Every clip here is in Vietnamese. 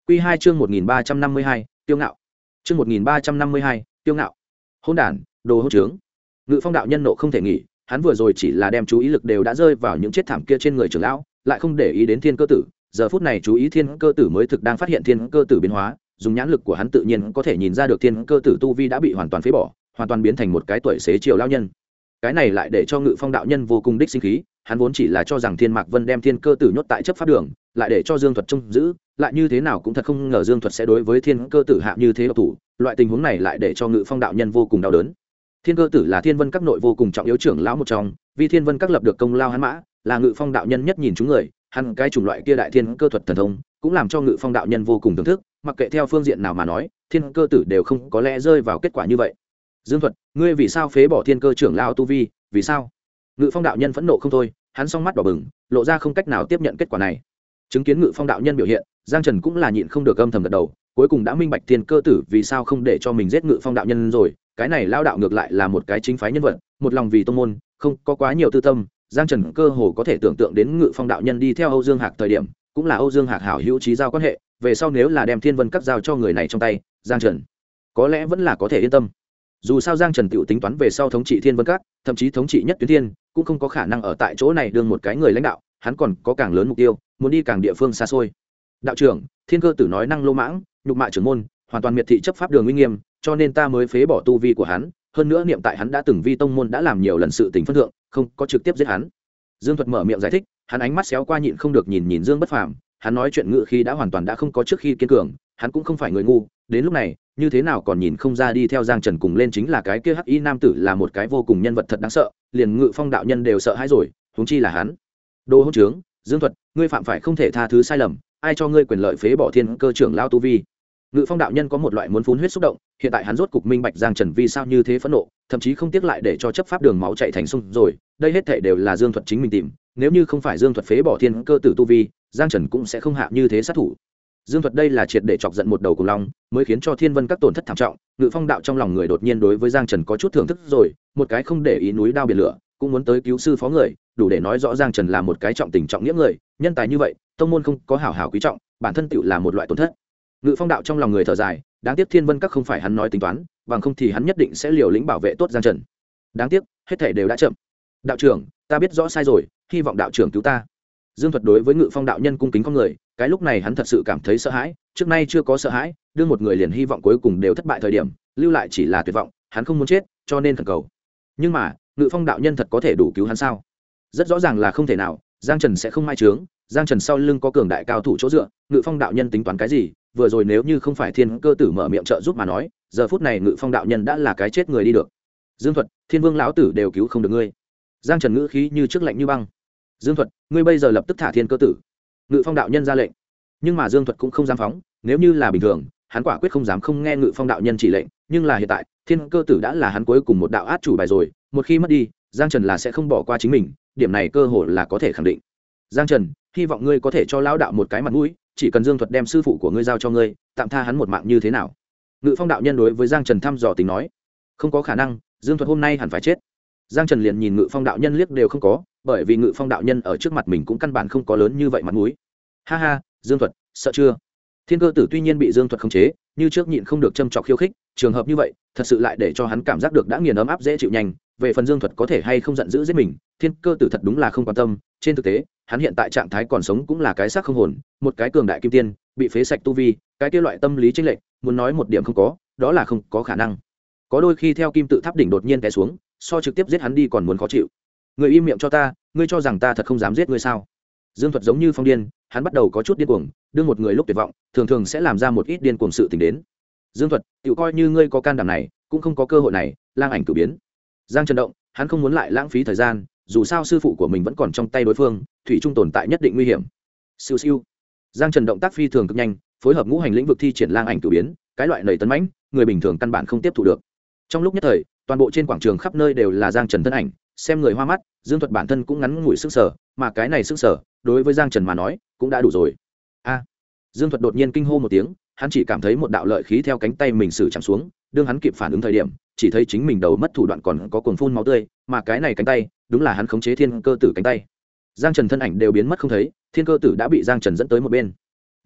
Quy 2 chương 1352, tiêu ngạo. Chương 1352, tiêu ngạo. Hỗn đản, đồ hỗn trướng. Ngự Phong đạo nhân nộ không thể nghỉ, hắn vừa rồi chỉ là đem chú ý lực đều đã rơi vào những chết thảm kia trên người trưởng lão, lại không để ý đến Thiên Cơ Tử. Giờ phút này chú ý Thiên Cơ Tử mới thực đang phát hiện Thiên Cơ Tử biến hóa, dùng nhãn lực của hắn tự nhiên có thể nhìn ra được Thiên Cơ Tử tu vi đã bị hoàn toàn phế bỏ, hoàn toàn biến thành một cái tuổi xế chiều lão nhân. Cái này lại để cho Ngự Phong đạo nhân vô cùng đích sinh khí, hắn vốn chỉ là cho rằng Thiên Mạc Vân đem Thiên Cơ Tử nhốt tại chấp pháp đường, lại để cho Dương Thuật trông giữ, lại như thế nào cũng thật không ngờ Dương Thuật sẽ đối với Thiên Cơ Tử hạ như thế độc thủ, loại tình huống này lại để cho Ngự Phong đạo nhân vô cùng đau đớn. Thiên Cơ Tử là Thiên Vân các nội vô cùng trọng yếu trưởng lão một trong, vì Thiên Vân các lập được công lao hắn mã, là Ngự Phong đạo nhân nhất nhìn chúng người, hắn cái chủng loại kia đại thiên cơ thuật thần thông, cũng làm cho Ngự Phong đạo nhân vô cùng thưởng thức, mặc kệ theo phương diện nào mà nói, Thiên Cơ Tử đều không có lẽ rơi vào kết quả như vậy. Dương Thuật, ngươi vì sao phế bỏ Thiên Cơ trưởng lão tu vi, vì sao? Ngự Phong đạo nhân phẫn nộ không thôi, hắn song mắt đỏ bừng, lộ ra không cách nào tiếp nhận kết quả này. Chứng kiến Ngự Phong đạo nhân biểu hiện, Giang Trần cũng là nhịn không được âm thầm gật đầu, cuối cùng đã minh bạch Thiên Cơ Tử vì sao không để cho mình giết Ngự Phong đạo nhân rồi, cái này lao đạo ngược lại là một cái chính phái nhân vật, một lòng vì tông môn, không có quá nhiều tư tâm. Giang Trần cơ hồ có thể tưởng tượng đến Ngự Phong đạo nhân đi theo Âu Dương Hạc thời điểm, cũng là Âu Dương Hạc hảo hữu chí giao quan hệ, về sau nếu là đem Thiên Vân Các giao cho người này trong tay, Giang Trần có lẽ vẫn là có thể yên tâm. Dù sao Giang Trần tiểu tính toán về sau thống trị Thiên Vân Các, thậm chí thống trị Nhất Tuyến Thiên, cũng không có khả năng ở tại chỗ này đương một cái người lãnh đạo, hắn còn có càng lớn mục tiêu, muốn đi càng địa phương xa xôi. Đạo trưởng, Thiên Cơ Tử nói năng lô mãng, nhục mạ trưởng môn, hoàn toàn miệt thị chấp pháp đường uy nghiêm, cho nên ta mới phế bỏ tu vi của hắn, hơn nữa niệm tại hắn đã từng vi tông môn đã làm nhiều lần sự tình phân thượng, không có trực tiếp giết hắn. Dương Thuật mở miệng giải thích, hắn ánh mắt xéo qua nhịn không được nhìn Dương Bất Phàm, hắn nói chuyện ngữ khí đã hoàn toàn đã không có trước khi kiên cường, hắn cũng không phải người ngu, đến lúc này, như thế nào còn nhìn không ra đi theo Giang Trần cùng lên chính là cái kia Hắc Y nam tử là một cái vô cùng nhân vật thật đáng sợ, liền Ngự Phong đạo nhân đều sợ hãi rồi, huống chi là hắn. Đồ hỗn trướng, Dương Thuật, ngươi phạm phải không thể tha thứ sai lầm, ai cho ngươi quyền lợi phế bỏ Thiên Cơ trưởng lão tu vi? Ngự Phong đạo nhân có một loại muốn phun huyết xúc động, hiện tại hắn rốt cục minh bạch Giang Trần vì sao như thế phẫn nộ, thậm chí không tiếc lại để cho chấp pháp đường máu chảy thành sông rồi, đây hết thảy đều là Dương Thuật chính mình tìm, nếu như không phải Dương Thuật phế bỏ Thiên Cơ Tử tu vi, Giang Trần cũng sẽ không hạ như thế sát thủ. Dương Thuật đây là triệt để chọc giận một đầu cùng long, mới khiến cho Thiên Vân Các tổn thất thảm trọng, Ngự Phong đạo trong lòng người đột nhiên đối với Giang Trần có chút thưởng thức rồi, một cái không để ý núi đao biển lửa, cũng muốn tới cứu sư phó người, đủ để nói rõ Giang Trần là một cái trọng tình trọng nghĩa người, nhân tài như vậy, tông môn không có hảo hảo quý trọng, bản thân tựu là một loại tổn thất. Ngự Phong đạo trong lòng người thở dài, đáng tiếc Thiên Vân Các không phải hắn nói tính toán, bằng không thì hắn nhất định sẽ liều lĩnh bảo vệ tốt Giang Trần. Đáng tiếc, hết thảy đều đã chậm. Đạo trưởng, ta biết rõ sai rồi, hy vọng đạo trưởng cứu ta. Dương Thuật đối với Ngự Phong đạo nhân cung kính con người, cái lúc này hắn thật sự cảm thấy sợ hãi, trước nay chưa có sợ hãi, đưa một người liền hy vọng cuối cùng đều thất bại thời điểm, lưu lại chỉ là tuyệt vọng, hắn không muốn chết, cho nên khẩn cầu. Nhưng mà, Ngự Phong đạo nhân thật có thể đủ cứu hắn sao? Rất rõ ràng là không thể nào, Giang Trần sẽ không mai trướng, Giang Trần sau lưng có cường đại cao thủ chỗ dựa, Ngự Phong đạo nhân tính toán cái gì? Vừa rồi nếu như không phải Thiên Cơ Tử mở miệng trợ giúp mà nói, giờ phút này Ngự Phong đạo nhân đã là cái chết người đi được. Dương Thuật, Thiên Vương lão tử đều cứu không được ngươi. Giang Trần ngữ khí như trước lạnh như băng. Dương Thuật, ngươi bây giờ lập tức thả Thiên Cơ Tử. Ngự Phong đạo nhân ra lệnh. Nhưng mà Dương Thuật cũng không dám phóng, nếu như là bình thường, hắn quả quyết không dám không nghe Ngự Phong đạo nhân chỉ lệnh, nhưng là hiện tại, Thiên Cơ Tử đã là hắn cuối cùng một đạo át chủ bài rồi, một khi mất đi, Giang Trần là sẽ không bỏ qua chính mình, điểm này cơ hội là có thể khẳng định. Giang Trần, hy vọng ngươi có thể cho lão đạo một cái mặt mũi, chỉ cần Dương Thuật đem sư phụ của ngươi giao cho ngươi, tạm tha hắn một mạng như thế nào? Ngự Phong đạo nhân đối với Giang Trần thăm dò tính nói, không có khả năng, Dương Thuật hôm nay hẳn phải chết. Giang Trần liền nhìn Ngự Phong đạo nhân liếc đều không có, bởi vì Ngự Phong đạo nhân ở trước mặt mình cũng căn bản không có lớn như vậy mặt mũi. Ha ha, Dương Thuật, sợ chưa? Thiên Cơ Tử tuy nhiên bị Dương Thuật khống chế, như trước nhịn không được châm chọc khiêu khích, trường hợp như vậy, thật sự lại để cho hắn cảm giác được đã nghiền ấm áp dễ chịu nhanh, về phần Dương Thuật có thể hay không giận dữ giết mình, Thiên Cơ Tử thật đúng là không quan tâm, trên thực tế, hắn hiện tại trạng thái còn sống cũng là cái xác không hồn, một cái cường đại kim tiên, bị phế sạch tu vi, cái kia loại tâm lý chênh lệch, muốn nói một điểm không có, đó là không có khả năng. Có đôi khi theo kim tự tháp đỉnh đột nhiên té xuống, so trực tiếp giết hắn đi còn muốn khó chịu. Ngươi im miệng cho ta, ngươi cho rằng ta thật không dám giết ngươi sao? Dương Thuật giống như phong điên, hắn bắt đầu có chút điên cuồng, đương một người lúc tuyệt vọng, thường thường sẽ làm ra một ít điên cuồng sự tình đến. Dương Thuật, tiểu coi như ngươi có can đảm này, cũng không có cơ hội này, lang ảnh cử biến. Giang Trần động, hắn không muốn lại lãng phí thời gian, dù sao sư phụ của mình vẫn còn trong tay đối phương, thủy chung tồn tại nhất định nguy hiểm. Siêu siêu. Giang Trần động tác phi thường cực nhanh, phối hợp ngũ hành lĩnh vực thi triển lang ảnh cử biến, cái loại nảy tấn mãnh, người bình thường căn bản không tiếp thu được. Trong lúc nhất thời, toàn bộ trên quảng trường khắp nơi đều là Giang Trần thân ảnh, xem người hoa mắt. Dương Thuật bản thân cũng ngắn ngủi sức sở, mà cái này sức sở đối với Giang Trần mà nói cũng đã đủ rồi. A! Dương Thuật đột nhiên kinh hô một tiếng, hắn chỉ cảm thấy một đạo lợi khí theo cánh tay mình sử chạm xuống, đương hắn kịp phản ứng thời điểm, chỉ thấy chính mình đầu mất thủ đoạn còn có cuồng phun máu tươi, mà cái này cánh tay đúng là hắn khống chế Thiên Cơ Tử cánh tay. Giang Trần thân ảnh đều biến mất không thấy, Thiên Cơ Tử đã bị Giang Trần dẫn tới một bên. Nhanh,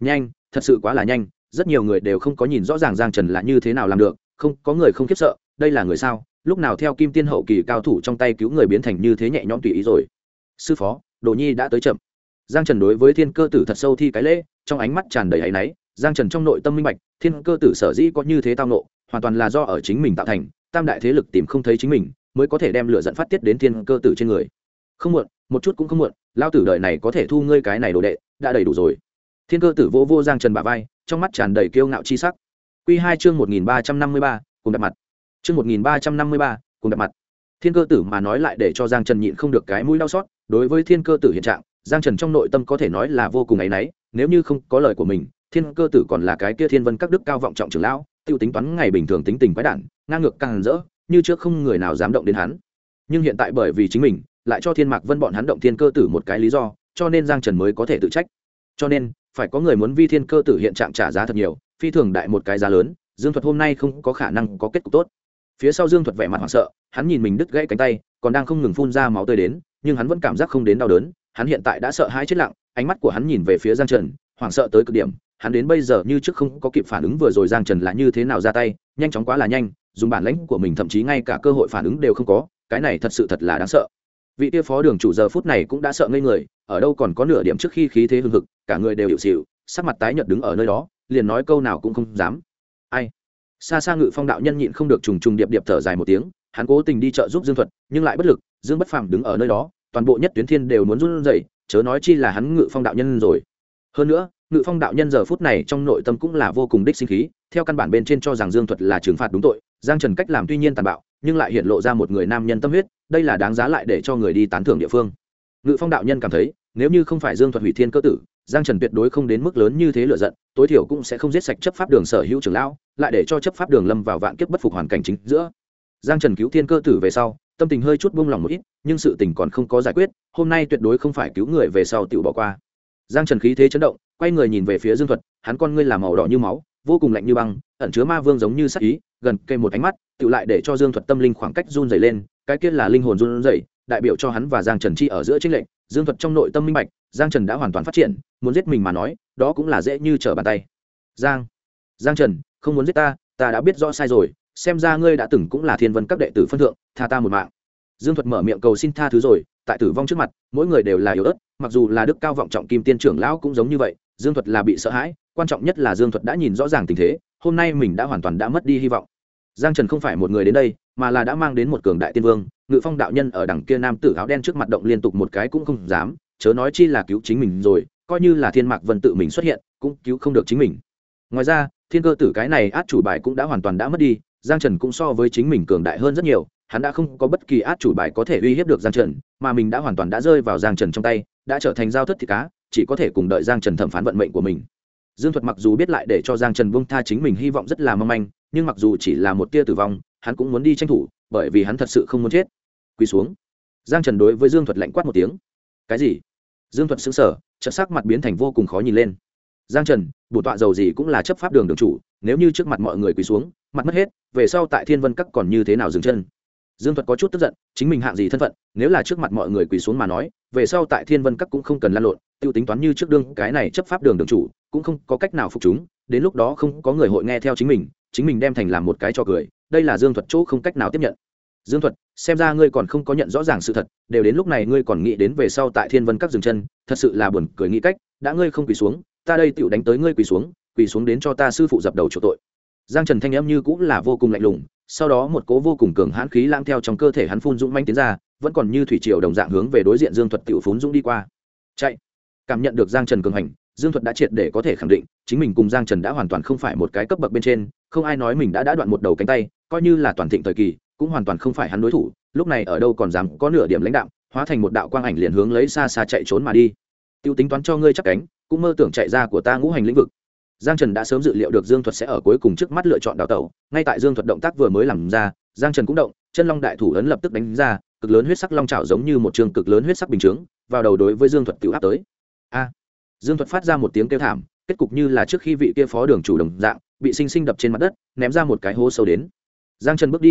thật sự quá là nhanh, rất nhiều người đều không có nhìn rõ ràng Giang Trần là như thế nào làm được, không có người không khiếp sợ, đây là người sao, lúc nào theo kim tiên hậu kỳ cao thủ trong tay cứu người biến thành như thế nhẹ nhõm tùy ý rồi. Sư phó, Đồ Nhi đã tới chậm. Giang Trần đối với Thiên Cơ Tử thật sâu thi cái lễ, trong ánh mắt tràn đầy áy náy. Giang Trần trong nội tâm minh bạch, Thiên Cơ Tử sở dĩ có như thế tao nộ, hoàn toàn là do ở chính mình tạo thành, tam đại thế lực tìm không thấy chính mình, mới có thể đem lửa giận phát tiết đến Thiên Cơ Tử trên người. Không muộn, một chút cũng không muộn, lao tử đời này có thể thu ngươi cái này đồ đệ, đã đầy đủ rồi. Thiên Cơ Tử vô vô Giang Trần bả vai, trong mắt tràn đầy kiêu ngạo chi sắc. Quy 2 chương 1353, cùng đặt mặt. Chương 1353, cùng đặt mặt. Thiên Cơ Tử mà nói lại để cho Giang Trần nhịn không được cái mũi đau xót, đối với Thiên Cơ Tử hiện trạng, Giang Trần trong nội tâm có thể nói là vô cùng áy náy, nếu như không có lời của mình, Thiên Cơ Tử còn là cái kia Thiên Vân các đức cao vọng trọng trưởng lão, tiêu tính toán ngày bình thường tính tình quái đản, ngang ngược càng rỡ, như trước không người nào dám động đến hắn. Nhưng hiện tại bởi vì chính mình, lại cho Thiên Mạc Vân bọn hắn động Thiên Cơ Tử một cái lý do, cho nên Giang Trần mới có thể tự trách. Cho nên, phải có người muốn vi Thiên Cơ Tử hiện trạng trả giá thật nhiều, phi thường đại một cái giá lớn, Dương Thuật hôm nay không có khả năng có kết cục tốt. Phía sau Dương Thuật vẻ mặt hoảng sợ, hắn nhìn mình đứt gãy cánh tay, còn đang không ngừng phun ra máu tươi đến, nhưng hắn vẫn cảm giác không đến đau đớn, hắn hiện tại đã sợ hãi chết lặng, ánh mắt của hắn nhìn về phía Giang Trần, hoảng sợ tới cực điểm, hắn đến bây giờ như trước không có kịp phản ứng vừa rồi Giang Trần là như thế nào ra tay, nhanh chóng quá là nhanh, dùng bản lĩnh của mình thậm chí ngay cả cơ hội phản ứng đều không có, cái này thật sự thật là đáng sợ. Vị kia phó đường chủ giờ phút này cũng đã sợ ngây người, ở đâu còn có nửa điểm trước khi khí thế hừng hực, cả người đều hiệu xịu, sắc mặt tái nhợt đứng ở nơi đó, liền nói câu nào cũng không dám. Ai? Xa xa Ngự Phong đạo nhân nhịn không được trùng trùng điệp điệp thở dài một tiếng, hắn cố tình đi trợ giúp Dương Thuật, nhưng lại bất lực, Dương Bất Phàm đứng ở nơi đó, toàn bộ Nhất Tuyến Thiên đều muốn run rẩy, chớ nói chi là hắn Ngự Phong đạo nhân rồi. Hơn nữa, Ngự Phong đạo nhân giờ phút này trong nội tâm cũng là vô cùng đích sinh khí, theo căn bản bên trên cho rằng Dương Thuật là trừng phạt đúng tội, Giang Trần cách làm tuy nhiên tàn bạo, nhưng lại hiện lộ ra một người nam nhân tâm huyết, đây là đáng giá lại để cho người đi tán thưởng địa phương. Ngự Phong đạo nhân cảm thấy, nếu như không phải Dương Thuật hủy Thiên Cơ Tử, Giang Trần tuyệt đối không đến mức lớn như thế lửa giận, tối thiểu cũng sẽ không giết sạch chấp pháp đường sở hữu trưởng lão, lại để cho chấp pháp đường lâm vào vạn kiếp bất phục hoàn cảnh chính giữa. Giang Trần cứu Thiên Cơ Tử về sau, tâm tình hơi chút buông lòng một ít, nhưng sự tình còn không có giải quyết, hôm nay tuyệt đối không phải cứu người về sau tiểu bỏ qua. Giang Trần khí thế chấn động, quay người nhìn về phía Dương Thuật, hắn con ngươi là màu đỏ như máu, vô cùng lạnh như băng, ẩn chứa ma vương giống như sát ý, gần kề một ánh mắt, tiểu lại để cho Dương Thuật tâm linh khoảng cách run rẩy lên, cái kia là linh hồn run rẩy, đại biểu cho hắn và Giang Trần chi ở giữa chênh lệch. Dương Thuật trong nội tâm minh bạch, Giang Trần đã hoàn toàn phát triển, muốn giết mình mà nói, đó cũng là dễ như trở bàn tay. Giang Trần, không muốn giết ta, ta đã biết rõ sai rồi, xem ra ngươi đã từng cũng là Thiên Vân các đệ tử phân thượng, tha ta một mạng. Dương Thuật mở miệng cầu xin tha thứ rồi, tại tử vong trước mặt, mỗi người đều là yếu ớt, mặc dù là đức cao vọng trọng kim tiên trưởng lão cũng giống như vậy, Dương Thuật là bị sợ hãi, quan trọng nhất là Dương Thuật đã nhìn rõ ràng tình thế, hôm nay mình đã hoàn toàn đã mất đi hy vọng. Giang Trần không phải một người đến đây, mà là đã mang đến một cường đại tiên vương, Ngự Phong đạo nhân ở đằng kia nam tử áo đen trước mặt động liên tục một cái cũng không dám, chớ nói chi là cứu chính mình rồi, coi như là Thiên Mạc Vân tự mình xuất hiện, cũng cứu không được chính mình. Ngoài ra, Thiên Cơ Tử cái này át chủ bài cũng đã hoàn toàn đã mất đi, Giang Trần cũng so với chính mình cường đại hơn rất nhiều, hắn đã không có bất kỳ át chủ bài có thể uy hiếp được Giang Trần, mà mình đã hoàn toàn đã rơi vào Giang Trần trong tay, đã trở thành dao thất thịt cá, chỉ có thể cùng đợi Giang Trần thẩm phán vận mệnh của mình. Dương Thuật mặc dù biết lại để cho Giang Trần buông tha chính mình hy vọng rất là mong manh, nhưng mặc dù chỉ là một tia tử vong, hắn cũng muốn đi tranh thủ, bởi vì hắn thật sự không muốn chết. Quỳ xuống. Giang Trần đối với Dương Thuật lạnh quát một tiếng. Cái gì? Dương Thuật sững sờ, chợt sắc mặt biến thành vô cùng khó nhìn lên. Giang Trần, bổn tọa giàu gì cũng là chấp pháp đường đường chủ, nếu như trước mặt mọi người quỳ xuống, mặt mất hết, về sau tại Thiên Vân các còn như thế nào dừng chân? Dương Thuật có chút tức giận, chính mình hạng gì thân phận, nếu là trước mặt mọi người quỳ xuống mà nói, về sau tại Thiên Vân các cũng không cần lăn lộn, tiêu tính toán như trước đương cái này chấp pháp đường đường chủ, cũng không có cách nào phục chúng, đến lúc đó không có người hội nghe theo chính mình đem thành làm một cái cho cười, đây là Dương Thuật chỗ không cách nào tiếp nhận. Dương Thuật, xem ra ngươi còn không có nhận rõ ràng sự thật, đều đến lúc này ngươi còn nghĩ đến về sau tại Thiên Vân các dừng chân, thật sự là buồn cười nghĩ cách, đã ngươi không quỳ xuống, ta đây tựu đánh tới ngươi quỳ xuống đến cho ta sư phụ dập đầu chỗ tội. Giang Trần thanh âm như cũng là vô cùng lạnh lùng, sau đó một cỗ vô cùng cường hãn khí lang theo trong cơ thể hắn phun dũng manh tiến ra, vẫn còn như thủy triều đồng dạng hướng về đối diện Dương Thuật tiểu phún dũng đi qua. Chạy. Cảm nhận được Giang Trần cường hành, Dương Thuật đã triệt để có thể khẳng định, chính mình cùng Giang Trần đã hoàn toàn không phải một cái cấp bậc bên trên, không ai nói mình đã đoạn một đầu cánh tay, coi như là toàn thịnh thời kỳ, cũng hoàn toàn không phải hắn đối thủ, lúc này ở đâu còn dám có nửa điểm lãnh đạm, hóa thành một đạo quang ảnh liền hướng lấy xa xa chạy trốn mà đi. Tiêu tính toán cho ngươi chắc cánh, cũng mơ tưởng chạy ra của ta ngũ hành lĩnh vực. Giang Trần đã sớm dự liệu được Dương Thuật sẽ ở cuối cùng trước mắt lựa chọn đào tẩu, ngay tại Dương Thuật động tác vừa mới làm ra, Giang Trần cũng động, chân long đại thủ ấn lập tức đánh ra, cực lớn huyết sắc long chảo giống như một trường cực lớn huyết sắc bình chướng, vào đầu đối với Dương Thuật tiểu áp tới. A! Dương Thuật phát ra một tiếng kêu thảm, kết cục như là trước khi vị kia phó đường chủ đồng dạng, bị sinh sinh đập trên mặt đất, ném ra một cái hố sâu đến. Giang Trần bước đi lên trước,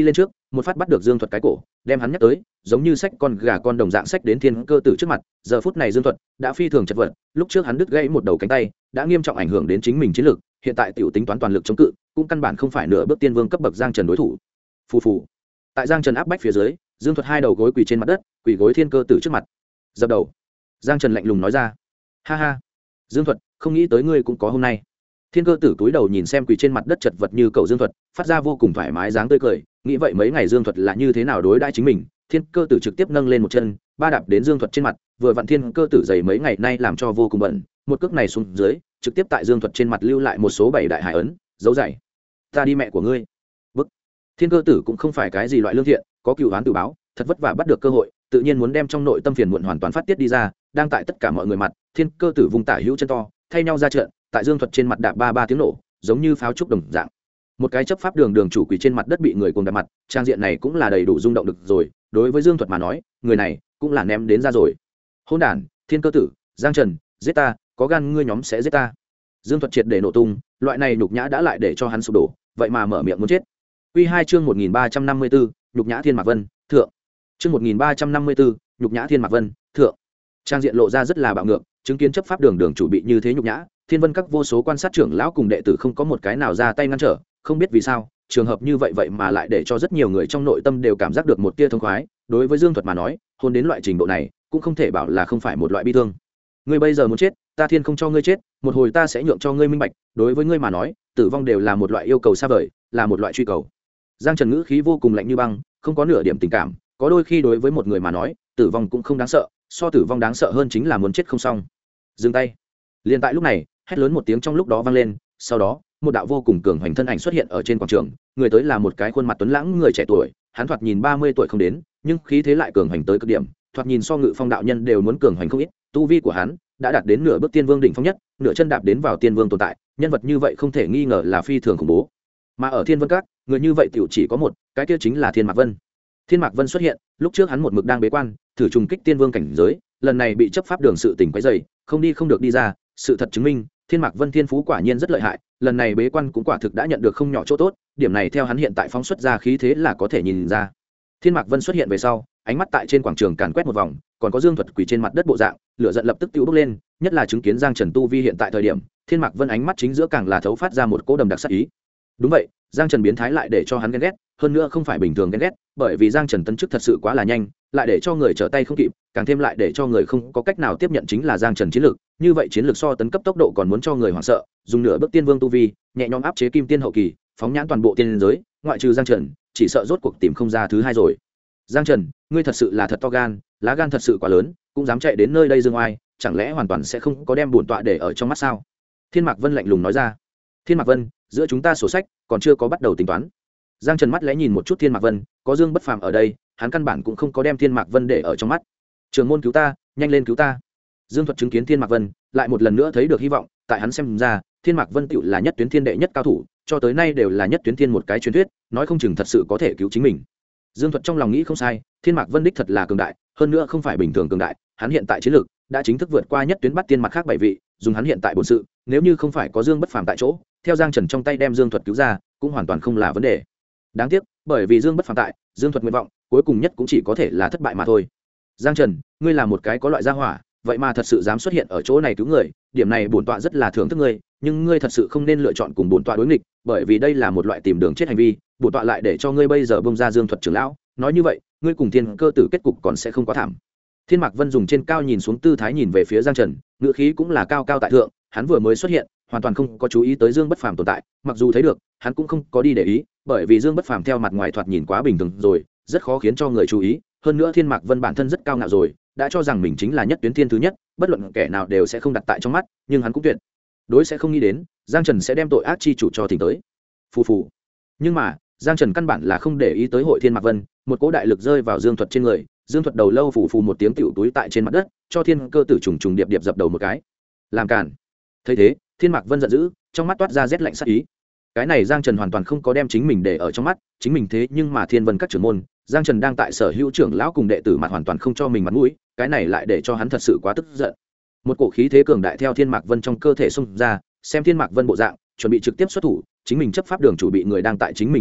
một phát bắt được Dương Thuật cái cổ, đem hắn nhắc tới, giống như xách con gà con đồng dạng xách đến Thiên Cơ Tử trước mặt. Giờ phút này Dương Thuật đã phi thường chật vật, lúc trước hắn đứt gãy một đầu cánh tay, đã nghiêm trọng ảnh hưởng đến chính mình chiến lực, hiện tại tiểu tính toán toàn lực chống cự, cũng căn bản không phải nửa bước tiên vương cấp bậc Giang Trần đối thủ. Phù phù. Tại Giang Trần áp bách phía dưới, Dương Thuật hai đầu gối quỳ trên mặt đất, quỳ gối Thiên Cơ Tử trước mặt. Dập đầu. Giang Trần lạnh lùng nói ra. Ha ha. Dương Thuật, không nghĩ tới ngươi cũng có hôm nay. Thiên Cơ Tử cúi đầu nhìn xem quỳ trên mặt đất chật vật như cậu Dương Thuật, phát ra vô cùng thoải mái dáng tươi cười, nghĩ vậy mấy ngày Dương Thuật là như thế nào đối đãi chính mình. Thiên Cơ Tử trực tiếp nâng lên một chân, ba đạp đến Dương Thuật trên mặt, vừa vặn Thiên Cơ Tử dày mấy ngày nay làm cho vô cùng bận, một cước này xuống dưới, trực tiếp tại Dương Thuật trên mặt lưu lại một số 7 đại hải ấn, dấu dày. Ta đi mẹ của ngươi. Bức. Thiên Cơ Tử cũng không phải cái gì loại lương thiện, có cừu oán tự báo, thật vất vả bắt được cơ hội, tự nhiên muốn đem trong nội tâm phiền muộn hoàn toàn phát tiết đi ra, đang tại tất cả mọi người mặt, Thiên Cơ Tử vùng tả hữu chân to, thay nhau ra trận, tại Dương Thuật trên mặt đạp ba tiếng nổ, giống như pháo trúc đồng dạng. Một cái chấp pháp đường chủ quỳ trên mặt đất bị người cùng đạp mặt, trang diện này cũng là đầy đủ rung động được rồi, đối với Dương Thuật mà nói, người này cũng là ném đến ra rồi. Hỗn đản, Thiên Cơ Tử, Giang Trần, giết ta, có gan ngươi nhóm sẽ giết ta. Dương Thuật triệt để nổ tung, loại này nhục nhã đã lại để cho hắn sụp đổ, vậy mà mở miệng muốn chết. Quy 2 chương 1354, nhục nhã Thiên Mạc Vân, thượng. Chương 1354, nhục nhã Thiên Mạc Vân, thượng. Trang diện lộ ra rất là bạo ngược, chứng kiến chấp pháp đường chủ bị như thế nhục nhã, Thiên Vân các vô số quan sát trưởng lão cùng đệ tử không có một cái nào ra tay ngăn trở, không biết vì sao, trường hợp như vậy mà lại để cho rất nhiều người trong nội tâm đều cảm giác được một tia thông khoái, đối với Dương Thuật mà nói, hôn đến loại trình độ này, cũng không thể bảo là không phải một loại bi thương. Ngươi bây giờ muốn chết, ta Thiên không cho ngươi chết, một hồi ta sẽ nhượng cho ngươi minh bạch, đối với ngươi mà nói, tử vong đều là một loại yêu cầu xa vời, là một loại truy cầu. Giang Trần ngữ khí vô cùng lạnh như băng, không có nửa điểm tình cảm, có đôi khi đối với một người mà nói, tử vong cũng không đáng sợ, so tử vong đáng sợ hơn chính là muốn chết không xong. Dừng tay. Liên tại lúc này, hét lớn một tiếng trong lúc đó vang lên, sau đó, một đạo vô cùng cường hoành thân ảnh xuất hiện ở trên quảng trường, người tới là một cái khuôn mặt tuấn lãng người trẻ tuổi, hắn thoạt nhìn 30 tuổi không đến, nhưng khí thế lại cường hoành tới cực điểm, thoạt nhìn so Ngự Phong đạo nhân đều muốn cường hoành không ít, tu vi của hắn đã đạt đến nửa bước tiên vương đỉnh phong nhất, nửa chân đạp đến vào tiên vương tồn tại, nhân vật như vậy không thể nghi ngờ là phi thường khủng bố. Mà ở Thiên Vân Các, người như vậy tiểu chỉ có một, cái kia chính là Thiên Mạc Vân. Thiên Mạc Vân xuất hiện, lúc trước hắn một mực đang bế quan, thử trùng kích tiên vương cảnh giới, lần này bị chấp pháp đường sự tình quấy rầy, không đi không được đi ra, sự thật chứng minh, Thiên Mạc Vân thiên phú quả nhiên rất lợi hại, lần này bế quan cũng quả thực đã nhận được không nhỏ chỗ tốt, điểm này theo hắn hiện tại phóng xuất ra khí thế là có thể nhìn ra. Thiên Mạc Vân xuất hiện về sau, ánh mắt tại trên quảng trường càn quét một vòng, còn có Dương Thuật quỳ trên mặt đất bộ dạng, lửa giận lập tức tiêu bốc lên, nhất là chứng kiến Giang Trần tu vi hiện tại thời điểm, Thiên Mạc Vân ánh mắt chính giữa càng là thấu phát ra một cỗ đầm đặc sát ý. Đúng vậy, Giang Trần biến thái lại để cho hắn ghen ghét, hơn nữa không phải bình thường ghen ghét, bởi vì Giang Trần tấn chức thật sự quá là nhanh, lại để cho người trở tay không kịp, càng thêm lại để cho người không có cách nào tiếp nhận chính là Giang Trần chiến lược, như vậy chiến lược so tấn cấp tốc độ còn muốn cho người hoảng sợ, dùng nửa bước tiên vương tu vi, nhẹ nhõm áp chế kim tiên hậu kỳ, phóng nhãn toàn bộ tiên giới, ngoại trừ Giang Trần, chỉ sợ rốt cuộc tìm không ra thứ hai rồi. Giang Trần, ngươi thật sự là thật to gan, lá gan thật sự quá lớn, cũng dám chạy đến nơi đây dương oai, chẳng lẽ hoàn toàn sẽ không có đem bổn tọa để ở trong mắt sao? Thiên Mạc Vân lạnh lùng nói ra. Thiên Mạc Vân, giữa chúng ta sổ sách còn chưa có bắt đầu tính toán. Giang Trần mắt lẽ nhìn một chút Thiên Mạc Vân, có Dương Bất Phàm ở đây, hắn căn bản cũng không có đem Thiên Mạc Vân để ở trong mắt. Trường môn cứu ta, nhanh lên cứu ta. Dương Thuật chứng kiến Thiên Mạc Vân, lại một lần nữa thấy được hy vọng, tại hắn xem ra, Thiên Mạc Vân tựu là nhất tuyến thiên đệ nhất cao thủ, cho tới nay đều là nhất tuyến thiên một cái truyền thuyết, nói không chừng thật sự có thể cứu chính mình. Dương Thuật trong lòng nghĩ không sai, Thiên Mạc Vân đích thật là cường đại, hơn nữa không phải bình thường cường đại, hắn hiện tại chiến lược đã chính thức vượt qua nhất tuyến bắt tiên mặt khác 7 vị, dùng hắn hiện tại bổn sự, nếu như không phải có Dương Bất Phàm tại chỗ, theo Giang Trần trong tay đem Dương Thuật cứu ra, cũng hoàn toàn không là vấn đề. Đáng tiếc, bởi vì Dương Bất Phàm tại, Dương Thuật nguyện vọng cuối cùng nhất cũng chỉ có thể là thất bại mà thôi. Giang Trần, ngươi là một cái có loại gia hỏa, vậy mà thật sự dám xuất hiện ở chỗ này cứu người, điểm này bổn tọa rất là thưởng thức ngươi, nhưng ngươi thật sự không nên lựa chọn cùng bổn tọa đối nghịch, bởi vì đây là một loại tìm đường chết hành vi, bổn tọa lại để cho ngươi bây giờ bông ra Dương Thuật trưởng lão, nói như vậy, ngươi cùng Thiên Cơ Tử kết cục còn sẽ không quá thảm. Thiên Mạc Vân dùng trên cao nhìn xuống tư thái nhìn về phía Giang Trần, ngữ khí cũng là cao cao tại thượng, hắn vừa mới xuất hiện, hoàn toàn không có chú ý tới Dương Bất Phàm tồn tại, mặc dù thấy được, hắn cũng không có đi để ý, bởi vì Dương Bất Phàm theo mặt ngoài thoạt nhìn quá bình thường rồi, rất khó khiến cho người chú ý, hơn nữa Thiên Mạc Vân bản thân rất cao ngạo rồi, đã cho rằng mình chính là nhất tuyến thiên thứ nhất, bất luận kẻ nào đều sẽ không đặt tại trong mắt, nhưng hắn cũng tuyệt đối sẽ không nghĩ đến, Giang Trần sẽ đem tội ác chi chủ cho thỉnh tới. Phù phù. Nhưng mà, Giang Trần căn bản là không để ý tới hội Thiên Mạc Vân, một cỗ đại lực rơi vào Dương Thuật trên người, Dương Thuật đầu lâu phù phù một tiếng tiểu túi tại trên mặt đất, cho Thiên Cơ Tử trùng trùng điệp điệp dập đầu một cái. Làm cản. Thấy thế, Thiên Mạc Vân giận dữ, trong mắt toát ra rét lạnh sát ý. Cái này Giang Trần hoàn toàn không có đem chính mình để ở trong mắt, chính mình thế nhưng mà Thiên Vân các trưởng môn, Giang Trần đang tại sở hữu trưởng lão cùng đệ tử mặt hoàn toàn không cho mình mặt mũi, cái này lại để cho hắn thật sự quá tức giận. Một cổ khí thế cường đại theo Thiên Mạc Vân trong cơ thể xung ra, xem Thiên Mạc Vân bộ dạng, chuẩn bị trực tiếp xuất thủ, chính mình chấp pháp đường chủ bị người đang tại chính mình nhục nhã,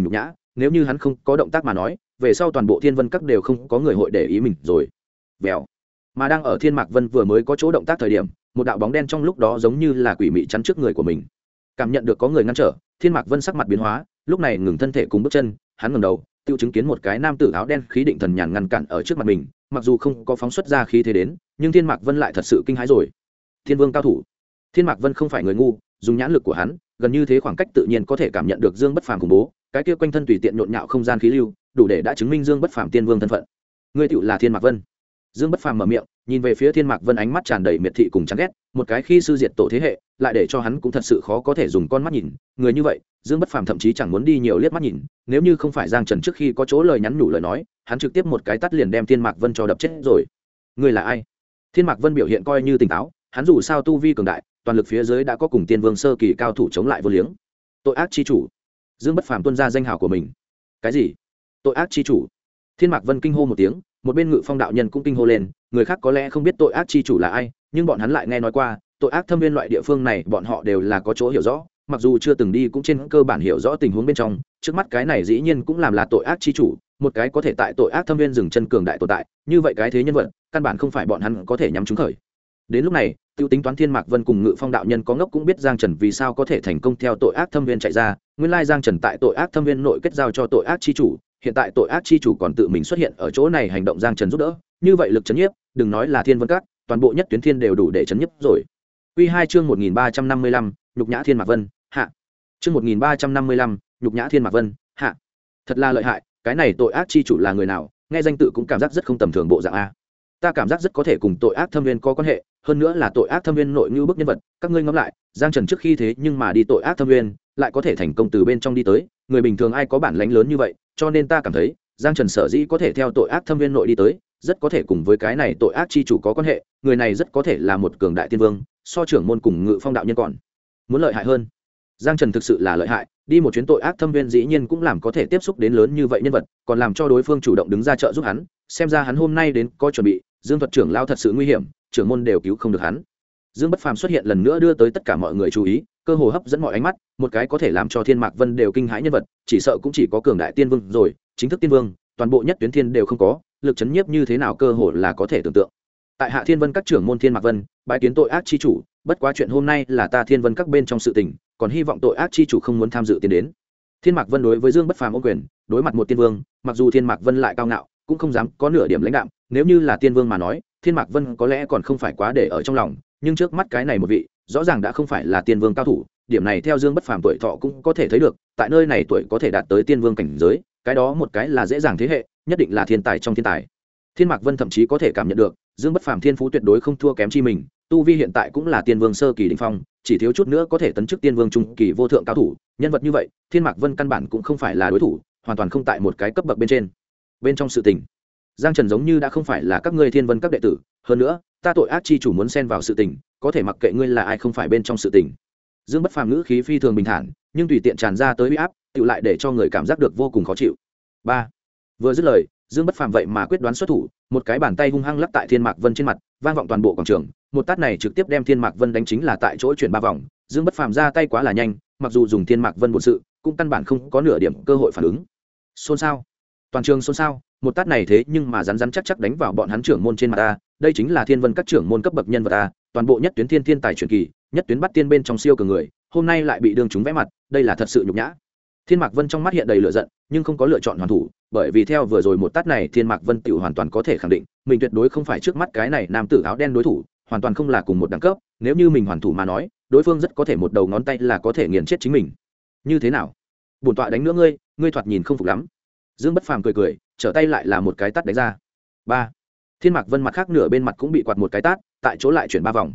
nếu như hắn không có động tác mà nói về sau toàn bộ thiên vân các đều không có người hội để ý mình rồi. Vèo. Mà đang ở Thiên Mạc Vân vừa mới có chỗ động tác thời điểm, một đạo bóng đen trong lúc đó giống như là quỷ mị chắn trước người của mình. Cảm nhận được có người ngăn trở, Thiên Mạc Vân sắc mặt biến hóa, lúc này ngừng thân thể cùng bước chân, hắn ngẩng đầu, tiêu chứng kiến một cái nam tử áo đen khí định thần nhàn ngăn cản ở trước mặt mình, mặc dù không có phóng xuất ra khí thế đến, nhưng Thiên Mạc Vân lại thật sự kinh hãi rồi. Thiên Vương cao thủ. Thiên Mạc Vân không phải người ngu, dùng nhãn lực của hắn, gần như thế khoảng cách tự nhiên có thể cảm nhận được Dương Bất Phàm khủng bố, cái kia quanh thân tùy tiện nhộn nhạo không gian khí lưu, đủ để đã chứng minh Dương Bất Phàm tiên vương thân phận. Ngươi tựu là Thiên Mạc Vân. Dương Bất Phàm mở miệng, nhìn về phía Thiên Mạc Vân ánh mắt tràn đầy miệt thị cùng chán ghét, một cái khi sư diệt tổ thế hệ, lại để cho hắn cũng thật sự khó có thể dùng con mắt nhìn, người như vậy, Dương Bất Phàm thậm chí chẳng muốn đi nhiều liếc mắt nhìn, nếu như không phải Giang Trần trước khi có chỗ lời nhắn nhủ lời nói, hắn trực tiếp một cái tát liền đem Thiên Mạc Vân cho đập chết rồi. Ngươi là ai? Thiên Mạc Vân biểu hiện coi như tỉnh táo, hắn dù sao tu vi cường đại, toàn lực phía dưới đã có cùng Tiên Vương sơ kỳ cao thủ chống lại vô liếng. Tội ác chi chủ. Dương Bất Phàm tuôn ra danh hào của mình. Cái gì? Tội ác chi chủ? Thiên Mạc Vân kinh hô một tiếng, một bên Ngự Phong đạo nhân cũng kinh hô lên, người khác có lẽ không biết tội ác chi chủ là ai, nhưng bọn hắn lại nghe nói qua, tội ác thâm viên loại địa phương này bọn họ đều là có chỗ hiểu rõ, mặc dù chưa từng đi cũng trên cơ bản hiểu rõ tình huống bên trong, trước mắt cái này dĩ nhiên cũng làm là tội ác chi chủ, một cái có thể tại tội ác thâm viên dừng chân cường đại tồn tại, như vậy cái thế nhân vật, căn bản không phải bọn hắn có thể nhắm trúng khởi. Đến lúc này, tiêu tính toán Thiên Mạc Vân cùng Ngự Phong đạo nhân có ngốc cũng biết Giang Trần vì sao có thể thành công theo tội ác thâm viên chạy ra, nguyên lai Giang Trần tại tội ác thâm viên nội kết giao cho tội ác chi chủ, hiện tại tội ác chi chủ còn tự mình xuất hiện ở chỗ này hành động Giang Trần giúp đỡ, như vậy lực chấn nhiếp, đừng nói là Thiên Vân Các, toàn bộ nhất tuyến thiên đều đủ để chấn nhiếp rồi. Quy 2 chương 1355, nhục nhã Thiên Mạc Vân, hạ. Chương 1355, nhục nhã Thiên Mạc Vân, hạ. Thật là lợi hại, cái này tội ác chi chủ là người nào, nghe danh tự cũng cảm giác rất không tầm thường bộ dạng a. Ta cảm giác rất có thể cùng tội ác thâm viên có quan hệ, hơn nữa là tội ác thâm viên nội như bức nhân vật, các ngươi ngẫm lại, Giang Trần trước khi thế nhưng mà đi tội ác thâm viên, lại có thể thành công từ bên trong đi tới, người bình thường ai có bản lĩnh lớn như vậy, cho nên ta cảm thấy, Giang Trần sở dĩ có thể theo tội ác thâm viên nội đi tới, rất có thể cùng với cái này tội ác chi chủ có quan hệ, người này rất có thể là một cường đại tiên vương, so trưởng môn cùng Ngự Phong đạo nhân còn muốn lợi hại hơn. Giang Trần thực sự là lợi hại, đi một chuyến tội ác thâm viên dĩ nhiên cũng làm có thể tiếp xúc đến lớn như vậy nhân vật, còn làm cho đối phương chủ động đứng ra trợ giúp hắn, xem ra hắn hôm nay đến có chuẩn bị. Dương Thuật trưởng lao thật sự nguy hiểm, trưởng môn đều cứu không được hắn. Dương Bất Phàm xuất hiện lần nữa đưa tới tất cả mọi người chú ý, cơ hồ hấp dẫn mọi ánh mắt, một cái có thể làm cho Thiên Mạc Vân đều kinh hãi nhân vật, chỉ sợ cũng chỉ có cường đại tiên vương rồi, chính thức tiên vương, toàn bộ nhất tuyến thiên đều không có, lực chấn nhiếp như thế nào cơ hồ là có thể tưởng tượng. Tại Hạ Thiên Vân các trưởng môn Thiên Mạc Vân, bái kiến tội ác chi chủ, bất quá chuyện hôm nay là ta Thiên Vân các bên trong sự tình, còn hy vọng tội ác chi chủ không muốn tham dự tiến đến. Thiên Mạc Vân đối với Dương Bất Phàm ôm quyền, đối mặt một tiên vương, mặc dù Thiên Mạc Vân lại cao ngạo, cũng không dám có nửa điểm lãnh đạm, nếu như là tiên vương mà nói, Thiên Mạc Vân có lẽ còn không phải quá để ở trong lòng, nhưng trước mắt cái này một vị, rõ ràng đã không phải là tiên vương cao thủ, điểm này theo Dương Bất Phàm tuổi thọ cũng có thể thấy được, tại nơi này tuổi có thể đạt tới tiên vương cảnh giới, cái đó một cái là dễ dàng thế hệ, nhất định là thiên tài trong thiên tài. Thiên Mạc Vân thậm chí có thể cảm nhận được, Dương Bất Phàm thiên phú tuyệt đối không thua kém chi mình, tu vi hiện tại cũng là tiên vương sơ kỳ đỉnh phong, chỉ thiếu chút nữa có thể tấn chức tiên vương trung kỳ vô thượng cao thủ, nhân vật như vậy, Thiên Mạc Vân căn bản cũng không phải là đối thủ, hoàn toàn không tại một cái cấp bậc bên trên. Bên trong sự tình, Giang Trần giống như đã không phải là các ngươi Thiên Vân các đệ tử, hơn nữa, ta tội ác chi chủ muốn xen vào sự tình, có thể mặc kệ ngươi là ai không phải bên trong sự tình. Dương Bất Phàm ngữ khí phi thường bình thản, nhưng tùy tiện tràn ra tới uy áp, tự lại để cho người cảm giác được vô cùng khó chịu. 3. Vừa dứt lời, Dương Bất Phàm vậy mà quyết đoán xuất thủ, một cái bàn tay hung hăng lắc tại Thiên Mạc Vân trên mặt, vang vọng toàn bộ quảng trường, một tát này trực tiếp đem Thiên Mạc Vân đánh chính là tại chỗ chuyển 3 vòng. Dương Bất Phàm ra tay quá là nhanh, mặc dù dùng Thiên Mạc Vân bổn sự, cũng căn bản không có nửa điểm cơ hội phản ứng. Xôn xao, toàn trường xôn xao, một tát này thế nhưng mà rắn rắn chắc chắc đánh vào bọn hắn trưởng môn trên mặt ta, đây chính là Thiên Vân các trưởng môn cấp bậc nhân vật ta, toàn bộ nhất tuyến thiên tài truyền kỳ, nhất tuyến bắt tiên bên trong siêu cường người, hôm nay lại bị đương chúng vẽ mặt, đây là thật sự nhục nhã. Thiên Mạc Vân trong mắt hiện đầy lửa giận, nhưng không có lựa chọn hoàn thủ, bởi vì theo vừa rồi một tát này Thiên Mạc Vân tự hoàn toàn có thể khẳng định, mình tuyệt đối không phải trước mắt cái này nam tử áo đen đối thủ, hoàn toàn không là cùng một đẳng cấp, nếu như mình hoàn thủ mà nói, đối phương rất có thể một đầu ngón tay là có thể nghiền chết chính mình. Như thế nào? Bổn tọa đánh nữa ngươi thoạt nhìn không phục lắm. Dương Bất Phàm cười cười, trở tay lại là một cái tát đánh ra. 3. Thiên Mạc Vân mặt khác nửa bên mặt cũng bị quạt một cái tát, tại chỗ lại chuyển 3 vòng.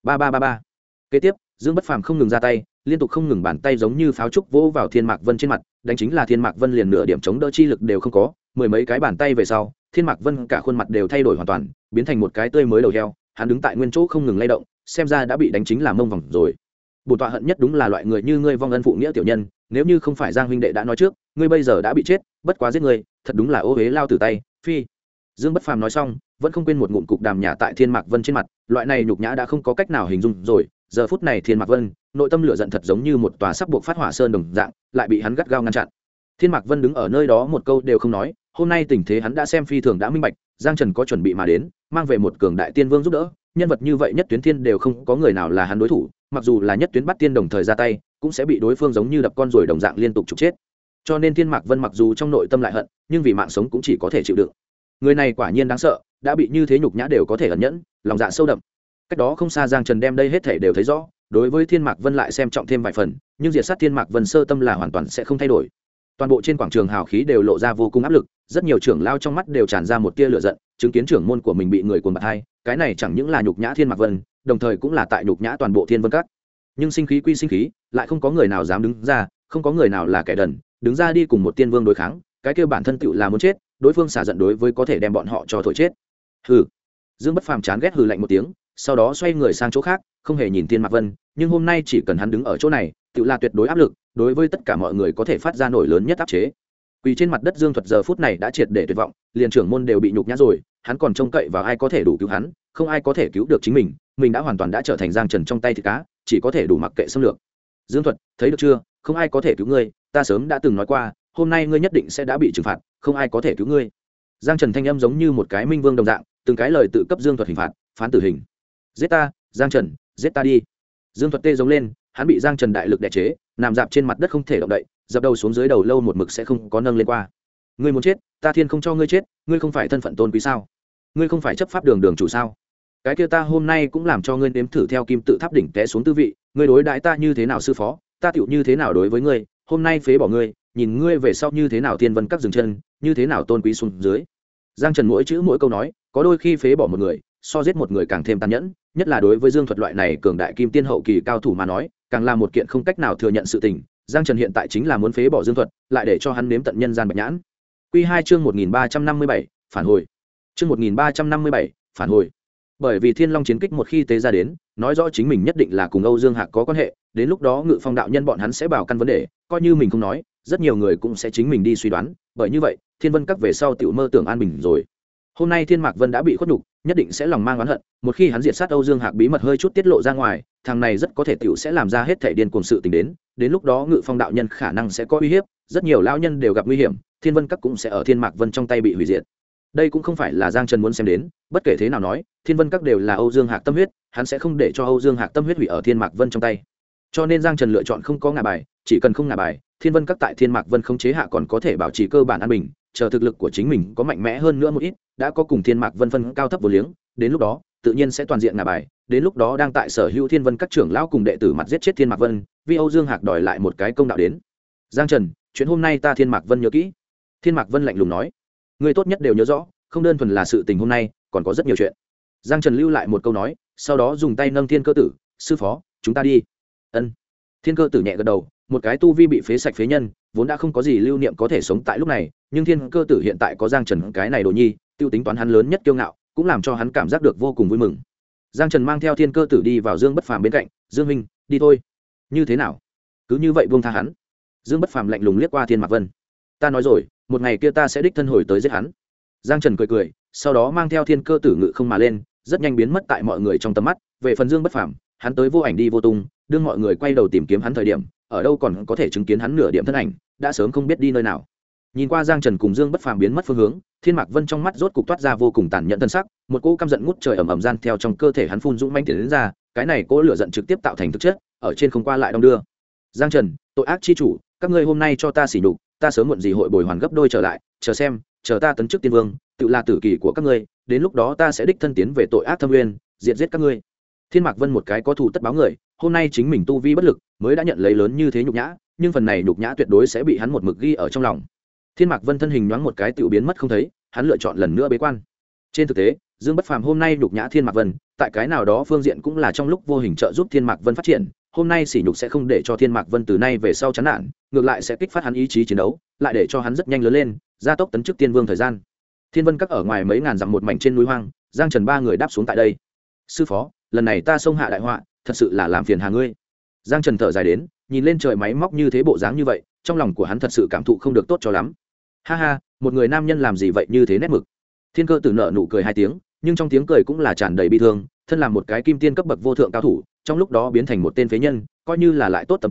3. Kế tiếp, Dương Bất Phàm không ngừng ra tay, liên tục không ngừng bàn tay giống như pháo trúc vỗ vào Thiên Mạc Vân trên mặt, đánh chính là Thiên Mạc Vân liền nửa điểm chống đỡ chi lực đều không có, mười mấy cái bàn tay về sau, Thiên Mạc Vân cả khuôn mặt đều thay đổi hoàn toàn, biến thành một cái tươi mới đầu heo, hắn đứng tại nguyên chỗ không ngừng lay động, xem ra đã bị đánh chính là mông vòng rồi. Bổn tọa hận nhất đúng là loại người như ngươi vong ân phụ nghĩa tiểu nhân, nếu như không phải Giang huynh đệ đã nói trước, ngươi bây giờ đã bị chết, bất quá giết ngươi, thật đúng là ô uế lao tử tay, phi. Dương Bất Phàm nói xong, vẫn không quên một ngụm cục đàm nhả tại Thiên Mạc Vân trên mặt, loại này nhục nhã đã không có cách nào hình dung rồi, giờ phút này Thiên Mạc Vân, nội tâm lửa giận thật giống như một tòa sắp buộc phát hỏa sơn đồng dạng, lại bị hắn gắt gao ngăn chặn. Thiên Mạc Vân đứng ở nơi đó một câu đều không nói, hôm nay tình thế hắn đã xem phi thường đã minh bạch, Giang Trần có chuẩn bị mà đến, mang về một cường đại tiên vương giúp đỡ, nhân vật như vậy nhất tuyến thiên đều không có người nào là hắn đối thủ, mặc dù là nhất tuyến bắt tiên đồng thời ra tay, cũng sẽ bị đối phương giống như đập con ruồi đồng dạng liên tục trục chết. Cho nên Thiên Mạc Vân mặc dù trong nội tâm lại hận, nhưng vì mạng sống cũng chỉ có thể chịu đựng. Người này quả nhiên đáng sợ, đã bị như thế nhục nhã đều có thể ẩn nhẫn, lòng dạ sâu đậm. Cách đó không xa Giang Trần đem đây hết thảy đều thấy rõ, đối với Thiên Mạc Vân lại xem trọng thêm vài phần, nhưng diệt sát Thiên Mạc Vân sơ tâm là hoàn toàn sẽ không thay đổi. Toàn bộ trên quảng trường hào khí đều lộ ra vô cùng áp lực, rất nhiều trưởng lao trong mắt đều tràn ra một tia lửa giận, chứng kiến trưởng môn của mình bị người cuồng bạt hai, cái này chẳng những là nhục nhã Thiên Mạc Vân, đồng thời cũng là tại nhục nhã toàn bộ Thiên Vân Các. Nhưng sinh khí quy sinh khí, lại không có người nào dám đứng ra, không có người nào là kẻ đần, đứng ra đi cùng một tiên vương đối kháng, cái kia bản thân tựu là muốn chết, đối phương xả giận đối với có thể đem bọn họ cho thổi chết. Hừ. Dương Bất Phàm chán ghét hừ lạnh một tiếng, sau đó xoay người sang chỗ khác, không hề nhìn Thiên Mạc Vân, nhưng hôm nay chỉ cần hắn đứng ở chỗ này, tựu là tuyệt đối áp lực, đối với tất cả mọi người có thể phát ra nổi lớn nhất áp chế. Quỳ trên mặt đất Dương Thuật giờ phút này đã triệt để tuyệt vọng, liền trưởng môn đều bị nhục nhã rồi, hắn còn trông cậy vào ai có thể đủ cứu hắn, không ai có thể cứu được chính mình đã hoàn toàn đã trở thành Giang Trần trong tay thịt cá, chỉ có thể đủ mặc kệ xâm lược. Dương Thuật, thấy được chưa, không ai có thể cứu ngươi, ta sớm đã từng nói qua, hôm nay ngươi nhất định sẽ đã bị trừng phạt, không ai có thể cứu ngươi. Giang Trần thanh âm giống như một cái minh vương đồng dạng, từng cái lời tự cấp Dương Thuật hình phạt, phán tử hình. Giết ta, Giang Trần, giết ta đi. Dương Thuật tê giống lên, hắn bị Giang Trần đại lực đè chế, nằm dạp trên mặt đất không thể động đậy, dập đầu xuống dưới đầu lâu một mực sẽ không có nâng lên qua. Ngươi muốn chết, ta thiên không cho ngươi chết, ngươi không phải thân phận tôn quý sao? Ngươi không phải chấp pháp đường chủ sao? Cái kia ta hôm nay cũng làm cho ngươi nếm thử theo kim tự tháp đỉnh té xuống tư vị, ngươi đối đãi ta như thế nào sư phó, ta tựu như thế nào đối với ngươi, hôm nay phế bỏ ngươi, nhìn ngươi về sau như thế nào Thiên Vân Các dừng chân, như thế nào tôn quý xuống dưới. Giang Trần mỗi chữ mỗi câu nói, có đôi khi phế bỏ một người, so giết một người càng thêm tàn nhẫn, nhất là đối với Dương Thuật loại này cường đại kim tiên hậu kỳ cao thủ mà nói, càng là một kiện không cách nào thừa nhận sự tình. Giang Trần hiện tại chính là muốn phế bỏ Dương Thuật, lại để cho hắn nếm tận nhân gian bạch nhãn. Quy 2 chương 1357, phản hồi. Chương 1357, phản hồi. Bởi vì Thiên Long chiến kích một khi tế ra đến, nói rõ chính mình nhất định là cùng Âu Dương Hạc có quan hệ, đến lúc đó Ngự Phong đạo nhân bọn hắn sẽ bảo căn vấn đề, coi như mình không nói, rất nhiều người cũng sẽ chính mình đi suy đoán, bởi như vậy, Thiên Vân Các về sau tiểu mơ tưởng an bình rồi. Hôm nay Thiên Mạc Vân đã bị khuất nhục, nhất định sẽ lòng mang oán hận, một khi hắn diệt sát Âu Dương Hạc bí mật hơi chút tiết lộ ra ngoài, thằng này rất có thể tiểu sẽ làm ra hết thảy điên cuồng sự tình đến lúc đó Ngự Phong đạo nhân khả năng sẽ có uy hiếp, rất nhiều lão nhân đều gặp nguy hiểm, Thiên Vân Các cũng sẽ ở Thiên Mạc Vân trong tay bị hủy diệt. Đây cũng không phải là Giang Trần muốn xem đến, bất kể thế nào nói, Thiên Vân Các đều là Âu Dương Hạc tâm huyết, hắn sẽ không để cho Âu Dương Hạc tâm huyết hủy ở Thiên Mạc Vân trong tay. Cho nên Giang Trần lựa chọn không có ngả bài, chỉ cần không ngả bài, Thiên Vân Các tại Thiên Mạc Vân không chế hạ còn có thể bảo trì cơ bản an bình, chờ thực lực của chính mình có mạnh mẽ hơn nữa một ít, đã có cùng Thiên Mạc Vân phân cao thấp vô liếng, đến lúc đó, tự nhiên sẽ toàn diện ngả bài, đến lúc đó đang tại sở hữu Thiên Vân Các trưởng lão cùng đệ tử mặt giết chết Thiên Mạc Vân, vì Âu Dương Hạc đòi lại một cái công đạo đến. Giang Trần, chuyện hôm nay ta Thiên Mạc Vân nhớ kỹ. Thiên Mạc Vân lạnh lùng nói, người tốt nhất đều nhớ rõ, không đơn thuần là sự tình hôm nay, còn có rất nhiều chuyện. Giang Trần lưu lại một câu nói, sau đó dùng tay nâng Thiên Cơ Tử, sư phó, chúng ta đi. Ân. Thiên Cơ Tử nhẹ gật đầu, một cái tu vi bị phế sạch phế nhân, vốn đã không có gì lưu niệm có thể sống tại lúc này, nhưng Thiên Cơ Tử hiện tại có Giang Trần cái này đồ nhi, tiêu tính toán hắn lớn nhất kiêu ngạo, cũng làm cho hắn cảm giác được vô cùng vui mừng. Giang Trần mang theo Thiên Cơ Tử đi vào Dương Bất Phàm bên cạnh, "Dương huynh, đi thôi." "Như thế nào? Cứ như vậy buông tha hắn?" Dương Bất Phàm lạnh lùng liếc qua Thiên Mạc Vân. "Ta nói rồi, một ngày kia ta sẽ đích thân hồi tới giết hắn." Giang Trần cười cười, sau đó mang theo Thiên Cơ Tử ngự không mà lên, rất nhanh biến mất tại mọi người trong tầm mắt. Về phần Dương Bất Phàm, hắn tới vô ảnh đi vô tung, đương mọi người quay đầu tìm kiếm hắn thời điểm, ở đâu còn có thể chứng kiến hắn nửa điểm thân ảnh, đã sớm không biết đi nơi nào. Nhìn qua Giang Trần cùng Dương Bất Phàm biến mất phương hướng, Thiên Mạc Vân trong mắt rốt cục toát ra vô cùng tàn nhẫn thân sắc, một cỗ căm giận ngút trời ầm ầm gian theo trong cơ thể hắn phun dũng mãnh tiến đến ra, cái này cỗ lửa giận trực tiếp tạo thành thực chất, ở trên không qua lại đong đưa. Giang Trần, tội ác chi chủ, các ngươi hôm nay cho ta sỉ nhục, ta sớm muộn gì hội bồi hoàn gấp đôi trở lại, chờ xem, chờ ta tấn chức tiên vương, tự là tử kỳ của các ngươi, đến lúc đó ta sẽ đích thân tiến về tội ác thâm nguyên, diệt giết các ngươi. Thiên Mạc Vân một cái có thù tất báo người, hôm nay chính mình tu vi bất lực, mới đã nhận lấy lớn như thế nhục nhã, nhưng phần này nhục nhã tuyệt đối sẽ bị hắn một mực ghi ở trong lòng. Thiên Mạc Vân thân hình nhoáng một cái tiểu biến mất không thấy, hắn lựa chọn lần nữa bế quan. Trên thực tế, Dương Bất Phàm hôm nay nhục nhã Thiên Mạc Vân, tại cái nào đó phương diện cũng là trong lúc vô hình trợ giúp Thiên Mạc Vân phát triển, hôm nay sỉ nhục sẽ không để cho Thiên Mạc Vân từ nay về sau chán nản, ngược lại sẽ kích phát hắn ý chí chiến đấu, lại để cho hắn rất nhanh lớn lên, gia tốc tấn chức tiên vương thời gian. Thiên Vân Các ở ngoài mấy ngàn dặm một mảnh trên núi hoang, Giang Trần ba người đáp xuống tại đây. "Sư phó, lần này ta xông hạ đại họa, thật sự là làm phiền hà ngươi." Giang Trần thở dài đến, nhìn lên trời máy móc như thế bộ dáng như vậy, trong lòng của hắn thật sự cảm thụ không được tốt cho lắm. "Ha ha, một người nam nhân làm gì vậy như thế nét mực." Thiên Cơ Tử nở nụ cười hai tiếng, nhưng trong tiếng cười cũng là tràn đầy bi thương, thân làm một cái kim tiên cấp bậc vô thượng cao thủ, trong lúc đó biến thành một tên phế nhân, coi như là lại tốt tâm tính,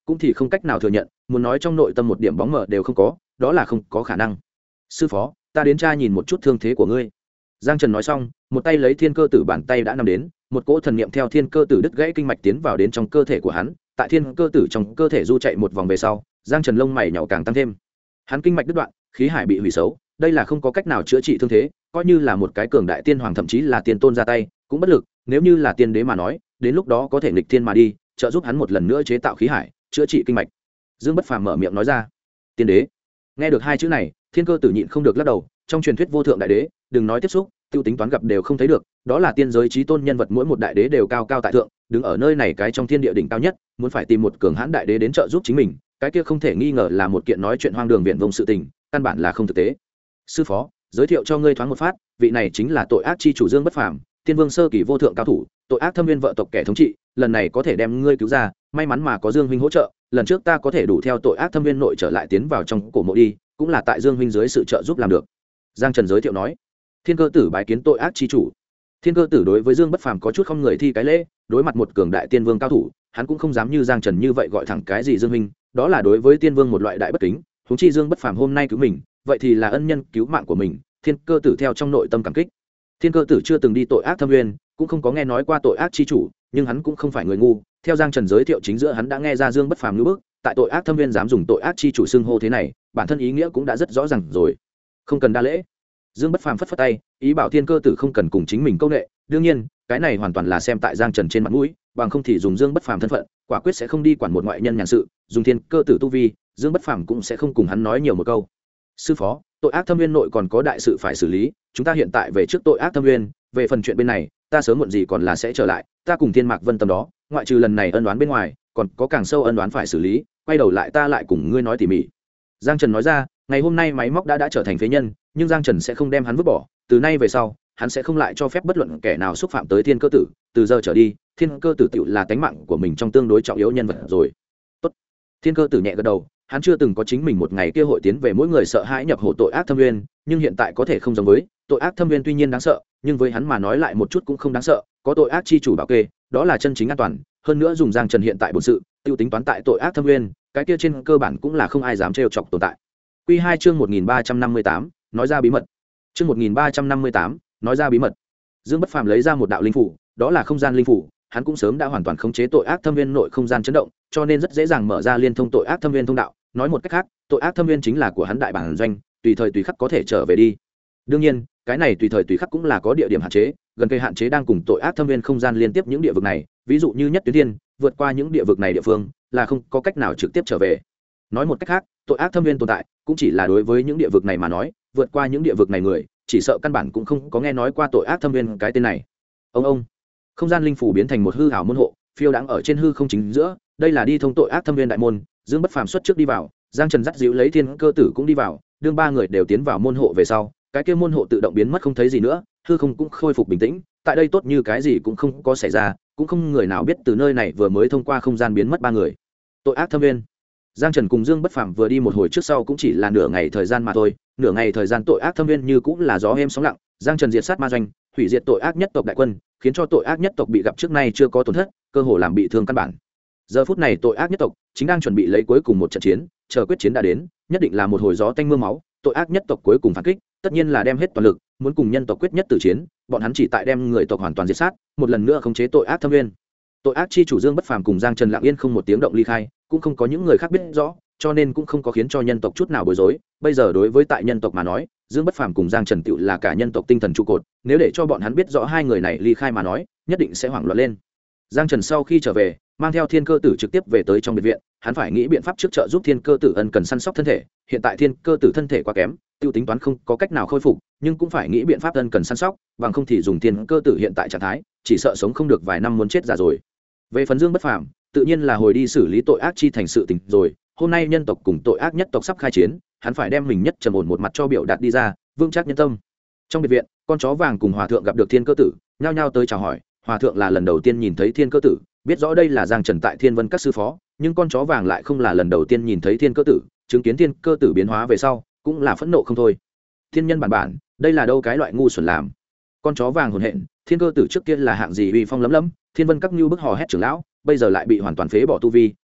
cũng thì không cách nào thừa nhận, muốn nói trong nội tâm một điểm bóng mờ đều không có, đó là không có khả năng. Sư phó, ta đến tra nhìn một chút thương thế của ngươi. Giang Trần nói xong, một tay lấy thiên cơ tử bàn tay đã nắm đến, một cỗ thần niệm theo thiên cơ tử đứt gãy kinh mạch tiến vào đến trong cơ thể của hắn, tại thiên cơ tử trong cơ thể du chạy một vòng về sau, Giang Trần lông mày nhỏ càng tăng thêm. Hắn kinh mạch đứt đoạn, khí hải bị hủy xấu, đây là không có cách nào chữa trị thương thế, coi như là một cái cường đại tiên hoàng thậm chí là tiên tôn ra tay, cũng bất lực, nếu như là tiên đế mà nói, đến lúc đó có thể nghịch thiên mà đi, trợ giúp hắn một lần nữa chế tạo khí hải, chữa trị kinh mạch. Dương Bất Phàm mở miệng nói ra. Tiên đế. Nghe được hai chữ này, thiên cơ tử nhịn không được lắc đầu, trong truyền thuyết vô thượng đại đế, đừng nói tiếp xúc, tiêu tính toán gặp đều không thấy được, đó là tiên giới chí tôn nhân vật, mỗi một đại đế đều cao cao tại thượng, đứng ở nơi này cái trong thiên địa đỉnh cao nhất, muốn phải tìm một cường hãn đại đế đến trợ giúp chính mình, cái kia không thể nghi ngờ là một kiện nói chuyện hoang đường viển vông sự tình, căn bản là không thực tế. Sư phó, giới thiệu cho ngươi thoáng một phát, vị này chính là tội ác chi chủ Dương Bất Phàm, tiên vương sơ kỳ vô thượng cao thủ, tội ác thâm viên vợ tộc kẻ thống trị, lần này có thể đem ngươi cứu ra, may mắn mà có Dương huynh hỗ trợ, lần trước ta có thể đủ theo tội ác thâm viên nội trở lại tiến vào trong cổ mộ đi, cũng là tại Dương huynh dưới sự trợ giúp làm được. Giang Trần giới thiệu nói. Thiên cơ tử bái kiến tội ác chi chủ. Thiên cơ tử đối với Dương Bất Phàm có chút không người thi cái lễ, đối mặt một cường đại tiên vương cao thủ, hắn cũng không dám như Giang Trần như vậy gọi thẳng cái gì Dương huynh, đó là đối với tiên vương một loại đại bất kính, huống chi Dương Bất Phàm hôm nay cứu mình, vậy thì là ân nhân cứu mạng của mình. Thiên cơ tử theo trong nội tâm cảm kích. Thiên cơ tử chưa từng đi tội ác thâm nguyên, cũng không có nghe nói qua tội ác chi chủ, nhưng hắn cũng không phải người ngu, theo Giang Trần giới thiệu chính giữa hắn đã nghe ra Dương Bất Phàm như bước, tại tội ác thâm nguyên dám dùng tội ác chi chủ xưng hô thế này, bản thân ý nghĩa cũng đã rất rõ ràng rồi, không cần đa lễ. Dương Bất Phàm phất phất tay, ý bảo thiên cơ tử không cần cùng chính mình câu nệ, đương nhiên cái này hoàn toàn là xem tại Giang Trần trên mặt mũi, bằng không thì dùng Dương Bất Phàm thân phận, quả quyết sẽ không đi quản một ngoại nhân nhàn sự, dùng thiên cơ tử tu vi, Dương Bất Phàm cũng sẽ không cùng hắn nói nhiều một câu. Sư phó, tội ác thâm nguyên nội còn có đại sự phải xử lý, chúng ta hiện tại về trước tội ác thâm nguyên, về phần chuyện bên này, ta sớm muộn gì còn là sẽ trở lại, ta cùng Thiên Mạc Vân tầm đó, ngoại trừ lần này ân oán bên ngoài, còn có càng sâu ân oán phải xử lý, quay đầu lại ta lại cùng ngươi nói tỉ mỉ. Giang Trần nói ra, ngày hôm nay máy móc đã trở thành phế nhân, nhưng Giang Trần sẽ không đem hắn vứt bỏ, từ nay về sau, hắn sẽ không lại cho phép bất luận kẻ nào xúc phạm tới thiên cơ tử, từ giờ trở đi, thiên cơ tử tựu là tánh mạng của mình trong tương đối trọng yếu nhân vật rồi. Tốt. Thiên cơ tử nhẹ gật đầu, hắn chưa từng có chính mình một ngày kia hội tiến về mỗi người sợ hãi nhập hồ tội ác thâm nguyên, nhưng hiện tại có thể không giống với, tội ác thâm nguyên tuy nhiên đáng sợ, nhưng với hắn mà nói lại một chút cũng không đáng sợ, có tội ác chi chủ bảo kê, đó là chân chính an toàn, hơn nữa dùng Giang Trần hiện tại bổn sự, tiêu tính toán tại tội ác thâm nguyên, cái kia trên cơ bản cũng là không ai dám trêu chọc tồn tại. Quy 2 chương 1358, nói ra bí mật. Chương 1358, nói ra bí mật. Dương Bất Phàm lấy ra một đạo linh phủ, đó là không gian linh phủ, hắn cũng sớm đã hoàn toàn khống chế tội ác thâm viên nội không gian chấn động, cho nên rất dễ dàng mở ra liên thông tội ác thâm viên thông đạo, nói một cách khác, tội ác thâm viên chính là của hắn đại bản doanh, tùy thời tùy khắc có thể trở về đi. Đương nhiên, cái này tùy thời tùy khắc cũng là có địa điểm hạn chế, gần cây hạn chế đang cùng tội ác thâm viên không gian liên tiếp những địa vực này, ví dụ như Nhất Tuyến Thiên, vượt qua những địa vực này địa phương, là không có cách nào trực tiếp trở về. Nói một cách khác, tội ác thâm viên tồn tại cũng chỉ là đối với những địa vực này mà nói, vượt qua những địa vực này người chỉ sợ căn bản cũng không có nghe nói qua tội ác thâm viên cái tên này. Ông không gian linh phủ biến thành một hư ảo môn hộ, phiêu đãng ở trên hư không chính giữa, đây là đi thông tội ác thâm viên đại môn. Dương Bất Phàm xuất trước đi vào, Giang Trần dắt dịu lấy thiên cơ tử cũng đi vào, đương ba người đều tiến vào môn hộ về sau, cái kia môn hộ tự động biến mất không thấy gì nữa, hư không cũng khôi phục bình tĩnh, tại đây tốt như cái gì cũng không có xảy ra, cũng không người nào biết từ nơi này vừa mới thông qua không gian biến mất ba người. Tội ác thâm viên. Giang Trần cùng Dương Bất Phàm vừa đi một hồi trước sau cũng chỉ là nửa ngày thời gian mà thôi, nửa ngày thời gian tội ác thâm viên như cũng là gió êm sóng lặng, Giang Trần diệt sát ma doanh, hủy diệt tội ác nhất tộc đại quân, khiến cho tội ác nhất tộc bị gặp trước nay chưa có tổn thất, cơ hồ làm bị thương căn bản. Giờ phút này tội ác nhất tộc chính đang chuẩn bị lấy cuối cùng một trận chiến, chờ quyết chiến đã đến, nhất định là một hồi gió tanh mưa máu, tội ác nhất tộc cuối cùng phản kích, tất nhiên là đem hết toàn lực, muốn cùng nhân tộc quyết nhất tử chiến, bọn hắn chỉ tại đem người tộc hoàn toàn diệt sát, một lần nữa khống chế tội ác thâm viên. Tội ác chi chủ Dương Bất Phàm cùng Giang Trần lặng yên không một tiếng động ly khai, cũng không có những người khác biết rõ, cho nên cũng không có khiến cho nhân tộc chút nào bối rối. Bây giờ đối với tại nhân tộc mà nói, Dương Bất Phàm cùng Giang Trần tựu là cả nhân tộc tinh thần trụ cột, nếu để cho bọn hắn biết rõ hai người này ly khai mà nói, nhất định sẽ hoảng loạn lên. Giang Trần sau khi trở về, mang theo thiên cơ tử trực tiếp về tới trong biệt viện, hắn phải nghĩ biện pháp trước trợ giúp thiên cơ tử ân cần săn sóc thân thể, hiện tại thiên cơ tử thân thể quá kém, tiêu tính toán không có cách nào khôi phục, nhưng cũng phải nghĩ biện pháp ân cần săn sóc, bằng không thì dùng thiên cơ tử hiện tại trạng thái, chỉ sợ sống không được vài năm muốn chết già rồi. Về phần Dương Bất Phàm, tự nhiên là hồi đi xử lý tội ác chi thành sự tình rồi, hôm nay nhân tộc cùng tội ác nhất tộc sắp khai chiến, hắn phải đem mình nhất trầm ổn một mặt cho biểu đạt đi ra, vững chắc nhân tâm. Trong biệt viện, con chó vàng cùng hòa thượng gặp được thiên cơ tử, nhao nhao tới chào hỏi. Hòa thượng là lần đầu tiên nhìn thấy thiên cơ tử, biết rõ đây là Giang Trần tại Thiên Vân các sư phó, nhưng con chó vàng lại không là lần đầu tiên nhìn thấy thiên cơ tử, chứng kiến thiên cơ tử biến hóa về sau, cũng là phẫn nộ không thôi. Thiên nhân bản, đây là đâu cái loại ngu xuẩn làm. Con chó vàng hồn hện, thiên cơ tử trước kia là hạng gì uy phong lấm lấm, Thiên Vân các như bức hò hét trưởng lão, bây giờ lại bị hoàn toàn phế bỏ tu vi,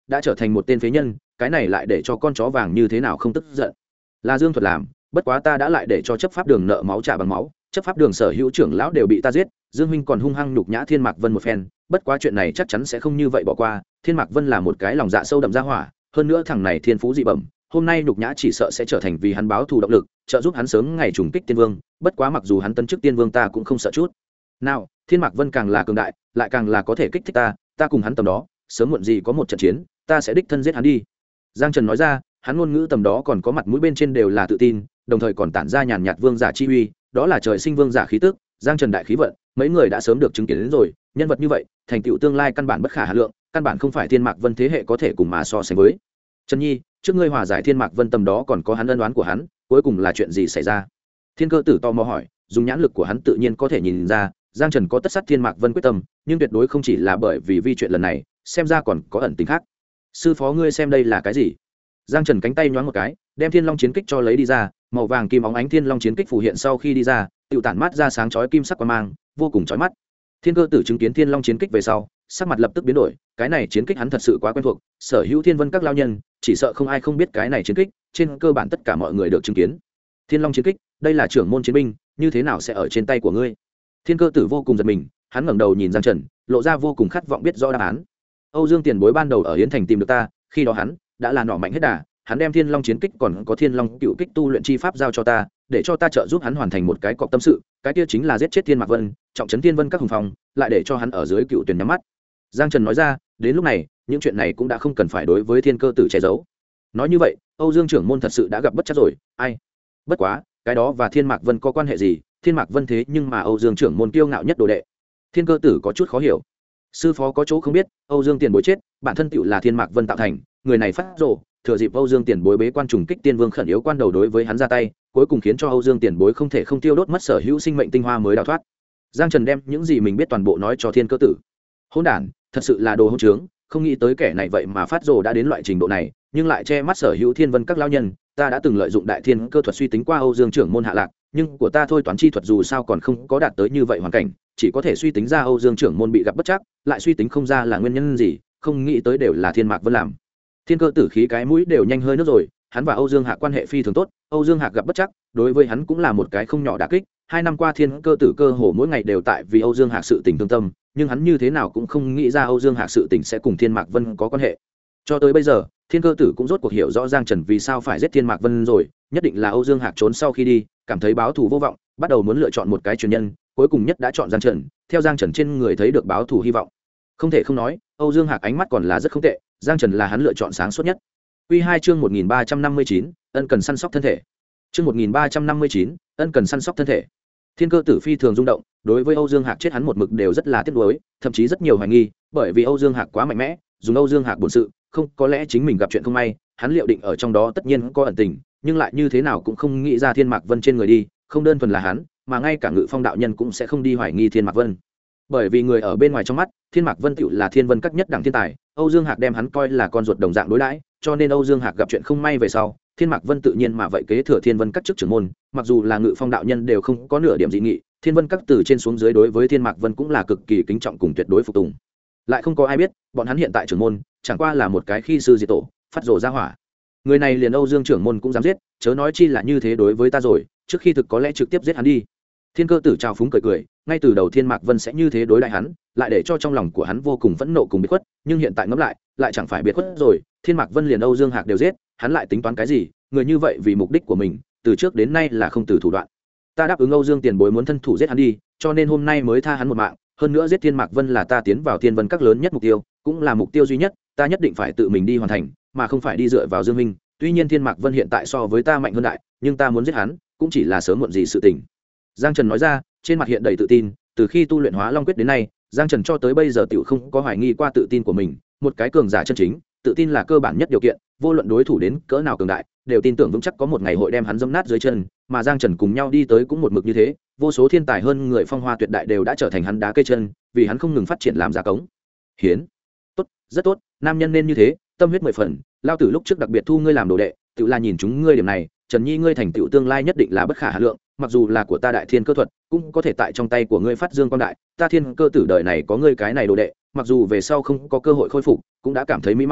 đã trở thành một tên phế nhân, cái này lại để cho con chó vàng như thế nào không tức giận. Là Dương Thuật làm, bất quá ta đã lại để cho chấp pháp đường nợ máu trả bằng máu, chấp pháp đường sở hữu trưởng lão đều bị ta giết, Dương huynh còn hung hăng nhục nhã Thiên Mạc Vân một phen, bất quá chuyện này chắc chắn sẽ không như vậy bỏ qua. Thiên Mạc Vân là một cái lòng dạ sâu đậm ra hỏa, hơn nữa thằng này thiên phú dị bẩm, hôm nay nhục nhã chỉ sợ sẽ trở thành vì hắn báo thù động lực, trợ giúp hắn sớm ngày trùng kích tiên vương. Bất quá mặc dù hắn tân chức tiên vương ta cũng không sợ chút nào. Thiên Mạc Vân càng là cường đại, lại càng là có thể kích thích ta cùng hắn tầm đó, sớm muộn gì có một trận chiến, ta sẽ đích thân giết hắn đi. Giang Trần nói ra, hắn ngôn ngữ tầm đó còn có mặt mũi bên trên đều là tự tin, đồng thời còn tản ra nhàn nhạt vương giả chi uy, đó là trời sinh vương giả khí tức. Giang Trần đại khí vận, mấy người đã sớm được chứng kiến đến rồi, nhân vật như vậy, thành tựu tương lai căn bản bất khả hà lượng, căn bản không phải Thiên Mạc Vân thế hệ có thể cùng mà so sánh với. Trần Nhi, trước ngươi hòa giải Thiên Mạc Vân tầm đó còn có hắn ân oán của hắn, cuối cùng là chuyện gì xảy ra? Thiên Cơ Tử tò mò hỏi, dùng nhãn lực của hắn tự nhiên có thể nhìn ra, Giang Trần có tất sát Thiên Mạc Vân quyết tâm, nhưng tuyệt đối không chỉ là bởi vì vi chuyện lần này, xem ra còn có ẩn tình khác. Sư phó ngươi xem đây là cái gì? Giang Trần cánh tay nhoáng một cái, đem Thiên Long chiến kích cho lấy đi ra, màu vàng kim óng ánh Thiên Long chiến kích phù hiện sau khi đi ra, tự tản mát ra sáng chói kim sắc quang mang, vô cùng chói mắt. Thiên Cơ Tử chứng kiến Thiên Long chiến kích về sau, sắc mặt lập tức biến đổi, cái này chiến kích hắn thật sự quá quen thuộc, sở hữu Thiên Vân các lao nhân, chỉ sợ không ai không biết cái này chiến kích, trên cơ bản tất cả mọi người được chứng kiến. Thiên Long chiến kích, đây là trưởng môn chiến binh, như thế nào sẽ ở trên tay của ngươi? Thiên Cơ Tử vô cùng giật mình, hắn ngẩng đầu nhìn Giang Trần, lộ ra vô cùng khát vọng biết rõ đáp án. Âu Dương Tiền Bối ban đầu ở Yến Thành tìm được ta, khi đó hắn đã là nỏ mạnh hết đà, hắn đem Thiên Long chiến kích còn có Thiên Long cựu kích tu luyện chi pháp giao cho ta, để cho ta trợ giúp hắn hoàn thành một cái cọc tâm sự, cái kia chính là giết chết Thiên Mạc Vân, trọng trấn Thiên Vân các hùng phòng, lại để cho hắn ở dưới cựu tuyển nhắm mắt. Giang Trần nói ra, đến lúc này, những chuyện này cũng đã không cần phải đối với Thiên Cơ Tử che giấu. Nói như vậy, Âu Dương trưởng môn thật sự đã gặp bất trắc rồi, ai? Bất quá, cái đó và Thiên Mạc Vân có quan hệ gì? Thiên Mạc Vân thế nhưng mà Âu Dương trưởng môn kiêu ngạo nhất đồ đệ. Thiên Cơ Tử có chút khó hiểu. Sư phó có chỗ không biết, Âu Dương Tiền Bối chết, bản thân tựu là Thiên Mạc Vân tạo thành, người này phát rồ, thừa dịp Âu Dương Tiền Bối bế quan trùng kích tiên vương khẩn yếu quan đầu đối với hắn ra tay, cuối cùng khiến cho Âu Dương Tiền Bối không thể không tiêu đốt mất sở hữu sinh mệnh tinh hoa mới đào thoát. Giang Trần đem những gì mình biết toàn bộ nói cho Thiên Cơ Tử. Hỗn đản, thật sự là đồ hỗn trướng, không nghĩ tới kẻ này vậy mà phát rồ đã đến loại trình độ này, nhưng lại che mắt sở hữu Thiên Vân các lão nhân, ta đã từng lợi dụng đại thiên cơ thuật suy tính qua Âu Dương trưởng môn hạ lạc, nhưng của ta thôi toán chi thuật dù sao còn không có đạt tới như vậy hoàn cảnh, chỉ có thể suy tính ra Âu Dương trưởng môn bị gặp bất trắc, lại suy tính không ra là nguyên nhân gì, không nghĩ tới đều là Thiên Mạc Vân làm. Thiên Cơ Tử khí cái mũi đều nhanh hơi nước rồi, hắn và Âu Dương Hạc quan hệ phi thường tốt, Âu Dương Hạc gặp bất trắc, đối với hắn cũng là một cái không nhỏ đả kích. 2 năm qua Thiên Cơ Tử cơ hồ mỗi ngày đều tại vì Âu Dương Hạc sự tình thương tâm, nhưng hắn như thế nào cũng không nghĩ ra Âu Dương Hạc sự tình sẽ cùng Thiên Mạc Vân có quan hệ. Cho tới bây giờ, Thiên Cơ Tử cũng rốt cuộc hiểu rõ Giang Trần vì sao phải giết Thiên Mạc Vân rồi, nhất định là Âu Dương Hạc trốn sau khi đi, cảm thấy báo thù vô vọng, bắt đầu muốn lựa chọn một cái truyền nhân, cuối cùng nhất đã chọn Giang Trần, theo Giang Trần trên người thấy được báo thù hy vọng. Không thể không nói, Âu Dương Hạc ánh mắt còn là rất không tệ, Giang Trần là hắn lựa chọn sáng suốt nhất. Quy 2 chương 1359, ân cần săn sóc thân thể. Chương 1359, ân cần săn sóc thân thể. Thiên Cơ Tử phi thường rung động, đối với Âu Dương Hạc chết hắn một mực đều rất là tiếc nuối, thậm chí rất nhiều hoài nghi, bởi vì Âu Dương Hạc quá mạnh mẽ, dùng Âu Dương Hạc bổn sự, không có lẽ chính mình gặp chuyện không may, hắn liệu định ở trong đó tất nhiên có ẩn tình, nhưng lại như thế nào cũng không nghĩ ra Thiên Mạc Vân trên người đi, không đơn thuần là hắn, mà ngay cả Ngự Phong đạo nhân cũng sẽ không đi hoài nghi Thiên Mạc Vân. Bởi vì người ở bên ngoài trong mắt, Thiên Mạc Vân tựu là Thiên Vân các nhất đẳng thiên tài, Âu Dương Hạc đem hắn coi là con ruột đồng dạng đối đãi, cho nên Âu Dương Hạc gặp chuyện không may về sau, Thiên Mạc Vân tự nhiên mà vậy kế thừa Thiên Vân các chức trưởng môn, mặc dù là Ngự Phong đạo nhân đều không có nửa điểm dị nghị, Thiên Vân các từ trên xuống dưới đối với Thiên Mạc Vân cũng là cực kỳ kính trọng cùng tuyệt đối phục tùng. Lại không có ai biết, bọn hắn hiện tại trưởng môn, chẳng qua là một cái khi sư diệt tổ, phát rồ ra hỏa. Người này liền Âu Dương trưởng môn cũng dám giết, chớ nói chi là như thế đối với ta rồi, trước khi thực có lẽ trực tiếp giết hắn đi. Thiên Cơ Tử trào phúng cười cười, ngay từ đầu Thiên Mạc Vân sẽ như thế đối đại hắn, lại để cho trong lòng của hắn vô cùng phẫn nộ cùng biệt khuất, nhưng hiện tại ngẫm lại chẳng phải biệt khuất rồi, Thiên Mạc Vân liền Âu Dương Hạc đều giết, hắn lại tính toán cái gì, người như vậy vì mục đích của mình, từ trước đến nay là không từ thủ đoạn. Ta đáp ứng Âu Dương tiền bối muốn thân thủ giết hắn đi, cho nên hôm nay mới tha hắn một mạng, hơn nữa giết Thiên Mạc Vân là ta tiến vào Thiên Vân các lớn nhất mục tiêu, cũng là mục tiêu duy nhất, ta nhất định phải tự mình đi hoàn thành, mà không phải đi dựa vào Dương Minh. Tuy nhiên Thiên Mạc Vân hiện tại so với ta mạnh hơn đại, nhưng ta muốn giết hắn, cũng chỉ là sớm muộn gì sự tình. Giang Trần nói ra, trên mặt hiện đầy tự tin, từ khi tu luyện Hóa Long quyết đến nay, Giang Trần cho tới bây giờ tiểu không có hoài nghi qua tự tin của mình, một cái cường giả chân chính, tự tin là cơ bản nhất điều kiện, vô luận đối thủ đến cỡ nào cường đại, đều tin tưởng vững chắc có một ngày hội đem hắn dẫm nát dưới chân, mà Giang Trần cùng nhau đi tới cũng một mực như thế, vô số thiên tài hơn người phong hoa tuyệt đại đều đã trở thành hắn đá cây chân, vì hắn không ngừng phát triển làm giá cống. Hiến. Tốt, rất tốt, nam nhân nên như thế, tâm huyết 10 phần, lao tử lúc trước đặc biệt thu ngươi làm đồ đệ, tự là nhìn chúng ngươi điểm này, Trần Nhi ngươi thành tựu tương lai nhất định là bất khả hà lượng, mặc dù là của ta đại thiên cơ thuật, cũng có thể tại trong tay của ngươi phát dương quang đại, ta thiên cơ tử đời này có ngươi cái này đồ đệ, mặc dù về sau không có cơ hội khôi phục, cũng đã cảm thấy mỹ mãn,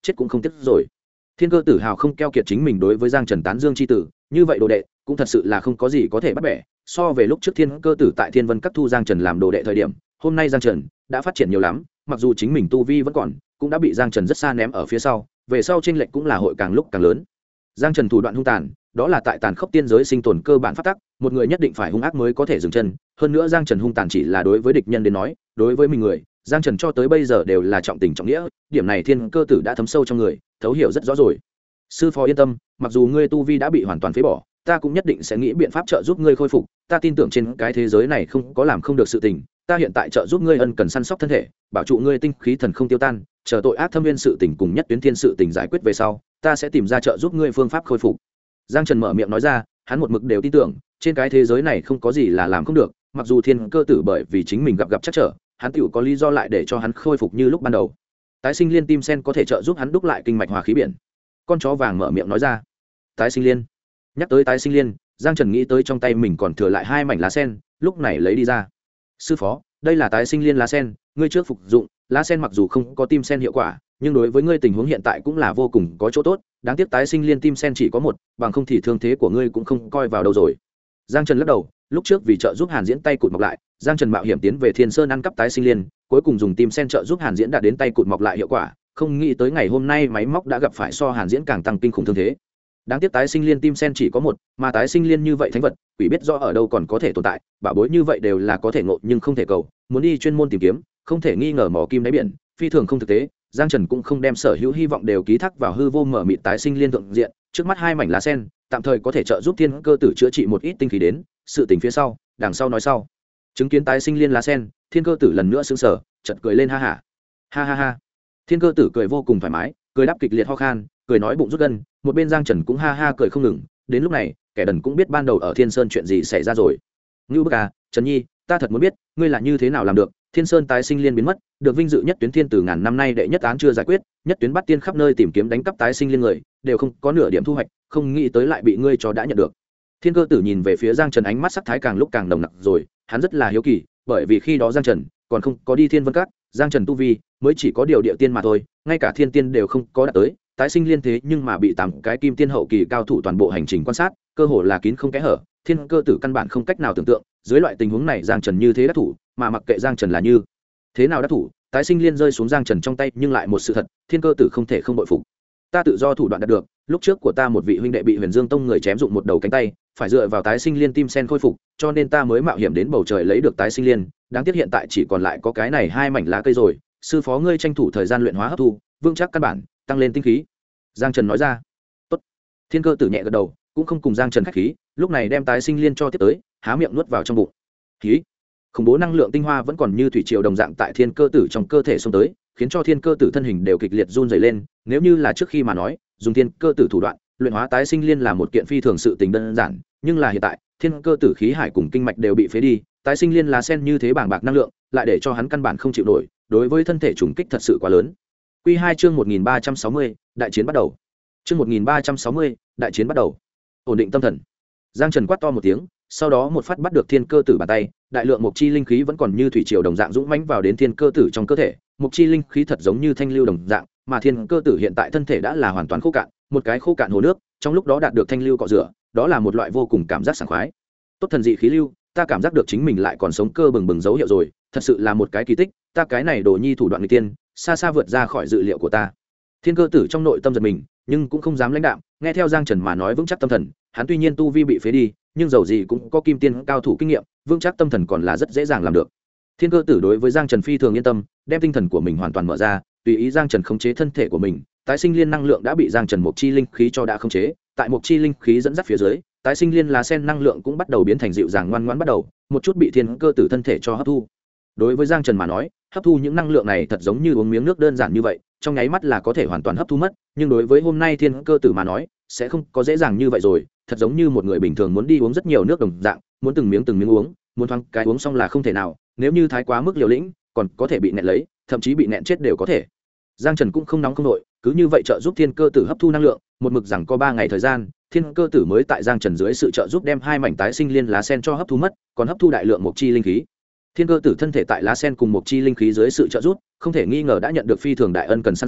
chết cũng không tiếc rồi. Thiên Cơ Tử hào không keo kiệt chính mình đối với Giang Trần tán dương chi tử, như vậy đồ đệ cũng thật sự là không có gì có thể bắt bẻ. So về lúc trước Thiên Cơ Tử tại Thiên Vân Các thu Giang Trần làm đồ đệ thời điểm, hôm nay Giang Trần đã phát triển nhiều lắm, mặc dù chính mình tu vi vẫn còn, cũng đã bị Giang Trần rất xa ném ở phía sau, về sau chênh lệch cũng là hội càng lúc càng lớn. Giang Trần thủ đoạn hung tàn, đó là tại tàn khốc tiên giới sinh tồn cơ bản pháp tắc, một người nhất định phải hung ác mới có thể dừng chân. Hơn nữa Giang Trần hung tàn chỉ là đối với địch nhân đến nói, đối với mình người, Giang Trần cho tới bây giờ đều là trọng tình trọng nghĩa, điểm này Thiên Cơ Tử đã thấm sâu trong người, thấu hiểu rất rõ rồi. Sư phó yên tâm, mặc dù ngươi tu vi đã bị hoàn toàn phế bỏ, ta cũng nhất định sẽ nghĩ biện pháp trợ giúp ngươi khôi phục. Ta tin tưởng trên cái thế giới này không có làm không được sự tình. Ta hiện tại trợ giúp ngươi ân cần săn sóc thân thể, bảo trụ ngươi tinh khí thần không tiêu tan, chờ tội ác thâm viên sự tình cùng nhất tuyến thiên sự tình giải quyết về sau, ta sẽ tìm ra trợ giúp ngươi phương pháp khôi phục. Giang Trần mở miệng nói ra, hắn một mực đều tin tưởng, trên cái thế giới này không có gì là làm không được, mặc dù Thiên Cơ Tử bởi vì chính mình gặp trắc trở, hắn tựu có lý do lại để cho hắn khôi phục như lúc ban đầu. Tái sinh liên tim sen có thể trợ giúp hắn đúc lại kinh mạch hòa khí biển. Con chó vàng mở miệng nói ra. Tái sinh liên. Nhắc tới tái sinh liên, Giang Trần nghĩ tới trong tay mình còn thừa lại 2 mảnh lá sen, lúc này lấy đi ra. Sư phó, đây là tái sinh liên lá sen, ngươi trước phục dụng. Lá sen mặc dù không có tim sen hiệu quả, nhưng đối với ngươi tình huống hiện tại cũng là vô cùng có chỗ tốt. Đáng tiếc tái sinh liên tim sen chỉ có một, bằng không thì thương thế của ngươi cũng không coi vào đâu rồi. Giang Trần lắc đầu, lúc trước vì trợ giúp Hàn Diễn tay cụt mọc lại, Giang Trần mạo hiểm tiến về Thiên Sơn ăn cắp tái sinh liên, cuối cùng dùng tim sen trợ giúp Hàn Diễn đạt đến tay cụt mọc lại hiệu quả, không nghĩ tới ngày hôm nay máy móc đã gặp phải so Hàn Diễn càng tăng kinh khủng thương thế. Đáng tiếc tái sinh liên tim sen chỉ có một, mà tái sinh liên như vậy thánh vật, quỷ biết rõ ở đâu còn có thể tồn tại, bảo bối như vậy đều là có thể ngộ nhưng không thể cầu, muốn đi chuyên môn tìm kiếm, không thể nghi ngờ mỏ kim đáy biển, phi thường không thực tế. Giang Trần cũng không đem sở hữu hy vọng đều ký thác vào hư vô mở mịt tái sinh liên thượng diện, trước mắt 2 mảnh lá sen, tạm thời có thể trợ giúp Thiên Cơ Tử chữa trị một ít tinh khí đến, sự tình phía sau, đằng sau nói sau. Chứng kiến tái sinh liên lá sen, Thiên Cơ Tử lần nữa sững sờ, chợt cười lên ha ha. Ha ha ha. Thiên Cơ Tử cười vô cùng thoải mái, cười đáp kịch liệt ho khan, cười nói bụng rút gân, một bên Giang Trần cũng ha ha cười không ngừng. Đến lúc này, kẻ đần cũng biết ban đầu ở Thiên Sơn chuyện gì xảy ra rồi. Ngưu Bức à, Trần Nhi, ta thật muốn biết, ngươi là như thế nào làm được? Thiên Sơn tái sinh liên biến mất, được vinh dự nhất tuyến thiên từ ngàn năm nay đệ nhất án chưa giải quyết, nhất tuyến bắt tiên khắp nơi tìm kiếm đánh cắp tái sinh liên người, đều không có nửa điểm thu hoạch, không nghĩ tới lại bị ngươi cho đã nhận được. Thiên Cơ Tử nhìn về phía Giang Trần ánh mắt sắc thái càng lúc càng nồng nặc rồi, hắn rất là hiếu kỳ, bởi vì khi đó Giang Trần còn không có đi Thiên Vân Các, Giang Trần tu vi mới chỉ có điều địa tiên mà thôi, ngay cả thiên tiên đều không có đạt tới, tái sinh liên thế nhưng mà bị 8 cái kim tiên hậu kỳ cao thủ toàn bộ hành trình quan sát, cơ hồ là kín không kẽ hở, Thiên Cơ Tử căn bản không cách nào tưởng tượng, dưới loại tình huống này Giang Trần như thế đắc thủ, mà mặc kệ Giang Trần là như thế nào đắc thủ, tái sinh liên rơi xuống Giang Trần trong tay, nhưng lại một sự thật, Thiên Cơ Tử không thể không bội phục. Ta tự do thủ đoạn đạt được, lúc trước của ta một vị huynh đệ bị Huyền Dương Tông người chém dụng một đầu cánh tay, phải dựa vào tái sinh liên tim sen khôi phục, cho nên ta mới mạo hiểm đến bầu trời lấy được tái sinh liên, đáng tiếc hiện tại chỉ còn lại có cái này 2 mảnh lá cây rồi, sư phó ngươi tranh thủ thời gian luyện hóa hấp thu, vững chắc căn bản, tăng lên tinh khí. Giang Trần nói ra. Tốt. Thiên Cơ Tử nhẹ gật đầu, cũng không cùng Giang Trần khách khí, lúc này đem tái sinh liên cho tiếp tới, há miệng nuốt vào trong bụng. Khí. Khủng bố năng lượng tinh hoa vẫn còn như thủy triều đồng dạng tại Thiên Cơ Tử trong cơ thể xông tới, khiến cho Thiên Cơ Tử thân hình đều kịch liệt run rẩy lên, nếu như là trước khi mà nói, dùng Thiên Cơ Tử thủ đoạn, luyện hóa tái sinh liên là một kiện phi thường sự tình đơn giản, nhưng là hiện tại, Thiên Cơ Tử khí hải cùng kinh mạch đều bị phế đi, tái sinh liên lá sen như thế bàng bạc năng lượng, lại để cho hắn căn bản không chịu nổi, đối với thân thể trùng kích thật sự quá lớn. Quy 2 chương 1360, đại chiến bắt đầu. Chương 1360, đại chiến bắt đầu. Ổn định tâm thần. Giang Trần quát to một tiếng, sau đó một phát bắt được Thiên Cơ Tử bàn tay, đại lượng mộc chi linh khí vẫn còn như thủy triều đồng dạng dũng mãnh vào đến Thiên Cơ Tử trong cơ thể, mộc chi linh khí thật giống như thanh lưu đồng dạng, mà Thiên Cơ Tử hiện tại thân thể đã là hoàn toàn khô cạn, một cái khô cạn hồ nước, trong lúc đó đạt được thanh lưu cọ rửa, đó là một loại vô cùng cảm giác sảng khoái. Tốt thần dị khí lưu, ta cảm giác được chính mình lại còn sống cơ bừng bừng dấu hiệu rồi, thật sự là một cái kỳ tích, ta cái này đồ nhi thủ đoạn nghịch tiên, xa xa vượt ra khỏi dự liệu của ta. Thiên Cơ Tử trong nội tâm giật mình, nhưng cũng không dám lãnh đạm, nghe theo Giang Trần mà nói vững chắc tâm thần, hắn tuy nhiên tu vi bị phế đi, nhưng dầu gì cũng có kim tiên cao thủ kinh nghiệm, vững chắc tâm thần còn là rất dễ dàng làm được. Thiên Cơ Tử đối với Giang Trần phi thường yên tâm, đem tinh thần của mình hoàn toàn mở ra, tùy ý Giang Trần khống chế thân thể của mình, tái sinh liên năng lượng đã bị Giang Trần mộc chi linh khí cho đã khống chế, tại mộc chi linh khí dẫn dắt phía dưới, tái sinh liên lá sen năng lượng cũng bắt đầu biến thành dịu dàng ngoan ngoãn bắt đầu, một chút bị Thiên Cơ Tử thân thể cho hấp thu. Đối với Giang Trần mà nói, hấp thu những năng lượng này thật giống như uống miếng nước đơn giản như vậy, trong nháy mắt là có thể hoàn toàn hấp thu mất, nhưng đối với hôm nay Thiên Cơ Tử mà nói, sẽ không có dễ dàng như vậy rồi, thật giống như một người bình thường muốn đi uống rất nhiều nước đồng dạng, muốn từng miếng uống, muốn thoáng cái uống xong là không thể nào, nếu như thái quá mức liều lĩnh, còn có thể bị nẹn lấy, thậm chí bị nẹn chết đều có thể. Giang Trần cũng không nóng không nội, cứ như vậy trợ giúp Thiên Cơ Tử hấp thu năng lượng, một mực rằng có 3 ngày thời gian, Thiên Cơ Tử mới tại Giang Trần dưới sự trợ giúp đem 2 mảnh tái sinh liên lá sen cho hấp thu mất, còn hấp thu đại lượng mộc chi linh khí. Thiên Cơ Tử thân thể tại lá sen cùng mộc chi linh khí dưới sự trợ giúp, không thể nghi ngờ đã nhận được phi thường đại ân cần săn sóc,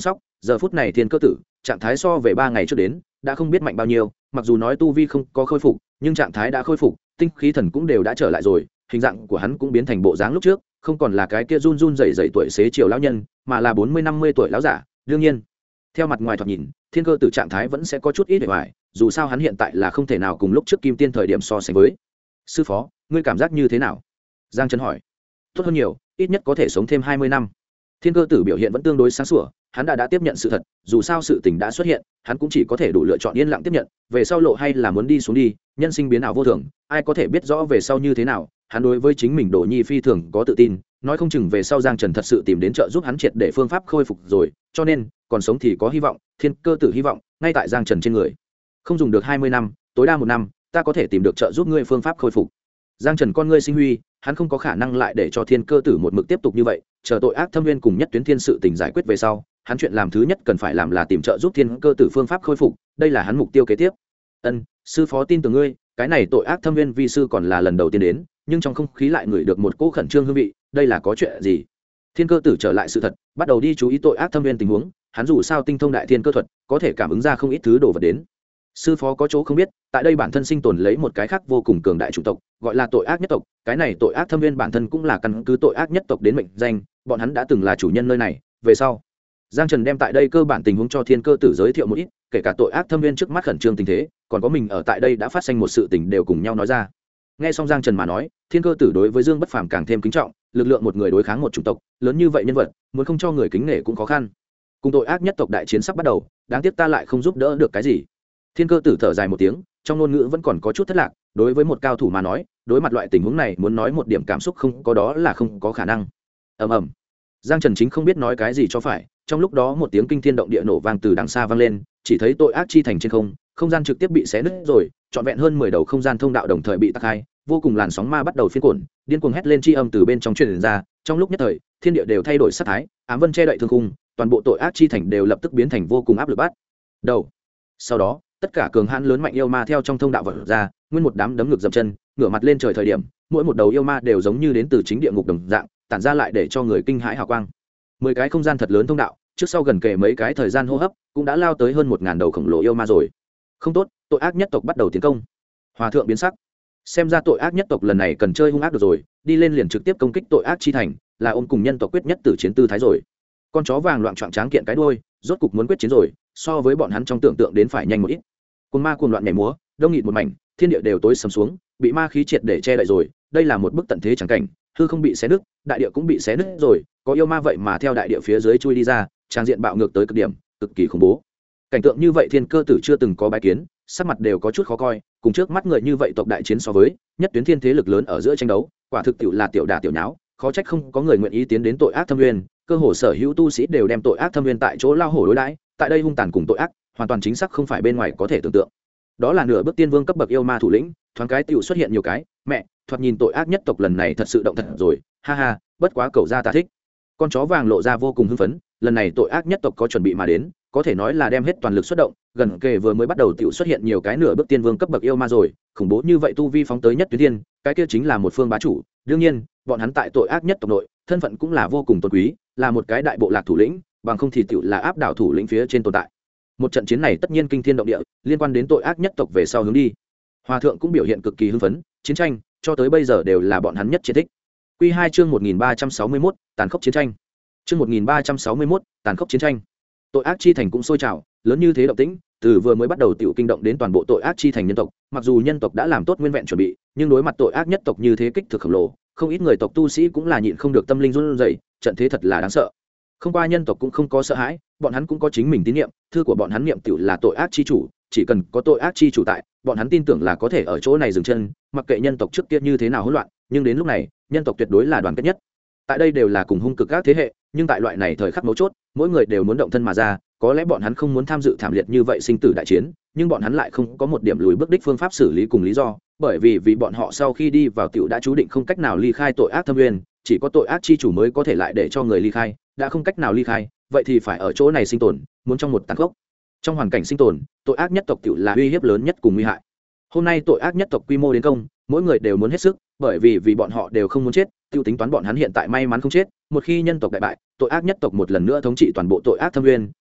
giờ phút này thiên cơ tử trạng thái so về 3 ngày trước đến đã không biết mạnh bao nhiêu, mặc dù nói tu vi không có khôi phục nhưng trạng thái đã khôi phục, tinh khí thần cũng đều đã trở lại rồi, hình dạng của hắn cũng biến thành bộ dáng lúc trước, không còn là cái kia run run rẩy rẩy tuổi xế chiều lão nhân, mà là 40-50 tuổi lão giả. đương nhiên theo mặt ngoài thoạt nhìn thiên cơ tử trạng thái vẫn sẽ có chút ít để hoài, dù sao hắn hiện tại là không thể nào cùng lúc trước kim tiên thời điểm so sánh với. Sư phó, ngươi cảm giác như thế nào? Giang Trần hỏi. Tốt hơn nhiều, ít nhất có thể sống thêm 20 năm. Thiên cơ tử biểu hiện vẫn tương đối sáng sủa, hắn đã tiếp nhận sự thật, dù sao sự tình đã xuất hiện, hắn cũng chỉ có thể đủ lựa chọn yên lặng tiếp nhận, về sau lộ hay là muốn đi xuống đi, nhân sinh biến ảo vô thường, ai có thể biết rõ về sau như thế nào. Hắn đối với chính mình Đỗ Nhi phi thường có tự tin, nói không chừng về sau Giang Trần thật sự tìm đến trợ giúp hắn triệt để phương pháp khôi phục rồi, cho nên còn sống thì có hy vọng. Thiên cơ tử hy vọng ngay tại Giang Trần trên người. Không dùng được 20 năm, tối đa 1 năm, ta có thể tìm được trợ giúp ngươi phương pháp khôi phục. Giang Trần con ngươi sinh huy, hắn không có khả năng lại để cho thiên cơ tử một mực tiếp tục như vậy, chờ tội ác thâm nguyên cùng nhất tuyến thiên sự tình giải quyết về sau, hắn chuyện làm thứ nhất cần phải làm là tìm trợ giúp thiên cơ tử phương pháp khôi phục, đây là hắn mục tiêu kế tiếp. Ân, sư phó tin tưởng ngươi, cái này tội ác thâm nguyên vi sư còn là lần đầu tiên đến, nhưng trong không khí lại ngửi được một cỗ khẩn trương hương vị, đây là có chuyện gì? Thiên cơ tử trở lại sự thật, bắt đầu đi chú ý tội ác thâm nguyên tình huống, hắn dù sao tinh thông đại thiên cơ thuật, có thể cảm ứng ra không ít thứ đồ vật đến. Sư phó có chỗ không biết, tại đây bản thân sinh tồn lấy một cái khác vô cùng cường đại chủng tộc, gọi là tội ác nhất tộc, cái này tội ác thâm viên bản thân cũng là căn cứ tội ác nhất tộc đến mệnh danh, bọn hắn đã từng là chủ nhân nơi này. Về sau Giang Trần đem tại đây cơ bản tình huống cho thiên cơ tử giới thiệu một ít, kể cả tội ác thâm viên trước mắt khẩn trương tình thế, còn có mình ở tại đây đã phát sinh một sự tình đều cùng nhau nói ra. Nghe xong Giang Trần mà nói, thiên cơ tử đối với Dương Bất Phàm càng thêm kính trọng, lực lượng một người đối kháng một chủng tộc lớn như vậy nhân vật, muốn không cho người kính nể cũng khó khăn. Cùng tội ác nhất tộc đại chiến sắp bắt đầu, đáng tiếc ta lại không giúp đỡ được cái gì. Thiên cơ tử thở dài một tiếng, trong ngôn ngữ vẫn còn có chút thất lạc, đối với một cao thủ mà nói, đối mặt loại tình huống này muốn nói một điểm cảm xúc không có đó là không có khả năng. Ầm ầm. Giang Trần chính không biết nói cái gì cho phải, trong lúc đó một tiếng kinh thiên động địa nổ vang từ đằng xa vang lên, chỉ thấy tội ác chi thành trên không, không gian trực tiếp bị xé nứt rồi, trọn vẹn hơn 10 đầu không gian thông đạo đồng thời bị tắc hai, vô cùng làn sóng ma bắt đầu phiên cuộn, điên cuồng hét lên chi âm từ bên trong truyền ra, trong lúc nhất thời, thiên địa đều thay đổi sắc thái, ám vân che đậy thương khung, toàn bộ tội ác chi thành đều lập tức biến thành vô cùng áp lực bắt đầu. Sau đó, tất cả cường hãn lớn mạnh yêu ma theo trong thông đạo vọt ra, nguyên một đám đấm ngực dậm chân, ngửa mặt lên trời thời điểm, mỗi một đầu yêu ma đều giống như đến từ chính địa ngục đồng dạng, tản ra lại để cho người kinh hãi hào quang. 10 cái không gian thật lớn thông đạo, trước sau gần kề mấy cái thời gian hô hấp, cũng đã lao tới hơn 1000 đầu khổng lồ yêu ma rồi. Không tốt, tội ác nhất tộc bắt đầu tiến công. Hòa thượng biến sắc. Xem ra tội ác nhất tộc lần này cần chơi hung ác được rồi, đi lên liền trực tiếp công kích tội ác chi thành, là ôm cùng nhân tộc quyết nhất tử chiến tư thái rồi. Con chó vàng loạn choạng tráng kiện cái đuôi, rốt cục muốn quyết chiến rồi, so với bọn hắn trong tưởng tượng đến phải nhanh một ít. Cuồng ma cuồng loạn nhảy múa, đông nghịt một mảnh, thiên địa đều tối sầm xuống, bị ma khí triệt để che đậy rồi, đây là một bức tận thế chẳng cảnh, hư không bị xé nứt, đại địa cũng bị xé nứt rồi, có yêu ma vậy mà theo đại địa phía dưới chui đi ra, trang diện bạo ngược tới cực điểm, cực kỳ khủng bố. Cảnh tượng như vậy thiên cơ tử chưa từng có bái kiến, sắc mặt đều có chút khó coi, cùng trước mắt người như vậy tộc đại chiến so với, nhất tuyến thiên thế lực lớn ở giữa tranh đấu, quả thực tiểu là tiểu đả tiểu nháo, khó trách không có người nguyện ý tiến đến tội ác thâm nguyên, cơ hồ sở hữu tu sĩ đều đem tội ác thâm nguyên tại chỗ lao hổ đối đãi, tại đây hung tàn cùng tội ác, hoàn toàn chính xác không phải bên ngoài có thể tưởng tượng. Đó là nửa bước tiên vương cấp bậc yêu ma thủ lĩnh, thoáng cái tiểu xuất hiện nhiều cái, mẹ, thoạt nhìn tội ác nhất tộc lần này thật sự động thật rồi, ha ha, bất quá cầu ra ta thích. Con chó vàng lộ ra vô cùng hưng phấn, lần này tội ác nhất tộc có chuẩn bị mà đến, có thể nói là đem hết toàn lực xuất động, gần kề vừa mới bắt đầu tiểu xuất hiện nhiều cái nửa bước tiên vương cấp bậc yêu ma rồi, khủng bố như vậy tu vi phóng tới nhất tuyến thiên, cái kia chính là một phương bá chủ, đương nhiên, bọn hắn tại tội ác nhất tộc nội, thân phận cũng là vô cùng tôn quý, là một cái đại bộ lạc thủ lĩnh, bằng không thì tiểu là áp đảo thủ lĩnh phía trên tồn tại. Một trận chiến này tất nhiên kinh thiên động địa, liên quan đến tội ác nhất tộc về sau hướng đi. Hòa thượng cũng biểu hiện cực kỳ hưng phấn, chiến tranh cho tới bây giờ đều là bọn hắn nhất chiến thích. Quy 2 chương 1361, tàn khốc chiến tranh. Chương 1361, tàn khốc chiến tranh. Tội ác chi thành cũng sôi trào, lớn như thế động tĩnh, từ vừa mới bắt đầu tiểu kinh động đến toàn bộ tội ác chi thành nhân tộc, mặc dù nhân tộc đã làm tốt nguyên vẹn chuẩn bị, nhưng đối mặt tội ác nhất tộc như thế kích thực khổng lồ, không ít người tộc tu sĩ cũng là nhịn không được tâm linh run rẩy, trận thế thật là đáng sợ. Không qua nhân tộc cũng không có sợ hãi, bọn hắn cũng có chính mình tín niệm, thư của bọn hắn niệm tiểu là tội ác chi chủ, chỉ cần có tội ác chi chủ tại, bọn hắn tin tưởng là có thể ở chỗ này dừng chân, mặc kệ nhân tộc trước kia như thế nào hỗn loạn, nhưng đến lúc này, nhân tộc tuyệt đối là đoàn kết nhất. Tại đây đều là cùng hung cực các thế hệ, nhưng tại loại này thời khắc mấu chốt, mỗi người đều muốn động thân mà ra, có lẽ bọn hắn không muốn tham dự thảm liệt như vậy sinh tử đại chiến, nhưng bọn hắn lại không có một điểm lùi bước đích phương pháp xử lý cùng lý do, bởi vì bọn họ sau khi đi vào tiểu đã chú định không cách nào ly khai tội ác thâm nguyên, chỉ có tội ác chi chủ mới có thể lại để cho người ly khai, đã không cách nào ly khai, vậy thì phải ở chỗ này sinh tồn, muốn trong một tàn khốc. Trong hoàn cảnh sinh tồn, tội ác nhất tộc tiểu là uy hiếp lớn nhất cùng nguy hại. Hôm nay tội ác nhất tộc quy mô đến công, mỗi người đều muốn hết sức, bởi vì bọn họ đều không muốn chết, tiêu tính toán bọn hắn hiện tại may mắn không chết, một khi nhân tộc đại bại, tội ác nhất tộc một lần nữa thống trị toàn bộ tội ác thâm nguyên,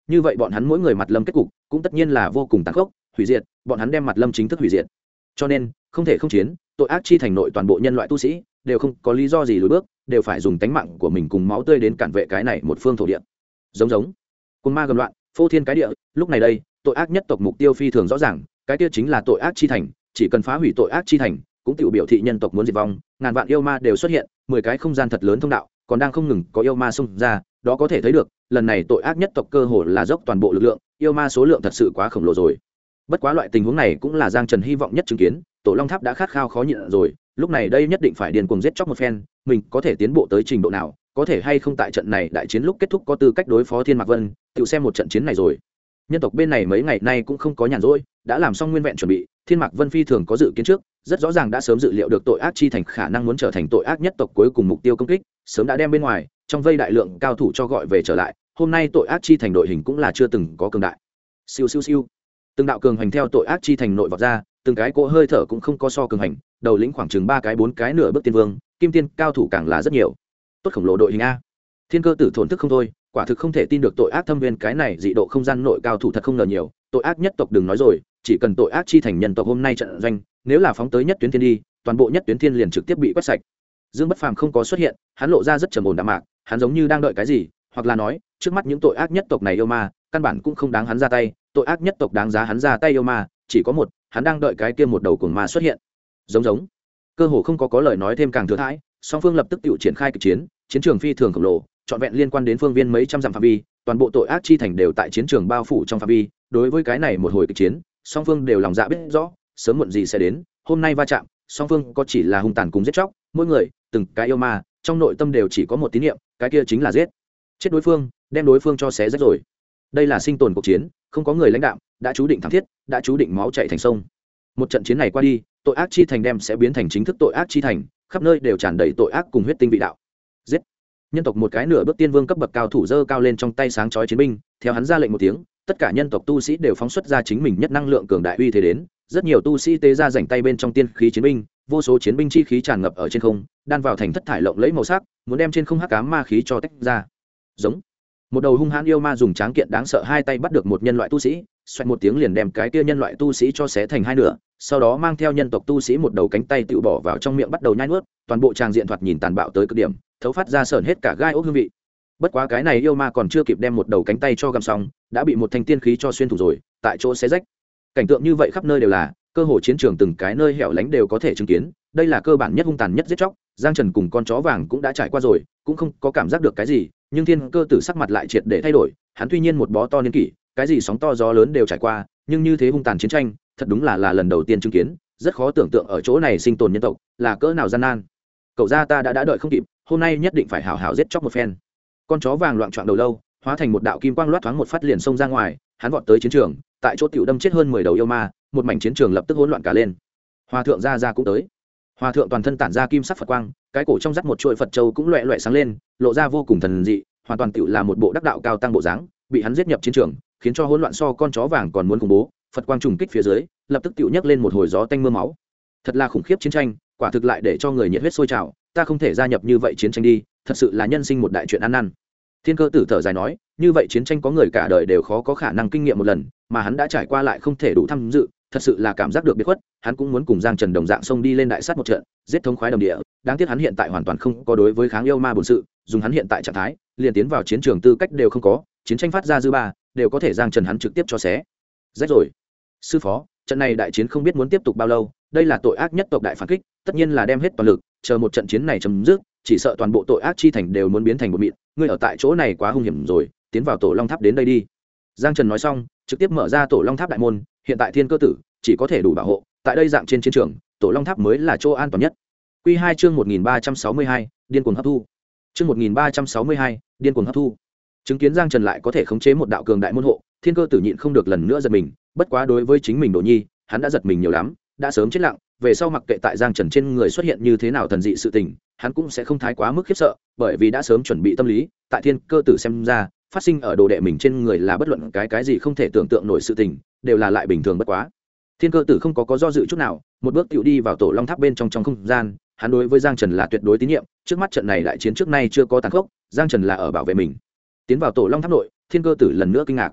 như vậy bọn hắn mỗi người mặt lâm kết cục cũng tất nhiên là vô cùng tàn khốc, hủy diệt, bọn hắn đem mặt lâm chính thức hủy diệt. Cho nên không thể không chiến, tội ác chi thành nội toàn bộ nhân loại tu sĩ đều không có lý do gì lùi bước, đều phải dùng tánh mạng của mình cùng máu tươi đến cản vệ cái này một phương thổ địa. Giống côn ma gầm loạn, phô thiên cái địa. Lúc này đây, tội ác nhất tộc mục tiêu phi thường rõ ràng, cái kia chính là tội ác chi thành. Chỉ cần phá hủy tội ác chi thành, cũng tự biểu thị nhân tộc muốn diệt vong. Ngàn vạn yêu ma đều xuất hiện, 10 cái không gian thật lớn thông đạo, còn đang không ngừng có yêu ma xông ra. Đó có thể thấy được, lần này tội ác nhất tộc cơ hồ là dốc toàn bộ lực lượng, yêu ma số lượng thật sự quá khổng lồ rồi. Bất quá loại tình huống này cũng là Giang Trần hy vọng nhất chứng kiến, Tổ Long Tháp đã khát khao khó nhịn rồi, lúc này đây nhất định phải điên cuồng giết chóc một phen, mình có thể tiến bộ tới trình độ nào, có thể hay không tại trận này đại chiến lúc kết thúc có tư cách đối phó Thiên Mạc Vân, tự xem một trận chiến này rồi. Nhân tộc bên này mấy ngày nay cũng không có nhàn rỗi, đã làm xong nguyên vẹn chuẩn bị, Thiên Mạc Vân phi thường có dự kiến trước, rất rõ ràng đã sớm dự liệu được tội ác chi thành khả năng muốn trở thành tội ác nhất tộc cuối cùng mục tiêu công kích, sớm đã đem bên ngoài, trong vây đại lượng cao thủ cho gọi về trở lại, hôm nay tội ác chi thành đội hình cũng là chưa từng có cường đại. Siêu siêu siêu. Từng đạo cường hành theo tội ác chi thành nội vọt ra, từng cái cỗ hơi thở cũng không có so cường hành, đầu lĩnh khoảng chừng 3 cái 4 cái nửa bước tiên vương, kim tiên cao thủ càng là rất nhiều. Tốt khổng lồ đội hình a. Thiên Cơ Tử thổn thức không thôi, quả thực không thể tin được tội ác thâm viên cái này dị độ không gian nội cao thủ thật không ngờ nhiều, tội ác nhất tộc đừng nói rồi, chỉ cần tội ác chi thành nhân tộc hôm nay trận doanh, nếu là phóng tới nhất tuyến thiên đi, toàn bộ nhất tuyến thiên liền trực tiếp bị quét sạch. Dương Bất Phàm không có xuất hiện, hắn lộ ra rất trầm ổn đạm mạc, hắn giống như đang đợi cái gì, hoặc là nói, trước mắt những tội ác nhất tộc này yêu ma, căn bản cũng không đáng hắn ra tay, tội ác nhất tộc đáng giá hắn ra tay yêu ma, chỉ có một, hắn đang đợi cái kia một đầu cuồng ma xuất hiện. Giống, cơ hồ không có lời nói thêm càng thừa thãi, song phương lập tức tự triển khai kịch chiến, chiến trường phi thường khổng lồ, trọn vẹn liên quan đến phương viên mấy trăm dặm phạm vi, toàn bộ tội ác chi thành đều tại chiến trường bao phủ trong phạm vi. Đối với cái này một hồi kịch chiến, song phương đều lòng dạ biết rõ, sớm muộn gì sẽ đến. Hôm nay va chạm, song phương có chỉ là hung tàn cùng giết chóc, mỗi người, từng cái yêu ma, trong nội tâm đều chỉ có một tín niệm, cái kia chính là giết. Chết đối phương, đem đối phương cho xé rách rồi. Đây là sinh tồn cuộc chiến, không có người lãnh đạo, đã chú định thảm thiết, đã chú định máu chảy thành sông. Một trận chiến này qua đi, tội ác chi thành đem sẽ biến thành chính thức tội ác chi thành, khắp nơi đều tràn đầy tội ác cùng huyết tinh vị đạo. Giết! Nhân tộc một cái nửa bước tiên vương cấp bậc cao thủ giơ cao lên trong tay sáng chói chiến binh, theo hắn ra lệnh một tiếng, tất cả nhân tộc tu sĩ đều phóng xuất ra chính mình nhất năng lượng cường đại uy thế đến, rất nhiều tu sĩ tế ra rảnh tay bên trong tiên khí chiến binh, vô số chiến binh chi khí tràn ngập ở trên không, đan vào thành thất thải lộng lẫy màu sắc, muốn đem trên không hắc ám ma khí cho tách ra. Giống một đầu hung hãn yêu ma dùng tráng kiện đáng sợ hai tay bắt được một nhân loại tu sĩ, xoẹt một tiếng liền đem cái kia nhân loại tu sĩ cho xé thành hai nửa, sau đó mang theo nhân tộc tu sĩ một đầu cánh tay tự bỏ vào trong miệng bắt đầu nhai nuốt, toàn bộ tràng diện thoạt nhìn tàn bạo tới cực điểm, thấu phát ra sởn hết cả gai ốc hương vị. Bất quá cái này yêu ma còn chưa kịp đem một đầu cánh tay cho găm xong, đã bị một thanh tiên khí cho xuyên thủng rồi, tại chỗ xé rách. Cảnh tượng như vậy khắp nơi đều là, cơ hồ chiến trường từng cái nơi hẻo lánh đều có thể chứng kiến, đây là cơ bản nhất hung tàn nhất giết chóc. Giang Trần cùng con chó vàng cũng đã trải qua rồi, cũng không có cảm giác được cái gì, nhưng Thiên Cơ Tử sắc mặt lại triệt để thay đổi, hắn tuy nhiên một bó to niên kỷ, cái gì sóng to gió lớn đều trải qua, nhưng như thế hung tàn chiến tranh, thật đúng là lần đầu tiên chứng kiến, rất khó tưởng tượng ở chỗ này sinh tồn nhân tộc là cỡ nào gian nan. Cậu gia ta đã đợi không kịp, hôm nay nhất định phải hảo hảo giết chóc một phen. Con chó vàng loạn choạng đầu lâu, hóa thành một đạo kim quang loát thoáng một phát liền xông ra ngoài, hắn vọt tới chiến trường, tại chỗ tiểu đâm chết hơn 10 đầu yêu ma, một mảnh chiến trường lập tức hỗn loạn cả lên. Hòa thượng ra cũng tới. Hòa thượng toàn thân tản ra kim sắc Phật quang, cái cổ trong dắt một chuỗi Phật châu cũng loẹt loẹt sáng lên, lộ ra vô cùng thần dị, hoàn toàn tiểu là một bộ đắc đạo cao tăng bộ dáng, bị hắn giết nhập chiến trường, khiến cho hỗn loạn so con chó vàng còn muốn khủng bố. Phật quang trùng kích phía dưới, lập tức tiểu nhấc lên một hồi gió tanh mưa máu. Thật là khủng khiếp chiến tranh, quả thực lại để cho người nhiệt huyết sôi trào, ta không thể gia nhập như vậy chiến tranh đi, thật sự là nhân sinh một đại chuyện ăn năn. Thiên Cơ Tử thở dài nói, như vậy chiến tranh có người cả đời đều khó có khả năng kinh nghiệm một lần, mà hắn đã trải qua lại không thể đủ tham dự, thật sự là cảm giác được biệt khuất, hắn cũng muốn cùng Giang Trần đồng dạng xông đi lên đại sát một trận, giết thống khoái đồng địa, đáng tiếc hắn hiện tại hoàn toàn không có đối với kháng yêu ma bổn sự, dùng hắn hiện tại trạng thái, liền tiến vào chiến trường tư cách đều không có, chiến tranh phát ra dư ba, đều có thể Giang Trần hắn trực tiếp cho xé. Rách rồi. Sư phó, trận này đại chiến không biết muốn tiếp tục bao lâu, đây là tội ác nhất tộc đại phản kích, tất nhiên là đem hết toàn lực, chờ một trận chiến này chấm dứt, chỉ sợ toàn bộ tội ác chi thành đều muốn biến thành một mịn, ngươi ở tại chỗ này quá hung hiểm rồi, tiến vào Tổ Long Tháp đến đây đi. Giang Trần nói xong, trực tiếp mở ra Tổ Long Tháp đại môn, hiện tại Thiên Cơ Tử chỉ có thể đủ bảo hộ, tại đây dạng trên chiến trường, Tổ Long Tháp mới là chỗ an toàn nhất. Quy 2 chương 1362, điên cuồng hấp thu. Chương 1362, điên cuồng hấp thu. Chứng kiến Giang Trần lại có thể khống chế một đạo cường đại môn hộ, Thiên Cơ Tử nhịn không được lần nữa giật mình, bất quá đối với chính mình Đồ Nhi, hắn đã giật mình nhiều lắm, đã sớm chết lặng, về sau mặc kệ tại Giang Trần trên người xuất hiện như thế nào thần dị sự tình, hắn cũng sẽ không thái quá mức khiếp sợ, bởi vì đã sớm chuẩn bị tâm lý, tại Thiên Cơ Tử xem ra, phát sinh ở đồ đệ mình trên người là bất luận cái gì không thể tưởng tượng nổi sự tình, đều là lại bình thường bất quá. Thiên Cơ Tử không có do dự chút nào, một bước tiểu đi vào Tổ Long Tháp bên trong không gian, hắn đối với Giang Trần là tuyệt đối tín nhiệm, trước mắt trận này đại chiến trước nay chưa có tàn khốc, Giang Trần là ở bảo vệ mình. Tiến vào Tổ Long Tháp nội, Thiên Cơ Tử lần nữa kinh ngạc.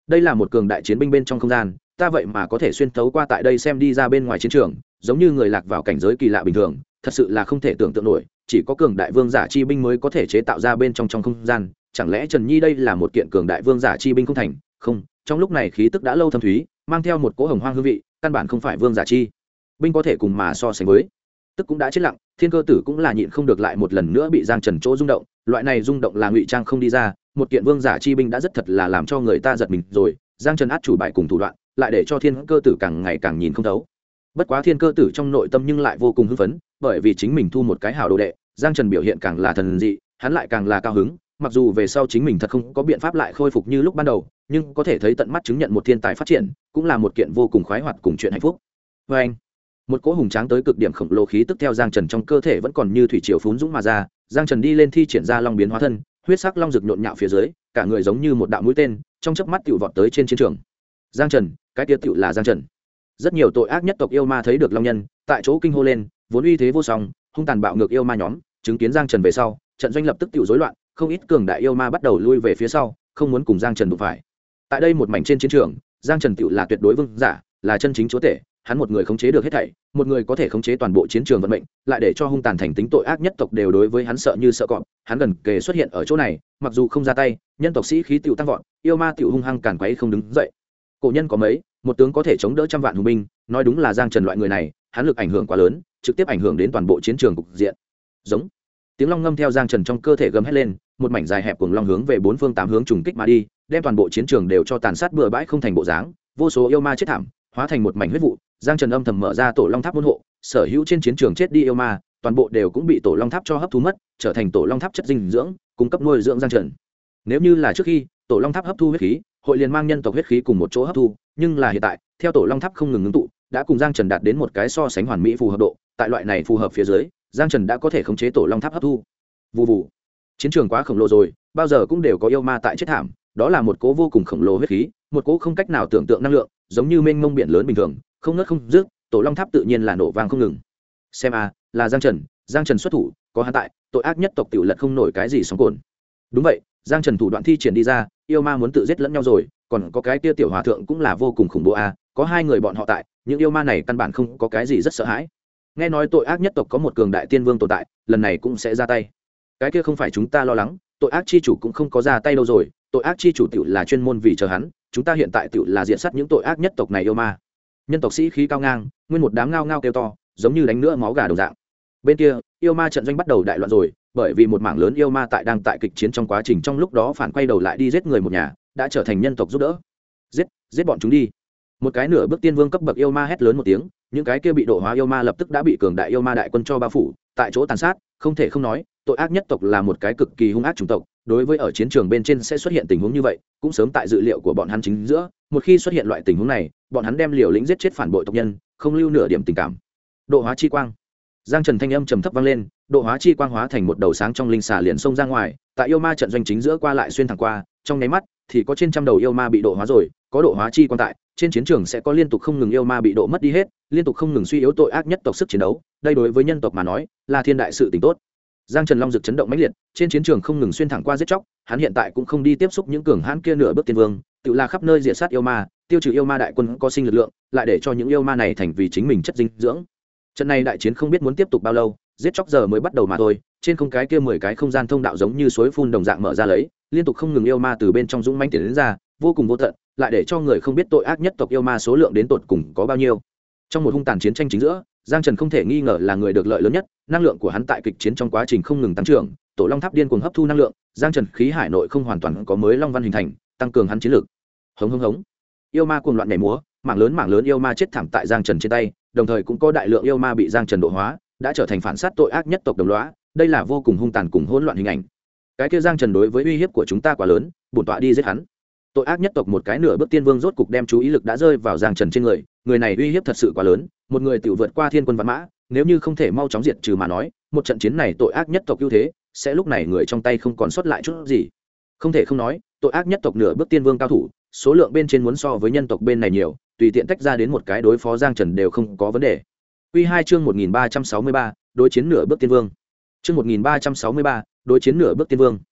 đây là một cường đại chiến binh bên trong không gian, ta vậy mà có thể xuyên thấu qua tại đây xem đi ra bên ngoài chiến trường, giống như người lạc vào cảnh giới kỳ lạ bình thường, thật sự là không thể tưởng tượng nổi, chỉ có cường đại vương giả chi binh mới có thể chế tạo ra bên trong không gian, chẳng lẽ Trần Nhi đây là một kiện cường đại vương giả chi binh không thành? Không, trong lúc này khí tức đã lâu thâm thúy, mang theo một cỗ hồng hoang hương vị, căn bản không phải vương giả chi binh có thể cùng mà so sánh với. Tức cũng đã chết lặng, Thiên Cơ Tử cũng là nhịn không được lại một lần nữa bị Giang Trần chỗ rung động, loại này rung động là ngụy trang không đi ra, một kiện vương giả chi binh đã rất thật là làm cho người ta giật mình rồi, Giang Trần át chủ bài cùng thủ đoạn, lại để cho Thiên Cơ Tử càng ngày càng nhìn không thấu. Bất quá Thiên Cơ Tử trong nội tâm nhưng lại vô cùng hưng phấn, bởi vì chính mình thu một cái hảo đồ đệ, Giang Trần biểu hiện càng là thần dị, hắn lại càng là cao hứng, mặc dù về sau chính mình thật không có biện pháp lại khôi phục như lúc ban đầu, nhưng có thể thấy tận mắt chứng nhận một thiên tài phát triển, cũng là một kiện vô cùng khoái hoạt cùng chuyện hạnh phúc. Và anh, một cỗ hùng tráng tới cực điểm khổng lồ khí tức theo Giang Trần trong cơ thể vẫn còn như thủy triều phún dũng mà ra, Giang Trần đi lên thi triển ra long biến hóa thân, huyết sắc long rực nhộn nhạo phía dưới, cả người giống như một đạo mũi tên, trong chớp mắt tiểu vọt tới trên chiến trường. Giang Trần, cái kia tiểu là Giang Trần. Rất nhiều tội ác nhất tộc yêu ma thấy được long nhân, tại chỗ kinh hô lên, vốn uy thế vô song, hung tàn bạo ngược yêu ma nhóm, chứng kiến Giang Trần về sau, trận doanh lập tức tiểu rối loạn, không ít cường đại yêu ma bắt đầu lui về phía sau, không muốn cùng Giang Trần đụng phải. Tại đây một mảnh trên chiến trường, Giang Trần tiểu là tuyệt đối vương giả, là chân chính chúa tể, hắn một người khống chế được hết thảy, một người có thể khống chế toàn bộ chiến trường vận mệnh, lại để cho hung tàn thành tính tội ác nhất tộc đều đối với hắn sợ như sợ cọp, hắn gần kề xuất hiện ở chỗ này, mặc dù không ra tay, nhân tộc sĩ khí tiểu tăng vọt, yêu ma tiểu hung hăng càn quấy không đứng dậy. Cổ nhân có mấy, một tướng có thể chống đỡ trăm vạn hùng binh, nói đúng là Giang Trần loại người này, hắn lực ảnh hưởng quá lớn, trực tiếp ảnh hưởng đến toàn bộ chiến trường cục diện. Giống tiếng long ngâm theo Giang Trần trong cơ thể gầm hét lên, một mảnh dài hẹp cuồng long hướng về bốn phương tám hướng trùng kích mà đi, đem toàn bộ chiến trường đều cho tàn sát bừa bãi không thành bộ dáng, vô số yêu ma chết thảm, hóa thành một mảnh huyết vụ. Giang Trần âm thầm mở ra tổ long tháp môn hộ, sở hữu trên chiến trường chết đi yêu ma, toàn bộ đều cũng bị tổ long tháp cho hấp thu mất, trở thành tổ long tháp chất dinh dưỡng, cung cấp nuôi dưỡng Giang Trần. Nếu như là trước khi tổ long tháp hấp thu huyết khí, hội liền mang nhân tộc huyết khí cùng một chỗ hấp thu, nhưng là hiện tại, theo tổ long tháp không ngừng ngưng tụ, đã cùng Giang Trần đạt đến một cái so sánh hoàn mỹ phù hợp độ, tại loại này phù hợp phía dưới, Giang Trần đã có thể khống chế tổ long tháp hấp thu. Vù vù. Chiến trường quá khổng lồ rồi, bao giờ cũng đều có yêu ma tại chết thảm, đó là một cỗ vô cùng khổng lồ huyết khí, một cỗ không cách nào tưởng tượng năng lượng, giống như mênh mông biển lớn bình thường, không ngớt không dứt, tổ long tháp tự nhiên là nổ vang không ngừng. Xem a, là Giang Trần xuất thủ, có hắn tại, tội ác nhất tộc tiểu lật không nổi cái gì sóng cồn. Đúng vậy, Giang Trần thủ đoạn thi triển đi ra, yêu ma muốn tự giết lẫn nhau rồi, còn có cái kia tiểu hòa thượng cũng là vô cùng khủng bố a, có hai người bọn họ tại, những yêu ma này căn bản không có cái gì rất sợ hãi. Nghe nói tội ác nhất tộc có một cường đại tiên vương tồn tại, lần này cũng sẽ ra tay. Cái kia không phải chúng ta lo lắng, tội ác chi chủ cũng không có ra tay đâu rồi, tội ác chi chủ tiểu là chuyên môn vì chờ hắn, chúng ta hiện tại tiểu là diện sát những tội ác nhất tộc này yêu ma. Nhân tộc sĩ khí cao ngang, nguyên một đám ngao ngao kêu to, giống như đánh nữa máu gà đồng dạng. Bên kia, yêu ma trận doanh bắt đầu đại loạn rồi, bởi vì một mảng lớn yêu ma đang tại kịch chiến trong quá trình trong lúc đó phản quay đầu lại đi giết người một nhà, đã trở thành nhân tộc giúp đỡ. Giết bọn chúng đi. Một cái nửa bước tiên vương cấp bậc yêu ma hét lớn một tiếng, những cái kia bị độ hóa yêu ma lập tức đã bị cường đại yêu ma đại quân cho bao phủ, tại chỗ tàn sát, không thể không nói, tội ác nhất tộc là một cái cực kỳ hung ác chủng tộc, đối với ở chiến trường bên trên sẽ xuất hiện tình huống như vậy, cũng sớm tại dự liệu của bọn hắn chính giữa, một khi xuất hiện loại tình huống này, bọn hắn đem liều lĩnh giết chết phản bội tộc nhân, không lưu nửa điểm tình cảm. Độ hóa chi quang. Giang Trần thanh âm trầm thấp vang lên, độ hóa chi quang hóa thành một đầu sáng trong linh xà liền xông ra ngoài, tại yêu ma trận doanh chính giữa qua lại xuyên thẳng qua, trong nháy mắt thì có trên trăm đầu yêu ma bị độ hóa rồi, có độ hóa chi quang tại, trên chiến trường sẽ có liên tục không ngừng yêu ma bị độ mất đi hết, liên tục không ngừng suy yếu tội ác nhất tộc sức chiến đấu, đây đối với nhân tộc mà nói, là thiên đại sự tình tốt. Giang Trần long dực chấn động mãnh liệt, trên chiến trường không ngừng xuyên thẳng qua giết chóc, hắn hiện tại cũng không đi tiếp xúc những cường hãn kia nửa bước tiên vương, tự là khắp nơi diệt sát yêu ma, tiêu trừ yêu ma đại quân có sinh lực lượng, lại để cho những yêu ma này thành vì chính mình chất dinh dưỡng. Trận này đại chiến không biết muốn tiếp tục bao lâu, giết chóc giờ mới bắt đầu mà thôi, trên không cái kia 10 cái không gian thông đạo giống như suối phun đồng dạng mở ra lấy, liên tục không ngừng yêu ma từ bên trong dũng mãnh tiến đến ra, vô cùng vô tận, lại để cho người không biết tội ác nhất tộc yêu ma số lượng đến tột cùng có bao nhiêu. Trong một hung tàn chiến tranh chính giữa, Giang Trần không thể nghi ngờ là người được lợi lớn nhất, năng lượng của hắn tại kịch chiến trong quá trình không ngừng tăng trưởng, tổ long tháp điên cuồng hấp thu năng lượng, Giang Trần khí hải nội không hoàn toàn có mới long văn hình thành, tăng cường hắn chiến lực. Hống hống hống. Yêu ma cuồng loạn nhảy múa, mảng lớn yêu ma chết thảm tại Giang Trần trên tay, đồng thời cũng có đại lượng yêu ma bị Giang Trần độ hóa, đã trở thành phản sát tội ác nhất tộc đồng lõa, đây là vô cùng hung tàn cùng hỗn loạn hình ảnh. Cái kia Giang Trần đối với uy hiếp của chúng ta quá lớn, bổn tọa đi giết hắn. Tội ác nhất tộc một cái nửa bước tiên vương rốt cục đem chú ý lực đã rơi vào Giang Trần trên người, người này uy hiếp thật sự quá lớn, một người tiểu vượt qua thiên quân vạn mã, nếu như không thể mau chóng diệt trừ mà nói, một trận chiến này tội ác nhất tộc ưu thế, sẽ lúc này người trong tay không còn sót lại chút gì. Không thể không nói, tội ác nhất tộc nửa bước tiên vương cao thủ, số lượng bên trên muốn so với nhân tộc bên này nhiều, tùy tiện tách ra đến một cái đối phó Giang Trần đều không có vấn đề. Quy 2 chương 1363, đối chiến nửa bước tiên vương. Chương 1363, đối chiến nửa bước tiên vương.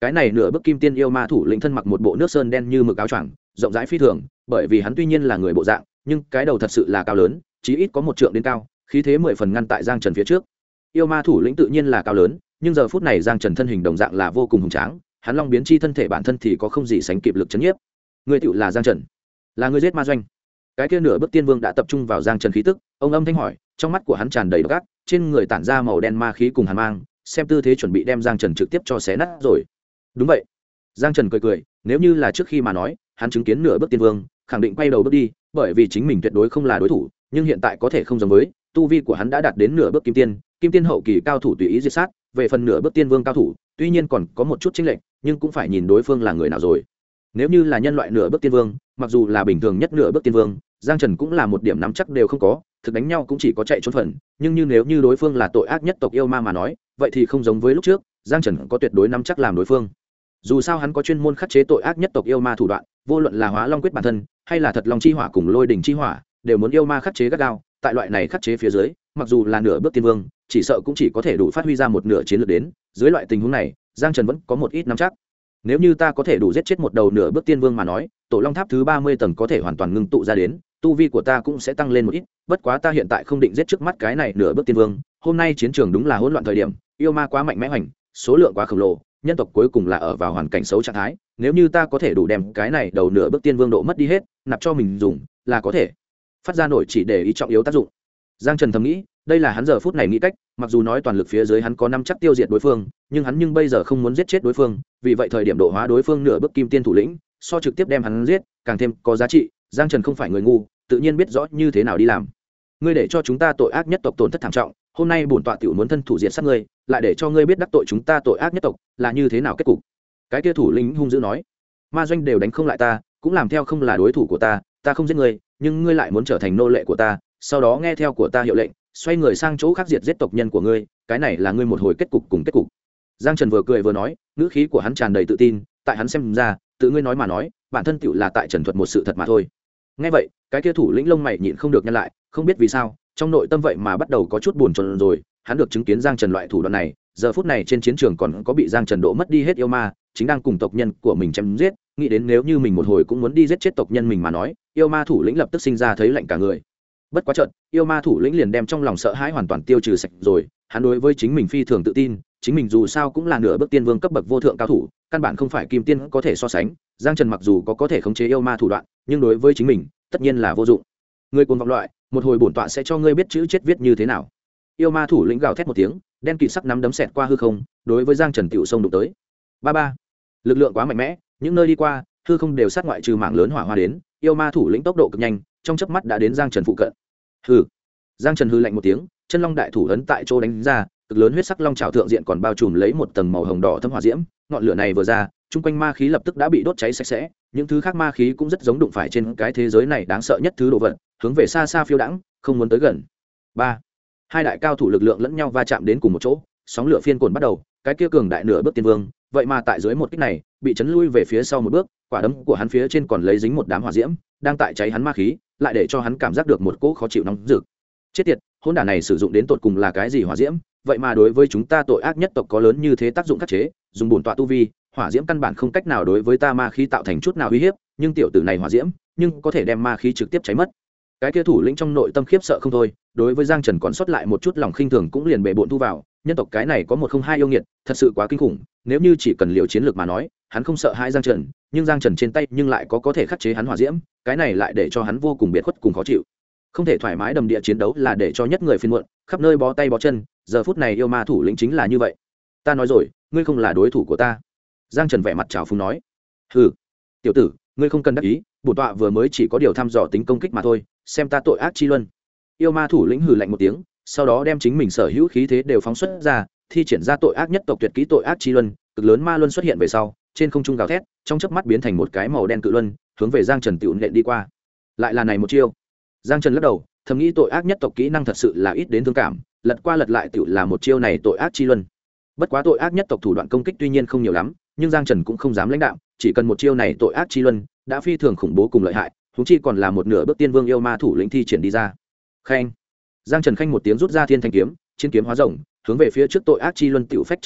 cái này nửa bước kim tiên yêu ma thủ lĩnh thân mặc một bộ nước sơn đen như mực áo choàng rộng rãi phi thường, bởi vì hắn tuy nhiên là người bộ dạng nhưng cái đầu thật sự là cao lớn, chí ít có một trượng đến cao, khí thế 10 phần ngăn tại Giang Trần phía trước. Yêu ma thủ lĩnh tự nhiên là cao lớn, nhưng giờ phút này Giang Trần thân hình đồng dạng là vô cùng hùng tráng, hắn long biến chi thân thể bản thân thì có không gì sánh kịp lực chấn nhiếp. Người tựu là Giang Trần, là người giết ma doanh. Cái kia nửa bước tiên vương đã tập trung vào Giang Trần khí tức, ông âm thanh hỏi, trong mắt của hắn tràn đầy gác, trên người tản ra màu đen ma khí cùng hàn mang, xem tư thế chuẩn bị đem Giang Trần trực tiếp cho xé nát rồi. Đúng vậy. Giang Trần cười cười, nếu như là trước khi mà nói, hắn chứng kiến nửa bước tiên vương, khẳng định quay đầu bước đi, bởi vì chính mình tuyệt đối không là đối thủ, nhưng hiện tại có thể không giống với, tu vi của hắn đã đạt đến nửa bước kim tiên hậu kỳ cao thủ tùy ý diệt sát, về phần nửa bước tiên vương cao thủ, tuy nhiên còn có một chút chênh lệch, nhưng cũng phải nhìn đối phương là người nào rồi. Nếu như là nhân loại nửa bước tiên vương, mặc dù là bình thường nhất nửa bước tiên vương, Giang Trần cũng là một điểm nắm chắc đều không có, thực đánh nhau cũng chỉ có chạy trốn phần, nhưng nếu như đối phương là tội ác nhất tộc yêu ma mà nói, vậy thì không giống với lúc trước, Giang Trần có tuyệt đối nắm chắc làm đối phương. Dù sao hắn có chuyên môn khắc chế tội ác nhất tộc yêu ma thủ đoạn, vô luận là Hóa Long quyết bản thân, hay là Thật Long chi hỏa cùng Lôi đỉnh chi hỏa, đều muốn yêu ma khắc chế gắt gao, tại loại này khắc chế phía dưới, mặc dù là nửa bước tiên vương, chỉ sợ cũng chỉ có thể đủ phát huy ra một nửa chiến lược đến, dưới loại tình huống này, Giang Trần vẫn có một ít nắm chắc. Nếu như ta có thể đủ giết chết một đầu nửa bước tiên vương mà nói, tổ long tháp thứ 30 tầng có thể hoàn toàn ngưng tụ ra đến, tu vi của ta cũng sẽ tăng lên một ít, bất quá ta hiện tại không định giết trước mắt cái này nửa bước tiên vương, hôm nay chiến trường đúng là hỗn loạn thời điểm, yêu ma quá mạnh mẽ hoành, số lượng quá khổng lồ, nhân tộc cuối cùng là ở vào hoàn cảnh xấu trạng thái, nếu như ta có thể đủ đem cái này đầu nửa bước tiên vương độ mất đi hết, nạp cho mình dùng, là có thể phát ra nổi chỉ để ý trọng yếu tác dụng. Giang Trần thầm nghĩ, đây là hắn giờ phút này nghĩ cách, mặc dù nói toàn lực phía dưới hắn có năm chắc tiêu diệt đối phương, nhưng hắn bây giờ không muốn giết chết đối phương, vì vậy thời điểm độ hóa đối phương nửa bước kim tiên thủ lĩnh, so trực tiếp đem hắn giết, càng thêm có giá trị. Giang Trần không phải người ngu, tự nhiên biết rõ như thế nào đi làm. Ngươi để cho chúng ta tội ác nhất tộc tổn thất thảm trọng, hôm nay bổn tọa tiểu muốn thân thủ diệt sát ngươi, lại để cho ngươi biết đắc tội chúng ta tội ác nhất tộc là như thế nào kết cục. Cái kia thủ lĩnh hung dữ nói, ma doanh đều đánh không lại ta, cũng làm theo không là đối thủ của ta, ta không giết ngươi, nhưng ngươi lại muốn trở thành nô lệ của ta, sau đó nghe theo của ta hiệu lệnh, xoay người sang chỗ khác diệt giết tộc nhân của ngươi, cái này là ngươi một hồi kết cục cùng kết cục. Giang Trần vừa cười vừa nói, ngữ khí của hắn tràn đầy tự tin, tại hắn xem ra, tự ngươi nói mà nói, bản thân tựu là tại trần thuật một sự thật mà thôi. Nghe vậy, cái kia thủ lĩnh lông mày nhịn không được nhăn lại, không biết vì sao, trong nội tâm vậy mà bắt đầu có chút buồn chồn rồi, hắn được chứng kiến Giang Trần loại thủ đoạn này, giờ phút này trên chiến trường còn có bị Giang Trần độ mất đi hết yêu ma, chính đang cùng tộc nhân của mình chém giết, nghĩ đến nếu như mình một hồi cũng muốn đi giết chết tộc nhân mình mà nói, yêu ma thủ lĩnh lập tức sinh ra thấy lạnh cả người. Bất quá chợt, yêu ma thủ lĩnh liền đem trong lòng sợ hãi hoàn toàn tiêu trừ sạch rồi, hắn đối với chính mình phi thường tự tin, chính mình dù sao cũng là nửa bước tiên vương cấp bậc vô thượng cao thủ, căn bản không phải kim tiên có thể so sánh. Giang Trần mặc dù có thể khống chế yêu ma thủ đoạn, nhưng đối với chính mình, tất nhiên là vô dụng. Ngươi cuồng vọng loại, một hồi bổn tọa sẽ cho ngươi biết chữ chết viết như thế nào. Yêu ma thủ lĩnh gào thét một tiếng, đen kịt sắc nắm đấm xẹt qua hư không, đối với Giang Trần tiểu xông đụng tới. Ba, lực lượng quá mạnh mẽ, những nơi đi qua, hư không đều sát ngoại trừ mảng lớn hỏa hoa đến, yêu ma thủ lĩnh tốc độ cực nhanh, trong chớp mắt đã đến Giang Trần phụ cận. Hừ. Giang Trần hừ lạnh một tiếng, chân long đại thủ ấn tại chỗ đánh ra, cực lớn huyết sắc long trảo thượng diện còn bao trùm lấy một tầng màu hồng đỏ thâm hỏa diễm, ngọn lửa này vừa ra, chung quanh ma khí lập tức đã bị đốt cháy sạch sẽ, những thứ khác ma khí cũng rất giống đụng phải trên cái thế giới này đáng sợ nhất thứ đồ vật, hướng về xa xa phiêu đãng, không muốn tới gần. Ba, hai đại cao thủ lực lượng lẫn nhau va chạm đến cùng một chỗ, sóng lửa phiên cuồng bắt đầu, cái kia cường đại nửa bước tiên vương, vậy mà tại dưới một kích này, bị chấn lui về phía sau một bước, quả đấm của hắn phía trên còn lấy dính một đám hỏa diễm, đang tại cháy hắn ma khí, lại để cho hắn cảm giác được một cỗ khó chịu nóng rực. Chết tiệt, hỗn đản này sử dụng đến tột cùng là cái gì hỏa diễm, vậy mà đối với chúng ta tội ác nhất tộc có lớn như thế tác dụng khắc chế, dùng bổn tọa tu vi, hỏa diễm căn bản không cách nào đối với ta ma khí tạo thành chút nào uy hiếp, nhưng tiểu tử này hỏa diễm, nhưng có thể đem ma khí trực tiếp cháy mất. Cái kia thủ lĩnh trong nội tâm khiếp sợ không thôi, đối với Giang Trần còn sót lại một chút lòng khinh thường cũng liền bệ bội thu vào, nhân tộc cái này có một không hai yêu nghiệt, thật sự quá kinh khủng, nếu như chỉ cần liều chiến lược mà nói, hắn không sợ hai Giang Trần, nhưng Giang Trần trên tay nhưng lại có thể khắc chế hắn hỏa diễm, cái này lại để cho hắn vô cùng biệt khuất cùng khó chịu. Không thể thoải mái đầm địa chiến đấu là để cho nhất người phiền muộn, khắp nơi bó tay bó chân, giờ phút này yêu ma thủ lĩnh chính là như vậy. Ta nói rồi, ngươi không là đối thủ của ta. Giang Trần vẻ mặt trào phúng nói. Hừ, tiểu tử, ngươi không cần đắc ý, bổn tọa vừa mới chỉ có điều thăm dò tính công kích mà thôi, xem ta tội ác chi luân. Yêu ma thủ lĩnh hừ lạnh một tiếng, sau đó đem chính mình sở hữu khí thế đều phóng xuất ra, thi triển ra tội ác nhất tộc tuyệt kỹ tội ác chi luân, cực lớn ma luân xuất hiện về sau, trên không trung gào thét, trong chớp mắt biến thành một cái màu đen cự luân, hướng về Giang Trần tiểu nện đi qua. Lại là này một chiêu. Giang Trần lắc đầu, thầm nghĩ tội ác nhất tộc kỹ năng thật sự là ít đến thương cảm, lật qua lật lại tiểu là một chiêu này tội ác chi luân. Bất quá tội ác nhất tộc thủ đoạn công kích tuy nhiên không nhiều lắm, nhưng Giang Trần cũng không dám lãnh đạo, chỉ cần một chiêu này tội ác chi luân đã phi thường khủng bố cùng lợi hại, huống chi còn là một nửa bước tiên vương yêu ma thủ lĩnh thi triển đi ra. Khanh. Giang Trần khanh một tiếng rút ra thiên thanh kiếm, chiến kiếm hóa rồng, hướng về phía trước tội ác chi luân tiểu phách chẳng tới,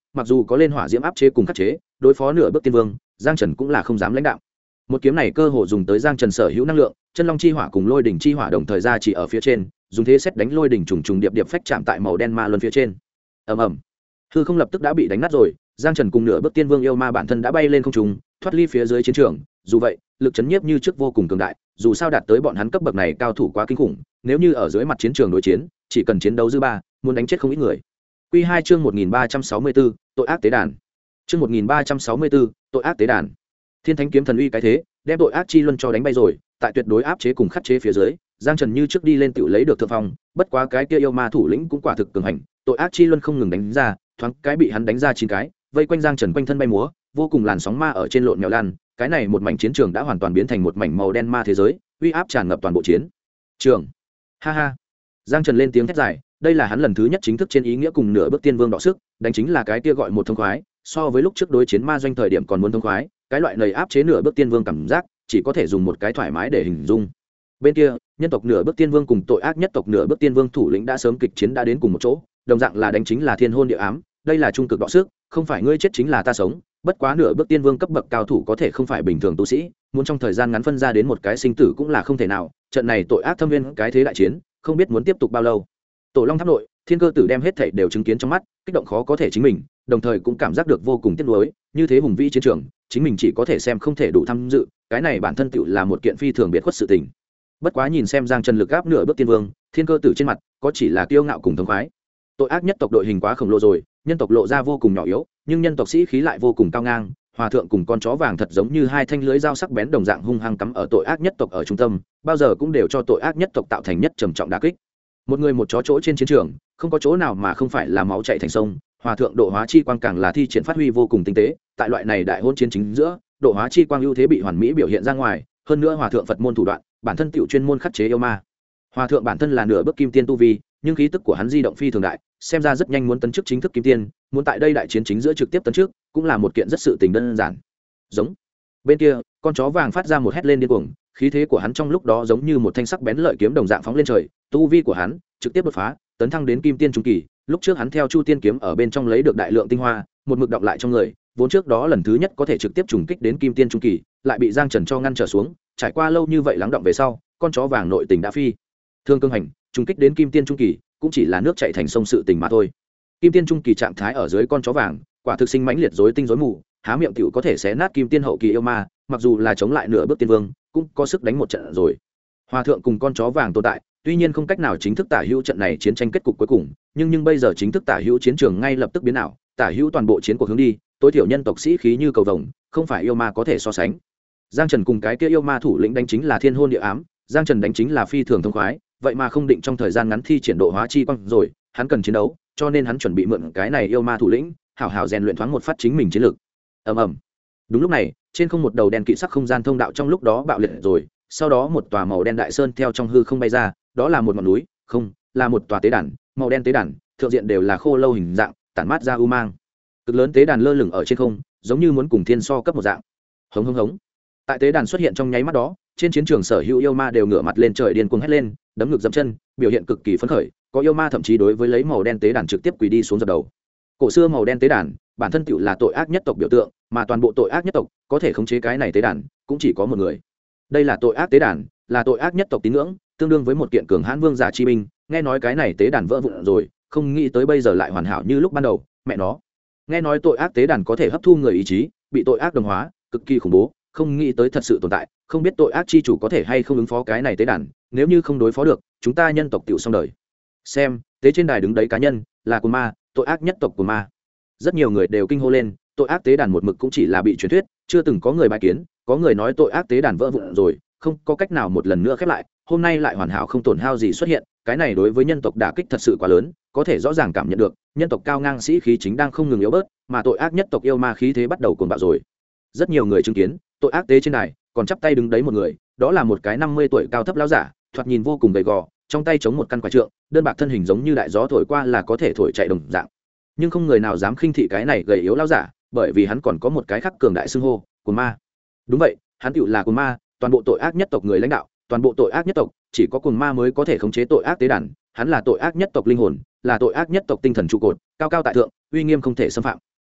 mặc dù có lên hỏa diễm áp chế cùng khắc chế đối phó nửa bước tiên vương, Giang Trần cũng là không dám lãnh đạo. Một kiếm này cơ hồ dùng tới Giang Trần sở hữu năng lượng, chân long chi hỏa cùng lôi đỉnh chi hỏa đồng thời ra chỉ ở phía trên, dùng thế xét đánh lôi đỉnh trùng trùng điệp điệp phách chạm tại màu đen ma luân phía trên. Ầm ầm. Hư không lập tức đã bị đánh nát rồi, Giang Trần cùng nửa bước tiên vương yêu ma bản thân đã bay lên không trung, thoát ly phía dưới chiến trường. Dù vậy, lực chấn nhiếp như trước vô cùng cường đại, dù sao đạt tới bọn hắn cấp bậc này cao thủ quá kinh khủng, nếu như ở dưới mặt chiến trường đối chiến, chỉ cần chiến đấu dư ba, muốn đánh chết không ít người. Quy 2 chương 1364, tội ác tế đàn. Chương 1364, tội ác tế đàn. Thiên Thánh kiếm thần uy cái thế, đem tội ác chi luân cho đánh bay rồi, tại tuyệt đối áp chế cùng khắc chế phía dưới, Giang Trần như trước đi lên tự lấy được thượng phong, bất quá cái kia yêu ma thủ lĩnh cũng quả thực cường hành, tội ác chi luân không ngừng đánh ra, thoáng cái bị hắn đánh ra 9 cái, vây quanh Giang Trần quanh thân bay múa, vô cùng làn sóng ma ở trên lộn mèo lăn, cái này một mảnh chiến trường đã hoàn toàn biến thành một mảnh màu đen ma thế giới, uy áp tràn ngập toàn bộ chiến trường. Ha ha. Giang Trần lên tiếng thét dài, đây là hắn lần thứ nhất chính thức trên ý nghĩa cùng nửa bước tiên vương đọ sức, đánh chính là cái kia gọi một thông khoái, so với lúc trước đối chiến ma doanh thời điểm còn muốn thông khoái, cái loại này áp chế nửa bước tiên vương cảm giác, chỉ có thể dùng một cái thoải mái để hình dung. Bên kia, nhân tộc nửa bước tiên vương cùng tội ác nhất tộc nửa bước tiên vương thủ lĩnh đã sớm kịch chiến đã đến cùng một chỗ, đồng dạng là đánh chính là thiên hôn địa ám, đây là trung cực đọ sức, không phải ngươi chết chính là ta sống, bất quá nửa bước tiên vương cấp bậc cao thủ có thể không phải bình thường tu sĩ, muốn trong thời gian ngắn phân ra đến một cái sinh tử cũng là không thể nào, trận này tội ác thâm viên cái thế đại chiến, không biết muốn tiếp tục bao lâu. Tổ Long Tháp nội, Thiên Cơ Tử đem hết thảy đều chứng kiến trong mắt, kích động khó có thể chính mình, đồng thời cũng cảm giác được vô cùng tiếc nuối, như thế hùng vĩ chiến trường, chính mình chỉ có thể xem không thể đủ tham dự, cái này bản thân tựu là một kiện phi thường biệt khuất sự tình. Bất quá nhìn xem Giang Trần lực áp nửa bước tiên vương, Thiên Cơ Tử trên mặt có chỉ là kiêu ngạo cùng thống khoái. Tội ác nhất tộc đội hình quá khổng lồ rồi, nhân tộc lộ ra vô cùng nhỏ yếu, nhưng nhân tộc sĩ khí lại vô cùng cao ngang, hòa thượng cùng con chó vàng thật giống như hai thanh lưới dao sắc bén đồng dạng hung hăng cắm ở tội ác nhất tộc ở trung tâm, bao giờ cũng đều cho tội ác nhất tộc tạo thành nhất trầm trọng đả kích. Một người một chó chỗ trên chiến trường, không có chỗ nào mà không phải là máu chảy thành sông, hòa thượng độ hóa chi quang càng là thi triển phát huy vô cùng tinh tế, tại loại này đại hôn chiến chính giữa, độ hóa chi quang ưu thế bị hoàn mỹ biểu hiện ra ngoài, hơn nữa hòa thượng Phật môn thủ đoạn, bản thân tiểu chuyên môn khắc chế yêu ma. Hòa thượng bản thân là nửa bước kim tiên tu vi, nhưng khí tức của hắn di động phi thường đại, xem ra rất nhanh muốn tấn chức chính thức kim tiên, muốn tại đây đại chiến chính giữa trực tiếp tấn trước, cũng là một kiện rất sự tình đơn giản. Giống. Bên kia, con chó vàng phát ra một hét lên điên cuồng, khí thế của hắn trong lúc đó giống như một thanh sắc bén lợi kiếm đồng dạng phóng lên trời, tu vi của hắn trực tiếp đột phá, tấn thăng đến kim tiên trung kỳ. Lúc trước hắn theo Chu Tiên kiếm ở bên trong lấy được đại lượng tinh hoa, một mực đọng lại trong người, vốn trước đó lần thứ nhất có thể trực tiếp trùng kích đến kim tiên trung kỳ, lại bị Giang Trần cho ngăn trở xuống, trải qua lâu như vậy lắng động về sau, con chó vàng nội tình đã phi thương cương hành, trùng kích đến kim tiên trung kỳ, cũng chỉ là nước chảy thành sông sự tình mà thôi. Kim tiên trung kỳ trạng thái ở dưới con chó vàng, quả thực sinh mãnh liệt rối tinh rối mù, há miệng tiểu có thể xé nát kim tiên hậu kỳ yêu ma, mặc dù là chống lại nửa bước tiên vương, cũng có sức đánh một trận rồi. Hòa thượng cùng con chó vàng tồn tại, tuy nhiên không cách nào chính thức tả hữu trận này chiến tranh kết cục cuối cùng, nhưng bây giờ chính thức tả hữu chiến trường ngay lập tức biến ảo, tả hữu toàn bộ chiến cuộc hướng đi, tối thiểu nhân tộc sĩ khí như cầu vồng, không phải yêu ma có thể so sánh. Giang Trần cùng cái kia yêu ma thủ lĩnh đánh chính là thiên hôn địa ám, Giang Trần đánh chính là phi thường thông khoái, vậy mà không định trong thời gian ngắn thi triển độ hóa chi quang rồi, hắn cần chiến đấu, cho nên hắn chuẩn bị mượn cái này yêu ma thủ lĩnh, hảo hảo rèn luyện thoáng một phát chính mình chiến lược. Ầm ầm. Đúng lúc này, trên không một đầu đen kỵ sắc không gian thông đạo trong lúc đó bạo liệt rồi, sau đó một tòa màu đen đại sơn theo trong hư không bay ra, đó là một ngọn núi, không, là một tòa tế đàn, màu đen tế đàn, thượng diện đều là khô lâu hình dạng, tản mát ra u mang. Cực lớn tế đàn lơ lửng ở trên không, giống như muốn cùng thiên so cấp một dạng. Hống hống hống. Tại tế đàn xuất hiện trong nháy mắt đó, trên chiến trường sở hữu yêu ma đều ngửa mặt lên trời điên cuồng hét lên, đấm ngực dậm chân, biểu hiện cực kỳ phấn khởi, có yêu ma thậm chí đối với lấy màu đen tế đàn trực tiếp quỳ đi xuống dập đầu. Cổ xưa màu đen tế đàn, bản thân tựu là tội ác nhất tộc biểu tượng, mà toàn bộ tội ác nhất tộc có thể khống chế cái này tế đàn, cũng chỉ có một người. Đây là tội ác tế đàn, là tội ác nhất tộc tín ngưỡng, tương đương với một kiện cường hãn vương giả chi binh, nghe nói cái này tế đàn vỡ vụn rồi, không nghĩ tới bây giờ lại hoàn hảo như lúc ban đầu, mẹ nó. Nghe nói tội ác tế đàn có thể hấp thu người ý chí, bị tội ác đồng hóa, cực kỳ khủng bố, không nghĩ tới thật sự tồn tại, không biết tội ác chi chủ có thể hay không ứng phó cái này tế đàn, nếu như không đối phó được, chúng ta nhân tộc tiểu xong đời. Xem, tế trên đài đứng đấy cá nhân, là của ma, tội ác nhất tộc của ma. Rất nhiều người đều kinh hô lên, tội ác tế đàn một mực cũng chỉ là bị truyền thuyết, chưa từng có người bài kiến, có người nói tội ác tế đàn vỡ vụn rồi, không có cách nào một lần nữa khép lại, hôm nay lại hoàn hảo không tổn hao gì xuất hiện, cái này đối với nhân tộc đả kích thật sự quá lớn, có thể rõ ràng cảm nhận được, nhân tộc cao ngang sĩ khí chính đang không ngừng yếu bớt, mà tội ác nhất tộc yêu ma khí thế bắt đầu cuồng bạo rồi. Rất nhiều người chứng kiến, tội ác tế trên đài, còn chắp tay đứng đấy một người, đó là một cái 50 tuổi cao thấp lão giả, thoạt nhìn vô cùng gầy gò, trong tay chống một căn quạt trượng, đơn bạc thân hình giống như đại gió thổi qua là có thể thổi chạy đồng dạng. Nhưng không người nào dám khinh thị cái này gầy yếu lão giả, bởi vì hắn còn có một cái khác cường đại xưng hô, của ma. Đúng vậy, hắn tựu là của ma, toàn bộ tội ác nhất tộc người lãnh đạo, toàn bộ tội ác nhất tộc, chỉ có cuồng ma mới có thể khống chế tội ác tế đàn, hắn là tội ác nhất tộc linh hồn, là tội ác nhất tộc tinh thần trụ cột, cao cao tại thượng, uy nghiêm không thể xâm phạm.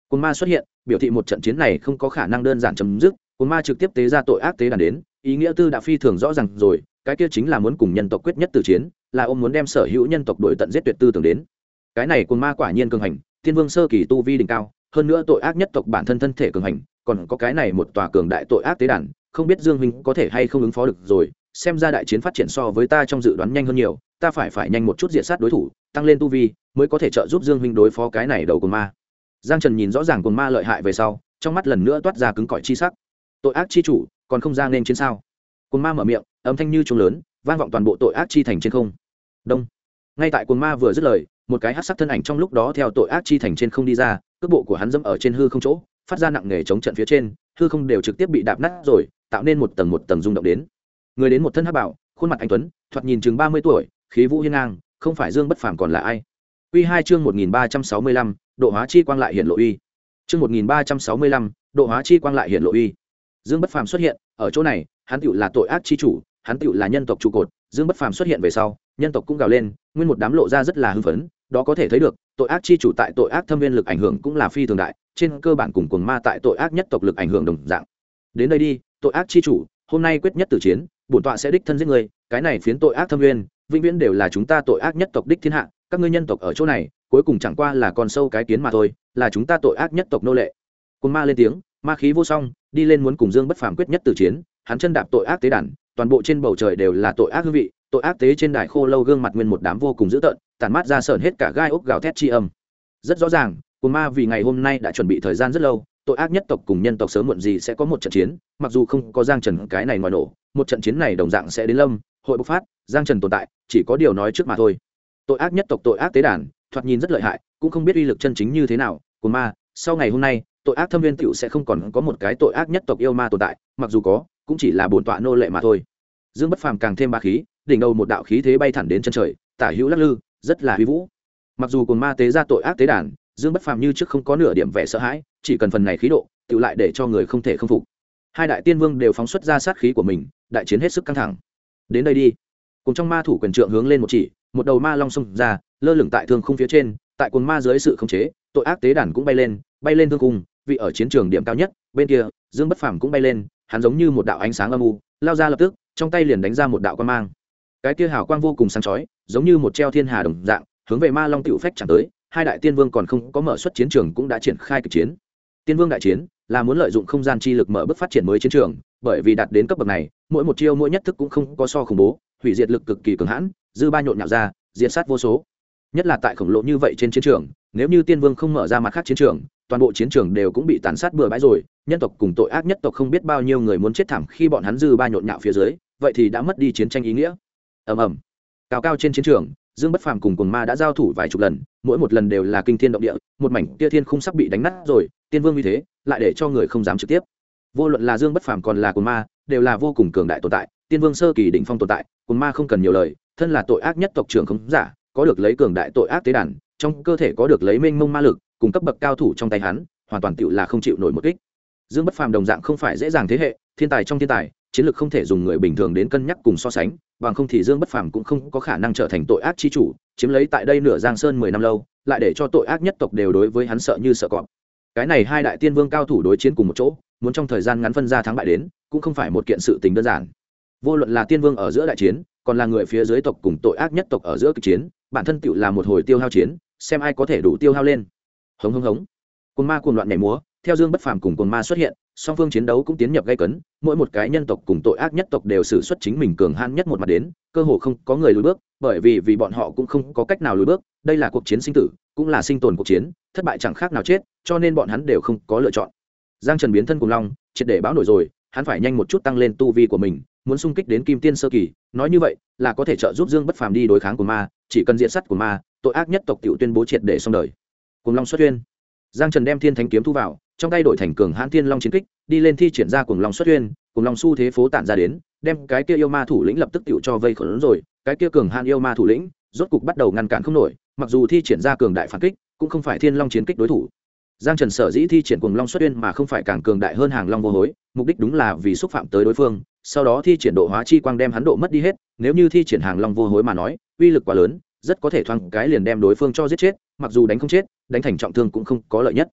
Cuồng ma xuất hiện, biểu thị một trận chiến này không có khả năng đơn giản chấm dứt. Cuồng ma trực tiếp tế ra tội ác tế đàn đến, ý nghĩa tư đã phi thường rõ ràng rồi, cái kia chính là muốn cùng nhân tộc quyết nhất tử chiến, là ông muốn đem sở hữu nhân tộc đuổi tận giết tuyệt tư tưởng đến. Cái này cuồng ma quả nhiên cường hành, tiên vương sơ kỳ tu vi đỉnh cao, hơn nữa tội ác nhất tộc bản thân thân thể cường hành, còn có cái này một tòa cường đại tội ác tế đàn, không biết Dương huynh có thể hay không ứng phó được rồi. Xem ra đại chiến phát triển so với ta trong dự đoán nhanh hơn nhiều, ta phải nhanh một chút diệt sát đối thủ, tăng lên tu vi, mới có thể trợ giúp Dương huynh đối phó cái này đầu cuồng ma. Giang Trần nhìn rõ ràng cuồng ma lợi hại về sau, trong mắt lần nữa toát ra cứng cỏi chi sắc. Tội ác chi chủ, còn không ra nên chiến sao? Cuồng ma mở miệng, âm thanh như trống lớn, vang vọng toàn bộ tội ác chi thành trên không. Đông. Ngay tại cuồng ma vừa dứt lời, một cái hắc sắc thân ảnh trong lúc đó theo tội ác chi thành trên không đi ra, cước bộ của hắn dẫm ở trên hư không chỗ, phát ra nặng nề chống trận phía trên, hư không đều trực tiếp bị đạp nát rồi, tạo nên một tầng rung động đến. Người đến một thân hắc bảo, khuôn mặt anh tuấn, thoạt nhìn chừng 30 tuổi, khí vũ hiên ngang, không phải Dương Bất Phàm còn là ai? Quy 2 chương 1365, độ hóa chi quang lại hiện lộ uy. Chương 1365, độ hóa chi quang lại hiện lộ uy. Dương Bất Phàm xuất hiện, ở chỗ này, hắn tựu là tội ác chi chủ, hắn tựu là nhân tộc trụ cột. Dương Bất Phàm xuất hiện về sau, nhân tộc cũng gào lên, nguyên một đám lộ ra rất là hưng phấn, đó có thể thấy được, tội ác chi chủ tại tội ác thâm viên lực ảnh hưởng cũng là phi thường đại, trên cơ bản cùng cuồng ma tại tội ác nhất tộc lực ảnh hưởng đồng dạng. Đến đây đi, tội ác chi chủ, hôm nay quyết nhất tử chiến, bổn tọa sẽ đích thân giết người, cái này phiến tội ác thâm viên, vĩnh viễn đều là chúng ta tội ác nhất tộc đích thiên hạ, các ngươi nhân tộc ở chỗ này, cuối cùng chẳng qua là con sâu cái kiến mà thôi, là chúng ta tội ác nhất tộc nô lệ. Cuồng ma lên tiếng, ma khí vô song, đi lên muốn cùng Dương Bất Phàm quyết nhất tử chiến, hắn chân đạp tội ác tế đàn, toàn bộ trên bầu trời đều là tội ác hương vị, tội ác tế trên đài khô lâu gương mặt nguyên một đám vô cùng dữ tợn, tàn mát ra sởn hết cả gai ốc gào thét chi âm. Rất rõ ràng, cuồng ma vì ngày hôm nay đã chuẩn bị thời gian rất lâu, tội ác nhất tộc cùng nhân tộc sớm muộn gì sẽ có một trận chiến, mặc dù không có Giang Trần cái này ngoài nổ, một trận chiến này đồng dạng sẽ đến lâm, hội bộc phát, Giang Trần tồn tại, chỉ có điều nói trước mà thôi. Tội ác nhất tộc tội ác tế đàn, thoạt nhìn rất lợi hại, cũng không biết uy lực chân chính như thế nào, cuồng ma, sau ngày hôm nay, tội ác thâm viên tiểu sẽ không còn có một cái tội ác nhất tộc yêu ma tồn tại, mặc dù có, cũng chỉ là bổn tọa nô lệ mà thôi. Dương Bất Phàm càng thêm bá khí, đỉnh đầu một đạo khí thế bay thẳng đến chân trời, tả hữu lắc lư, rất là uy vũ. Mặc dù cuồng ma tế ra tội ác tế đàn, Dương Bất Phàm như trước không có nửa điểm vẻ sợ hãi, chỉ cần phần này khí độ, tự lại để cho người không thể không phục. Hai đại tiên vương đều phóng xuất ra sát khí của mình, đại chiến hết sức căng thẳng. Đến đây đi. Cùng trong ma thủ quyền trượng hướng lên một chỉ, một đầu ma long xông ra, lơ lửng tại thương khung phía trên, tại cuồng ma dưới sự khống chế, tội ác tế đàn cũng bay lên thương khung, vị ở chiến trường điểm cao nhất, bên kia, Dương Bất Phàm cũng bay lên, hắn giống như một đạo ánh sáng âm u, lao ra lập tức, trong tay liền đánh ra một đạo quang mang. Cái kia hào quang vô cùng sáng chói, giống như một treo thiên hà đồng dạng, hướng về ma long tiểu phách chẳng tới. Hai đại tiên vương còn không có mở xuất chiến trường cũng đã triển khai kịch chiến. Tiên vương đại chiến là muốn lợi dụng không gian chi lực mở bước phát triển mới chiến trường, bởi vì đạt đến cấp bậc này, mỗi một chiêu mỗi nhất thức cũng không có so khủng bố, hủy diệt lực cực kỳ cường hãn, dư ba nhộn nhạo ra, diệt sát vô số. Nhất là tại khổng lồ như vậy trên chiến trường, nếu như tiên vương không mở ra mặt khác chiến trường, toàn bộ chiến trường đều cũng bị tàn sát bừa bãi rồi, nhân tộc cùng tội ác nhất tộc không biết bao nhiêu người muốn chết thảm khi bọn hắn dư ba nhộn nhạo phía dưới, vậy thì đã mất đi chiến tranh ý nghĩa. Ầm ầm. Cao cao trên chiến trường, Dương Bất Phàm cùng cuồng ma đã giao thủ vài chục lần, mỗi một lần đều là kinh thiên động địa, một mảnh kia thiên khung sắp bị đánh nát rồi, tiên vương như thế, lại để cho người không dám trực tiếp. Vô luận là Dương Bất Phàm còn là cuồng ma, đều là vô cùng cường đại tồn tại, tiên vương sơ kỳ đỉnh phong tồn tại, cuồng ma không cần nhiều lời, thân là tội ác nhất tộc trưởng khống giả, có được lấy cường đại tội ác tế đàn, trong cơ thể có được lấy mênh mông ma lực, cùng cấp bậc cao thủ trong tay hắn, hoàn toàn tựu là không chịu nổi một kích. Dương Bất Phàm đồng dạng không phải dễ dàng thế hệ, thiên tài trong thiên tài, chiến lược không thể dùng người bình thường đến cân nhắc cùng so sánh, bằng không thì Dương Bất Phàm cũng không có khả năng trở thành tội ác chi chủ, chiếm lấy tại đây nửa Giang Sơn 10 năm lâu, lại để cho tội ác nhất tộc đều đối với hắn sợ như sợ cọp. Cái này hai đại tiên vương cao thủ đối chiến cùng một chỗ, muốn trong thời gian ngắn phân ra thắng bại đến, cũng không phải một kiện sự tình đơn giản. Vô luận là tiên vương ở giữa đại chiến, còn là người phía dưới tộc cùng tội ác nhất tộc ở giữa kịch chiến, bản thân tựu là một hồi tiêu hao chiến, xem ai có thể đủ tiêu hao lên. Hống hống hống. Cuồng ma cuồng loạn nhảy múa, theo Dương Bất Phàm cùng cuồng ma xuất hiện, song phương chiến đấu cũng tiến nhập gay cấn, mỗi một cái nhân tộc cùng tội ác nhất tộc đều sử xuất chính mình cường hãn nhất một mặt đến, cơ hồ không có người lùi bước, bởi vì bọn họ cũng không có cách nào lùi bước, đây là cuộc chiến sinh tử, cũng là sinh tồn cuộc chiến, thất bại chẳng khác nào chết, cho nên bọn hắn đều không có lựa chọn. Giang Trần biến thân cùng long, triệt để báo nổi rồi, hắn phải nhanh một chút tăng lên tu vi của mình, muốn xung kích đến kim tiên sơ kỳ, nói như vậy là có thể trợ giúp Dương Bất Phàm đi đối kháng của ma, chỉ cần diện sắt của ma, tội ác nhất tộc tiểu tuyên bố triệt để xong đời. Cùng long xuất uyên. Giang Trần đem thiên thánh kiếm thu vào, trong tay đổi thành cường hãn thiên long chiến kích, đi lên thi triển ra cuồng long xuất uyên, cuồng long xu thế phố tản ra đến, đem cái kia yêu ma thủ lĩnh lập tức tiểu cho vây khốn rồi, cái kia cường hãn yêu ma thủ lĩnh, rốt cục bắt đầu ngăn cản không nổi, mặc dù thi triển ra cường đại phản kích, cũng không phải thiên long chiến kích đối thủ. Giang Trần sở dĩ thi triển cuồng long xuất uyên mà không phải càng cường đại hơn hàng long vô hối, mục đích đúng là vì xúc phạm tới đối phương, sau đó thi triển độ hóa chi quang đem hắn độ mất đi hết, nếu như thi triển hàng long vô hối mà nói, uy lực quá lớn, rất có thể thoáng cái liền đem đối phương cho giết chết, mặc dù đánh không chết, đánh thành trọng thương cũng không có lợi nhất.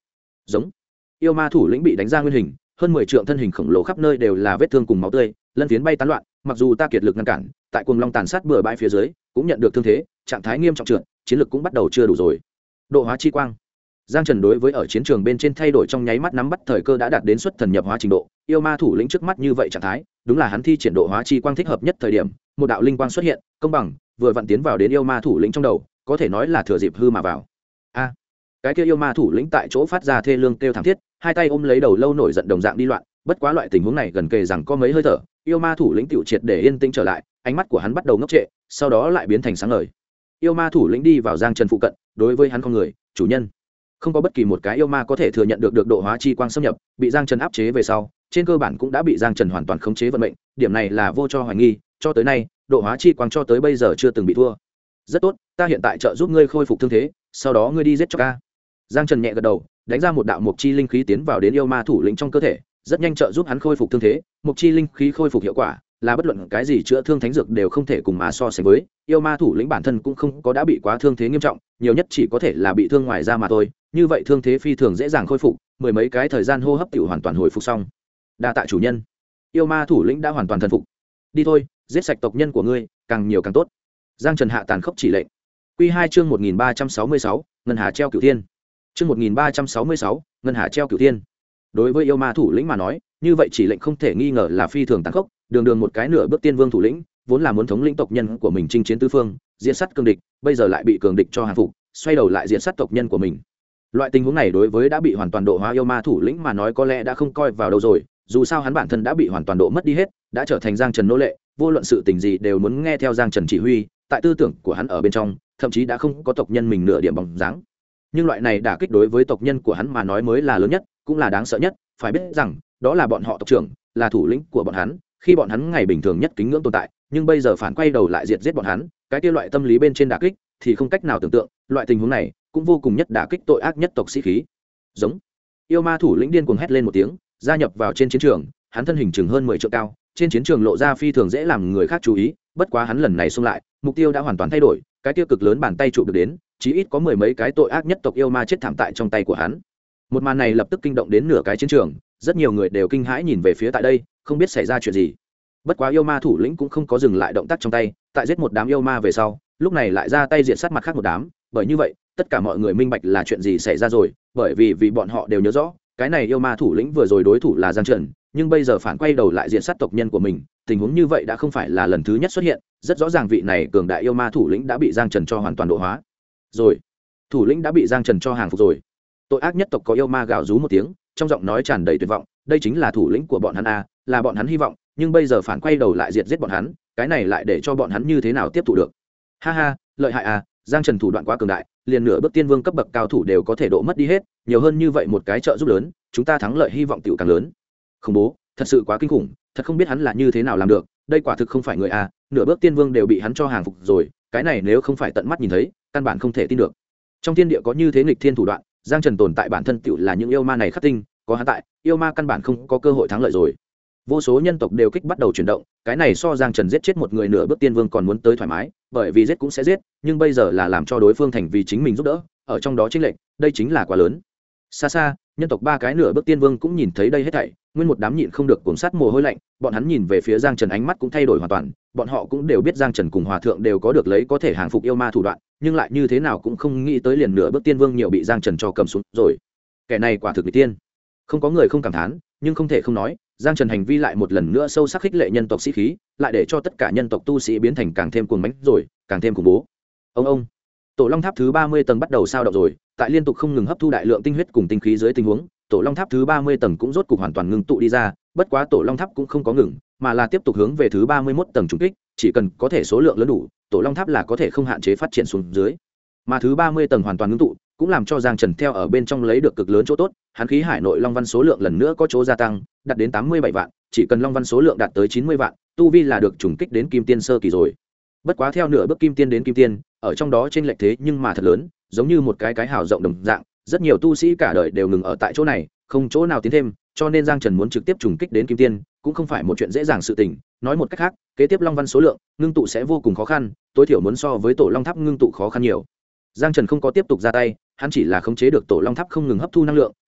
giống. Yêu ma thủ lĩnh bị đánh ra nguyên hình, hơn 10 trượng thân hình khổng lồ khắp nơi đều là vết thương cùng máu tươi, lân phiến bay tán loạn, mặc dù ta kiệt lực ngăn cản, tại cuồng long tàn sát bừa bãi phía dưới cũng nhận được thương thế, trạng thái nghiêm trọng trượt, chiến lực cũng bắt đầu chưa đủ rồi. Độ hóa chi quang. Giang Trần đối với ở chiến trường bên trên thay đổi trong nháy mắt nắm bắt thời cơ đã đạt đến xuất thần nhập hóa trình độ, yêu ma thủ lĩnh trước mắt như vậy trạng thái, đúng là hắn thi triển độ hóa chi quang thích hợp nhất thời điểm, một đạo linh quang xuất hiện, công bằng, vừa vặn tiến vào đến yêu ma thủ lĩnh trong đầu, có thể nói là thừa dịp hư mà vào. A, cái kia yêu ma thủ lĩnh tại chỗ phát ra thê lương kêu thảm thiết, hai tay ôm lấy đầu lâu nổi giận đồng dạng đi loạn, bất quá loại tình huống này gần kề rằng có mấy hơi thở, yêu ma thủ lĩnh tiểu triệt để yên tĩnh trở lại, ánh mắt của hắn bắt đầu ngốc trệ, sau đó lại biến thành sáng ngời. Yêu ma thủ lĩnh đi vào Giang Trần phụ cận, đối với hắn con người, chủ nhân. Không có bất kỳ một cái yêu ma có thể thừa nhận được độ hóa chi quang xâm nhập, bị Giang Trần áp chế về sau, trên cơ bản cũng đã bị Giang Trần hoàn toàn khống chế vận mệnh, điểm này là vô cho hoài nghi, cho tới nay, độ hóa chi quang cho tới bây giờ chưa từng bị thua. Rất tốt, ta hiện tại trợ giúp ngươi khôi phục thương thế, sau đó ngươi đi giết cho ca. Giang Trần nhẹ gật đầu, đánh ra một đạo mục chi linh khí tiến vào đến yêu ma thủ lĩnh trong cơ thể, rất nhanh trợ giúp hắn khôi phục thương thế. Mục chi linh khí khôi phục hiệu quả là bất luận cái gì chữa thương thánh dược đều không thể cùng mà so sánh với. Yêu ma thủ lĩnh bản thân cũng không có đã bị quá thương thế nghiêm trọng, nhiều nhất chỉ có thể là bị thương ngoài da mà thôi. Như vậy thương thế phi thường dễ dàng khôi phục, mười mấy cái thời gian hô hấp tiểu hoàn toàn hồi phục xong. Đa tạ chủ nhân. Yêu ma thủ lĩnh đã hoàn toàn thần phục. Đi thôi, giết sạch tộc nhân của ngươi, càng nhiều càng tốt. Giang Trần hạ tàn khốc chỉ lệnh. Quy 2 chương 1366, ngân hà treo cửu thiên. Chương 1366, ngân hà treo cửu thiên. Đối với yêu ma thủ lĩnh mà nói, như vậy chỉ lệnh không thể nghi ngờ là phi thường tàn khốc, đường đường một cái nửa bước tiên vương thủ lĩnh, vốn là muốn thống lĩnh tộc nhân của mình chinh chiến tứ phương, diệt sát cường địch, bây giờ lại bị cường địch cho hàng phục, xoay đầu lại diệt sát tộc nhân của mình. Loại tình huống này đối với đã bị hoàn toàn độ hóa yêu ma thủ lĩnh mà nói có lẽ đã không coi vào đâu rồi, dù sao hắn bản thân đã bị hoàn toàn độ mất đi hết, đã trở thành Giang Trần nô lệ, vô luận sự tình gì đều muốn nghe theo Giang Trần chỉ huy, tại tư tưởng của hắn ở bên trong, thậm chí đã không có tộc nhân mình nửa điểm bóng dáng. Nhưng loại này đả kích đối với tộc nhân của hắn mà nói mới là lớn nhất, cũng là đáng sợ nhất, phải biết rằng, đó là bọn họ tộc trưởng, là thủ lĩnh của bọn hắn, khi bọn hắn ngày bình thường nhất kính ngưỡng tồn tại, nhưng bây giờ phản quay đầu lại diệt giết bọn hắn, cái kia loại tâm lý bên trên đả kích thì không cách nào tưởng tượng, loại tình huống này cũng vô cùng nhất đả kích tội ác nhất tộc sĩ khí. Giống. Yêu ma thủ lĩnh điên cuồng hét lên một tiếng, gia nhập vào trên chiến trường, hắn thân hình chừng hơn 10 trượng cao, trên chiến trường lộ ra phi thường dễ làm người khác chú ý, bất quá hắn lần này xông lại, mục tiêu đã hoàn toàn thay đổi, cái tiêu cực lớn bàn tay chụp được đến, chí ít có mười mấy cái tội ác nhất tộc yêu ma chết thảm tại trong tay của hắn. Một màn này lập tức kinh động đến nửa cái chiến trường, rất nhiều người đều kinh hãi nhìn về phía tại đây, không biết xảy ra chuyện gì. Bất quá yêu ma thủ lĩnh cũng không có dừng lại động tác trong tay, tại giết một đám yêu ma về sau, lúc này lại ra tay diệt sát mặt khác một đám, bởi như vậy, tất cả mọi người minh bạch là chuyện gì xảy ra rồi, bởi vì bọn họ đều nhớ rõ, cái này yêu ma thủ lĩnh vừa rồi đối thủ là Giang Trần, nhưng bây giờ phản quay đầu lại diệt sát tộc nhân của mình, tình huống như vậy đã không phải là lần thứ nhất xuất hiện, rất rõ ràng vị này cường đại yêu ma thủ lĩnh đã bị Giang Trần cho hoàn toàn độ hóa. Rồi, thủ lĩnh đã bị Giang Trần cho hàng phục rồi. Tội ác nhất tộc có yêu ma gào rú một tiếng, trong giọng nói tràn đầy tuyệt vọng, đây chính là thủ lĩnh của bọn hắn a, là bọn hắn hy vọng, nhưng bây giờ phản quay đầu lại diệt giết bọn hắn, cái này lại để cho bọn hắn như thế nào tiếp thụ được. Ha ha, lợi hại a, Giang Trần thủ đoạn quá cường đại, liền nửa bước tiên vương cấp bậc cao thủ đều có thể độ mất đi hết, nhiều hơn như vậy một cái trợ giúp lớn, chúng ta thắng lợi hy vọng tiểu càng lớn. Khủng bố, thật sự quá kinh khủng, thật không biết hắn là như thế nào làm được, đây quả thực không phải người a, nửa bước tiên vương đều bị hắn cho hàng phục rồi, cái này nếu không phải tận mắt nhìn thấy, căn bản không thể tin được. Trong thiên địa có như thế nghịch thiên thủ đoạn, Giang Trần tồn tại bản thân tiểu là những yêu ma này khắc tinh, có hắn tại, yêu ma căn bản không có cơ hội thắng lợi rồi. Vô số nhân tộc đều kích bắt đầu chuyển động, cái này so Giang Trần giết chết một người nửa bước tiên vương còn muốn tới thoải mái, bởi vì giết cũng sẽ giết, nhưng bây giờ là làm cho đối phương thành vì chính mình giúp đỡ, ở trong đó chênh lệch, đây chính là quá lớn. Xa xa, nhân tộc ba cái nửa bước tiên vương cũng nhìn thấy đây hết thảy, nguyên một đám nhịn không được cuồng sát mồ hôi lạnh, bọn hắn nhìn về phía Giang Trần ánh mắt cũng thay đổi hoàn toàn, bọn họ cũng đều biết Giang Trần cùng Hòa thượng đều có được lấy có thể hàng phục yêu ma thủ đoạn, nhưng lại như thế nào cũng không nghĩ tới liền nửa bước tiên vương nhiều bị Giang Trần cho cầm xuống rồi. Kẻ này quả thực là tiên. Không có người không cảm thán, nhưng không thể không nói, Giang Trần hành vi lại một lần nữa sâu sắc khích lệ nhân tộc sĩ khí, lại để cho tất cả nhân tộc tu sĩ biến thành càng thêm cuồng mãnh rồi, càng thêm khủng bố. Ông Tổ Long Tháp thứ 30 tầng bắt đầu sao động rồi, tại liên tục không ngừng hấp thu đại lượng tinh huyết cùng tinh khí dưới tình huống, Tổ Long Tháp thứ 30 tầng cũng rốt cục hoàn toàn ngưng tụ đi ra, bất quá Tổ Long Tháp cũng không có ngừng, mà là tiếp tục hướng về thứ 31 tầng trùng kích, chỉ cần có thể số lượng lớn đủ, Tổ Long Tháp là có thể không hạn chế phát triển xuống dưới. Mà thứ 30 tầng hoàn toàn ngưng tụ, cũng làm cho Giang Trần theo ở bên trong lấy được cực lớn chỗ tốt, hắn khí hải nội long văn số lượng lần nữa có chỗ gia tăng, đạt đến 87 vạn, chỉ cần long văn số lượng đạt tới 90 vạn, tu vi là được trùng kích đến kim tiên sơ kỳ rồi. Bất quá theo nửa bước kim tiên đến kim tiên, ở trong đó trên lệch thế nhưng mà thật lớn, giống như một cái hào rộng đồng dạng, rất nhiều tu sĩ cả đời đều ngừng ở tại chỗ này, không chỗ nào tiến thêm, cho nên Giang Trần muốn trực tiếp trùng kích đến kim tiên, cũng không phải một chuyện dễ dàng sự tình, nói một cách khác, kế tiếp long văn số lượng ngưng tụ sẽ vô cùng khó khăn, tối thiểu muốn so với Tổ Long Tháp ngưng tụ khó khăn nhiều. Giang Trần không có tiếp tục ra tay, hắn chỉ là khống chế được Tổ Long Tháp không ngừng hấp thu năng lượng,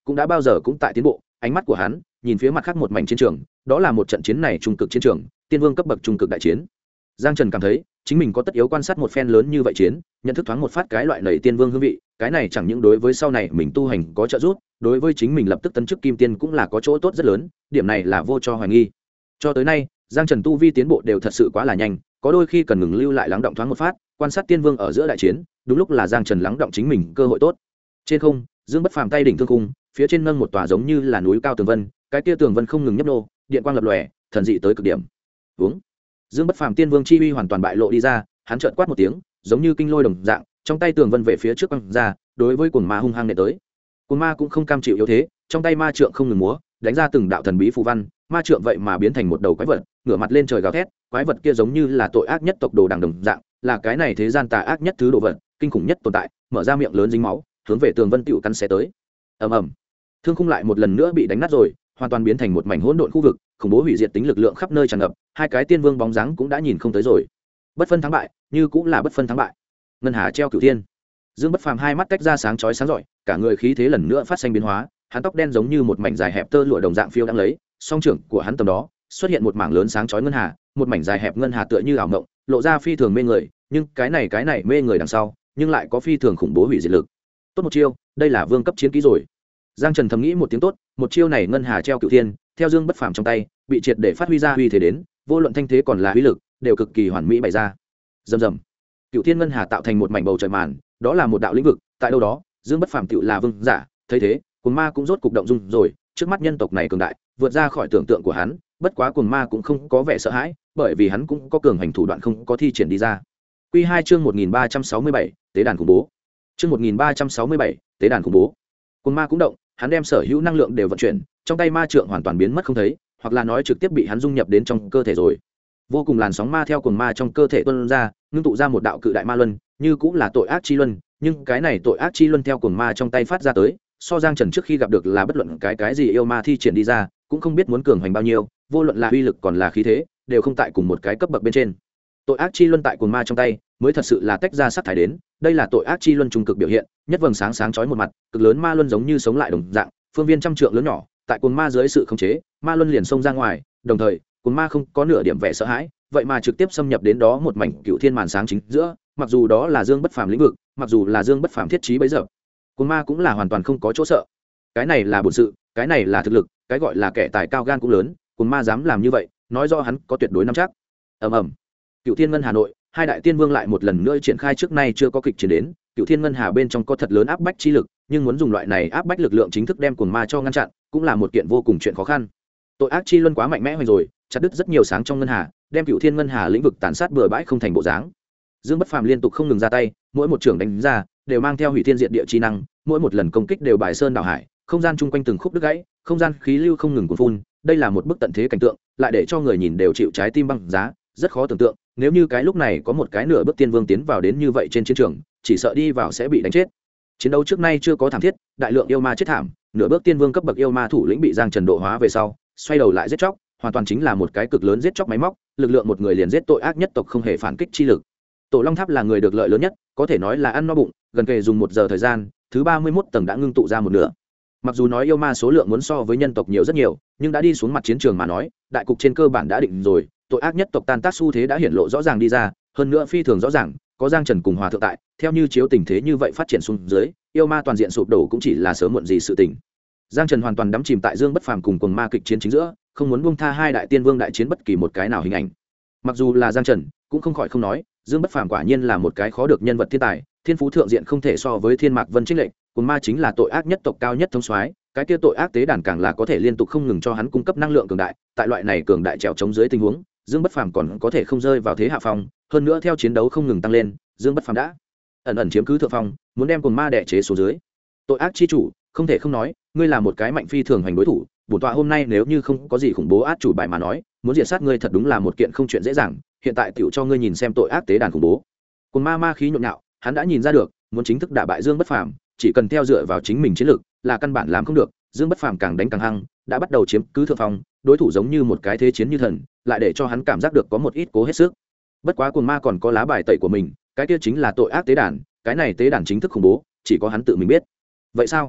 cũng đã bao giờ cũng tại tiến bộ. Ánh mắt của hắn nhìn phía mặt khác một mảnh chiến trường, đó là một trận chiến này trung cực chiến trường, tiên vương cấp bậc trung cực đại chiến. Giang Trần cảm thấy chính mình có tất yếu quan sát một phen lớn như vậy chiến, nhận thức thoáng một phát cái loại nảy tiên vương hương vị, cái này chẳng những đối với sau này mình tu hành có trợ giúp, đối với chính mình lập tức tấn chức kim tiên cũng là có chỗ tốt rất lớn, điểm này là vô cho hoài nghi. Cho tới nay, Giang Trần tu vi tiến bộ đều thật sự quá là nhanh, có đôi khi cần ngừng lưu lại lắng động thoáng một phát, quan sát tiên vương ở giữa đại chiến, đúng lúc là Giang Trần lắng động chính mình cơ hội tốt. Trên không, Dương Bất Phàm tay đỉnh thương cung, phía trên nâng một tòa giống như là núi cao tường vân, cái kia tường vân không ngừng nhấp nô, điện quang lập lòe, thần dị tới cực điểm. Uống. Dương Bất Phàm tiên vương chi uy hoàn toàn bại lộ đi ra, hắn chợt quát một tiếng, giống như kinh lôi đồng dạng, trong tay tường vân về phía trước quăng ra, đối với cuồng ma hung hăng nện tới. Cuồng ma cũng không cam chịu yếu thế, trong tay ma trượng không ngừng múa, đánh ra từng đạo thần bí phù văn, ma trượng vậy mà biến thành một đầu quái vật, ngửa mặt lên trời gào thét, quái vật kia giống như là tội ác nhất tộc đồ đằng đồng dạng, là cái này thế gian tà ác nhất thứ đồ vật, kinh khủng nhất tồn tại, mở ra miệng lớn dính máu, hướng về tường vân tiểu căn xé tới. Ầm ầm. Thương khung lại một lần nữa bị đánh nát rồi, hoàn toàn biến thành một mảnh hỗn độn khu vực, khủng bố hủy diệt tính lực lượng khắp nơi tràn ngập, hai cái tiên vương bóng dáng cũng đã nhìn không tới rồi. Bất phân thắng bại, như cũng là bất phân thắng bại. Ngân hà treo cửu thiên. Dương Bất Phàm hai mắt tách ra sáng chói sáng rọi, cả người khí thế lần nữa phát sinh biến hóa, hắn tóc đen giống như một mảnh dài hẹp tơ lụa đồng dạng phiêu đang lấy, song trưởng của hắn tầm đó xuất hiện một mảng lớn sáng chói ngân hà, một mảnh dài hẹp ngân hà tựa như ảo mộng, lộ ra phi thường mê người, nhưng cái này mê người đằng sau, nhưng lại có phi thường khủng bố hủy diệt lực. Tốt một chiêu, đây là vương cấp chiến kỹ rồi. Giang Trần thầm nghĩ một tiếng tốt, một chiêu này ngân hà treo cửu thiên, theo Dương Bất Phàm trong tay, bị triệt để phát huy ra uy thế đến, vô luận thanh thế còn là uy lực, đều cực kỳ hoàn mỹ bày ra. Rầm rầm. Cửu thiên ngân hà tạo thành một mảnh bầu trời màn, đó là một đạo lĩnh vực, tại đâu đó, Dương Bất Phàm tựu là vương giả, thấy thế, cuồng ma cũng rốt cục động dung rồi, trước mắt nhân tộc này cường đại, vượt ra khỏi tưởng tượng của hắn, bất quá cuồng ma cũng không có vẻ sợ hãi, bởi vì hắn cũng có cường hành thủ đoạn không có thi triển đi ra. Quy 2 chương 1367, tế đàn khủng bố. Chương 1367, tế đàn khủng bố. Cuồng ma cũng động, hắn đem sở hữu năng lượng đều vận chuyển, trong tay ma trượng hoàn toàn biến mất không thấy, hoặc là nói trực tiếp bị hắn dung nhập đến trong cơ thể rồi. Vô cùng làn sóng ma theo cuồng ma trong cơ thể tuôn ra, ngưng tụ ra một đạo cự đại ma luân, như cũng là tội ác chi luân, nhưng cái này tội ác chi luân theo cuồng ma trong tay phát ra tới, so Giang Trần trước khi gặp được là bất luận cái gì yêu ma thi triển đi ra, cũng không biết muốn cường hành bao nhiêu, vô luận là uy lực còn là khí thế, đều không tại cùng một cái cấp bậc bên trên. Tội ác chi luân tại cuồng ma trong tay, mới thật sự là tách ra sắc thái đến, đây là tội ác chi luân trung cực biểu hiện, nhất vầng sáng sáng chói một mặt, cực lớn ma luân giống như sống lại đồng dạng, phương viên trăm trượng lớn nhỏ, tại cuồng ma dưới sự khống chế, ma luân liền xông ra ngoài, đồng thời, cuồng ma không có nửa điểm vẻ sợ hãi, vậy mà trực tiếp xâm nhập đến đó một mảnh cựu thiên màn sáng chính giữa, mặc dù đó là Dương Bất Phàm lĩnh vực, mặc dù là Dương Bất Phàm thiết trí bấy giờ, cuồng ma cũng là hoàn toàn không có chỗ sợ. Cái này là bổn sự, cái này là thực lực, cái gọi là kẻ tài cao gan cũng lớn, cuồng ma dám làm như vậy, nói rõ hắn có tuyệt đối nắm chắc. Ầm ầm. Cựu Thiên Ngân Hà Nội, hai đại tiên vương lại một lần nữa triển khai trước nay chưa có kịch chiến đến, Cựu Thiên Ngân Hà bên trong có thật lớn áp bách chi lực, nhưng muốn dùng loại này áp bách lực lượng chính thức đem cuồng ma cho ngăn chặn, cũng là một kiện vô cùng chuyện khó khăn. Tội ác chi luân quá mạnh mẽ rồi, chặt đứt rất nhiều sáng trong ngân hà, đem Cựu Thiên Ngân Hà lĩnh vực tàn sát bừa bãi không thành bộ dáng. Dương Bất Phàm liên tục không ngừng ra tay, mỗi một trường đánh ra đều mang theo hủy thiên diệt địa chi năng, mỗi một lần công kích đều bài sơn đảo hải, không gian chung quanh từng khúc đứt gãy, không gian khí lưu không ngừng cuồn phun, đây là một bức tận thế cảnh tượng, lại để cho người nhìn đều chịu trái tim băng giá, rất khó tưởng tượng, nếu như cái lúc này có một cái nửa bước tiên vương tiến vào đến như vậy trên chiến trường, chỉ sợ đi vào sẽ bị đánh chết. Chiến đấu trước nay chưa có thảm thiết, đại lượng yêu ma chết thảm, nửa bước tiên vương cấp bậc yêu ma thủ lĩnh bị Giang Trần độ hóa về sau, xoay đầu lại giết chóc, hoàn toàn chính là một cái cực lớn giết chóc máy móc, lực lượng một người liền giết tội ác nhất tộc không hề phản kích chi lực. Tổ Long Tháp là người được lợi lớn nhất, có thể nói là ăn no bụng, gần kề dùng 1 giờ thời gian, thứ 31 tầng đã ngưng tụ ra một nửa. Mặc dù nói yêu ma số lượng muốn so với nhân tộc nhiều rất nhiều, nhưng đã đi xuống mặt chiến trường mà nói, đại cục trên cơ bản đã định rồi, tội ác nhất tộc tan tác xu thế đã hiển lộ rõ ràng đi ra, hơn nữa phi thường rõ ràng, có Giang Trần cùng Hòa thượng tại, theo như chiếu tình thế như vậy phát triển xuống dưới, yêu ma toàn diện sụp đổ cũng chỉ là sớm muộn gì sự tình. Giang Trần hoàn toàn đắm chìm tại Dương Bất Phàm cùng cuồng ma kịch chiến chính giữa, không muốn buông tha hai đại tiên vương đại chiến bất kỳ một cái nào hình ảnh. Mặc dù là Giang Trần, cũng không khỏi không nói, Dương Bất Phàm quả nhiên là một cái khó được nhân vật thiên tài, thiên phú thượng diện không thể so với Thiên Mạc Vân trích lệnh, cuồng ma chính là tội ác nhất tộc cao nhất thống soái, cái kia tội ác tế đàn càng là có thể liên tục không ngừng cho hắn cung cấp năng lượng cường đại, tại loại này cường đại trèo chống dưới tình huống, Dương Bất Phàm còn có thể không rơi vào thế hạ phong, hơn nữa theo chiến đấu không ngừng tăng lên, Dương Bất Phàm đã ẩn ẩn chiếm cứ thượng phong, muốn đem cuồng ma đè chế xuống dưới. Tội ác chi chủ, không thể không nói, ngươi là một cái mạnh phi thường hành đối thủ, bổn tọa hôm nay nếu như không có gì khủng bố át chủ bài mà nói, muốn diệt sát ngươi thật đúng là một kiện không chuyện dễ dàng, hiện tại tiểu cho ngươi nhìn xem tội ác tế đàn khủng bố. Cuồng ma ma khí nhộn nhạo, hắn đã nhìn ra được, muốn chính thức đả bại Dương Bất Phàm, chỉ cần theo dựa vào chính mình chiến lược, là căn bản làm không được. Dương Bất Phàm càng đánh càng hăng, đã bắt đầu chiếm cứ thượng phong, đối thủ giống như một cái thế chiến như thần, lại để cho hắn cảm giác được có một ít cố hết sức. Bất quá cuồng ma còn có lá bài tẩy của mình, cái kia chính là tội ác tế đàn, cái này tế đàn chính thức khủng bố, chỉ có hắn tự mình biết. Vậy sao?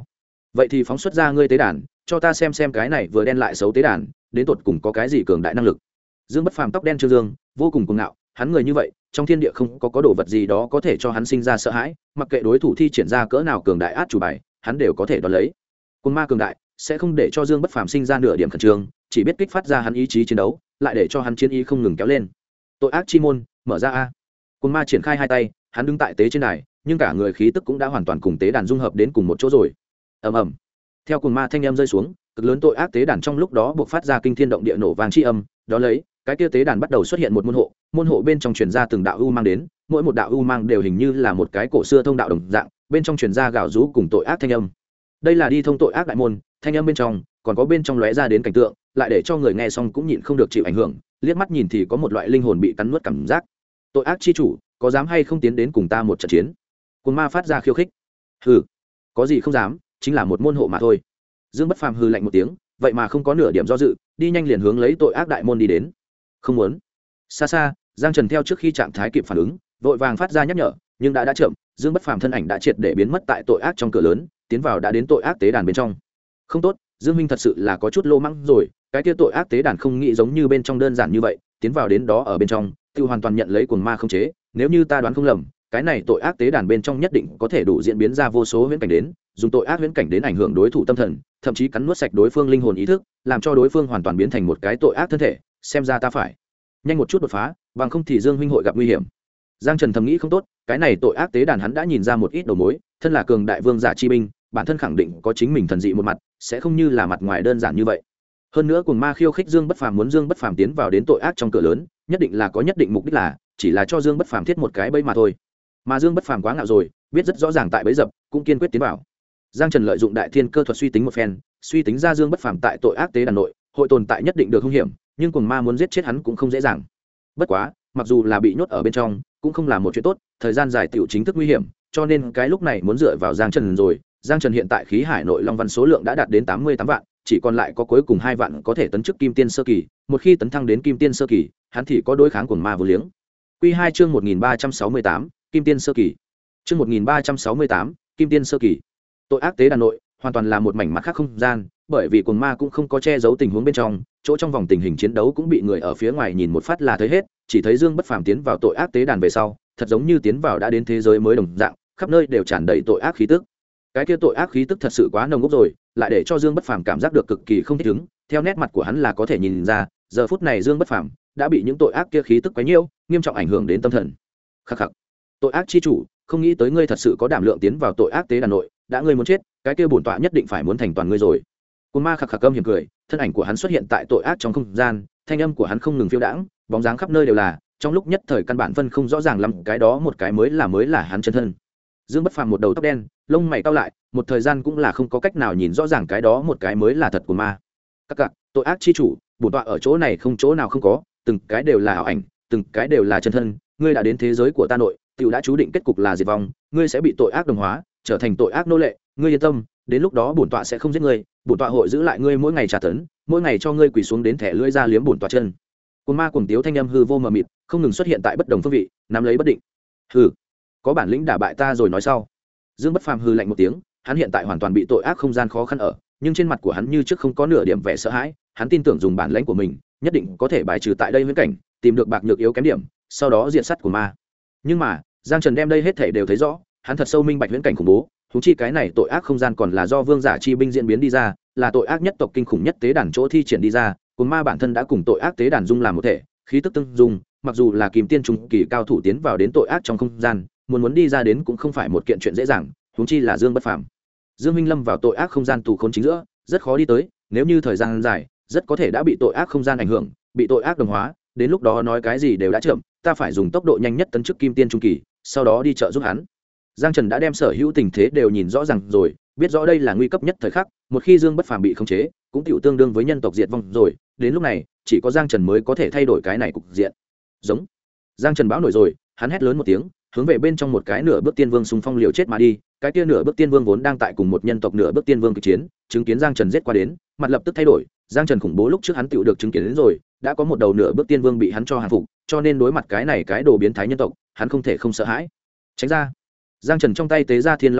vậy thì phóng xuất ra ngươi tế đàn, cho ta xem cái này vừa đen lại xấu tế đàn đến tột cùng có cái gì cường đại năng lực. Dương Bất Phàm tóc đen trương dương vô cùng cuồng ngạo, hắn người như vậy trong thiên địa không có đồ vật gì đó có thể cho hắn sinh ra sợ hãi, mặc kệ đối thủ thi triển ra cỡ nào cường đại át chủ bài hắn đều có thể đón lấy. Cuồng ma cường đại sẽ không để cho Dương Bất Phàm sinh ra nửa điểm khẩn trương, chỉ biết kích phát ra hắn ý chí chiến đấu, lại để cho hắn chiến ý không ngừng kéo lên. Tội ác chi môn mở ra a. Cuồng ma triển khai hai tay, hắn đứng tại tế trên đài, nhưng cả người khí tức cũng đã hoàn toàn cùng tế đàn dung hợp đến cùng một chỗ rồi. Ầm ầm. Theo cuồng ma thanh âm rơi xuống, cực lớn tội ác tế đàn trong lúc đó buộc phát ra kinh thiên động địa nổ vang chi âm, đó lấy cái kia tế đàn bắt đầu xuất hiện một môn hộ bên trong truyền ra từng đạo u mang đến, mỗi một đạo u mang đều hình như là một cái cổ xưa thông đạo đồng dạng, bên trong truyền ra gào rú cùng tội ác thanh âm. Đây là đi thông tội ác đại môn, thanh âm bên trong còn có bên trong lóe ra đến cảnh tượng, lại để cho người nghe xong cũng nhịn không được chịu ảnh hưởng, liếc mắt nhìn thì có một loại linh hồn bị cắn nuốt cảm giác. Tội ác chi chủ, có dám hay không tiến đến cùng ta một trận chiến? Cuồng ma phát ra khiêu khích. Hừ, có gì không dám, chính là một môn hộ mà thôi. Dương Bất Phàm hừ lạnh một tiếng, vậy mà không có nửa điểm do dự, đi nhanh liền hướng lấy tội ác đại môn đi đến. Không muốn. Xa xa, Giang Trần theo trước khi trạng thái kịp phản ứng, vội vàng phát ra nhắc nhở, nhưng đã chậm, Dương Bất Phàm thân ảnh đã triệt để biến mất tại tội ác trong cửa lớn, tiến vào đã đến tội ác tế đàn bên trong. Không tốt, Dương Minh thật sự là có chút lô mắng rồi, cái kia tội ác tế đàn không nghĩ giống như bên trong đơn giản như vậy, tiến vào đến đó ở bên trong, tiêu hoàn toàn nhận lấy cuồng ma không chế, nếu như ta đoán không lầm, cái này tội ác tế đàn bên trong nhất định có thể đủ diễn biến ra vô số huyễn cảnh đến, dùng tội ác huyễn cảnh đến ảnh hưởng đối thủ tâm thần, thậm chí cắn nuốt sạch đối phương linh hồn ý thức, làm cho đối phương hoàn toàn biến thành một cái tội ác thân thể, xem ra ta phải nhanh một chút đột phá, bằng không thì Dương huynh hội gặp nguy hiểm. Giang Trần thầm nghĩ không tốt, cái này tội ác tế đàn hắn đã nhìn ra một ít đầu mối, thân là cường đại vương giả chi binh, bản thân khẳng định có chính mình thần dị một mặt, sẽ không như là mặt ngoài đơn giản như vậy. Hơn nữa cuồng ma khiêu khích Dương Bất Phàm, muốn Dương Bất Phàm tiến vào đến tội ác trong cửa lớn, nhất định là có nhất định mục đích, là chỉ là cho Dương Bất Phàm thiết một cái bẫy mà thôi. Mà Dương Bất Phàm quá ngạo rồi, biết rất rõ ràng tại bẫy dập, cũng kiên quyết tiến vào. Giang Trần lợi dụng đại thiên cơ thuật suy tính một phen, suy tính ra Dương Bất Phàm tại tội ác tế đàn nội hội tồn tại nhất định được hung hiểm, nhưng cuồng ma muốn giết chết hắn cũng không dễ dàng. Bất quá, mặc dù là bị nhốt ở bên trong, cũng không là một chuyện tốt, thời gian dài tiểu chính thức nguy hiểm, cho nên cái lúc này muốn dựa vào Giang Trần rồi. Giang Trần hiện tại khí hải nội long văn số lượng đã đạt đến 88 vạn, chỉ còn lại có cuối cùng 2 vạn có thể tấn chức kim tiên sơ kỳ, một khi tấn thăng đến kim tiên sơ kỳ, hắn thì có đối kháng cuồng ma vô liếng. Quy 2 chương 1368, kim tiên sơ kỳ. Chương 1368, kim tiên sơ kỳ. Tội ác tế đàn nội hoàn toàn là một mảnh mặt khác không gian, bởi vì cuồng ma cũng không có che giấu tình huống bên trong, chỗ trong vòng tình hình chiến đấu cũng bị người ở phía ngoài nhìn một phát là thấy hết, chỉ thấy Dương Bất Phàm tiến vào tội ác tế đàn về sau, thật giống như tiến vào đã đến thế giới mới đồng dạng, khắp nơi đều tràn đầy tội ác khí tức. Cái kia tội ác khí tức thật sự quá nồng ốc rồi, lại để cho Dương Bất Phàm cảm giác được cực kỳ không thích ứng, theo nét mặt của hắn là có thể nhìn ra, giờ phút này Dương Bất Phàm đã bị những tội ác kia khí tức quấy nhiễu, nghiêm trọng ảnh hưởng đến tâm thần. Khắc khắc. Tội ác chi chủ, không nghĩ tới ngươi thật sự có đảm lượng tiến vào tội ác tế đàn nội, đã ngươi muốn chết, cái kia bổn tọa nhất định phải muốn thành toàn ngươi rồi. Cuồng ma khắc khắc âm hiểm cười, thân ảnh của hắn xuất hiện tại tội ác trong không gian, thanh âm của hắn không ngừng phiêu đãng, bóng dáng khắp nơi đều là, trong lúc nhất thời căn bản phân không rõ ràng lắm cái đó một cái mới là hắn chân thân. Dương Bất Phàm một đầu tóc đen, lông mày cau lại, một thời gian cũng là không có cách nào nhìn rõ ràng cái đó một cái mới là thật của ma. Các cặc, tội ác chi chủ, bổn tọa ở chỗ này không chỗ nào không có, từng cái đều là ảo ảnh, từng cái đều là chân thân, ngươi đã đến thế giới của ta nội, tiểu đã chú định kết cục là diệt vong, ngươi sẽ bị tội ác đồng hóa, trở thành tội ác nô lệ, ngươi yên tâm, đến lúc đó bổn tọa sẽ không giết ngươi, bổn tọa hội giữ lại ngươi mỗi ngày trả tấn, mỗi ngày cho ngươi quỳ xuống đến thẻ lưỡi ra liếm bổn tọa chân. Cuồng ma cuồng tiếu thanh âm hư vô mờ mịt, không ngừng xuất hiện tại bất đồng phương vị, nắm lấy bất định. Hừ, có bản lĩnh đả bại ta rồi nói sau. Dương Bất Phàm hừ lạnh một tiếng, hắn hiện tại hoàn toàn bị tội ác không gian khó khăn ở, nhưng trên mặt của hắn như trước không có nửa điểm vẻ sợ hãi, hắn tin tưởng dùng bản lĩnh của mình, nhất định có thể bài trừ tại đây huyễn cảnh, tìm được bạc nhược yếu kém điểm, sau đó diệt sát của ma. Nhưng mà, Giang Trần đem đây hết thảy đều thấy rõ, hắn thật sâu minh bạch huyễn cảnh khủng bố, huống chi cái này tội ác không gian còn là do vương giả chi binh diễn biến đi ra, là tội ác nhất tộc kinh khủng nhất tế đàn chỗ thi triển đi ra, cuồng ma bản thân đã cùng tội ác tế đàn dung làm một thể, khí tức tương dung, mặc dù là kim tiên trung kỳ cao thủ tiến vào đến tội ác trong không gian, muốn đi ra đến cũng không phải một kiện chuyện dễ dàng, huống chi là Dương Bất Phàm. Dương Minh lâm vào tội ác không gian tù khốn chính giữa, rất khó đi tới, nếu như thời gian dài, rất có thể đã bị tội ác không gian ảnh hưởng, bị tội ác đồng hóa, đến lúc đó nói cái gì đều đã chậm, ta phải dùng tốc độ nhanh nhất tấn chức kim tiên trung kỳ, sau đó đi trợ giúp hắn. Giang Trần đã đem sở hữu tình thế đều nhìn rõ ràng rồi, biết rõ đây là nguy cấp nhất thời khắc, một khi Dương Bất Phàm bị khống chế, cũng tiểu tương đương với nhân tộc diệt vong rồi, đến lúc này, chỉ có Giang Trần mới có thể thay đổi cái này cục diện. Giống. Giang Trần bão nổi rồi, hắn hét lớn một tiếng, hướng về bên trong một cái nửa bước tiên vương xung phong liều chết mà đi, cái kia nửa bước tiên vương vốn đang tại cùng một nhân tộc nửa bước tiên vương kịch chiến, chứng kiến Giang Trần giết qua đến, mặt lập tức thay đổi, Giang Trần khủng bố lúc trước hắn tiểu được chứng kiến đến rồi, đã có một đầu nửa bước tiên vương bị hắn cho hàng phục, cho nên đối mặt cái này cái đồ biến thái nhân tộc, hắn không thể không sợ hãi. Tránh ra. Giang Trần trong tay tế ra Thiên Long chiến kích,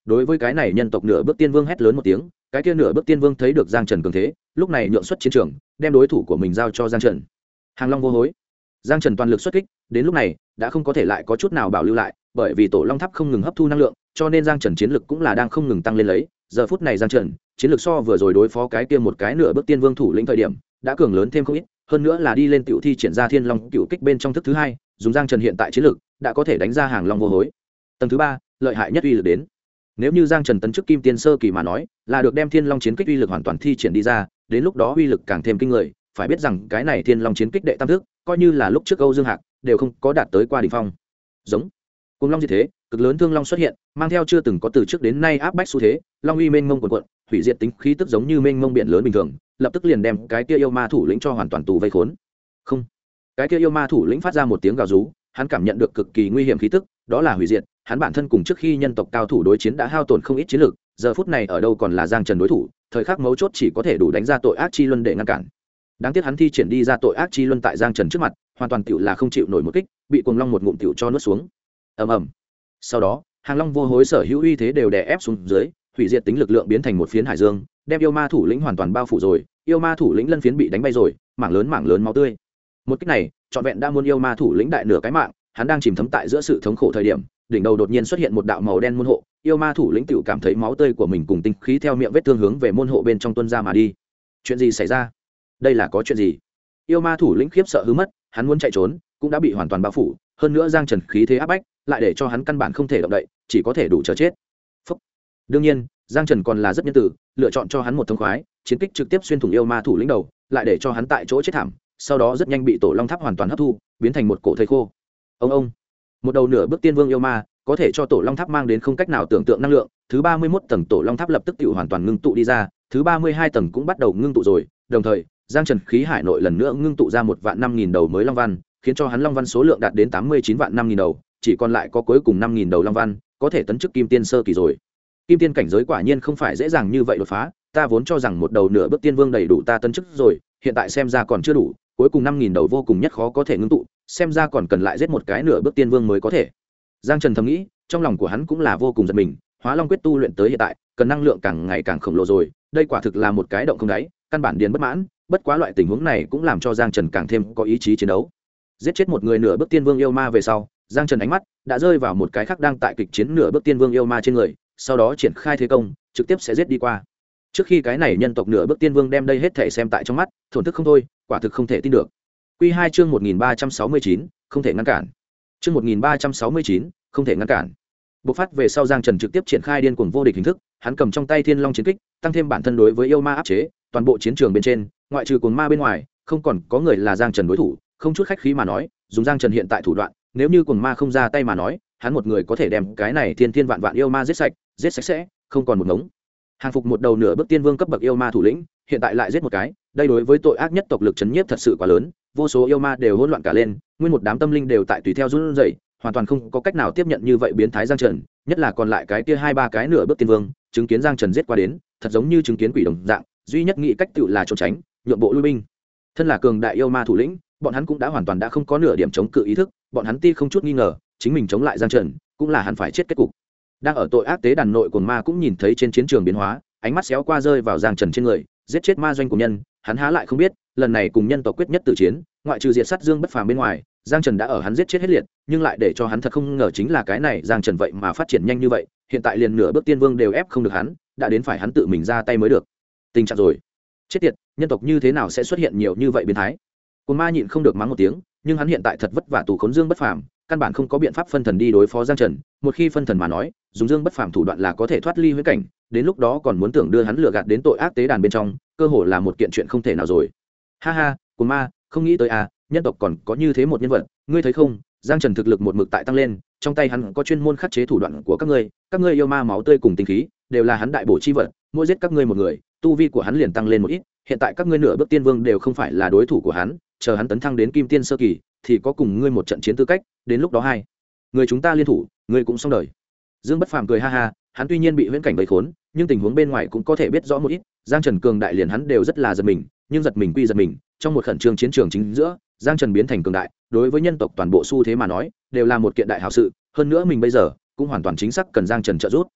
đối với cái này nhân tộc nửa bước tiên vương hét lớn một tiếng. Cái kia nửa bước tiên vương thấy được Giang Trần cường thế, lúc này nhượng xuất chiến trường, đem đối thủ của mình giao cho Giang Trần. Hàng Long vô hối. Giang Trần toàn lực xuất kích, đến lúc này đã không có thể lại có chút nào bảo lưu lại, bởi vì tổ long tháp không ngừng hấp thu năng lượng, cho nên Giang Trần chiến lực cũng là đang không ngừng tăng lên lấy. Giờ phút này Giang Trần, chiến lực so vừa rồi đối phó cái kia một cái nửa bước tiên vương thủ lĩnh thời điểm, đã cường lớn thêm không ít, hơn nữa là đi lên tiểu thi triển ra Thiên Long Cựu Kích bên trong thức thứ hai, dùng Giang Trần hiện tại chiến lực, đã có thể đánh ra Hàng Long vô hối. Tầng thứ ba, lợi hại nhất uy lực đến. Nếu như Giang Trần tấn chức kim tiên sơ kỳ mà nói, là được đem Thiên Long chiến kích uy lực hoàn toàn thi triển đi ra, đến lúc đó uy lực càng thêm kinh người, phải biết rằng cái này Thiên Long chiến kích đệ tam thức, coi như là lúc trước Âu Dương Hạc đều không có đạt tới qua đỉnh phong. Giống Cùng Long diệt thế, cực lớn thương long xuất hiện, mang theo chưa từng có từ trước đến nay áp bách xu thế, long uy mênh mông cuồn cuộn, hủy diệt tính khí tức giống như mênh mông biển lớn bình thường, lập tức liền đem cái kia yêu ma thủ lĩnh cho hoàn toàn tù vây khốn. Không, cái kia yêu ma thủ lĩnh phát ra một tiếng gào rú, hắn cảm nhận được cực kỳ nguy hiểm khí tức, đó là hủy diệt, hắn bản thân cùng trước khi nhân tộc cao thủ đối chiến đã hao tổn không ít chiến lực, giờ phút này ở đâu còn là Giang Trần đối thủ, thời khắc mấu chốt chỉ có thể đủ đánh ra tội ác chi luân để ngăn cản. Đáng tiếc hắn thi triển đi ra tội ác chi luân tại Giang Trần trước mặt, hoàn toàn tựu là không chịu nổi một kích, bị cuồng long một ngụm tựu cho nuốt xuống. Ầm ầm. Sau đó, Hàng Long vô hối sở hữu uy thế đều đè ép xuống dưới, hủy diệt tính lực lượng biến thành một phiến hải dương, đem yêu ma thủ lĩnh hoàn toàn bao phủ rồi, yêu ma thủ lĩnh lân phiến bị đánh bay rồi, mảng lớn máu tươi. Một kích này, trọn vẹn đã muốn yêu ma thủ lĩnh đại nửa cái mạng, hắn đang chìm thấm tại giữa sự thống khổ thời điểm, đỉnh đầu đột nhiên xuất hiện một đạo màu đen môn hộ, yêu ma thủ lĩnh tựu cảm thấy máu tươi của mình cùng tinh khí theo miệng vết thương hướng về môn hộ bên trong tuôn ra mà đi. Chuyện gì xảy ra? Đây là có chuyện gì? Yêu ma thủ lĩnh khiếp sợ hứ mất, hắn muốn chạy trốn, cũng đã bị hoàn toàn bao phủ, hơn nữa Giang Trần khí thế áp bách, lại để cho hắn căn bản không thể động đậy, chỉ có thể đủ chờ chết. Phúc. Đương nhiên, Giang Trần còn là rất nhân từ, lựa chọn cho hắn một thông khoái, chiến kích trực tiếp xuyên thủng yêu ma thủ lĩnh đầu, lại để cho hắn tại chỗ chết thảm, sau đó rất nhanh bị tổ long tháp hoàn toàn hấp thu, biến thành một cổ thây khô. Ông, một đầu nửa bước tiên vương yêu ma, có thể cho tổ long tháp mang đến không cách nào tưởng tượng năng lượng, thứ 31 tầng tổ long tháp lập tức tự hoàn toàn ngưng tụ đi ra, thứ 32 tầng cũng bắt đầu ngưng tụ rồi, đồng thời, Giang Trần khí hải nội lần nữa ngưng tụ ra 1.005.000 đầu mới long văn, khiến cho hắn long văn số lượng đạt đến 89.005.000 đầu, chỉ còn lại có cuối cùng 5.000 đầu long văn, có thể tấn chức kim tiên sơ kỳ rồi. Kim tiên cảnh giới quả nhiên không phải dễ dàng như vậy đột phá, ta vốn cho rằng một đầu nửa bước tiên vương đầy đủ ta tấn chức rồi, hiện tại xem ra còn chưa đủ, cuối cùng 5.000 đầu vô cùng nhất khó có thể ngưng tụ, xem ra còn cần lại giết một cái nửa bước tiên vương mới có thể. Giang Trần thầm nghĩ, trong lòng của hắn cũng là vô cùng giật mình, Hóa Long quyết tu luyện tới hiện tại, cần năng lượng càng ngày càng khổng lồ rồi, đây quả thực là một cái động không đáy, căn bản điền bất mãn, bất quá loại tình huống này cũng làm cho Giang Trần càng thêm có ý chí chiến đấu. Giết chết một người nửa bước tiên vương yêu ma về sau, Giang Trần ánh mắt đã rơi vào một cái khác đang tại kịch chiến nửa bước tiên vương yêu ma trên người, sau đó triển khai thế công, trực tiếp sẽ giết đi qua. Trước khi cái này nhân tộc nửa bước tiên vương đem đây hết thể xem tại trong mắt, thổn thức không thôi, quả thực không thể tin được. Quy 2 chương 1369, không thể ngăn cản. Chương 1369, không thể ngăn cản. Bộc phát về sau Giang Trần trực tiếp triển khai điên cuồng vô địch hình thức, hắn cầm trong tay Thiên Long chiến kích, tăng thêm bản thân đối với yêu ma áp chế, toàn bộ chiến trường bên trên, ngoại trừ cuồng ma bên ngoài, không còn có người là Giang Trần đối thủ, không chút khách khí mà nói, dùng Giang Trần hiện tại thủ đoạn, nếu như cuồng ma không ra tay mà nói, hắn một người có thể đem cái này thiên vạn vạn yêu ma giết sạch sẽ, không còn một ngống. Hàng phục một đầu nửa bước tiên vương cấp bậc yêu ma thủ lĩnh, hiện tại lại giết một cái, đây đối với tội ác nhất tộc lực chấn nhiếp thật sự quá lớn, vô số yêu ma đều hỗn loạn cả lên, nguyên một đám tâm linh đều tại tùy theo run rẩy, hoàn toàn không có cách nào tiếp nhận như vậy biến thái Giang Trần, nhất là còn lại cái kia 2-3 cái nửa bước tiên vương, chứng kiến Giang Trần giết qua đến, thật giống như chứng kiến quỷ đồng dạng, duy nhất nghĩ cách tựu là trốn tránh, nhượng bộ lui binh. Thân là cường đại yêu ma thủ lĩnh, bọn hắn cũng đã hoàn toàn đã không có nửa điểm chống cự ý thức, bọn hắn ti không chút nghi ngờ, chính mình chống lại Giang Trần, cũng là hắn phải chết kết cục. Đang ở tội ác tế đàn nội cuồng ma cũng nhìn thấy trên chiến trường biến hóa, ánh mắt xéo qua rơi vào Giang Trần trên người, giết chết ma doanh của nhân, hắn há lại không biết, lần này cùng nhân tộc quyết nhất tử chiến, ngoại trừ diệt sát Dương Bất Phàm bên ngoài, Giang Trần đã ở hắn giết chết hết liệt, nhưng lại để cho hắn thật không ngờ chính là cái này Giang Trần vậy mà phát triển nhanh như vậy, hiện tại liền nửa bước tiên vương đều ép không được hắn, đã đến phải hắn tự mình ra tay mới được. Tình trạng rồi. Chết tiệt, nhân tộc như thế nào sẽ xuất hiện nhiều như vậy biến thái? Cuồng ma nhịn không được mắng một tiếng, nhưng hắn hiện tại thật vất vả tù khốn Dương Bất Phàm, căn bản không có biện pháp phân thần đi đối phó Giang Trần, một khi phân thần mà nói, dùng Dương Bất Phàm thủ đoạn là có thể thoát ly huyễn cảnh, đến lúc đó còn muốn tưởng đưa hắn lừa gạt đến tội ác tế đàn bên trong, cơ hồ là một kiện chuyện không thể nào rồi. Ha ha, Cuồng ma, không nghĩ tới à, nhân tộc còn có như thế một nhân vật, ngươi thấy không? Giang Trần thực lực một mực tại tăng lên, trong tay hắn có chuyên môn khắc chế thủ đoạn của các ngươi yêu ma máu tươi cùng tinh khí, đều là hắn đại bổ chi vật, mỗi giết các ngươi một người, tu vi của hắn liền tăng lên một ít, hiện tại các ngươi nửa bước tiên vương đều không phải là đối thủ của hắn, chờ hắn tấn thăng đến kim tiên sơ kỳ, thì có cùng ngươi một trận chiến tư cách, đến lúc đó hai người chúng ta liên thủ, ngươi cũng xong đời. Dương Bất Phàm cười ha ha, hắn tuy nhiên bị huyễn cảnh vây khốn, nhưng tình huống bên ngoài cũng có thể biết rõ một ít, Giang Trần cường đại liền hắn đều rất là giật mình, nhưng giật mình quy giật mình, trong một khẩn trương chiến trường chính giữa, Giang Trần biến thành cường đại, đối với nhân tộc toàn bộ xu thế mà nói, đều là một kiện đại hảo sự, hơn nữa mình bây giờ cũng hoàn toàn chính xác cần Giang Trần trợ giúp.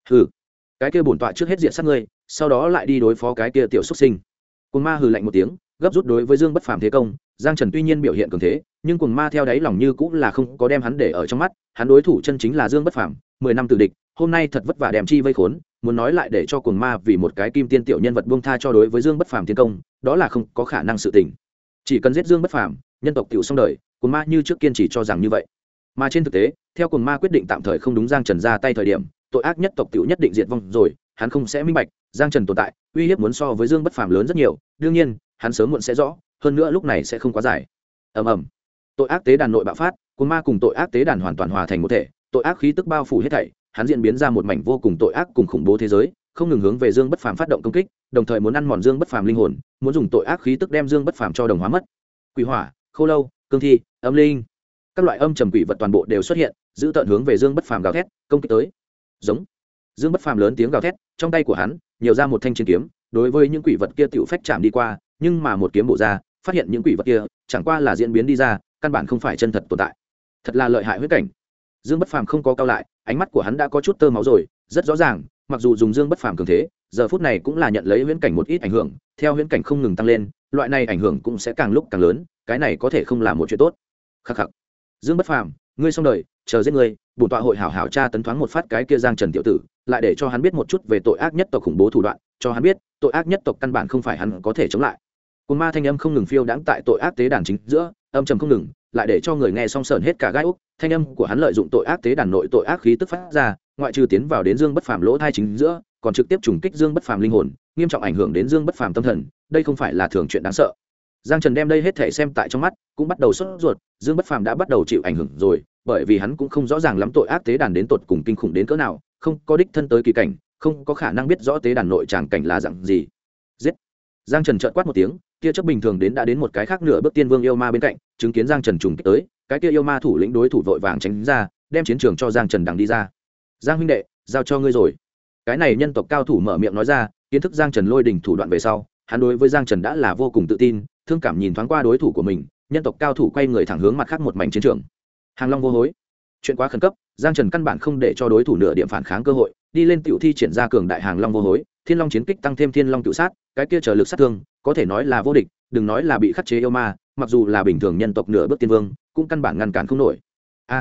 hừ, cái kia bổn tọa trước hết diện sát ngươi, sau đó lại đi đối phó cái kia tiểu xuất sinh. Cuồng ma hừ lạnh một tiếng, gấp rút đối với Dương Bất Phàm thế công. Giang Trần tuy nhiên biểu hiện cường thế, nhưng cuồng ma theo đáy lòng như cũng là không có đem hắn để ở trong mắt. Hắn đối thủ chân chính là Dương Bất Phàm, 10 năm tử địch, hôm nay thật vất vả đem chi vây khốn, muốn nói lại để cho cuồng ma vì một cái kim tiên tiểu nhân vật buông tha cho đối với Dương Bất Phàm tiến công, đó là không có khả năng sự tình. Chỉ cần giết Dương Bất Phàm, nhân tộc tiểu xong đời, cuồng ma như trước kiên trì cho rằng như vậy. Mà trên thực tế, theo cuồng ma quyết định tạm thời không đúng Giang Trần ra tay thời điểm, tội ác nhất tộc tiểu nhất định diệt vong rồi, hắn không sẽ minh bạch, Giang Trần tồn tại, uy hiếp muốn so với Dương Bất Phàm lớn rất nhiều, đương nhiên, hắn sớm muộn sẽ rõ, hơn nữa lúc này sẽ không quá dài. Ầm ầm. Tội ác tế đàn nội bạo phát, cuồng ma cùng tội ác tế đàn hoàn toàn hòa thành một thể, tội ác khí tức bao phủ hết thảy, hắn diễn biến ra một mảnh vô cùng tội ác cùng khủng bố thế giới, không ngừng hướng về Dương Bất Phàm phát động công kích, đồng thời muốn ăn mòn Dương Bất Phàm linh hồn, muốn dùng tội ác khí tức đem Dương Bất Phàm cho đồng hóa mất. Quỷ hỏa, khô lâu, cương thi, âm linh, các loại âm trầm quỷ vật toàn bộ đều xuất hiện, giữ tận hướng về Dương Bất Phàm gào thét, công kích tới. Giống. Dương Bất Phàm lớn tiếng gào thét, trong tay của hắn nhiều ra một thanh chiến kiếm, đối với những quỷ vật kia tiểu phách chạm đi qua, nhưng mà một kiếm bổ ra, phát hiện những quỷ vật kia chẳng qua là diễn biến đi ra, căn bản không phải chân thật tồn tại. Thật là lợi hại huyết cảnh. Dương Bất Phàm không có cao lại, ánh mắt của hắn đã có chút tơ máu rồi, rất rõ ràng, mặc dù dùng Dương Bất Phàm cường thế, giờ phút này cũng là nhận lấy huyễn cảnh một ít ảnh hưởng, theo huyễn cảnh không ngừng tăng lên, loại này ảnh hưởng cũng sẽ càng lúc càng lớn, cái này có thể không là một chuyện tốt. Khắc khắc. Dương Bất Phàm, ngươi xong đời, chờ giết ngươi, bổn tọa hội hảo hảo tra tấn thoáng một phát cái kia Giang Trần tiểu tử, lại để cho hắn biết một chút về tội ác nhất tộc khủng bố thủ đoạn, cho hắn biết, tội ác nhất tộc căn bản không phải hắn có thể chống lại. Cuồng ma thanh âm không ngừng phiêu đãng tại tội ác tế đàn chính giữa, âm trầm không ngừng, lại để cho người nghe xong sởn hết cả gai ốc. Thanh âm của hắn lợi dụng tội ác tế đàn nội tội ác khí tức phát ra, ngoại trừ tiến vào đến Dương Bất Phàm lỗ thai chính giữa, còn trực tiếp trùng kích Dương Bất Phàm linh hồn, nghiêm trọng ảnh hưởng đến Dương Bất Phàm tâm thần, đây không phải là thường chuyện đáng sợ. Giang Trần đem đây hết thể xem tại trong mắt, cũng bắt đầu sốt ruột, Dương Bất Phàm đã bắt đầu chịu ảnh hưởng rồi, bởi vì hắn cũng không rõ ràng lắm tội ác tế đàn đến tột cùng kinh khủng đến cỡ nào, không có đích thân tới kỳ cảnh, không có khả năng biết rõ tế đàn nội tràng cảnh là dạng gì. Giết! Giang Trần chợt quát một tiếng, kia chớp bình thường đến đã đến một cái khác nửa bước tiên vương yêu ma bên cạnh, chứng kiến Giang Trần trùng kích tới, cái kia yêu ma thủ lĩnh đối thủ vội vàng tránh ra, đem chiến trường cho Giang Trần đằng đi ra. Giang huynh đệ, giao cho ngươi rồi. Cái này nhân tộc cao thủ mở miệng nói ra, kiến thức Giang Trần lôi đỉnh thủ đoạn về sau, hắn đối với Giang Trần đã là vô cùng tự tin, thương cảm nhìn thoáng qua đối thủ của mình, nhân tộc cao thủ quay người thẳng hướng mặt khác một mảnh chiến trường. Hàng Long vô hối. Chuyện quá khẩn cấp, Giang Trần căn bản không để cho đối thủ nửa điểm phản kháng cơ hội, đi lên tiểu thi triển ra cường đại Hàng Long vô hối, Thiên Long chiến kích tăng thêm Thiên Long cửu sát, cái kia trở lực sát thương, có thể nói là vô địch, đừng nói là bị khắc chế yêu ma, mặc dù là bình thường nhân tộc nửa bước tiên vương, cũng căn bản ngăn cản không nổi.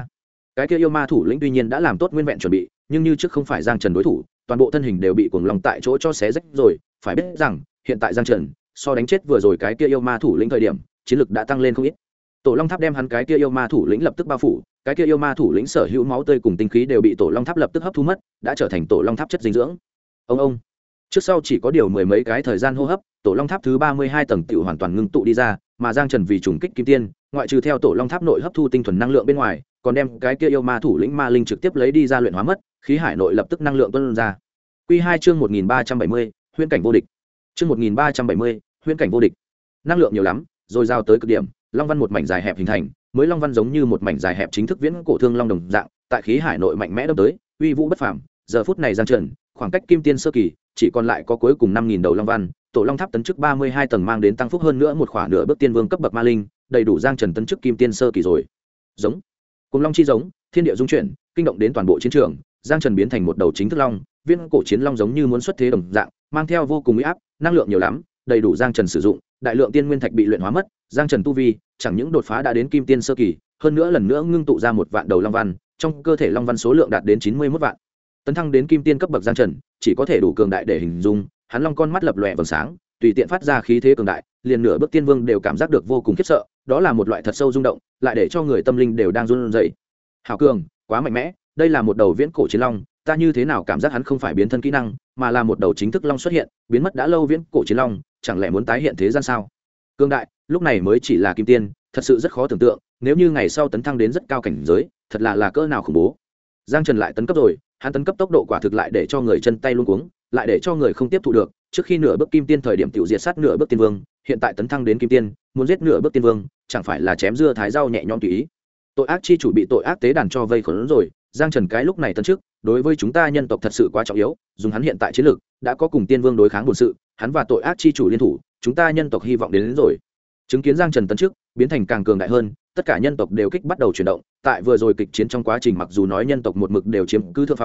Cái kia yêu ma thủ lĩnh tuy nhiên đã làm tốt nguyên vẹn chuẩn bị, nhưng như trước không phải Giang Trần đối thủ, toàn bộ thân hình đều bị cuồng long tại chỗ cho xé rách rồi, phải biết rằng, hiện tại Giang Trần, so đánh chết vừa rồi cái kia yêu ma thủ lĩnh thời điểm, chiến lực đã tăng lên không ít. Tổ Long Tháp đem hắn cái kia yêu ma thủ lĩnh lập tức bao phủ, cái kia yêu ma thủ lĩnh sở hữu máu tươi cùng tinh khí đều bị Tổ Long Tháp lập tức hấp thu mất, đã trở thành Tổ Long Tháp chất dinh dưỡng. Ông trước sau chỉ có điều mười mấy cái thời gian hô hấp, Tổ Long Tháp thứ 32 tầng tiểu hoàn toàn ngưng tụ đi ra, mà Giang Trần vì trùng kích kim tiên, ngoại trừ theo Tổ Long Tháp nội hấp thu tinh thuần năng lượng bên ngoài, còn đem cái kia yêu ma thủ lĩnh ma linh trực tiếp lấy đi ra luyện hóa mất, khí hải nội lập tức năng lượng tuôn ra. Quy 2 chương 1370, huyễn cảnh vô địch. Chương 1370, huyễn cảnh vô địch. Năng lượng nhiều lắm, rồi giao tới cực điểm, long văn một mảnh dài hẹp hình thành, mới long văn giống như một mảnh dài hẹp chính thức viễn cổ thương long đồng dạng, tại khí hải nội mạnh mẽ đâm tới, uy vũ bất phàm. Giờ phút này Giang Trần, khoảng cách kim tiên sơ kỳ, chỉ còn lại có cuối cùng 5000 đầu long văn, Tổ Long Tháp tấn chức 32 tầng mang đến tăng phúc hơn nữa một khỏa nửa bước tiên vương cấp bậc ma linh, đầy đủ Giang Trần tấn chức kim tiên sơ kỳ rồi. Giống. Cùng long chi giống, thiên địa dung chuyển, kinh động đến toàn bộ chiến trường, Giang Trần biến thành một đầu chính thức long, viên cổ chiến long giống như muốn xuất thế đồng dạng, mang theo vô cùng uy áp, năng lượng nhiều lắm, đầy đủ Giang Trần sử dụng, đại lượng tiên nguyên thạch bị luyện hóa mất, Giang Trần tu vi chẳng những đột phá đã đến kim tiên sơ kỳ, hơn nữa lần nữa ngưng tụ ra một vạn đầu long văn, trong cơ thể long văn số lượng đạt đến 91 vạn. Tấn thăng đến kim tiên cấp bậc Giang Trần, chỉ có thể đủ cường đại để hình dung, hắn long con mắt lập lòe vầng sáng, tùy tiện phát ra khí thế cường đại, liền nửa bước tiên vương đều cảm giác được vô cùng khiếp sợ, đó là một loại thật sâu rung động, lại để cho người tâm linh đều đang run rẩy. Hảo cường, quá mạnh mẽ, đây là một đầu viễn cổ chiến long, ta như thế nào cảm giác hắn không phải biến thân kỹ năng, mà là một đầu chính thức long xuất hiện, biến mất đã lâu viễn cổ chiến long, chẳng lẽ muốn tái hiện thế gian sao? Cường đại, lúc này mới chỉ là kim tiên, thật sự rất khó tưởng tượng, nếu như ngày sau tấn thăng đến rất cao cảnh giới, thật là cỡ nào khủng bố. Giang Trần lại tấn cấp rồi, hắn tấn cấp tốc độ quả thực lại để cho người chân tay luống cuống, lại để cho người không tiếp thu được, trước khi nửa bước kim tiên thời điểm tiểu diệt sát nửa bước tiên vương, hiện tại tấn thăng đến kim tiên, muốn giết nửa bước tiên vương, chẳng phải là chém dưa thái rau nhẹ nhõm tùy ý. Tội ác chi chủ bị tội ác tế đàn cho vây khốn rồi, Giang Trần cái lúc này tấn trước, đối với chúng ta nhân tộc thật sự quá trọng yếu, dùng hắn hiện tại chiến lược, đã có cùng tiên vương đối kháng bổn sự, hắn và tội ác chi chủ liên thủ, chúng ta nhân tộc hy vọng đến rồi. Chứng kiến Giang Trần tấn trước, biến thành càng cường đại hơn, tất cả nhân tộc đều kích bắt đầu chuyển động, tại vừa rồi kịch chiến trong quá trình mặc dù nói nhân tộc một mực đều chiếm cứ thượng phong,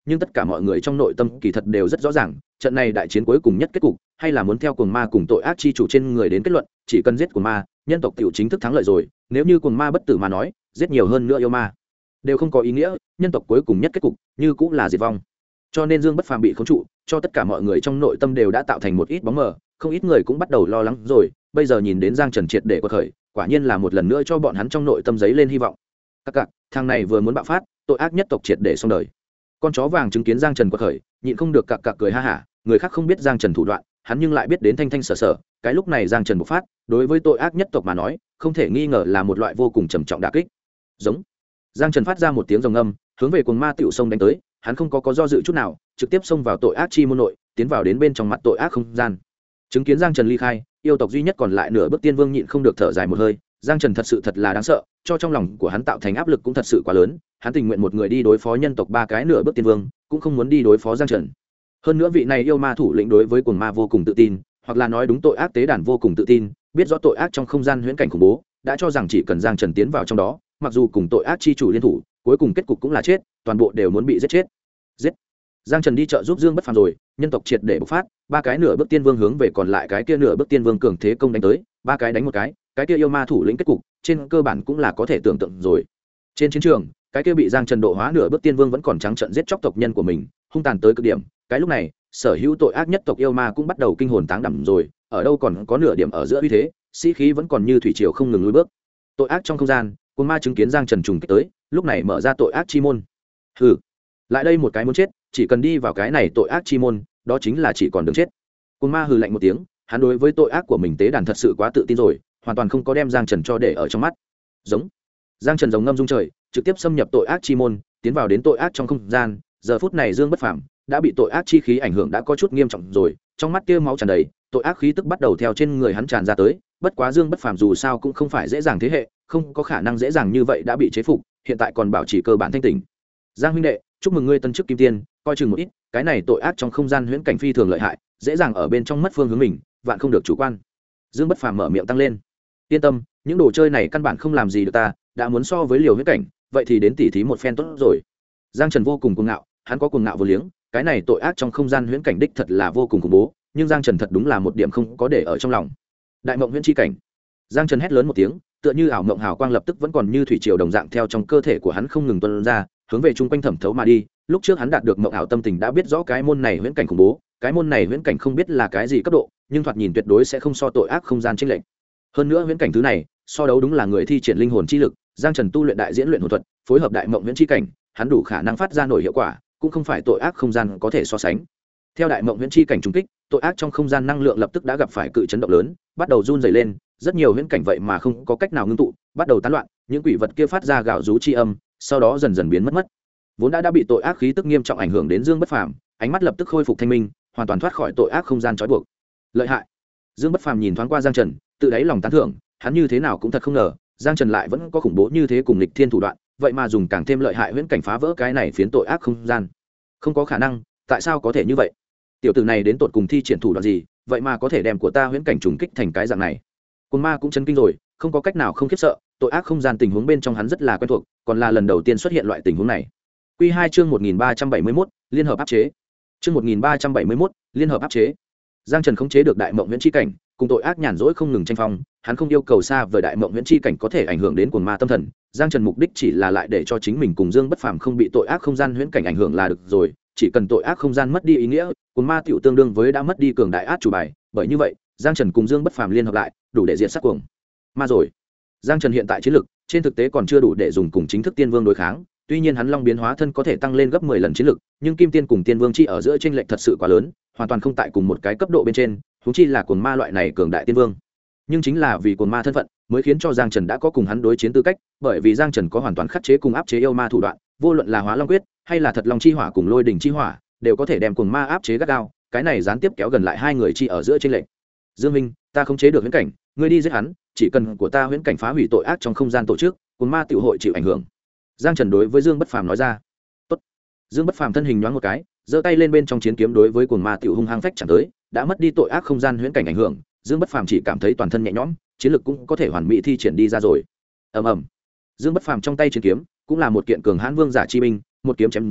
nhưng tất cả mọi người trong nội tâm kỳ thật đều rất rõ ràng, trận này đại chiến cuối cùng nhất kết cục hay là muốn theo cuồng ma cùng tội ác chi chủ trên người đến kết luận, chỉ cần giết cuồng ma, nhân tộc tiểu chính thức thắng lợi rồi, nếu như cuồng ma bất tử mà nói, giết nhiều hơn nữa yêu ma đều không có ý nghĩa, nhân tộc cuối cùng nhất kết cục như cũng là diệt vong. Cho nên Dương Bất Phàm bị khống trụ, cho tất cả mọi người trong nội tâm đều đã tạo thành một ít bóng mờ, không ít người cũng bắt đầu lo lắng rồi, bây giờ nhìn đến Giang Trần triệt để quật khởi, quả nhiên là một lần nữa cho bọn hắn trong nội tâm giấy lên hy vọng. Các cặc, thằng này vừa muốn bạo phát, tội ác nhất tộc triệt để xong đời. Con chó vàng chứng kiến Giang Trần quật khởi, nhịn không được cặc cặc cười ha hả, người khác không biết Giang Trần thủ đoạn, hắn nhưng lại biết đến thanh thanh sở sở, cái lúc này Giang Trần bộc phát, đối với tội ác nhất tộc mà nói, không thể nghi ngờ là một loại vô cùng trầm trọng đả kích. Giống. Giang Trần phát ra một tiếng rồng ngâm, hướng về cuồng ma tiểu sông đánh tới, hắn không có do dự chút nào, trực tiếp xông vào tội ác chi môn nội, tiến vào đến bên trong mặt tội ác không gian. Chứng kiến Giang Trần ly khai, yêu tộc duy nhất còn lại nửa bước tiên vương nhịn không được thở dài một hơi, Giang Trần thật là đáng sợ, cho trong lòng của hắn tạo thành áp lực cũng thật sự quá lớn, hắn tình nguyện một người đi đối phó nhân tộc ba cái nửa bước tiên vương, cũng không muốn đi đối phó Giang Trần. Hơn nữa vị này yêu ma thủ lĩnh đối với cuồng ma vô cùng tự tin, hoặc là nói đúng tội ác tế đàn vô cùng tự tin, biết rõ tội ác trong không gian huyễn cảnh khủng bố, đã cho rằng chỉ cần Giang Trần tiến vào trong đó, mặc dù cùng tội ác chi chủ liên thủ, cuối cùng kết cục cũng là chết, toàn bộ đều muốn bị giết chết. Giết. Giang Trần đi trợ giúp Dương Bất Phàm rồi, nhân tộc triệt để bộc phát, ba cái nửa bước tiên vương hướng về còn lại cái kia nửa bước tiên vương cường thế công đánh tới, ba cái đánh một cái kia yêu ma thủ lĩnh kết cục, trên cơ bản cũng là có thể tưởng tượng rồi. Trên chiến trường, cái kia bị Giang Trần độ hóa nửa bước tiên vương vẫn còn trắng trợn giết chóc tộc nhân của mình, hung tàn tới cực điểm, cái lúc này, sở hữu tội ác nhất tộc yêu ma cũng bắt đầu kinh hồn táng đảm rồi, ở đâu còn có nửa điểm ở giữa uy thế, sĩ khí vẫn còn như thủy triều không ngừng lùi bước. Tội ác trong không gian, cuồng ma chứng kiến Giang Trần trùng kích tới, lúc này mở ra tội ác chi môn. Hừ, lại đây một cái muốn chết, chỉ cần đi vào cái này tội ác chi môn, đó chính là chỉ còn đường chết. Cuồng ma hừ lạnh một tiếng, hắn đối với tội ác của mình tế đàn thật sự quá tự tin rồi, hoàn toàn không có đem Giang Trần cho để ở trong mắt. Giống. Giang Trần giống ngâm dung trời, trực tiếp xâm nhập tội ác chi môn, tiến vào đến tội ác trong không gian. Giờ phút này Dương Bất Phàm đã bị tội ác chi khí ảnh hưởng đã có chút nghiêm trọng rồi, trong mắt kia máu tràn đầy, tội ác khí tức bắt đầu theo trên người hắn tràn ra tới. Bất quá Dương Bất Phàm dù sao cũng không phải dễ dàng thế hệ, không có khả năng dễ dàng như vậy đã bị chế phục, hiện tại còn bảo trì cơ bản thanh tỉnh. Giang huynh đệ, chúc mừng ngươi tân chức kim tiên, coi chừng một ít, cái này tội ác trong không gian huyễn cảnh phi thường lợi hại, dễ dàng ở bên trong mất phương hướng mình, vạn không được chủ quan. Dương Bất Phàm mở miệng tăng lên. Yên tâm, những đồ chơi này căn bản không làm gì được ta, đã muốn so với liều huyễn cảnh, vậy thì đến tỉ thí một phen tốt rồi. Giang Trần vô cùng cuồng ngạo, hắn có cuồng ngạo vô liếng, cái này tội ác trong không gian huyễn cảnh đích thật là vô cùng khủng bố, nhưng Giang Trần thật đúng là một điểm không có để ở trong lòng. Đại mộng huyễn chi cảnh. Giang Trần hét lớn một tiếng, tựa như ảo mộng hào quang lập tức vẫn còn như thủy triều đồng dạng theo trong cơ thể của hắn không ngừng tuôn ra, hướng về chung quanh thẩm thấu mà đi. Lúc trước hắn đạt được mộng ảo tâm tình đã biết rõ cái môn này huyễn cảnh khủng bố, cái môn này huyễn cảnh không biết là cái gì cấp độ, nhưng thoạt nhìn tuyệt đối sẽ không so tội ác không gian chênh lệch. Hơn nữa huyễn cảnh thứ này, so đấu đúng là người thi triển linh hồn chi lực, Giang Trần tu luyện đại diễn luyện hồn thuật, phối hợp đại mộng huyễn chi cảnh, hắn đủ khả năng phát ra nổi hiệu quả, cũng không phải tội ác không gian có thể so sánh. Theo đại mộng huyễn chi cảnh trùng kích, tội ác trong không gian năng lượng lập tức đã gặp phải cự chấn động lớn, bắt đầu run rẩy lên, rất nhiều huyễn cảnh vậy mà không có cách nào ngưng tụ, bắt đầu tán loạn, những quỷ vật kia phát ra gào rú chi âm, sau đó dần dần biến mất. Vốn đã bị tội ác khí tức nghiêm trọng ảnh hưởng đến Dương Bất Phàm, ánh mắt lập tức khôi phục thanh minh, hoàn toàn thoát khỏi tội ác không gian trói buộc. Lợi hại. Dương Bất Phàm nhìn thoáng qua Giang Trần, tự đáy lòng tán thưởng, hắn như thế nào cũng thật không ngờ, Giang Trần lại vẫn có khủng bố như thế cùng nghịch thiên thủ đoạn, vậy mà dùng càng thêm lợi hại huyễn cảnh phá vỡ cái này phiến tội ác không gian. Không có khả năng, tại sao có thể như vậy? Tiểu tử này đến tột cùng thi triển thủ đoạn gì, vậy mà có thể đem của ta huyễn cảnh trùng kích thành cái dạng này? Cuồng ma cũng chấn kinh rồi, không có cách nào không khiếp sợ, tội ác không gian tình huống bên trong hắn rất là quen thuộc, còn là lần đầu tiên xuất hiện loại tình huống này. Quy 2 chương 1371, liên hợp áp chế. Chương 1371, liên hợp áp chế. Giang Trần khống chế được đại mộng huyễn chi cảnh, cùng tội ác nhàn rỗi không ngừng tranh phong, hắn không yêu cầu xa vời đại mộng huyễn chi cảnh có thể ảnh hưởng đến cuồng ma tâm thần. Giang Trần mục đích chỉ là lại để cho chính mình cùng Dương Bất Phàm không bị tội ác không gian huyễn cảnh ảnh hưởng là được rồi, chỉ cần tội ác không gian mất đi ý nghĩa, cuồng ma tiểu tương đương với đã mất đi cường đại át chủ bài, bởi như vậy, Giang Trần cùng Dương Bất Phàm liên hợp lại, đủ để diệt sát cuồng ma rồi. Giang Trần hiện tại chiến lực, trên thực tế còn chưa đủ để dùng cùng chính thức tiên vương đối kháng, tuy nhiên hắn long biến hóa thân có thể tăng lên gấp 10 lần chiến lực, nhưng kim tiên cùng tiên vương chi ở giữa chênh lệch thật sự quá lớn, hoàn toàn không tại cùng một cái cấp độ bên trên, huống chi là cuồng ma loại này cường đại tiên vương. Nhưng chính là vì cuồng ma thân phận, mới khiến cho Giang Trần đã có cùng hắn đối chiến tư cách, bởi vì Giang Trần có hoàn toàn khắc chế cùng áp chế yêu ma thủ đoạn, vô luận là Hóa Long quyết hay là Thật Long chi hỏa cùng Lôi đỉnh chi hỏa, đều có thể đem cuồng ma áp chế gắt gao, cái này gián tiếp kéo gần lại hai người chi ở giữa chênh lệch. Dương Minh, ta không chế được huyễn cảnh, ngươi đi giết hắn, chỉ cần của ta huyễn cảnh phá hủy tội ác trong không gian tổ chức, cuồng ma tiểu hội chịu ảnh hưởng. Giang Trần đối với Dương Bất Phàm nói ra. Tốt. Dương Bất Phàm thân hình nhoáng một cái, giơ tay lên bên trong chiến kiếm đối với cuồng ma tiểu hung hăng phách chẳng tới, đã mất đi tội ác không gian huyễn cảnh ảnh hưởng, Dương Bất Phàm chỉ cảm thấy toàn thân nhẹ nhõm, chiến lực cũng có thể hoàn mỹ thi triển đi ra rồi. Ầm ầm. Dương Bất Phàm trong tay chiến kiếm, cũng là một kiện cường hãn vương giả chi binh, một kiếm chém ra,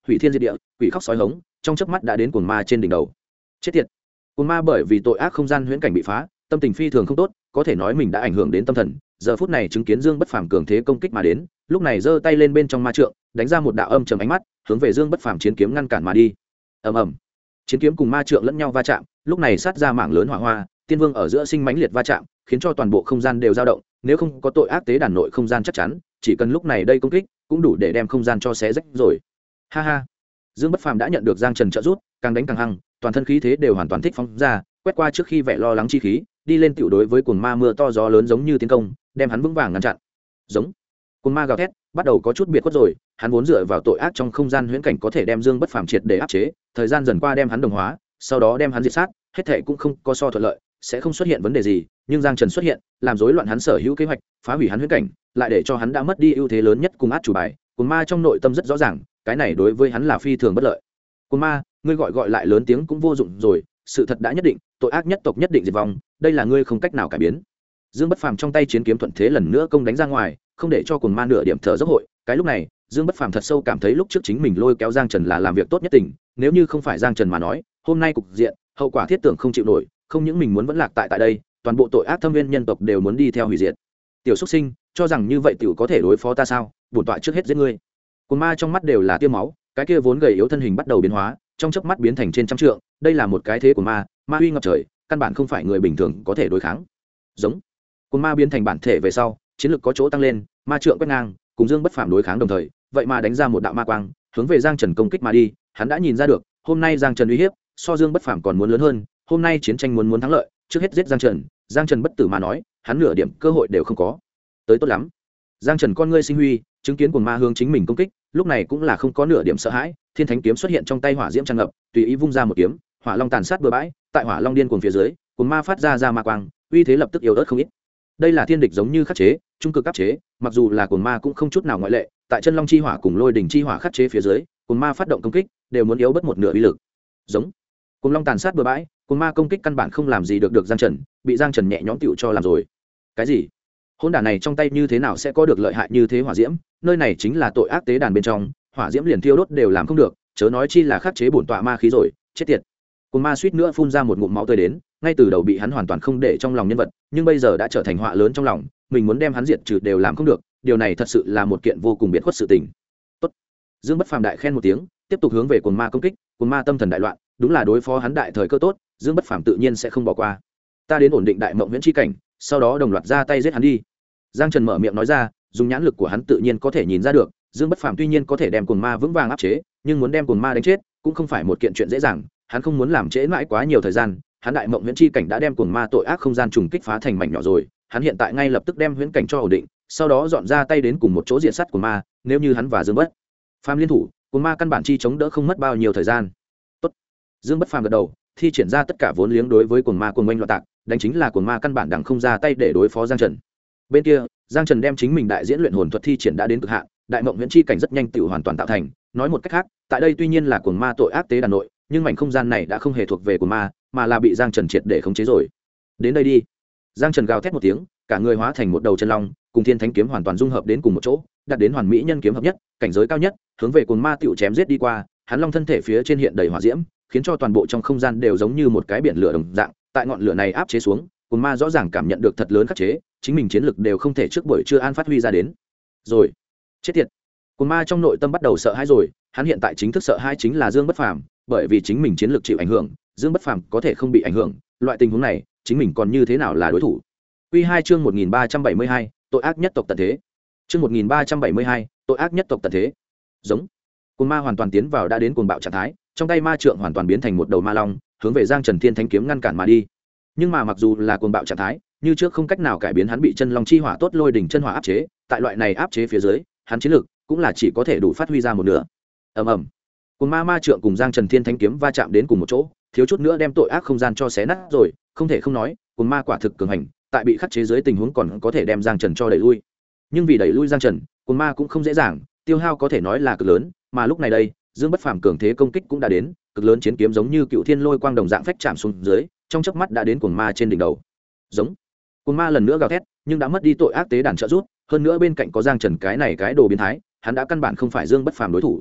hủy thiên diệt địa, quỷ khóc sói hống, trong chớp mắt đã đến cuồng ma trên đỉnh đầu. Chết tiệt. Cuồng ma bởi vì tội ác không gian huyễn cảnh bị phá, tâm tình phi thường không tốt, có thể nói mình đã ảnh hưởng đến tâm thần. Giờ phút này chứng kiến Dương Bất Phàm cường thế công kích mà đến, lúc này giơ tay lên bên trong ma trượng, đánh ra một đạo âm trầm ánh mắt, hướng về Dương Bất Phàm chiến kiếm ngăn cản mà đi. Ầm ầm. Chiến kiếm cùng ma trượng lẫn nhau va chạm, lúc này sát ra mảng lớn hỏa hoa, tiên vương ở giữa sinh mãnh liệt va chạm, khiến cho toàn bộ không gian đều dao động, nếu không có tội ác tế đàn nội không gian chắc chắn, chỉ cần lúc này đây công kích, cũng đủ để đem không gian cho xé rách rồi. Ha ha. Dương Bất Phàm đã nhận được Giang Trần trợ giúp, càng đánh càng hăng, toàn thân khí thế đều hoàn toàn thích phóng ra, quét qua trước khi vẻ lo lắng chi khí, đi lên tiểu đối với cuồng ma mưa to gió lớn giống như tiến công, đem hắn vững vàng ngăn chặn. Giống. Cuồng ma gào thét, bắt đầu có chút biệt khuất rồi, hắn vốn dựa vào tội ác trong không gian huyễn cảnh có thể đem Dương Bất Phàm triệt để áp chế, thời gian dần qua đem hắn đồng hóa, sau đó đem hắn diệt sát, hết thảy cũng không có so thuận lợi, sẽ không xuất hiện vấn đề gì, nhưng Giang Trần xuất hiện, làm rối loạn hắn sở hữu kế hoạch, phá hủy hắn huyễn cảnh, lại để cho hắn đã mất đi ưu thế lớn nhất cùng át chủ bài. Cuồng ma trong nội tâm rất rõ ràng, cái này đối với hắn là phi thường bất lợi. Cuồng ma, ngươi gọi lại lớn tiếng cũng vô dụng rồi, sự thật đã nhất định, tội ác nhất tộc nhất định diệt vong, đây là ngươi không cách nào cải biến. Dương Bất Phàm trong tay chiến kiếm thuận thế lần nữa công đánh ra ngoài, không để cho cuồng ma nửa điểm thở dốc hội. Cái lúc này, Dương Bất Phàm thật sâu cảm thấy lúc trước chính mình lôi kéo Giang Trần là làm việc tốt nhất tình, nếu như không phải Giang Trần mà nói, hôm nay cục diện, hậu quả thiết tưởng không chịu nổi, không những mình muốn vẫn lạc tại đây, toàn bộ tội ác thâm viên nhân tộc đều muốn đi theo hủy diệt. Tiểu xuất sinh, cho rằng như vậy tiểu có thể đối phó ta sao? Bổn tọa trước hết giết ngươi. Cuồng ma trong mắt đều là tia máu, cái kia vốn gầy yếu thân hình bắt đầu biến hóa, trong chớp mắt biến thành trên trăm trượng, đây là một cái thế của ma, ma uy ngập trời, căn bản không phải người bình thường có thể đối kháng. Giống. Cuồng ma biến thành bản thể về sau, chiến lược có chỗ tăng lên, ma trượng quét ngang, cùng Dương Bất Phàm đối kháng đồng thời, vậy mà đánh ra một đạo ma quang, hướng về Giang Trần công kích mà đi, hắn đã nhìn ra được, hôm nay Giang Trần uy hiếp, so Dương Bất Phàm còn muốn lớn hơn, hôm nay chiến tranh muốn thắng lợi, trước hết giết Giang Trần bất tử mà nói, hắn nửa điểm cơ hội đều không có. Tới tốt lắm. Giang Trần con ngươi sinh huy, chứng kiến cuồng ma hướng chính mình công kích, lúc này cũng là không có nửa điểm sợ hãi, thiên thánh kiếm xuất hiện trong tay hỏa diễm tràn ngập, tùy ý vung ra một kiếm, hỏa long tàn sát bừa bãi, tại hỏa long điên cuồng phía dưới, cuồng ma phát ra ma quang, uy thế lập tức yếu ớt không ít. Đây là thiên địch giống như khắc chế, trung cực áp chế, mặc dù là cuồng ma cũng không chút nào ngoại lệ, tại chân long chi hỏa cùng lôi đỉnh chi hỏa khắc chế phía dưới, cuồng ma phát động công kích, đều muốn yếu bất một nửa uy lực. Giống. Cuồng long tàn sát bừa bãi, cuồng ma công kích căn bản không làm gì được Giang Trần, bị Giang Trần nhẹ nhõm tựu cho làm rồi. Cái gì? Hỗn đản này trong tay như thế nào sẽ có được lợi hại như thế hỏa diễm, nơi này chính là tội ác tế đàn bên trong, hỏa diễm liền thiêu đốt đều làm không được, chớ nói chi là khắc chế bổn tọa ma khí rồi, chết tiệt. Cuồng ma suýt nữa phun ra một ngụm máu tươi đến, ngay từ đầu bị hắn hoàn toàn không để trong lòng nhân vật, nhưng bây giờ đã trở thành họa lớn trong lòng, mình muốn đem hắn diệt trừ đều làm không được, điều này thật sự là một kiện vô cùng biệt khuất sự tình. Tốt. Dương Bất Phàm đại khen một tiếng, tiếp tục hướng về cuồng ma công kích, cuồng ma tâm thần đại loạn, đúng là đối phó hắn đại thời cơ tốt, Dương Bất Phàm tự nhiên sẽ không bỏ qua. Ta đến ổn định đại mộng viễn chi cảnh, sau đó đồng loạt ra tay giết hắn đi. Giang Trần mở miệng nói ra, dùng nhãn lực của hắn tự nhiên có thể nhìn ra được, Dương Bất Phàm tuy nhiên có thể đem cuồng ma vững vàng áp chế, nhưng muốn đem cuồng ma đánh chết, cũng không phải một kiện chuyện dễ dàng, hắn không muốn làm trễ mãi quá nhiều thời gian, hắn đại mộng viễn chi cảnh đã đem cuồng ma tội ác không gian trùng kích phá thành mảnh nhỏ rồi, hắn hiện tại ngay lập tức đem huyễn cảnh cho ổn định, sau đó dọn ra tay đến cùng một chỗ diệt sát cuồng ma, nếu như hắn và Dương Bất Phàm liên thủ, cuồng ma căn bản chi chống đỡ không mất bao nhiêu thời gian. Tốt. Dương Bất Phàm gật đầu, thi triển ra tất cả vốn liếng đối với cuồng ma cuồng oanh loạn tạc, đánh chính là cuồng ma căn bản đằng không ra tay để đối phó Giang Trần. Bên kia, Giang Trần đem chính mình đại diễn luyện hồn thuật thi triển đã đến cực hạn, đại mộng viễn chi cảnh rất nhanh tự hoàn toàn tạo thành, nói một cách khác, tại đây tuy nhiên là cuồng ma tội ác tế đàn nội, nhưng mảnh không gian này đã không hề thuộc về cuồng ma, mà là bị Giang Trần triệt để khống chế rồi. Đến đây đi. Giang Trần gào thét một tiếng, cả người hóa thành một đầu chân long, cùng thiên thánh kiếm hoàn toàn dung hợp đến cùng một chỗ, đạt đến hoàn mỹ nhân kiếm hợp nhất, cảnh giới cao nhất, hướng về cuồng ma tiểu chém giết đi qua, hắn long thân thể phía trên hiện đầy hỏa diễm, khiến cho toàn bộ trong không gian đều giống như một cái biển lửa đồng dạng, tại ngọn lửa này áp chế xuống, cuồng ma rõ ràng cảm nhận được thật lớn khắc chế, chính mình chiến lực đều không thể trước buổi trưa an phát huy ra đến. Rồi, chết tiệt. Cuồng ma trong nội tâm bắt đầu sợ hãi rồi, hắn hiện tại chính thức sợ hãi chính là Dương Bất Phàm, bởi vì chính mình chiến lực chịu ảnh hưởng, Dương Bất Phàm có thể không bị ảnh hưởng, loại tình huống này, chính mình còn như thế nào là đối thủ. Quy 2 chương 1372, tội ác nhất tộc tận thế. Chương 1372, tội ác nhất tộc tận thế. Giống. Cuồng ma hoàn toàn tiến vào đã đến cuồng bạo trạng thái, trong tay ma trượng hoàn toàn biến thành một đầu ma long, hướng về Giang Trần Thiên Thánh kiếm ngăn cản mà đi. Nhưng mà mặc dù là cuồng bạo trạng thái, như trước không cách nào cải biến hắn bị chân long chi hỏa tốt lôi đỉnh chân hỏa áp chế, tại loại này áp chế phía dưới, hắn chiến lực cũng là chỉ có thể đủ phát huy ra một nửa. Ầm ầm. Cuồng ma trượng cùng Giang Trần Thiên Thánh kiếm va chạm đến cùng một chỗ, thiếu chút nữa đem tội ác không gian cho xé nát rồi, không thể không nói, cuồng ma quả thực cường hành, tại bị khắc chế dưới tình huống còn có thể đem Giang Trần cho đẩy lui. Nhưng vì đẩy lui Giang Trần, cuồng ma cũng không dễ dàng, tiêu hao có thể nói là cực lớn, mà lúc này đây, Dương Bất Phàm cường thế công kích cũng đã đến, cực lớn chiến kiếm giống như cựu thiên lôi quang đồng dạng phách chạm xuống dưới, trong chớp mắt đã đến cuồng ma trên đỉnh đầu. Giống. Cuồng ma lần nữa gào thét, nhưng đã mất đi tội ác tế đàn trợ giúp, hơn nữa bên cạnh có Giang Trần cái này cái đồ biến thái, hắn đã căn bản không phải Dương Bất Phàm đối thủ.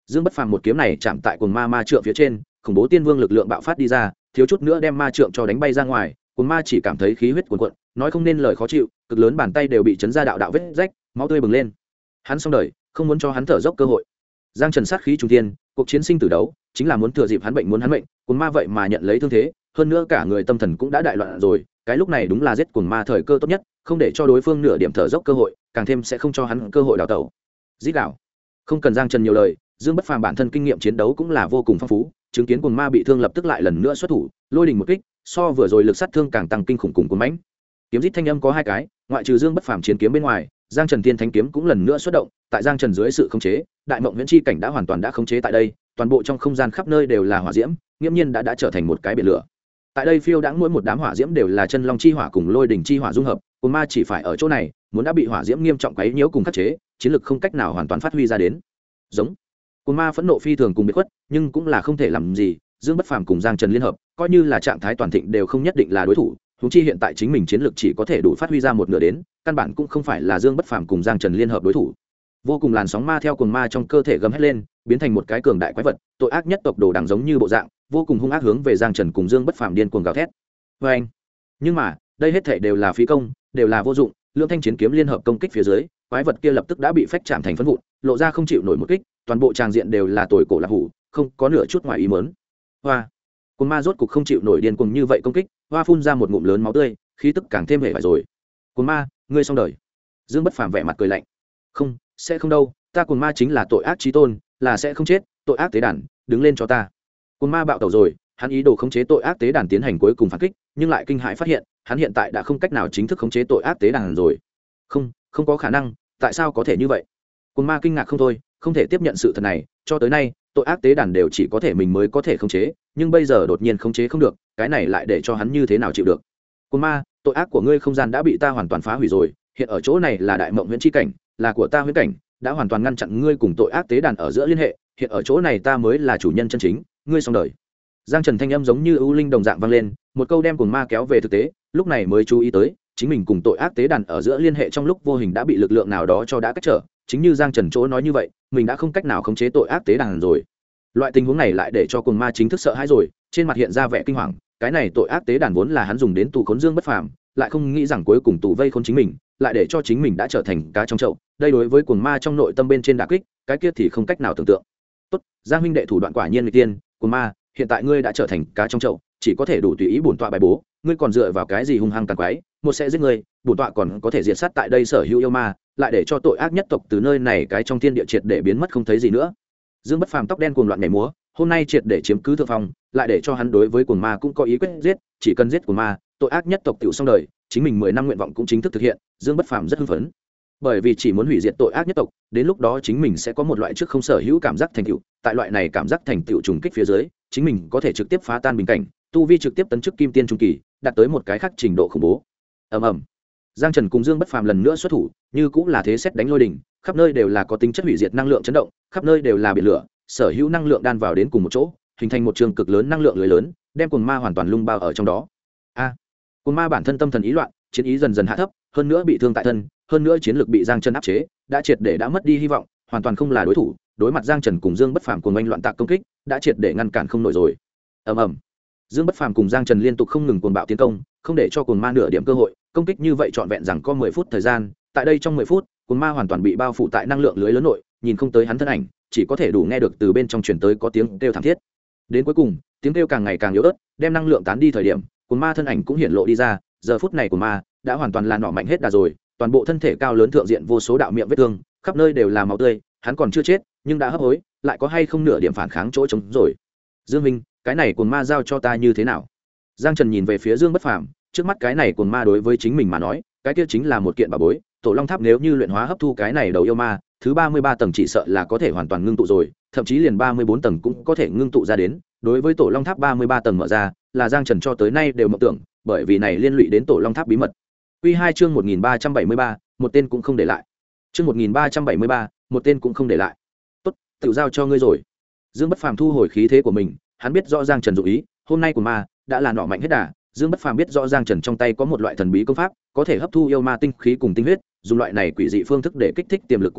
Dương Bất Phàm một kiếm này chạm tại cuồng ma ma trượng phía trên, khủng bố tiên vương lực lượng bạo phát đi ra, thiếu chút nữa đem ma trượng cho đánh bay ra ngoài. Cuồng ma chỉ cảm thấy khí huyết cuồn cuộn, nói không nên lời khó chịu, cực lớn bàn tay đều bị chấn ra đạo đạo vết rách, máu tươi bừng lên. Hắn xong đời, không muốn cho hắn thở dốc cơ hội. Giang Trần sát khí trung thiên, cuộc chiến sinh tử đấu, chính là muốn thừa dịp hắn bệnh muốn hắn mệnh, cuồng ma vậy mà nhận lấy thương thế, hơn nữa cả người tâm thần cũng đã đại loạn rồi, cái lúc này đúng là giết cuồng ma thời cơ tốt nhất, không để cho đối phương nửa điểm thở dốc cơ hội, càng thêm sẽ không cho hắn cơ hội đào tẩu. Giết đảo. Không cần Giang Trần nhiều lời, Dương Bất Phàm bản thân kinh nghiệm chiến đấu cũng là vô cùng phong phú, chứng kiến cuồng ma bị thương lập tức lại lần nữa xuất thủ, lôi đình một kích, so vừa rồi lực sát thương càng tăng kinh khủng cùng cuồng mãnh. Kiếm rít thanh âm có hai cái, ngoại trừ Dương Bất Phàm chiến kiếm bên ngoài, Giang Trần Thiên Thánh kiếm cũng lần nữa xuất động, tại Giang Trần dưới sự khống chế, đại mộng viễn chi cảnh đã hoàn toàn đã khống chế tại đây, toàn bộ trong không gian khắp nơi đều là hỏa diễm, nghiễm nhiên đã trở thành một cái biển lửa. Tại đây phiêu đãng mỗi một đám hỏa diễm đều là chân long chi hỏa cùng lôi đỉnh chi hỏa dung hợp, cuồng ma chỉ phải ở chỗ này, muốn đã bị hỏa diễm nghiêm trọng quấy nhiễu cùng khắc chế, chiến lực không cách nào hoàn toàn phát huy ra đến. Giống. Cuồng ma phẫn nộ phi thường cùng biệt khuất, nhưng cũng là không thể làm gì, Dương Bất Phàm cùng Giang Trần liên hợp, coi như là trạng thái toàn thịnh đều không nhất định là đối thủ, huống chi hiện tại chính mình chiến lực chỉ có thể đủ phát huy ra một nửa đến, căn bản cũng không phải là Dương Bất Phàm cùng Giang Trần liên hợp đối thủ. Vô cùng làn sóng ma theo cuồng ma trong cơ thể gầm hết lên, biến thành một cái cường đại quái vật, tội ác nhất tộc đồ đằng giống như bộ dạng, vô cùng hung ác hướng về Giang Trần cùng Dương Bất Phàm điên cuồng gào thét. Và anh. Nhưng mà, đây hết thảy đều là phí công, đều là vô dụng, lưỡng thanh chiến kiếm liên hợp công kích phía dưới, quái vật kia lập tức đã bị phách chạm thành phấn vụn, lộ ra không chịu nổi một kích, toàn bộ tràng diện đều là tồi cổ lạc hủ, không có nửa chút ngoài ý muốn. Hoa. Cuồng ma rốt cục không chịu nổi điên cuồng như vậy công kích, hoa phun ra một ngụm lớn máu tươi, khí tức càng thêm hề vải rồi. Cuồng ma, ngươi xong đời. Dương Bất Phàm vẻ mặt cười lạnh. Không, sẽ không đâu, ta cuồng ma chính là tội ác chí tôn, là sẽ không chết, tội ác tế đàn, đứng lên cho ta. Cuồng ma bạo tẩu rồi, hắn ý đồ khống chế tội ác tế đàn tiến hành cuối cùng phản kích, nhưng lại kinh hãi phát hiện, hắn hiện tại đã không cách nào chính thức khống chế tội ác tế đàn rồi. Không, không có khả năng, tại sao có thể như vậy? Cuồng ma kinh ngạc không thôi, không thể tiếp nhận sự thật này, cho tới nay, tội ác tế đàn đều chỉ có thể mình mới có thể khống chế, nhưng bây giờ đột nhiên khống chế không được, cái này lại để cho hắn như thế nào chịu được? Cuồng ma, tội ác của ngươi không gian đã bị ta hoàn toàn phá hủy rồi, hiện ở chỗ này là đại mộng huyễn chi cảnh, là của ta huyễn cảnh, đã hoàn toàn ngăn chặn ngươi cùng tội ác tế đàn ở giữa liên hệ, hiện ở chỗ này ta mới là chủ nhân chân chính, ngươi xong đời. Giang Trần thanh âm giống như ưu linh đồng dạng vang lên, một câu đem cuồng ma kéo về thực tế, lúc này mới chú ý tới, chính mình cùng tội ác tế đàn ở giữa liên hệ trong lúc vô hình đã bị lực lượng nào đó cho đã cách trở, chính như Giang Trần chỗ nói như vậy, mình đã không cách nào khống chế tội ác tế đàn rồi. Loại tình huống này lại để cho cuồng ma chính thức sợ hãi rồi, trên mặt hiện ra vẻ kinh hoàng, cái này tội ác tế đàn vốn là hắn dùng đến tù khốn Dương Bất Phàm, lại không nghĩ rằng cuối cùng tù vây khốn chính mình, lại để cho chính mình đã trở thành cá trong chậu, đây đối với cuồng ma trong nội tâm bên trên đả kích, cái kia thì không cách nào tưởng tượng. Tốt, Giang huynh đệ thủ đoạn quả nhiên nguy tiên, cuồng ma, hiện tại ngươi đã trở thành cá trong chậu, chỉ có thể đủ tùy ý bổn tọa bài bố, ngươi còn dựa vào cái gì hung hăng tàn quái, một sẽ giết ngươi, bổn tọa còn có thể diệt sát tại đây sở hữu yêu ma, lại để cho tội ác nhất tộc từ nơi này cái trong thiên địa triệt để biến mất không thấy gì nữa. Dương Bất Phàm tóc đen cuồng loạn nhảy múa, hôm nay triệt để chiếm cứ thượng phong, lại để cho hắn đối với cuồng ma cũng có ý quyết giết, chỉ cần giết cuồng ma, tội ác nhất tộc tiểu xong đời, chính mình 10 năm nguyện vọng cũng chính thức thực hiện, Dương Bất Phàm rất hưng phấn. Bởi vì chỉ muốn hủy diệt tội ác nhất tộc, đến lúc đó chính mình sẽ có một loại trước không sở hữu cảm giác thành tựu, tại loại này cảm giác thành tựu trùng kích phía dưới, chính mình có thể trực tiếp phá tan bình cảnh, tu vi trực tiếp tấn chức kim tiên trung kỳ, đạt tới một cái khác trình độ khủng bố. Ầm ầm. Giang Trần cùng Dương Bất Phàm lần nữa xuất thủ, như cũng là thế xét đánh lôi đỉnh, khắp nơi đều là có tính chất hủy diệt năng lượng chấn động, khắp nơi đều là biển lửa, sở hữu năng lượng đan vào đến cùng một chỗ, hình thành một trường cực lớn năng lượng lưới lớn, đem cuồng ma hoàn toàn lung bao ở trong đó. Cuồng ma bản thân tâm thần ý loạn, chiến ý dần dần hạ thấp, hơn nữa bị thương tại thân, hơn nữa chiến lược bị Giang Trần áp chế, đã triệt để đã mất đi hy vọng, hoàn toàn không là đối thủ, đối mặt Giang Trần cùng Dương Bất Phàm cùng oanh loạn tạc công kích, đã triệt để ngăn cản không nổi rồi. Ầm ầm. Dương Bất Phàm cùng Giang Trần liên tục không ngừng cuồng bạo tiến công, không để cho cuồng ma nửa điểm cơ hội, công kích như vậy trọn vẹn rằng có 10 phút thời gian, tại đây trong 10 phút, cuồng ma hoàn toàn bị bao phủ tại năng lượng lưới lớn nội, nhìn không tới hắn thân ảnh, chỉ có thể đủ nghe được từ bên trong truyền tới có tiếng kêu thảm thiết. Đến cuối cùng, tiếng kêu càng ngày càng yếu ớt, đem năng lượng tán đi thời điểm, cuồng ma thân ảnh cũng hiện lộ đi ra, giờ phút này của ma đã hoàn toàn là nọ mạnh hết đà rồi, toàn bộ thân thể cao lớn thượng diện vô số đạo miệng vết thương, khắp nơi đều là máu tươi, hắn còn chưa chết, nhưng đã hấp hối, lại có hay không nửa điểm phản kháng chỗ trống rồi. Dương Minh, cái này cuồng ma giao cho ta như thế nào? Giang Trần nhìn về phía Dương Bất Phàm, trước mắt cái này cuồng ma đối với chính mình mà nói, cái kia chính là một kiện bảo bối, Tổ Long Tháp nếu như luyện hóa hấp thu cái này đầu yêu ma, thứ 33 tầng chỉ sợ là có thể hoàn toàn ngưng tụ rồi, thậm chí liền 34 tầng cũng có thể ngưng tụ ra đến. Đối với Tổ Long Tháp 33 tầng mở ra, là Giang Trần cho tới nay đều mộng tưởng, bởi vì này liên lụy đến Tổ Long Tháp bí mật. Quy 2 chương 1373, một tên cũng không để lại. Chương 1373, một tên cũng không để lại. Tốt, tự giao cho ngươi rồi. Dương Bất Phàm thu hồi khí thế của mình, hắn biết rõ Giang Trần dụng ý, hôm nay của ma đã là nọ mạnh hết đà. Dương Bất Phàm biết rõ Giang Trần trong tay có một loại thần bí công pháp, có thể hấp thu yêu ma tinh khí cùng tinh huyết, dùng loại này quỷ dị phương thức để kích thích tiềm lực của mình,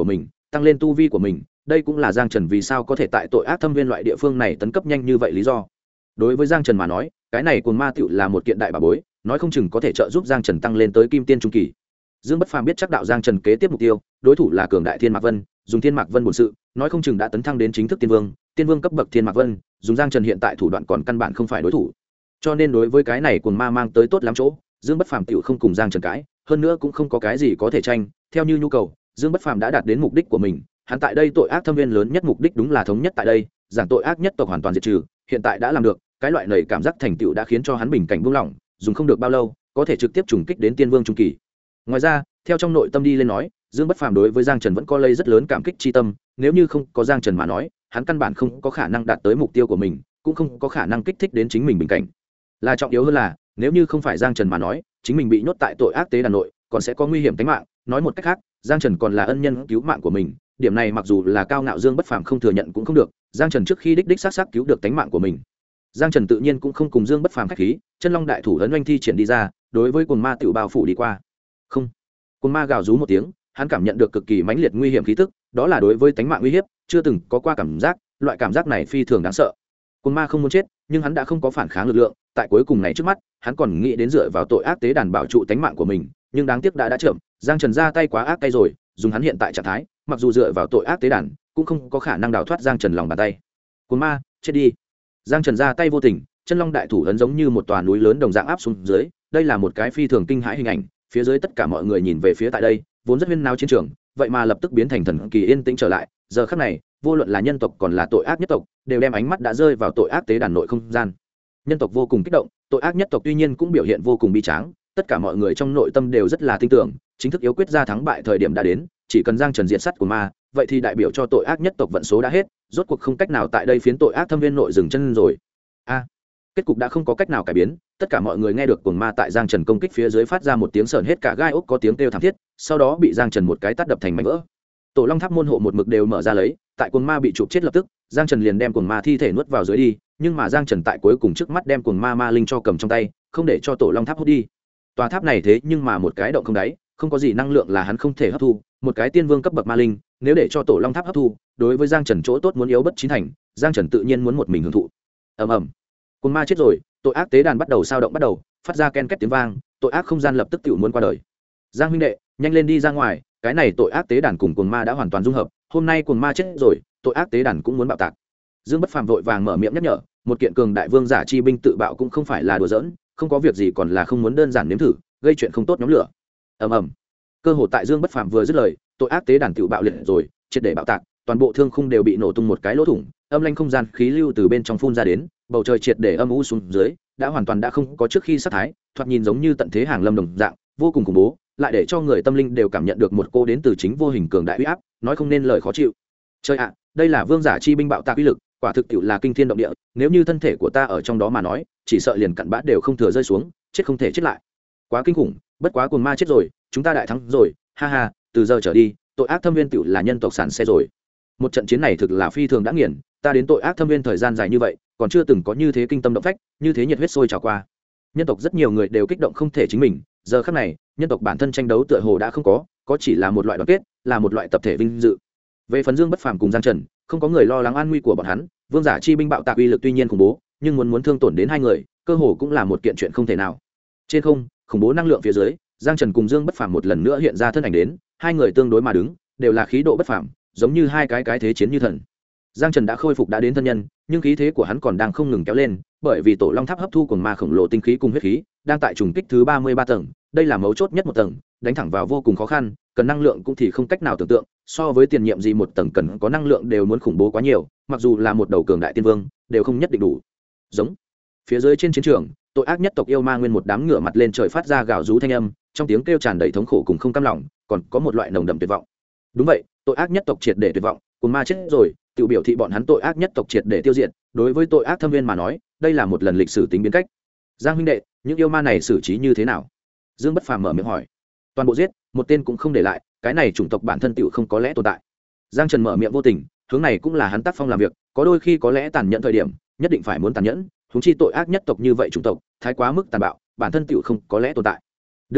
tăng lên tu vi của mình. Đây cũng là Giang Trần vì sao có thể tại tội ác thâm viên loại địa phương này tấn cấp nhanh như vậy lý do. Đối với Giang Trần mà nói, cái này cuồng ma tựu là một kiện đại bảo bối, nói không chừng có thể trợ giúp Giang Trần tăng lên tới kim tiên trung kỳ. Dương Bất Phàm biết chắc đạo Giang Trần kế tiếp mục tiêu, đối thủ là cường đại Thiên Mạc Vân, dùng Thiên Mạc Vân bổn sự, nói không chừng đã tấn thăng đến chính thức tiên vương cấp bậc Thiên Mạc Vân, dùng Giang Trần hiện tại thủ đoạn còn căn bản không phải đối thủ. Cho nên đối với cái này cuồng ma mang tới tốt lắm chỗ, Dương Bất Phàm tựu không cùng Giang Trần cãi, hơn nữa cũng không có cái gì có thể tranh, theo như nhu cầu, Dương Bất Phàm đã đạt đến mục đích của mình, hắn tại đây tội ác thâm viên lớn nhất mục đích đúng là thống nhất tại đây, giảng tội ác nhất tộc hoàn toàn diệt trừ, hiện tại đã làm được, cái loại này cảm giác thành tựu đã khiến cho hắn bình cảnh buông lỏng, dùng không được bao lâu, có thể trực tiếp trùng kích đến tiên vương trung kỳ. Ngoài ra, theo trong nội tâm đi lên nói, Dương Bất Phàm đối với Giang Trần vẫn có lây rất lớn cảm kích chi tâm, nếu như không có Giang Trần mà nói, hắn căn bản không có khả năng đạt tới mục tiêu của mình, cũng không có khả năng kích thích đến chính mình bình cảnh. Là trọng yếu hơn là, nếu như không phải Giang Trần mà nói, chính mình bị nhốt tại tội ác tế đàn nội, còn sẽ có nguy hiểm tính mạng, nói một cách khác, Giang Trần còn là ân nhân cứu mạng của mình, điểm này mặc dù là cao ngạo Dương Bất Phàm không thừa nhận cũng không được, Giang Trần trước khi đích xác cứu được tính mạng của mình. Giang Trần tự nhiên cũng không cùng Dương Bất Phàm khách khí, chân long đại thủ ấn oanh thi triển đi ra, đối với cuồng ma tiểu bao phủ đi qua. Không. Cuồng ma gào rú một tiếng, hắn cảm nhận được cực kỳ mãnh liệt nguy hiểm khí tức, đó là đối với tính mạng uy hiếp, chưa từng có qua cảm giác, loại cảm giác này phi thường đáng sợ. Cuồng ma không muốn chết, nhưng hắn đã không có phản kháng lực lượng, tại cuối cùng này trước mắt, hắn còn nghĩ đến dựa vào tội ác tế đàn bảo trụ tính mạng của mình, nhưng đáng tiếc đã chậm, Giang Trần ra tay quá ác tay rồi, dùng hắn hiện tại trạng thái, mặc dù dựa vào tội ác tế đàn, cũng không có khả năng đào thoát Giang Trần lòng bàn tay. Cuồng ma, chết đi. Giang Trần ra tay vô tình, chân long đại thủ ấn giống như một tòa núi lớn đồng dạng áp xuống dưới, đây là một cái phi thường kinh hãi hình ảnh, phía dưới tất cả mọi người nhìn về phía tại đây, vốn rất huyên náo chiến trường, vậy mà lập tức biến thành thần kỳ yên tĩnh trở lại, giờ khắc này, vô luận là nhân tộc còn là tội ác nhất tộc, đều đem ánh mắt đã rơi vào tội ác tế đàn nội không gian. Nhân tộc vô cùng kích động, tội ác nhất tộc tuy nhiên cũng biểu hiện vô cùng bi tráng, tất cả mọi người trong nội tâm đều rất là tin tưởng, chính thức yếu quyết ra thắng bại thời điểm đã đến, chỉ cần Giang Trần diệt sát của ma, vậy thì đại biểu cho tội ác nhất tộc vận số đã hết, rốt cuộc không cách nào tại đây phiến tội ác thâm viên nội dừng chân rồi. Kết cục đã không có cách nào cải biến, tất cả mọi người nghe được cuồng ma tại Giang Trần công kích phía dưới phát ra một tiếng sởn hết cả gai ốc, có tiếng kêu thảm thiết, sau đó bị Giang Trần một cái tát đập thành mảnh vỡ. Tổ Long Tháp môn hộ một mực đều mở ra lấy, tại cuồng ma bị chụp chết lập tức, Giang Trần liền đem cuồng ma thi thể nuốt vào dưới đi, nhưng mà Giang Trần tại cuối cùng trước mắt đem cuồng ma ma linh cho cầm trong tay, không để cho Tổ Long Tháp hút đi. Tòa tháp này thế nhưng mà một cái động không đáy, không có gì năng lượng là hắn không thể hấp thu, một cái tiên vương cấp bậc ma linh, nếu để cho Tổ Long Tháp hấp thu, đối với Giang Trần chỗ tốt muốn yếu bất chín thành, Giang Trần tự nhiên muốn một mình hưởng thụ. Ầm ầm. Cuồng ma chết rồi, tội ác tế đàn bắt đầu sao động bắt đầu, phát ra ken két tiếng vang, tội ác không gian lập tức tự muốn qua đời. Giang huynh đệ, nhanh lên đi ra ngoài, cái này tội ác tế đàn cùng cuồng ma đã hoàn toàn dung hợp, hôm nay cuồng ma chết rồi, tội ác tế đàn cũng muốn bạo tạc. Dương Bất Phàm vội vàng mở miệng nhắc nhở, một kiện cường đại vương giả chi binh tự bạo cũng không phải là đùa giỡn, không có việc gì còn là không muốn đơn giản nếm thử, gây chuyện không tốt nhóm lửa. Ầm ầm. Cơ hội tại Dương Bất Phàm vừa dứt lời, tội ác tế đàn tự bạo liệt rồi, triệt để bạo tạc, toàn bộ thương khung đều bị nổ tung một cái lỗ thủng, âm lãnh không gian khí lưu từ bên trong phun ra đến, bầu trời triệt để âm u xuống dưới, đã hoàn toàn đã không có trước khi sát thái, thoạt nhìn giống như tận thế hàng lâm đồng dạng, vô cùng khủng bố, lại để cho người tâm linh đều cảm nhận được một cô đến từ chính vô hình cường đại uy áp, nói không nên lời khó chịu. Trời ạ, đây là vương giả chi binh bạo tạc uy lực, quả thực tiệu là kinh thiên động địa, nếu như thân thể của ta ở trong đó mà nói, chỉ sợ liền cặn bã đều không thừa rơi xuống, chết không thể chết lại. Quá kinh khủng, bất quá cuồng ma chết rồi, chúng ta đại thắng rồi, ha ha, từ giờ trở đi, tội ác thâm viên tiệu là nhân tộc sản xe rồi. Một trận chiến này thực là phi thường đã nghiền, ta đến tội ác thâm viên thời gian dài như vậy, còn chưa từng có như thế kinh tâm động phách, như thế nhiệt huyết sôi trào qua. Nhân tộc rất nhiều người đều kích động không thể chính mình, giờ khắc này, nhân tộc bản thân tranh đấu tựa hồ đã không có chỉ là một loại đoàn kết, là một loại tập thể vinh dự. Về phần Dương Bất Phàm cùng Giang Trần, không có người lo lắng an nguy của bọn hắn, vương giả chi binh bạo tạc uy lực tuy nhiên khủng bố, nhưng muốn thương tổn đến hai người, cơ hồ cũng là một kiện chuyện không thể nào. Trên không, khủng bố năng lượng phía dưới, Giang Trần cùng Dương Bất Phàm một lần nữa hiện ra thân ảnh đến, hai người tương đối mà đứng, đều là khí độ bất phàm, giống như hai cái thế chiến như thần. Giang Trần đã khôi phục đã đến thân nhân, nhưng khí thế của hắn còn đang không ngừng kéo lên, bởi vì Tổ Long Tháp hấp thu cuồng ma khổng lồ tinh khí cùng huyết khí, đang tại trùng kích thứ 33 tầng, đây là mấu chốt nhất một tầng, đánh thẳng vào vô cùng khó khăn, cần năng lượng cũng thì không cách nào tưởng tượng, so với tiền nhiệm gì một tầng cần có năng lượng đều muốn khủng bố quá nhiều, mặc dù là một đầu cường đại tiên vương, đều không nhất định đủ. Giống. Phía dưới trên chiến trường, tội ác nhất tộc yêu ma nguyên một đám ngửa mặt lên trời phát ra gào rú thanh âm, trong tiếng kêu tràn đầy thống khổ cùng không cam lòng, còn có một loại nồng đậm tuyệt vọng. Đúng vậy, tội ác nhất tộc triệt để tuyệt vọng, cuồng ma chết rồi, tự biểu thị bọn hắn tội ác nhất tộc triệt để tiêu diệt, đối với tội ác thâm viên mà nói, đây là một lần lịch sử tính biến cách. Giang huynh đệ, những yêu ma này xử trí như thế nào? Dương Bất Phàm mở miệng hỏi. Toàn bộ giết, một tên cũng không để lại, cái này chủng tộc bản thân tựu không có lẽ tồn tại. Giang Trần mở miệng vô tình, hướng này cũng là hắn tác phong làm việc, có đôi khi có lẽ tàn nhẫn thời điểm, nhất định phải muốn tàn nhẫn, huống chi tội ác nhất tộc như vậy chủng tộc, thái quá mức tàn bạo, bản thân tựu không có lẽ tồn tại. Đương nhiên,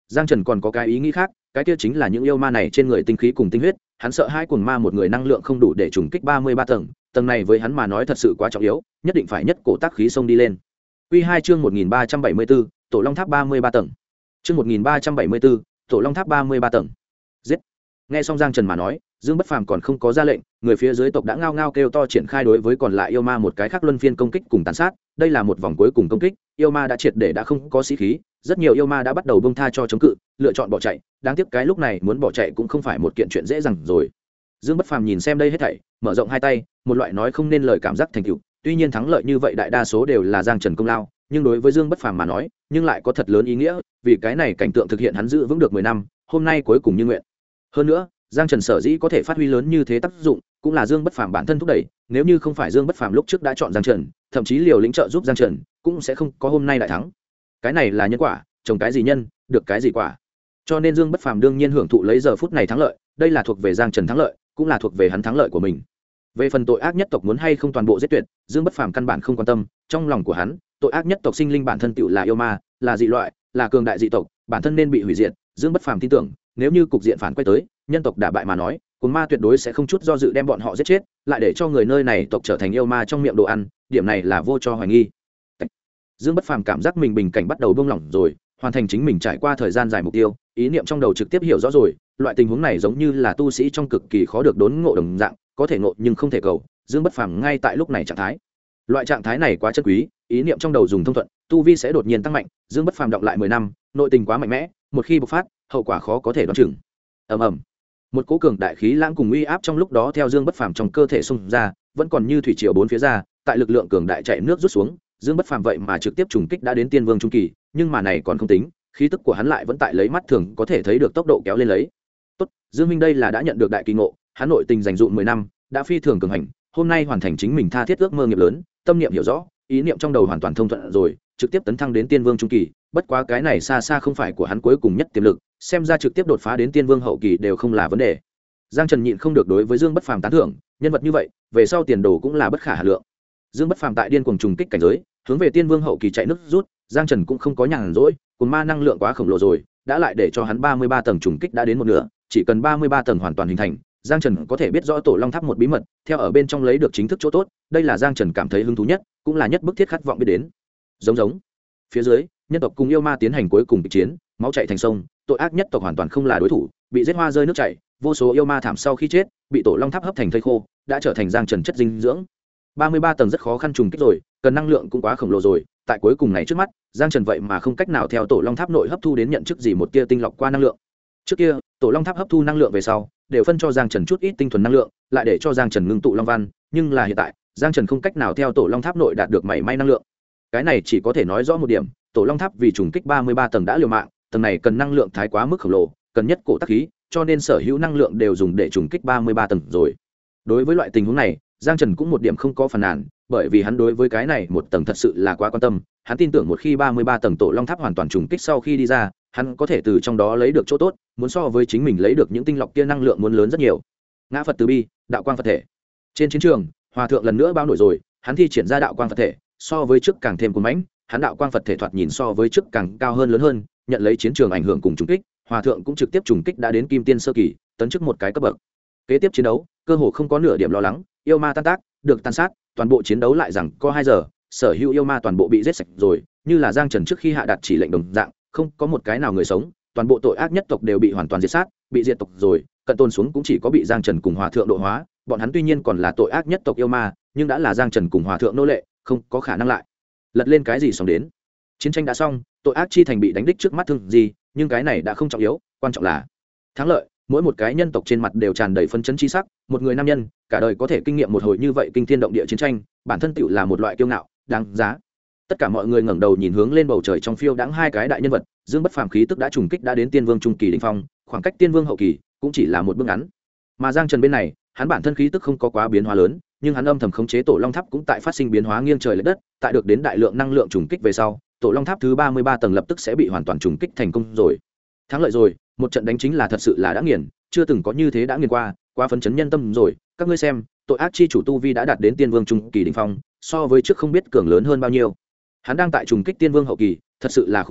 Giang Trần còn có cái ý nghĩ khác, cái kia chính là những yêu ma này trên người tinh khí cùng tinh huyết, hắn sợ hai cuồng ma một người năng lượng không đủ để trùng kích 33 tầng, tầng này với hắn mà nói thật sự quá trọng yếu, nhất định phải nhất cổ tác khí xông đi lên. Quy 2 chương 1374, Tổ Long Tháp 33 tầng. Chương 1374, Tổ Long Tháp 33 tầng. Giết. Nghe xong Giang Trần mà nói, Dương Bất Phàm còn không có ra lệnh, người phía dưới tộc đã ngao ngao kêu to triển khai đối với còn lại yêu ma một cái khác luân phiên công kích cùng tàn sát, đây là một vòng cuối cùng công kích, yêu ma đã triệt để đã không có sĩ khí, rất nhiều yêu ma đã bắt đầu buông tha cho chống cự, lựa chọn bỏ chạy, đáng tiếc cái lúc này muốn bỏ chạy cũng không phải một kiện chuyện dễ dàng rồi. Dương Bất Phàm nhìn xem đây hết thảy, mở rộng hai tay, một loại nói không nên lời cảm giác thành tựu, tuy nhiên thắng lợi như vậy đại đa số đều là Giang Trần công lao, nhưng đối với Dương Bất Phàm mà nói, nhưng lại có thật lớn ý nghĩa, vì cái này cảnh tượng thực hiện hắn giữ vững được 10 năm, hôm nay cuối cùng như nguyện. Hơn nữa, Giang Trần sở dĩ có thể phát huy lớn như thế tác dụng, cũng là Dương Bất Phàm bản thân thúc đẩy, nếu như không phải Dương Bất Phàm lúc trước đã chọn Giang Trần, thậm chí liều lĩnh trợ giúp Giang Trần, cũng sẽ không có hôm nay đại thắng. Cái này là nhân quả, trồng cái gì nhân, được cái gì quả. Cho nên Dương Bất Phàm đương nhiên hưởng thụ lấy giờ phút này thắng lợi, đây là thuộc về Giang Trần thắng lợi, cũng là thuộc về hắn thắng lợi của mình. Về phần tội ác nhất tộc muốn hay không toàn bộ giết tuyệt, Dương Bất Phàm căn bản không quan tâm, trong lòng của hắn, tội ác nhất tộc sinh linh bản thân tựu là yêu ma, là dị loại, là cường đại dị tộc, bản thân nên bị hủy diệt. Dương Bất Phàm tin tưởng, nếu như cục diện phản quay tới, nhân tộc đả bại mà nói, cuồng ma tuyệt đối sẽ không chút do dự đem bọn họ giết chết, lại để cho người nơi này tộc trở thành yêu ma trong miệng đồ ăn, điểm này là vô cho hoài nghi. Dương Bất Phàm cảm giác mình bình cảnh bắt đầu buông lỏng rồi, hoàn thành chính mình trải qua thời gian dài mục tiêu, ý niệm trong đầu trực tiếp hiểu rõ rồi, loại tình huống này giống như là tu sĩ trong cực kỳ khó được đốn ngộ đồng dạng, có thể ngộ nhưng không thể cầu. Dương Bất Phàm ngay tại lúc này trạng thái, loại trạng thái này quá chân quý, ý niệm trong đầu dùng thông thuận, tu vi sẽ đột nhiên tăng mạnh. Dương Bất Phàm đọng lại 10 năm, nội tình quá mạnh mẽ, một khi bộc phát, hậu quả khó có thể đoán chừng. Ầm ầm, một cỗ cường đại khí lãng cùng uy áp trong lúc đó theo Dương Bất Phàm trong cơ thể xung ra, vẫn còn như thủy triều bốn phía ra, tại lực lượng cường đại chạy nước rút xuống, Dương Bất Phàm vậy mà trực tiếp trùng kích đã đến Tiên Vương trung kỳ, nhưng mà này còn không tính, khí tức của hắn lại vẫn tại lấy mắt thường có thể thấy được tốc độ kéo lên lấy. Tốt, Dương Minh đây là đã nhận được đại kỳ ngộ, hắn nội tình dành dụm 10 năm, đã phi thường cường hành, hôm nay hoàn thành chính mình tha thiết ước mơ nghiệp lớn, tâm niệm hiểu rõ, ý niệm trong đầu hoàn toàn thông thuận rồi, trực tiếp tấn thăng đến Tiên Vương trung kỳ, bất quá cái này xa xa không phải của hắn cuối cùng nhất tiềm lực, xem ra trực tiếp đột phá đến Tiên Vương hậu kỳ đều không là vấn đề. Giang Trần nhịn không được đối với Dương Bất Phàm tán thưởng, nhân vật như vậy, về sau tiền đồ cũng là bất khả hà lượng. Dương Bất Phàm tại điên cuồng trùng kích cảnh giới, hướng về Tiên Vương hậu kỳ chạy nước rút, Giang Trần cũng không có nhàn rỗi, cuồng ma năng lượng quá khổng lồ rồi, đã lại để cho hắn 33 tầng trùng kích đã đến một nửa, chỉ cần 33 tầng hoàn toàn hình thành, Giang Trần có thể biết rõ Tổ Long Tháp một bí mật, theo ở bên trong lấy được chính thức chỗ tốt, đây là Giang Trần cảm thấy hứng thú nhất, cũng là nhất bức thiết khát vọng biết đến. Giống. Phía dưới, nhân tộc cùng yêu ma tiến hành cuối cùng kịch chiến, máu chảy thành sông, tội ác nhất tộc hoàn toàn không là đối thủ, bị giết hoa rơi nước chảy, vô số yêu ma thảm sau khi chết, bị Tổ Long Tháp hấp thành thây khô, đã trở thành Giang Trần chất dinh dưỡng. 33 tầng rất khó khăn trùng kích rồi, cần năng lượng cũng quá khổng lồ rồi, tại cuối cùng này trước mắt, Giang Trần vậy mà không cách nào theo Tổ Long Tháp nội hấp thu đến nhận chức gì một tia tinh lọc qua năng lượng. Trước kia, Tổ Long Tháp hấp thu năng lượng về sau, đều phân cho Giang Trần chút ít tinh thuần năng lượng, lại để cho Giang Trần ngưng tụ long văn, nhưng là hiện tại, Giang Trần không cách nào theo Tổ Long Tháp nội đạt được mảy may năng lượng. Cái này chỉ có thể nói rõ một điểm, Tổ Long Tháp vì trùng kích 33 tầng đã liều mạng, tầng này cần năng lượng thái quá mức khổng lồ, cần nhất cổ tắc khí, cho nên sở hữu năng lượng đều dùng để trùng kích 33 tầng rồi. Đối với loại tình huống này, Giang Trần cũng một điểm không có phàn nàn, bởi vì hắn đối với cái này một tầng thật sự là quá quan tâm, hắn tin tưởng một khi 33 tầng Tổ Long Tháp hoàn toàn trùng kích sau khi đi ra, hắn có thể từ trong đó lấy được chỗ tốt, muốn so với chính mình lấy được những tinh lọc kia năng lượng muốn lớn rất nhiều. Ngã Phật từ bi, đạo quang Phật thể. Trên chiến trường, Hòa thượng lần nữa bao nổi rồi, hắn thi triển ra đạo quang Phật thể, so với trước càng thêm cuồng mãnh, hắn đạo quang Phật thể thoạt nhìn so với trước càng cao hơn lớn hơn, nhận lấy chiến trường ảnh hưởng cùng trùng kích, Hòa thượng cũng trực tiếp trùng kích đã đến Kim Tiên sơ kỳ, tấn chức một cái cấp bậc. Kế tiếp chiến đấu, cơ hồ không có nửa điểm lo lắng, yêu ma tan tác, được tàn sát, toàn bộ chiến đấu lại rằng có 2 giờ, sở hữu yêu ma toàn bộ bị giết sạch rồi, như là Giang Trần trước khi hạ đạt chỉ lệnh đồng dạng, không có một cái nào người sống, toàn bộ tội ác nhất tộc đều bị hoàn toàn diệt sát, bị diệt tộc rồi, cận tôn xuống cũng chỉ có bị Giang Trần cùng Hòa thượng độ hóa, bọn hắn tuy nhiên còn là tội ác nhất tộc yêu ma, nhưng đã là Giang Trần cùng Hòa thượng nô lệ, không có khả năng lại lật lên cái gì xong đến. Chiến tranh đã xong, tội ác chi thành bị đánh đích trước mắt thương gì, nhưng cái này đã không trọng yếu, quan trọng là thắng lợi. Mỗi một cái nhân tộc trên mặt đều tràn đầy phấn chấn chi sắc, một người nam nhân cả đời có thể kinh nghiệm một hồi như vậy kinh thiên động địa chiến tranh, bản thân tựu là một loại kiêu ngạo đáng giá. Tất cả mọi người ngẩng đầu nhìn hướng lên bầu trời trong phiêu đãng 2 cái đại nhân vật, Dương Bất Phàm khí tức đã trùng kích đã đến Tiên Vương trung kỳ đỉnh phong, khoảng cách Tiên Vương hậu kỳ cũng chỉ là một bước ngắn. Mà Giang Trần bên này, hắn bản thân khí tức không có quá biến hóa lớn, nhưng hắn âm thầm khống chế Tổ Long Tháp cũng tại phát sinh biến hóa nghiêng trời lệch đất, tại được đến đại lượng năng lượng trùng kích về sau, Tổ Long Tháp thứ 33 tầng lập tức sẽ bị hoàn toàn trùng kích thành công rồi. Thắng lợi rồi, một trận đánh chính là thật sự là đã nghiền, chưa từng có như thế đã nghiền qua, quá phấn chấn nhân tâm rồi. Các ngươi xem, tội ác chi chủ tu vi đã đạt đến Tiên Vương trung kỳ đỉnh phong, so với trước không biết cường lớn hơn bao nhiêu. Hắn đang tại trùng kích Tiên Vương hậu kỳ, thật sự là khủng bố,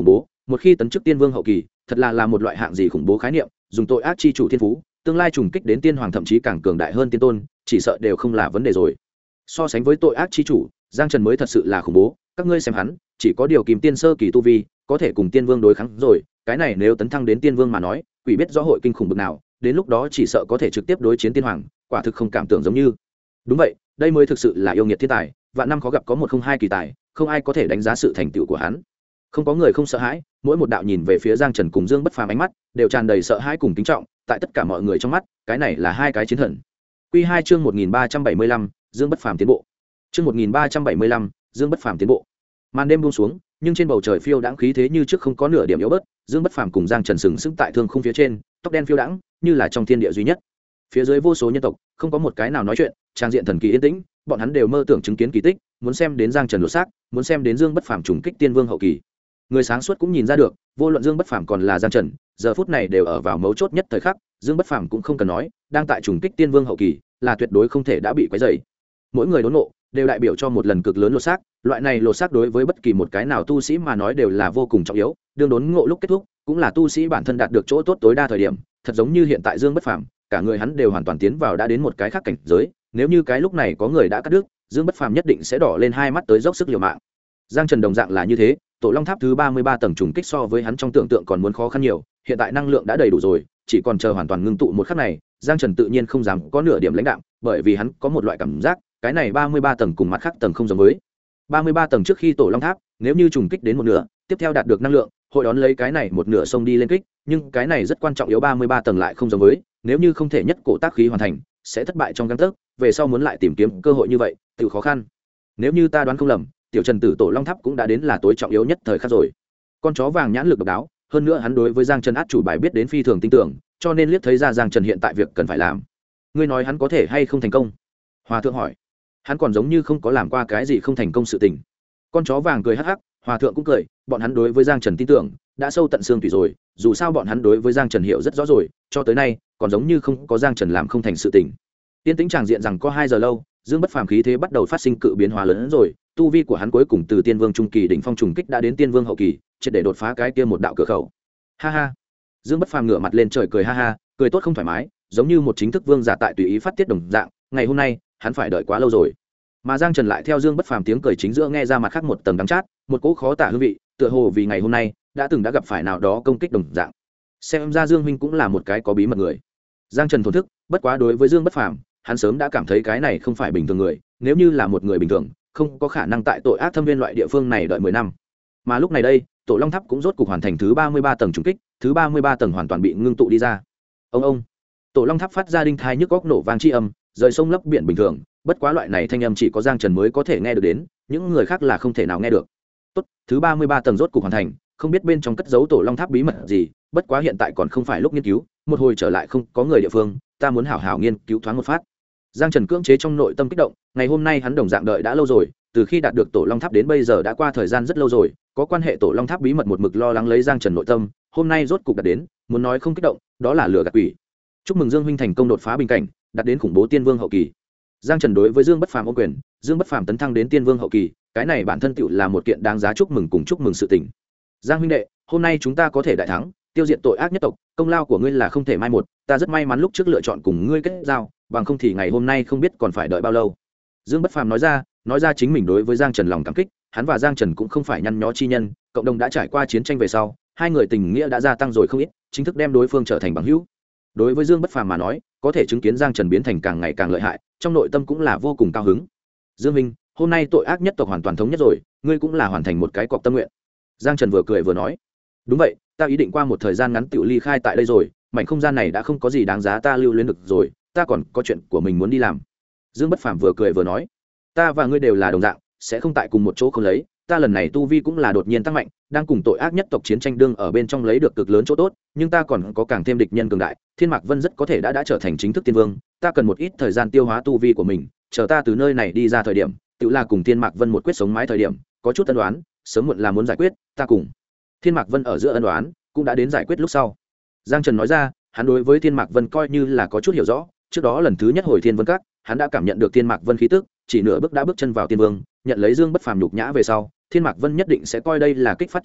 một khi tấn chức tiên vương hậu kỳ thật là một loại hạng gì khủng bố khái niệm, dùng tội ác chi chủ thiên phú tương lai trùng kích đến tiên hoàng thậm chí càng cường đại hơn tiên tôn chỉ sợ đều không là vấn đề rồi. So sánh với tội ác chi chủ, Giang Trần mới thật sự là khủng bố. Các ngươi xem hắn chỉ có điều kìm tiên sơ kỳ tu vi có thể cùng tiên vương đối kháng rồi, cái này nếu tấn thăng đến tiên vương mà nói, quỷ biết rõ hội kinh khủng bực nào, đến lúc đó chỉ sợ có thể trực tiếp đối chiến tiên hoàng, quả thực không cảm tưởng giống như. Đúng vậy, đây mới thực sự là yêu nghiệt thiên tài, vạn năm khó gặp có một không hai kỳ tài, không ai có thể đánh giá sự thành tựu của hắn. Không có người không sợ hãi, mỗi một đạo nhìn về phía Giang Trần cùng Dương Bất Phàm ánh mắt đều tràn đầy sợ hãi cùng kính trọng, tại tất cả mọi người trong mắt, cái này là hai cái chiến thần. Quy 2 chương 1375, Dương Bất Phàm tiến bộ. Chương 1375, Dương Bất Phàm tiến bộ. Màn đêm buông xuống, nhưng trên bầu trời phiêu đãng khí thế như trước không có nửa điểm yếu bớt, Dương Bất Phàm cùng Giang Trần sừng sững tại thương khung phía trên, tóc đen phiêu đãng, như là trong thiên địa duy nhất. Phía dưới vô số nhân tộc, không có một cái nào nói chuyện, trang diện thần kỳ yên tĩnh, bọn hắn đều mơ tưởng chứng kiến kỳ tích, muốn xem đến Giang Trần lột xác, muốn xem đến Dương Bất Phàm trùng kích tiên vương hậu kỳ. Người sáng suốt cũng nhìn ra được, vô luận Dương Bất Phàm còn là Giang Trần, giờ phút này đều ở vào mấu chốt nhất thời khắc, Dương Bất Phàm cũng không cần nói, đang tại trùng kích tiên vương hậu kỳ, là tuyệt đối không thể đã bị quấy rầy. Mỗi người đốn ngộ, đều đại biểu cho một lần cực lớn lột xác, loại này lột xác đối với bất kỳ một cái nào tu sĩ mà nói đều là vô cùng trọng yếu, đương đốn ngộ lúc kết thúc, cũng là tu sĩ bản thân đạt được chỗ tốt tối đa thời điểm, thật giống như hiện tại Dương Bất Phàm, cả người hắn đều hoàn toàn tiến vào đã đến một cái khác cảnh giới, nếu như cái lúc này có người đã cắt đứt, Dương Bất Phàm nhất định sẽ đỏ lên hai mắt tới dốc sức liều mạng. Giang Trần đồng dạng là như thế, Tổ Long Tháp thứ 33 tầng trùng kích so với hắn trong tưởng tượng còn muốn khó khăn nhiều, hiện tại năng lượng đã đầy đủ rồi, chỉ còn chờ hoàn toàn ngưng tụ một khắc này, Giang Trần tự nhiên không dám có nửa điểm lãnh đạm, bởi vì hắn có một loại cảm giác, cái này 33 tầng cùng mặt khác tầng không giống với. 33 tầng trước khi Tổ Long Tháp, nếu như trùng kích đến một nửa, tiếp theo đạt được năng lượng, hội đón lấy cái này một nửa sông đi lên kích, nhưng cái này rất quan trọng yếu 33 tầng lại không giống với, nếu như không thể nhất cổ tác khí hoàn thành, sẽ thất bại trong gang tấc, về sau muốn lại tìm kiếm cơ hội như vậy, tự khó khăn. Nếu như ta đoán không lầm, tiểu Trần tử Tổ Long Tháp cũng đã đến là tối trọng yếu nhất thời khắc rồi. Con chó vàng nhãn lực độc đáo, hơn nữa hắn đối với Giang Trần át chủ bài biết đến phi thường tin tưởng, cho nên liếc thấy ra Giang Trần hiện tại việc cần phải làm. Ngươi nói hắn có thể hay không thành công? Hòa thượng hỏi. Hắn còn giống như không có làm qua cái gì không thành công sự tình. Con chó vàng cười hắc hắc, Hòa thượng cũng cười, bọn hắn đối với Giang Trần tin tưởng đã sâu tận xương tủy rồi, dù sao bọn hắn đối với Giang Trần hiểu rất rõ rồi, cho tới nay còn giống như không có Giang Trần làm không thành sự tình. Tiên tĩnh tràng diện rằng có 2 giờ lâu, Dương Bất Phàm khí thế bắt đầu phát sinh cự biến hóa lớn hơn rồi, tu vi của hắn cuối cùng từ tiên vương trung kỳ đỉnh phong trùng kích đã đến tiên vương hậu kỳ, triệt để đột phá cái kia một đạo cửa khẩu. Ha ha. Dương Bất Phàm ngửa mặt lên trời cười ha ha, cười tốt không thoải mái, giống như một chính thức vương giả tại tùy ý phát tiết đồng dạng, ngày hôm nay, hắn phải đợi quá lâu rồi. Mà Giang Trần lại theo Dương Bất Phàm tiếng cười chính giữa nghe ra mặt khác một tầng đắng chát, một cỗ khó tả hương vị, tựa hồ vì ngày hôm nay đã gặp phải nào đó công kích đồng dạng. Xem ra Dương huynh cũng là một cái có bí mật người. Giang Trần thổn thức, bất quá đối với Dương Bất Phàm, hắn sớm đã cảm thấy cái này không phải bình thường người, nếu như là một người bình thường, không có khả năng tại tội ác thâm viên loại địa phương này đợi 10 năm. Mà lúc này đây, Tổ Long Tháp cũng rốt cục hoàn thành thứ 33 tầng trùng kích, thứ 33 tầng hoàn toàn bị ngưng tụ đi ra. Ông, Tổ Long Tháp phát ra đinh thai nhức góc nổ vang chi âm, rời sông lấp biển bình thường, bất quá loại này thanh âm chỉ có Giang Trần mới có thể nghe được đến, những người khác là không thể nào nghe được. Tốt, thứ 33 tầng rốt cục hoàn thành, không biết bên trong cất giấu Tổ Long Tháp bí mật gì, bất quá hiện tại còn không phải lúc nghiên cứu, một hồi trở lại không có người địa phương, ta muốn hảo hảo nghiên cứu thoáng một phát. Giang Trần cưỡng chế trong nội tâm kích động, ngày hôm nay hắn đồng dạng đợi đã lâu rồi, từ khi đạt được Tổ Long Tháp đến bây giờ đã qua thời gian rất lâu rồi, có quan hệ Tổ Long Tháp bí mật một mực lo lắng lấy Giang Trần nội tâm, hôm nay rốt cục đạt đến, muốn nói không kích động, đó là lừa gạt quỷ. Chúc mừng Dương huynh thành công đột phá bình cảnh, đạt đến khủng bố tiên vương hậu kỳ. Giang Trần đối với Dương Bất Phàm ôm quyền, Dương Bất Phàm tấn thăng đến tiên vương hậu kỳ, cái này bản thân tựu là một kiện đáng giá chúc mừng cùng chúc mừng sự tình. Giang huynh đệ, hôm nay chúng ta có thể đại thắng, tiêu diệt tội ác nhất tộc, công lao của ngươi là không thể mai một, ta rất may mắn lúc trước lựa chọn cùng ngươi kết giao, bằng không thì ngày hôm nay không biết còn phải đợi bao lâu. Dương Bất Phàm nói ra chính mình đối với Giang Trần lòng cảm kích, hắn và Giang Trần cũng không phải nhăn nhó chi nhân, cộng đồng đã trải qua chiến tranh về sau, hai người tình nghĩa đã gia tăng rồi không ít, chính thức đem đối phương trở thành bằng hữu. Đối với Dương Bất Phàm mà nói, có thể chứng kiến Giang Trần biến thành càng ngày càng lợi hại, trong nội tâm cũng là vô cùng cao hứng. Dương minh, hôm nay tội ác nhất tộc hoàn toàn thống nhất rồi, ngươi cũng là hoàn thành một cái cọc tâm nguyện. Giang Trần vừa cười vừa nói, đúng vậy, ta ý định qua một thời gian ngắn tự ly khai tại đây rồi, mảnh không gian này đã không có gì đáng giá ta lưu luyến được rồi, ta còn có chuyện của mình muốn đi làm. Dương Bất Phàm vừa cười vừa nói, ta và ngươi đều là đồng dạng, sẽ không tại cùng một chỗ không lấy, ta lần này tu vi cũng là đột nhiên tăng mạnh, đang cùng tội ác nhất tộc chiến tranh đương ở bên trong lấy được cực lớn chỗ tốt, nhưng ta còn có càng thêm địch nhân cường đại, Thiên Mạc Vân rất có thể đã trở thành chính thức tiên vương, ta cần một ít thời gian tiêu hóa tu vi của mình, chờ ta từ nơi này đi ra thời điểm, tự là cùng Thiên Mạc Vân một quyết sống mái thời điểm, có chút ân đoán, sớm muộn là muốn giải quyết, ta cùng Thiên Mạc Vân ở giữa ân đoán cũng đã đến giải quyết lúc sau. Giang Trần nói ra, hắn đối với Thiên Mạc Vân coi như là có chút hiểu rõ, trước đó lần thứ nhất hồi Thiên Vân Các, hắn đã cảm nhận được Thiên Mạc Vân khí tức, chỉ nửa bước đã bước chân vào tiên vương, nhận lấy Dương Bất Phàm nhục nhã về sau, Thiên Mạc Vân nhất định sẽ coi đây là kích phát chính mình,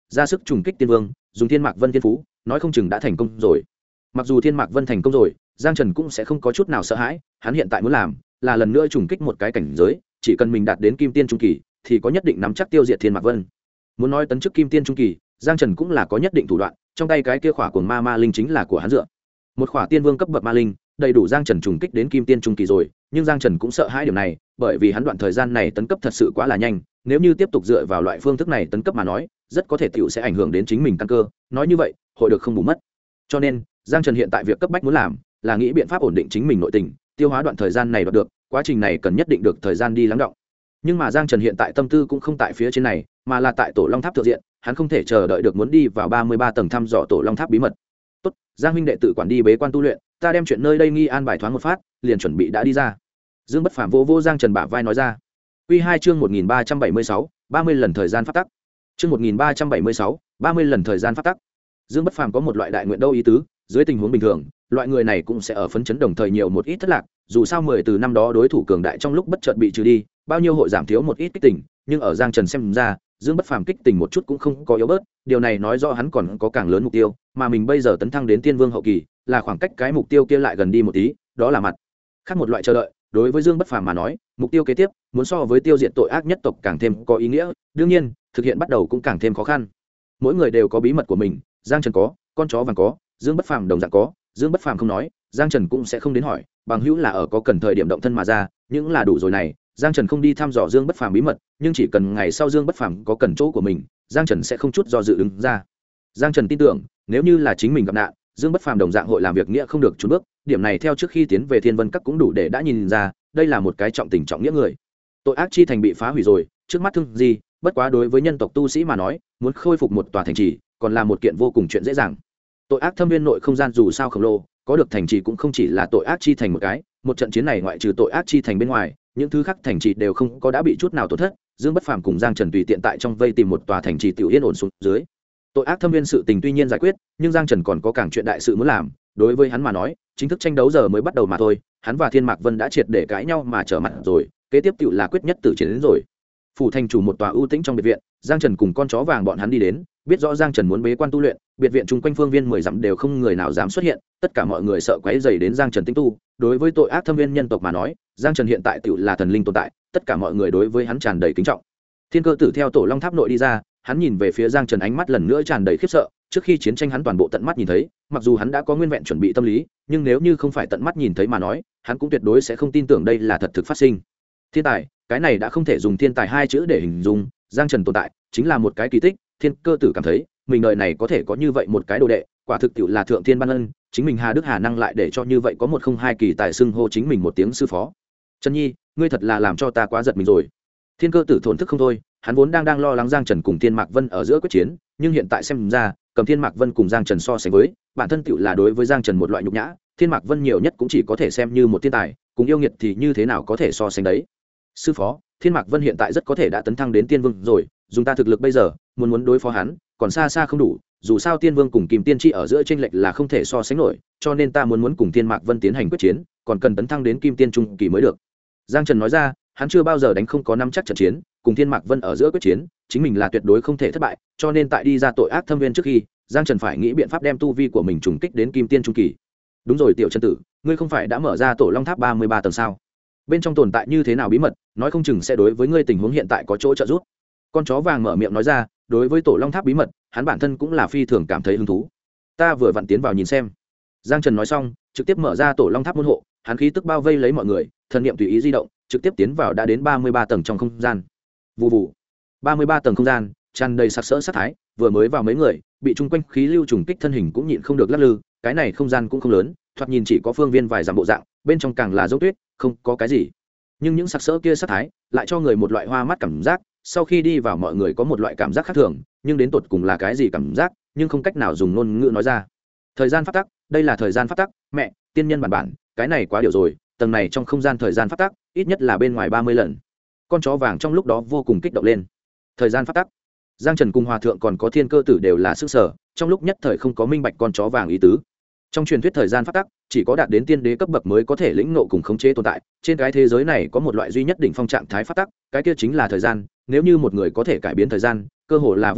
ra sức trùng kích tiên vương, dùng Thiên Mạc Vân thiên phú, nói không chừng đã thành công rồi. Mặc dù Thiên Mạc Vân thành công rồi, Giang Trần cũng sẽ không có chút nào sợ hãi, hắn hiện tại muốn làm là lần nữa trùng kích một cái cảnh giới, chỉ cần mình đạt đến kim tiên trung kỳ thì có nhất định nắm chắc tiêu diệt Thiên Mạc Vân. Muốn nói tấn chức kim tiên trung kỳ, Giang Trần cũng là có nhất định thủ đoạn, trong tay cái kia khỏa cuồng ma linh chính là của hắn dựa. Một khỏa tiên vương cấp bậc ma linh, đầy đủ Giang Trần trùng kích đến kim tiên trung kỳ rồi, nhưng Giang Trần cũng sợ hãi điều này, bởi vì hắn đoạn thời gian này tấn cấp thật sự quá là nhanh, nếu như tiếp tục dựa vào loại phương thức này tấn cấp mà nói, rất có thể tiểu sẽ ảnh hưởng đến chính mình căn cơ, nói như vậy, hội được không bù mất. Cho nên, Giang Trần hiện tại việc cấp bách muốn làm là nghĩ biện pháp ổn định chính mình nội tình, tiêu hóa đoạn thời gian này đoạt được, quá trình này cần nhất định được thời gian đi lắng đọng. Nhưng mà Giang Trần hiện tại tâm tư cũng không tại phía trên này, mà là tại Tổ Long Tháp thượng diện, hắn không thể chờ đợi được muốn đi vào 33 tầng thăm dò Tổ Long Tháp bí mật. Tốt, Giang huynh đệ tự quản đi bế quan tu luyện, ta đem chuyện nơi đây nghi an bài thoáng một phát, liền chuẩn bị đã đi ra. Dương Bất Phàm vô Giang Trần bả vai nói ra. Quy 2 chương 1376, 30 lần thời gian phát tắc. Chương 1376, 30 lần thời gian phát tắc. Dương Bất Phàm có một loại đại nguyện đâu ý tứ, dưới tình huống bình thường, loại người này cũng sẽ ở phấn chấn đồng thời nhiều một ít thất lạc, dù sao 10 từ năm đó đối thủ cường đại trong lúc bất chợt bị trừ đi, bao nhiêu hội giảm thiếu một ít kích tình, nhưng ở Giang Trần xem ra, Dương Bất Phàm kích tình một chút cũng không có yếu bớt, điều này nói rõ hắn còn có càng lớn mục tiêu, mà mình bây giờ tấn thăng đến Tiên Vương hậu kỳ, là khoảng cách cái mục tiêu kia lại gần đi một tí, đó là mặt khác một loại chờ đợi. Đối với Dương Bất Phàm mà nói, mục tiêu kế tiếp muốn so với tiêu diệt tội ác nhất tộc càng thêm có ý nghĩa, đương nhiên, thực hiện bắt đầu cũng càng thêm khó khăn. Mỗi người đều có bí mật của mình, Giang Trần có, con chó vàng có, Dương Bất Phàm đồng dạng có, Dương Bất Phàm không nói, Giang Trần cũng sẽ không đến hỏi, bằng hữu là ở có cần thời điểm động thân mà ra, những là đủ rồi này. Giang Trần không đi thăm dò Dương Bất Phàm bí mật, nhưng chỉ cần ngày sau Dương Bất Phàm có cần chỗ của mình, Giang Trần sẽ không chút do dự đứng ra. Giang Trần tin tưởng, nếu như là chính mình gặp nạn, Dương Bất Phàm đồng dạng hội làm việc nghĩa không được chùn bước, điểm này theo trước khi tiến về Thiên Vân Các cũng đủ để đã nhìn ra, đây là một cái trọng tình trọng nghĩa người. Tội ác chi thành bị phá hủy rồi, trước mắt thương gì, bất quá đối với nhân tộc tu sĩ mà nói, muốn khôi phục một tòa thành trì, còn là một kiện vô cùng chuyện dễ dàng. Tội ác thâm viên nội không gian dù sao khổng lồ, có được thành trì cũng không chỉ là tội ác chi thành một cái, một trận chiến này ngoại trừ tội ác chi thành bên ngoài, những thứ khác thành trì đều không có đã bị chút nào tổn thất. Dương Bất Phàm cùng Giang Trần tùy tiện tại trong vây tìm một tòa thành trì tiểu yên ổn xuống dưới. Tội ác thâm viên sự tình tuy nhiên giải quyết, nhưng Giang Trần còn có càng chuyện đại sự muốn làm, đối với hắn mà nói, chính thức tranh đấu giờ mới bắt đầu mà thôi, hắn và Thiên Mạc Vân đã triệt để cãi nhau mà trở mặt rồi, kế tiếp tiểu là quyết nhất tử chiến đến rồi. Phủ thành chủ một tòa ưu tĩnh trong biệt viện, Giang Trần cùng con chó vàng bọn hắn đi đến, biết rõ Giang Trần muốn bế quan tu luyện, biệt viện chung quanh phương viên 10 dặm đều không người nào dám xuất hiện, tất cả mọi người sợ quấy rầy đến Giang Trần tinh tu. Đối với tội ác thâm viên nhân tộc mà nói, Giang Trần hiện tại tiểu là thần linh tồn tại, tất cả mọi người đối với hắn tràn đầy kính trọng. Thiên Cơ Tử theo Tổ Long Tháp nội đi ra, hắn nhìn về phía Giang Trần ánh mắt lần nữa tràn đầy khiếp sợ, trước khi chiến tranh hắn toàn bộ tận mắt nhìn thấy, mặc dù hắn đã có nguyên vẹn chuẩn bị tâm lý, nhưng nếu như không phải tận mắt nhìn thấy mà nói, hắn cũng tuyệt đối sẽ không tin tưởng đây là thật thực phát sinh. Thiên tài, cái này đã không thể dùng thiên tài hai chữ để hình dung, Giang Trần tồn tại chính là một cái kỳ tích. Thiên Cơ Tử cảm thấy mình đời này có thể có như vậy một cái đồ đệ, quả thực tiệu là thượng thiên ban ân, chính mình Hà Đức Hà năng lại để cho như vậy có một không hai kỳ tài xưng hô chính mình một tiếng sư phó. Trần Nhi, ngươi thật là làm cho ta quá giật mình rồi. Thiên Cơ Tử thổn thức không thôi, hắn vốn đang lo lắng Giang Trần cùng Thiên Mạc Vân ở giữa quyết chiến, nhưng hiện tại xem ra, cầm Thiên Mạc Vân cùng Giang Trần so sánh với, bản thân tựu là đối với Giang Trần một loại nhục nhã, Thiên Mạc Vân nhiều nhất cũng chỉ có thể xem như một thiên tài, cùng yêu nghiệt thì như thế nào có thể so sánh đấy. Sư phó, Thiên Mạc Vân hiện tại rất có thể đã tấn thăng đến Tiên Vương rồi, dùng ta thực lực bây giờ, muốn đối phó hắn, còn xa xa không đủ, dù sao Tiên Vương cùng Kim Tiên Chi ở giữa chênh lệch là không thể so sánh nổi, cho nên ta muốn cùng Thiên Mạc Vân tiến hành quyết chiến, còn cần tấn thăng đến Kim Tiên trung kỳ mới được. Giang Trần nói ra, hắn chưa bao giờ đánh không có nắm chắc trận chiến, cùng Thiên Mạc Vân ở giữa quyết chiến, chính mình là tuyệt đối không thể thất bại, cho nên tại đi ra tội ác thâm viên trước khi, Giang Trần phải nghĩ biện pháp đem tu vi của mình trùng kích đến Kim Tiên trung kỳ. Đúng rồi Tiểu Trần tử, ngươi không phải đã mở ra Tổ Long Tháp 33 tầng sao? Bên trong tồn tại như thế nào bí mật, nói không chừng sẽ đối với ngươi tình huống hiện tại có chỗ trợ giúp. Con chó vàng mở miệng nói ra, đối với Tổ Long Tháp bí mật, hắn bản thân cũng là phi thường cảm thấy hứng thú. Ta vừa vặn tiến vào nhìn xem. Giang Trần nói xong, trực tiếp mở ra Tổ Long Tháp môn hộ, hắn khí tức bao vây lấy mọi người, thần niệm tùy ý di động, trực tiếp tiến vào đã đến 33 tầng trong không gian. Vù vù. 33 tầng không gian, tràn đầy sặc sỡ sát thái, vừa mới vào mấy người, bị chung quanh khí lưu trùng kích thân hình cũng nhịn không được lắc lư, cái này không gian cũng không lớn, thoạt nhìn chỉ có phương viên vài dặm bộ dạng, bên trong càng là dấu tuyết, không có cái gì. Nhưng những sặc sỡ kia sát thái, lại cho người một loại hoa mắt cảm giác, sau khi đi vào mọi người có một loại cảm giác khác thường, nhưng đến tột cùng là cái gì cảm giác, nhưng không cách nào dùng ngôn ngữ nói ra. Thời gian pháp tắc, đây là thời gian pháp tắc, mẹ, tiên nhân bản, cái này quá điều rồi, tầng này trong không gian thời gian pháp tắc, ít nhất là bên ngoài 30 lần. Con chó vàng trong lúc đó vô cùng kích động lên. Thời gian pháp tắc. Giang Trần cùng Hòa thượng còn có Thiên Cơ Tử đều là sức sở, trong lúc nhất thời không có minh bạch con chó vàng ý tứ. Trong truyền thuyết thời gian pháp tắc, chỉ có đạt đến tiên đế cấp bậc mới có thể lĩnh ngộ cùng khống chế tồn tại, trên cái thế giới này có một loại duy nhất đỉnh phong trạng thái pháp tắc, cái kia chính là thời gian, nếu như một người có thể cải biến thời gian, cơ hồ là vô địch,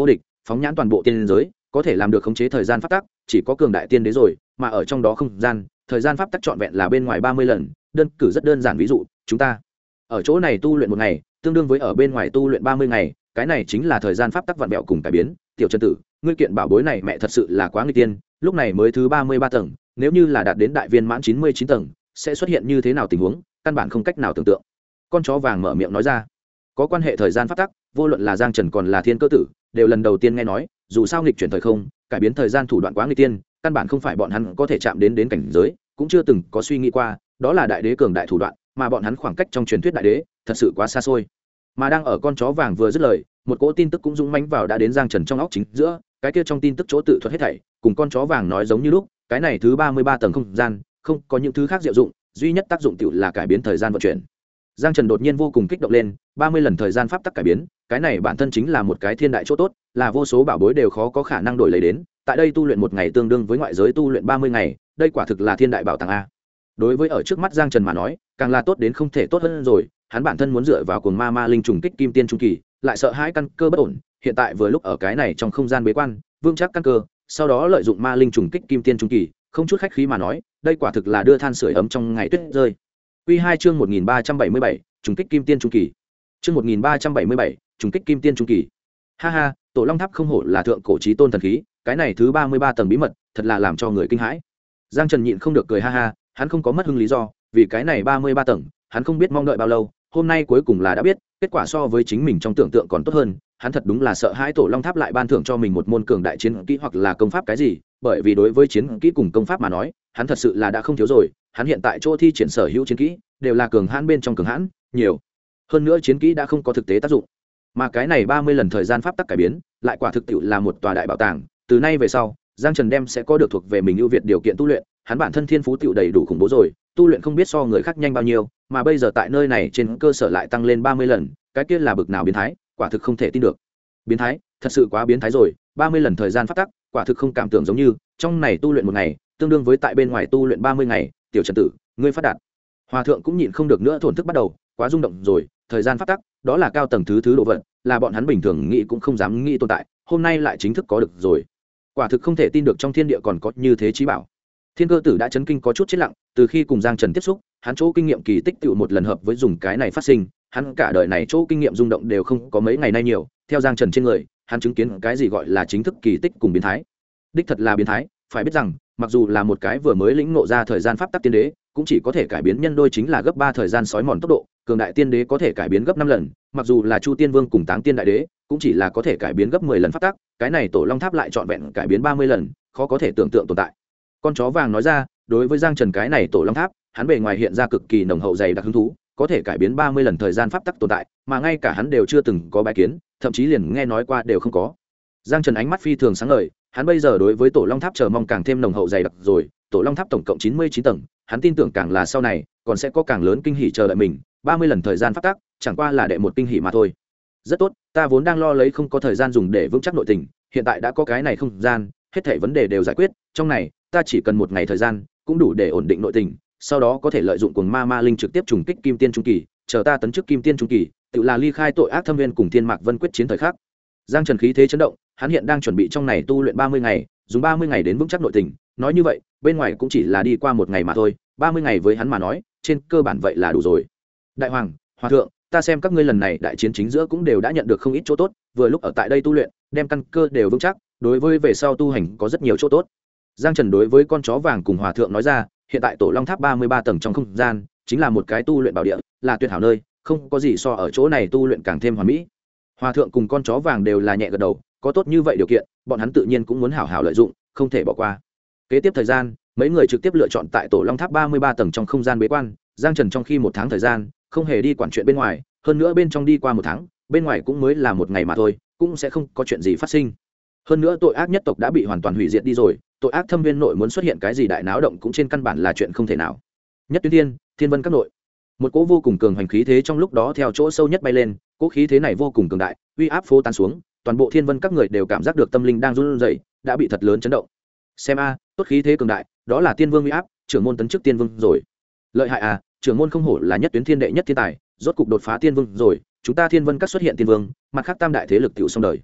phóng nhãn toàn bộ tiên giới có thể làm được khống chế thời gian pháp tắc chỉ có cường đại tiên đế rồi, mà ở trong đó không gian thời gian pháp tắc trọn vẹn là bên ngoài 30 lần. Đơn cử rất đơn giản, ví dụ chúng ta ở chỗ này tu luyện một ngày tương đương với ở bên ngoài tu luyện 30 ngày, cái này chính là thời gian pháp tắc vặn vẹo cùng cải biến. Tiểu Trần tử, ngươi kiện bảo bối này mẹ thật sự là quá nguy tiên, lúc này mới thứ 33 tầng, nếu như là đạt đến đại viên mãn 99 tầng sẽ xuất hiện như thế nào tình huống, căn bản không cách nào tưởng tượng. Con chó vàng mở miệng nói ra. Có quan hệ thời gian pháp tắc, vô luận là Giang Trần còn là Thiên Cơ tử đều lần đầu tiên nghe nói, dù sao nghịch chuyển thời không cải biến thời gian thủ đoạn quá nguy tiên, căn bản không phải bọn hắn có thể chạm đến cảnh giới, cũng chưa từng có suy nghĩ qua đó là đại đế cường đại thủ đoạn, mà bọn hắn khoảng cách trong truyền thuyết đại đế thật sự quá xa xôi. Mà đang ở con chó vàng vừa dứt lời, một cỗ tin tức cũng dũng mãnh vào đã đến Giang Trần trong óc chính giữa, cái kia trong tin tức chỗ tự thuật hết thảy cùng con chó vàng nói giống như lúc, cái này thứ 33 tầng không gian không có những thứ khác diệu dụng, duy nhất tác dụng tiểu là cải biến thời gian vận chuyển. Giang Trần đột nhiên vô cùng kích động lên, 30 lần thời gian pháp tắc cải biến, cái này bản thân chính là một cái thiên đại chỗ tốt, là vô số bảo bối đều khó có khả năng đổi lấy đến. Tại đây tu luyện một ngày tương đương với ngoại giới tu luyện 30 ngày, đây quả thực là thiên đại bảo tàng a. Đối với ở trước mắt Giang Trần mà nói, càng là tốt đến không thể tốt hơn rồi, hắn bản thân muốn dựa vào cuồng ma ma linh trùng kích kim tiên trung kỳ, lại sợ hãi căn cơ bất ổn, hiện tại vừa lúc ở cái này trong không gian bế quan, vững chắc căn cơ, sau đó lợi dụng ma linh trùng kích kim tiên trung kỳ, không chút khách khí mà nói, đây quả thực là đưa than sưởi ấm trong ngày tuyết rơi. Quy 2 chương 1377, trùng kích kim tiên trung kỳ. Chương 1377, trùng kích kim tiên trung kỳ. Ha ha, Tổ Long Tháp không hổ là thượng cổ chí tôn thần khí, cái này thứ 33 tầng bí mật, thật là làm cho người kinh hãi. Giang Trần nhịn không được cười ha ha, hắn không có mất hứng lý do, vì cái này 33 tầng, hắn không biết mong đợi bao lâu, hôm nay cuối cùng là đã biết, kết quả so với chính mình trong tưởng tượng còn tốt hơn, hắn thật đúng là sợ hãi Tổ Long Tháp lại ban thưởng cho mình một môn cường đại chiến kỹ hoặc là công pháp cái gì, bởi vì đối với chiến kỹ cùng công pháp mà nói, hắn thật sự là đã không thiếu rồi, hắn hiện tại chỗ thi triển sở hữu chiến kỹ đều là cường hãn bên trong cường hãn, nhiều. Hơn nữa chiến kỹ đã không có thực tế tác dụng. Mà cái này 30 lần thời gian pháp tắc cải biến, lại quả thực tiệu là một tòa đại bảo tàng, từ nay về sau, Giang Trần đem sẽ có được thuộc về mình ưu việt điều kiện tu luyện, hắn bản thân thiên phú tiệu đầy đủ khủng bố rồi, tu luyện không biết so người khác nhanh bao nhiêu, mà bây giờ tại nơi này trên cơ sở lại tăng lên 30 lần, cái kia là bực nào biến thái, quả thực không thể tin được. Biến thái, thật sự quá biến thái rồi, 30 lần thời gian pháp tắc, quả thực không cảm tưởng giống như, trong này tu luyện một ngày, tương đương với tại bên ngoài tu luyện 30 ngày, Tiểu Trần tử, ngươi phát đạt. Hòa thượng cũng nhịn không được nữa thổn thức bắt đầu, quá rung động rồi, thời gian pháp tắc, đó là cao tầng thứ độ vận, là bọn hắn bình thường nghĩ cũng không dám nghĩ tồn tại, hôm nay lại chính thức có được rồi. Quả thực không thể tin được trong thiên địa còn có như thế trí bảo. Thiên Cơ tử đã chấn kinh có chút chết lặng, từ khi cùng Giang Trần tiếp xúc, hắn chỗ kinh nghiệm kỳ tích tựu một lần hợp với dùng cái này phát sinh, hắn cả đời này chỗ kinh nghiệm rung động đều không có mấy ngày nay nhiều, theo Giang Trần trên người, hắn chứng kiến cái gì gọi là chính thức kỳ tích cùng biến thái. Đích thật là biến thái, phải biết rằng, mặc dù là một cái vừa mới lĩnh ngộ ra thời gian pháp tắc tiên đế, cũng chỉ có thể cải biến nhân đôi chính là gấp 3 thời gian sói mòn tốc độ, cường đại tiên đế có thể cải biến gấp 5 lần, mặc dù là Chu Tiên Vương cùng Táng Tiên đại đế, cũng chỉ là có thể cải biến gấp 10 lần pháp tắc, cái này Tổ Long Tháp lại trọn vẹn cải biến 30 lần, khó có thể tưởng tượng tồn tại. Con chó vàng nói ra, đối với Giang Trần cái này Tổ Long Tháp, hắn bề ngoài hiện ra cực kỳ nồng hậu dày đặc hứng thú, có thể cải biến 30 lần thời gian pháp tắc tồn tại, mà ngay cả hắn đều chưa từng có bài kiến, thậm chí liền nghe nói qua đều không có. Giang Trần ánh mắt phi thường sáng ngời, hắn bây giờ đối với Tổ Long Tháp chờ mong càng thêm nồng hậu dày đặc rồi, Tổ Long Tháp tổng cộng 99 tầng, hắn tin tưởng càng là sau này, còn sẽ có càng lớn kinh hỉ chờ đợi mình, 30 lần thời gian pháp tắc, chẳng qua là đệ một kinh hỉ mà thôi. Rất tốt, ta vốn đang lo lấy không có thời gian dùng để vững chắc nội tình, hiện tại đã có cái này không gian, hết thảy vấn đề đều giải quyết, trong này, ta chỉ cần một ngày thời gian, cũng đủ để ổn định nội tình, sau đó có thể lợi dụng cuồng ma ma linh trực tiếp trùng kích kim tiên trung kỳ, chờ ta tấn chức kim tiên trung kỳ, tự là ly khai tội ác thâm viên cùng Thiên Mạc Vân quyết chiến thời khắc. Giang Trần khí thế chấn động, hắn hiện đang chuẩn bị trong này tu luyện 30 ngày, dùng 30 ngày đến vững chắc nội tình, nói như vậy, bên ngoài cũng chỉ là đi qua một ngày mà thôi, 30 ngày với hắn mà nói, trên cơ bản vậy là đủ rồi. Đại hoàng, hòa thượng, ta xem các ngươi lần này đại chiến chính giữa cũng đều đã nhận được không ít chỗ tốt, vừa lúc ở tại đây tu luyện, đem căn cơ đều vững chắc, đối với về sau tu hành có rất nhiều chỗ tốt. Giang Trần đối với con chó vàng cùng hòa thượng nói ra, hiện tại Tổ Long Tháp 33 tầng trong không gian, chính là một cái tu luyện bảo địa, là tuyệt hảo nơi, không có gì so ở chỗ này tu luyện càng thêm hoàn mỹ. Hòa thượng cùng con chó vàng đều là nhẹ gật đầu, có tốt như vậy điều kiện, bọn hắn tự nhiên cũng muốn hảo hảo lợi dụng, không thể bỏ qua. Kế tiếp thời gian, mấy người trực tiếp lựa chọn tại Tổ Long Tháp 33 tầng trong không gian bế quan, Giang Trần trong khi một tháng thời gian, không hề đi quản chuyện bên ngoài, hơn nữa bên trong đi qua một tháng, bên ngoài cũng mới là một ngày mà thôi, cũng sẽ không có chuyện gì phát sinh. Hơn nữa tội ác nhất tộc đã bị hoàn toàn hủy diệt đi rồi, tội ác thâm viên nội muốn xuất hiện cái gì đại náo động cũng trên căn bản là chuyện không thể nào. Nhất Tuyến Thiên, Thiên Vân các nội, một cỗ vô cùng cường hành khí thế trong lúc đó theo chỗ sâu nhất bay lên, cỗ khí thế này vô cùng cường đại, uy áp phố tan xuống, toàn bộ Thiên Vân các người đều cảm giác được tâm linh đang run rẩy, đã bị thật lớn chấn động. Xem a, tốt khí thế cường đại, đó là Tiên Vương uy áp, trưởng môn tấn chức Tiên Vương rồi. Lợi hại à, trưởng môn không hổ là Nhất Tuyến Thiên đệ nhất thiên tài, rốt cục đột phá Tiên Vương rồi, chúng ta Thiên Vân các xuất hiện Tiên Vương, mặt khác tam đại thế lực tiểu xong đời.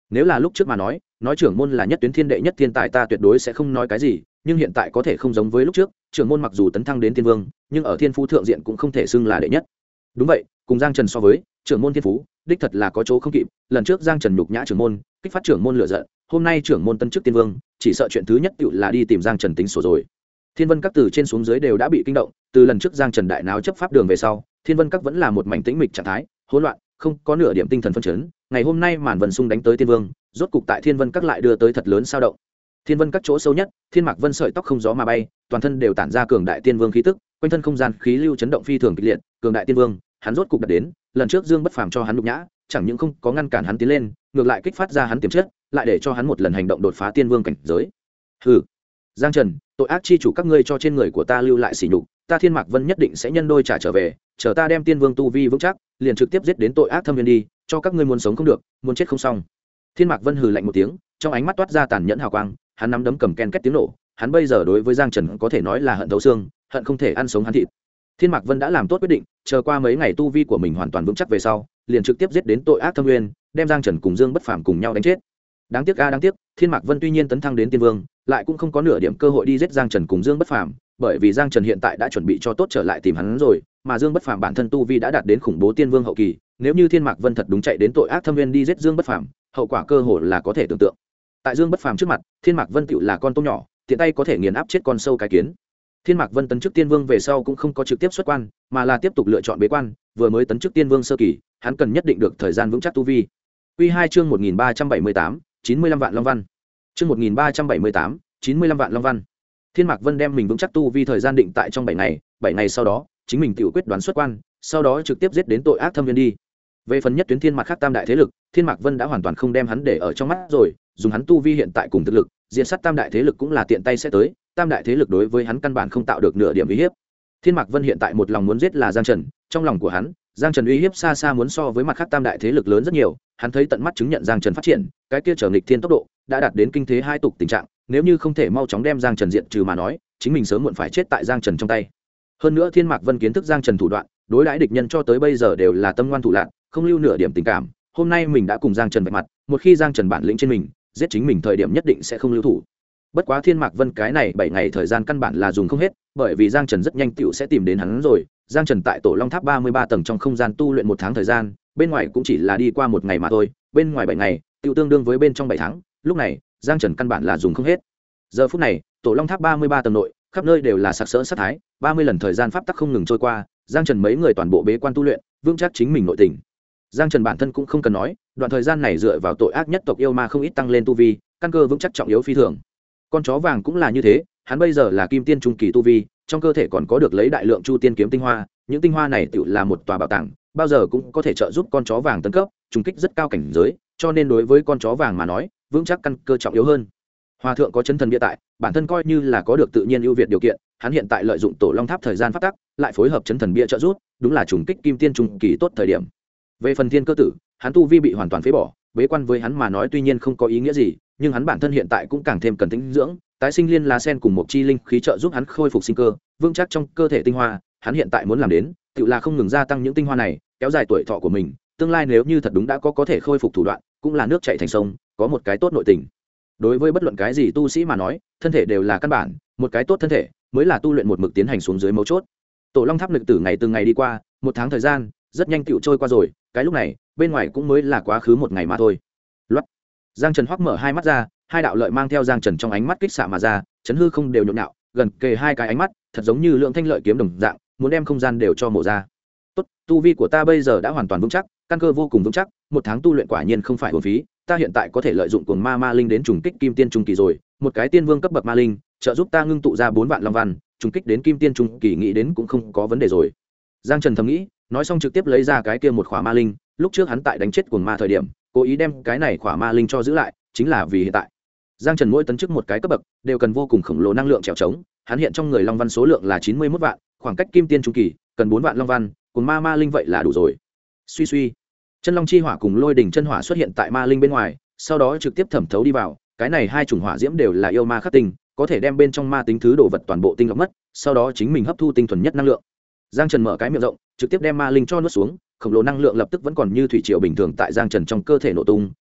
nếu là lúc trước mà nói trưởng môn là nhất tuyến thiên đệ nhất thiên tài, ta tuyệt đối sẽ không nói cái gì, nhưng hiện tại có thể không giống với lúc trước, trưởng môn mặc dù tấn thăng đến tiên vương, nhưng ở thiên phú thượng diện cũng không thể xưng là đệ nhất. Đúng vậy, cùng Giang Trần so với, trưởng môn thiên phú đích thật là có chỗ không kịp. Lần trước Giang Trần nhục nhã trưởng môn, kích phát trưởng môn lửa giận, hôm nay trưởng môn tân chức tiên vương, chỉ sợ chuyện thứ nhất tựu là đi tìm Giang Trần tính sổ rồi. Thiên Vân các từ trên xuống dưới đều đã bị kinh động, từ lần trước Giang Trần đại náo chấp pháp đường về sau, Thiên Vân các vẫn là một mảnh tĩnh mịch trạng thái, hỗn loạn, không có nửa điểm tinh thần phấn chấn. Ngày hôm nay màn vân xung đánh tới tiên vương, rốt cục tại Thiên Vân các lại đưa tới thật lớn sao động. Thiên Vân các chỗ sâu nhất, Thiên Mạc Vân sợi tóc không gió mà bay, toàn thân đều tản ra cường đại tiên vương khí tức, quanh thân không gian khí lưu chấn động phi thường kịch liệt, cường đại tiên vương, hắn rốt cục đạt đến, lần trước Dương Bất Phàm cho hắn nhục nhã, chẳng những không có ngăn cản hắn tiến lên, ngược lại kích phát ra hắn tiềm chất, lại để cho hắn một lần hành động đột phá tiên vương cảnh giới. Hừ, Giang Trần, tội ác chi chủ các ngươi cho trên người của ta lưu lại sỉ nhục, ta Thiên Mạc Vân nhất định sẽ nhân đôi trả trở về, chờ ta đem tiên vương tu vi vững chắc, liền trực tiếp giết đến tội ác thâm viên đi, cho các ngươi muốn sống không được, muốn chết không xong. Thiên Mạc Vân hừ lạnh một tiếng, trong ánh mắt toát ra tàn nhẫn hào quang, hắn nắm đấm cầm ken két tiếng nổ, hắn bây giờ đối với Giang Trần có thể nói là hận thấu xương, hận không thể ăn sống hắn thịt. Thiên Mạc Vân đã làm tốt quyết định, chờ qua mấy ngày tu vi của mình hoàn toàn vững chắc về sau, liền trực tiếp giết đến tội ác thâm nguyên, đem Giang Trần cùng Dương Bất Phàm cùng nhau đánh chết. Đáng tiếc đáng tiếc, Thiên Mạc Vân tuy nhiên tấn thăng đến tiên vương, lại cũng không có nửa điểm cơ hội đi giết Giang Trần cùng Dương Bất Phàm, bởi vì Giang Trần hiện tại đã chuẩn bị cho tốt trở lại tìm hắn rồi, mà Dương Bất Phàm bản thân tu vi đã đạt đến khủng bố tiên vương hậu kỳ, nếu như Thiên Mạc Vân thật đúng chạy đến tội ác thâm nguyên đi giết Dương Bất Phàm, hậu quả cơ hồ là có thể tưởng tượng. Tại Dương Bất Phàm trước mặt, Thiên Mạc Vân tựu là con tôm nhỏ, tiện tay có thể nghiền áp chết con sâu cái kiến. Thiên Mạc Vân tấn chức tiên vương về sau cũng không có trực tiếp xuất quan, mà là tiếp tục lựa chọn bế quan, vừa mới tấn chức tiên vương sơ kỳ, hắn cần nhất định được thời gian vững chắc tu vi. Quy 2 chương 1378, 95 vạn long văn. Chương 1378, 95 vạn long văn. Thiên Mạc Vân đem mình vững chắc tu vi thời gian định tại trong 7 ngày sau đó, chính mình tự quyết đoán xuất quan, sau đó trực tiếp giết đến tội ác thâm viên đi. Về phần nhất tuyến thiên mặt khác tam đại thế lực, Thiên Mạc Vân đã hoàn toàn không đem hắn để ở trong mắt rồi, dùng hắn tu vi hiện tại cùng thực lực, diện sát tam đại thế lực cũng là tiện tay sẽ tới, tam đại thế lực đối với hắn căn bản không tạo được nửa điểm uy hiếp. Thiên Mạc Vân hiện tại một lòng muốn giết là Giang Trần, trong lòng của hắn, Giang Trần uy hiếp xa xa muốn so với mặt khác tam đại thế lực lớn rất nhiều, hắn thấy tận mắt chứng nhận Giang Trần phát triển, cái kia trở nghịch thiên tốc độ đã đạt đến kinh thế hai tục tình trạng, nếu như không thể mau chóng đem Giang Trần diện trừ mà nói, chính mình sớm muộn phải chết tại Giang Trần trong tay. Hơn nữa Thiên Mạc Vân kiến thức Giang Trần thủ đoạn, đối đãi địch nhân cho tới bây giờ đều là tâm ngoan thủ lạn, không lưu nửa điểm tình cảm. Hôm nay mình đã cùng Giang Trần vạch mặt, một khi Giang Trần bản lĩnh trên mình, giết chính mình thời điểm nhất định sẽ không lưu thủ. Bất quá Thiên Mạc Vân cái này 7 ngày thời gian căn bản là dùng không hết, bởi vì Giang Trần rất nhanh tựu sẽ tìm đến hắn rồi. Giang Trần tại Tổ Long Tháp 33 tầng trong không gian tu luyện 1 tháng thời gian, bên ngoài cũng chỉ là đi qua 1 ngày mà thôi, bên ngoài 7 ngày, tựu tương đương với bên trong 7 tháng, lúc này, Giang Trần căn bản là dùng không hết. Giờ phút này, Tổ Long Tháp 33 tầng nội, khắp nơi đều là sặc sỡ sát thái, 30 lần thời gian pháp tắc không ngừng trôi qua, Giang Trần mấy người toàn bộ bế quan tu luyện, vững chắc chính mình nội tình. Giang Trần bản thân cũng không cần nói, đoạn thời gian này dựa vào tội ác nhất tộc yêu ma không ít tăng lên tu vi, căn cơ vững chắc trọng yếu phi thường. Con chó vàng cũng là như thế, hắn bây giờ là kim tiên trung kỳ tu vi, trong cơ thể còn có được lấy đại lượng chu tiên kiếm tinh hoa, những tinh hoa này tựu là một tòa bảo tàng, bao giờ cũng có thể trợ giúp con chó vàng tấn cấp, trùng kích rất cao cảnh giới, cho nên đối với con chó vàng mà nói, vững chắc căn cơ trọng yếu hơn. Hòa thượng có chân thần bia tại, bản thân coi như là có được tự nhiên ưu việt điều kiện, hắn hiện tại lợi dụng Tổ Long Tháp thời gian phát tắc, lại phối hợp chân thần bia trợ giúp, đúng là trùng kích kim tiên trung kỳ tốt thời điểm. Về phần Thiên Cơ Tử, hắn tu vi bị hoàn toàn phế bỏ, bế quan với hắn mà nói tuy nhiên không có ý nghĩa gì, nhưng hắn bản thân hiện tại cũng càng thêm cần tĩnh dưỡng, tái sinh liên lá sen cùng một chi linh khí trợ giúp hắn khôi phục sinh cơ, vững chắc trong cơ thể tinh hoa, hắn hiện tại muốn làm đến, tự là không ngừng gia tăng những tinh hoa này, kéo dài tuổi thọ của mình, tương lai nếu như thật đúng đã có thể khôi phục thủ đoạn, cũng là nước chảy thành sông, có một cái tốt nội tình. Đối với bất luận cái gì tu sĩ mà nói, thân thể đều là căn bản, một cái tốt thân thể mới là tu luyện một mực tiến hành xuống dưới mấu chốt. Tổ Long Tháp lực tử ngày từng ngày đi qua, 1 tháng thời gian, rất nhanh tựu trôi qua rồi, cái lúc này, bên ngoài cũng mới là quá khứ 1 ngày mà thôi. Loát. Giang Trần hoắc mở hai mắt ra, hai đạo lợi mang theo Giang Trần trong ánh mắt kích xạ mà ra, chấn hư không đều nhộn nhạo, gần kề hai cái ánh mắt, thật giống như lượng thanh lợi kiếm đồng dạng, muốn đem không gian đều cho mổ ra. Tốt, tu vi của ta bây giờ đã hoàn toàn vững chắc, căn cơ vô cùng vững chắc, 1 tháng tu luyện quả nhiên không phải uổng phí, ta hiện tại có thể lợi dụng cuồng ma linh đến trùng kích kim tiên trung kỳ rồi, một cái tiên vương cấp bậc ma linh, trợ giúp ta ngưng tụ ra 4 vạn long văn, trùng kích đến kim tiên trung kỳ nghĩ đến cũng không có vấn đề rồi. Giang Trần thầm nghĩ, nói xong trực tiếp lấy ra cái kia một khỏa ma linh, lúc trước hắn tại đánh chết cuồng ma thời điểm, cố ý đem cái này khỏa ma linh cho giữ lại, chính là vì hiện tại. Giang Trần mỗi tấn chức một cái cấp bậc, đều cần vô cùng khổng lồ năng lượng trèo trống, hắn hiện trong người long văn số lượng là 91 vạn, khoảng cách kim tiên trung kỳ, cần 4 vạn long văn, cuồng ma linh vậy là đủ rồi. Suy suy, chân long chi hỏa cùng lôi đỉnh chân hỏa xuất hiện tại ma linh bên ngoài, sau đó trực tiếp thẩm thấu đi vào, cái này hai chủng hỏa diễm đều là yêu ma khắc tinh, có thể đem bên trong ma tính thứ đồ vật toàn bộ tinh lọc mất, sau đó chính mình hấp thu tinh thuần nhất năng lượng. Giang Trần mở cái miệng rộng, trực tiếp đem ma linh cho nuốt xuống, khổng lồ năng lượng lập tức vẫn còn như thủy triều bình thường tại Giang Trần trong cơ thể nổ tung,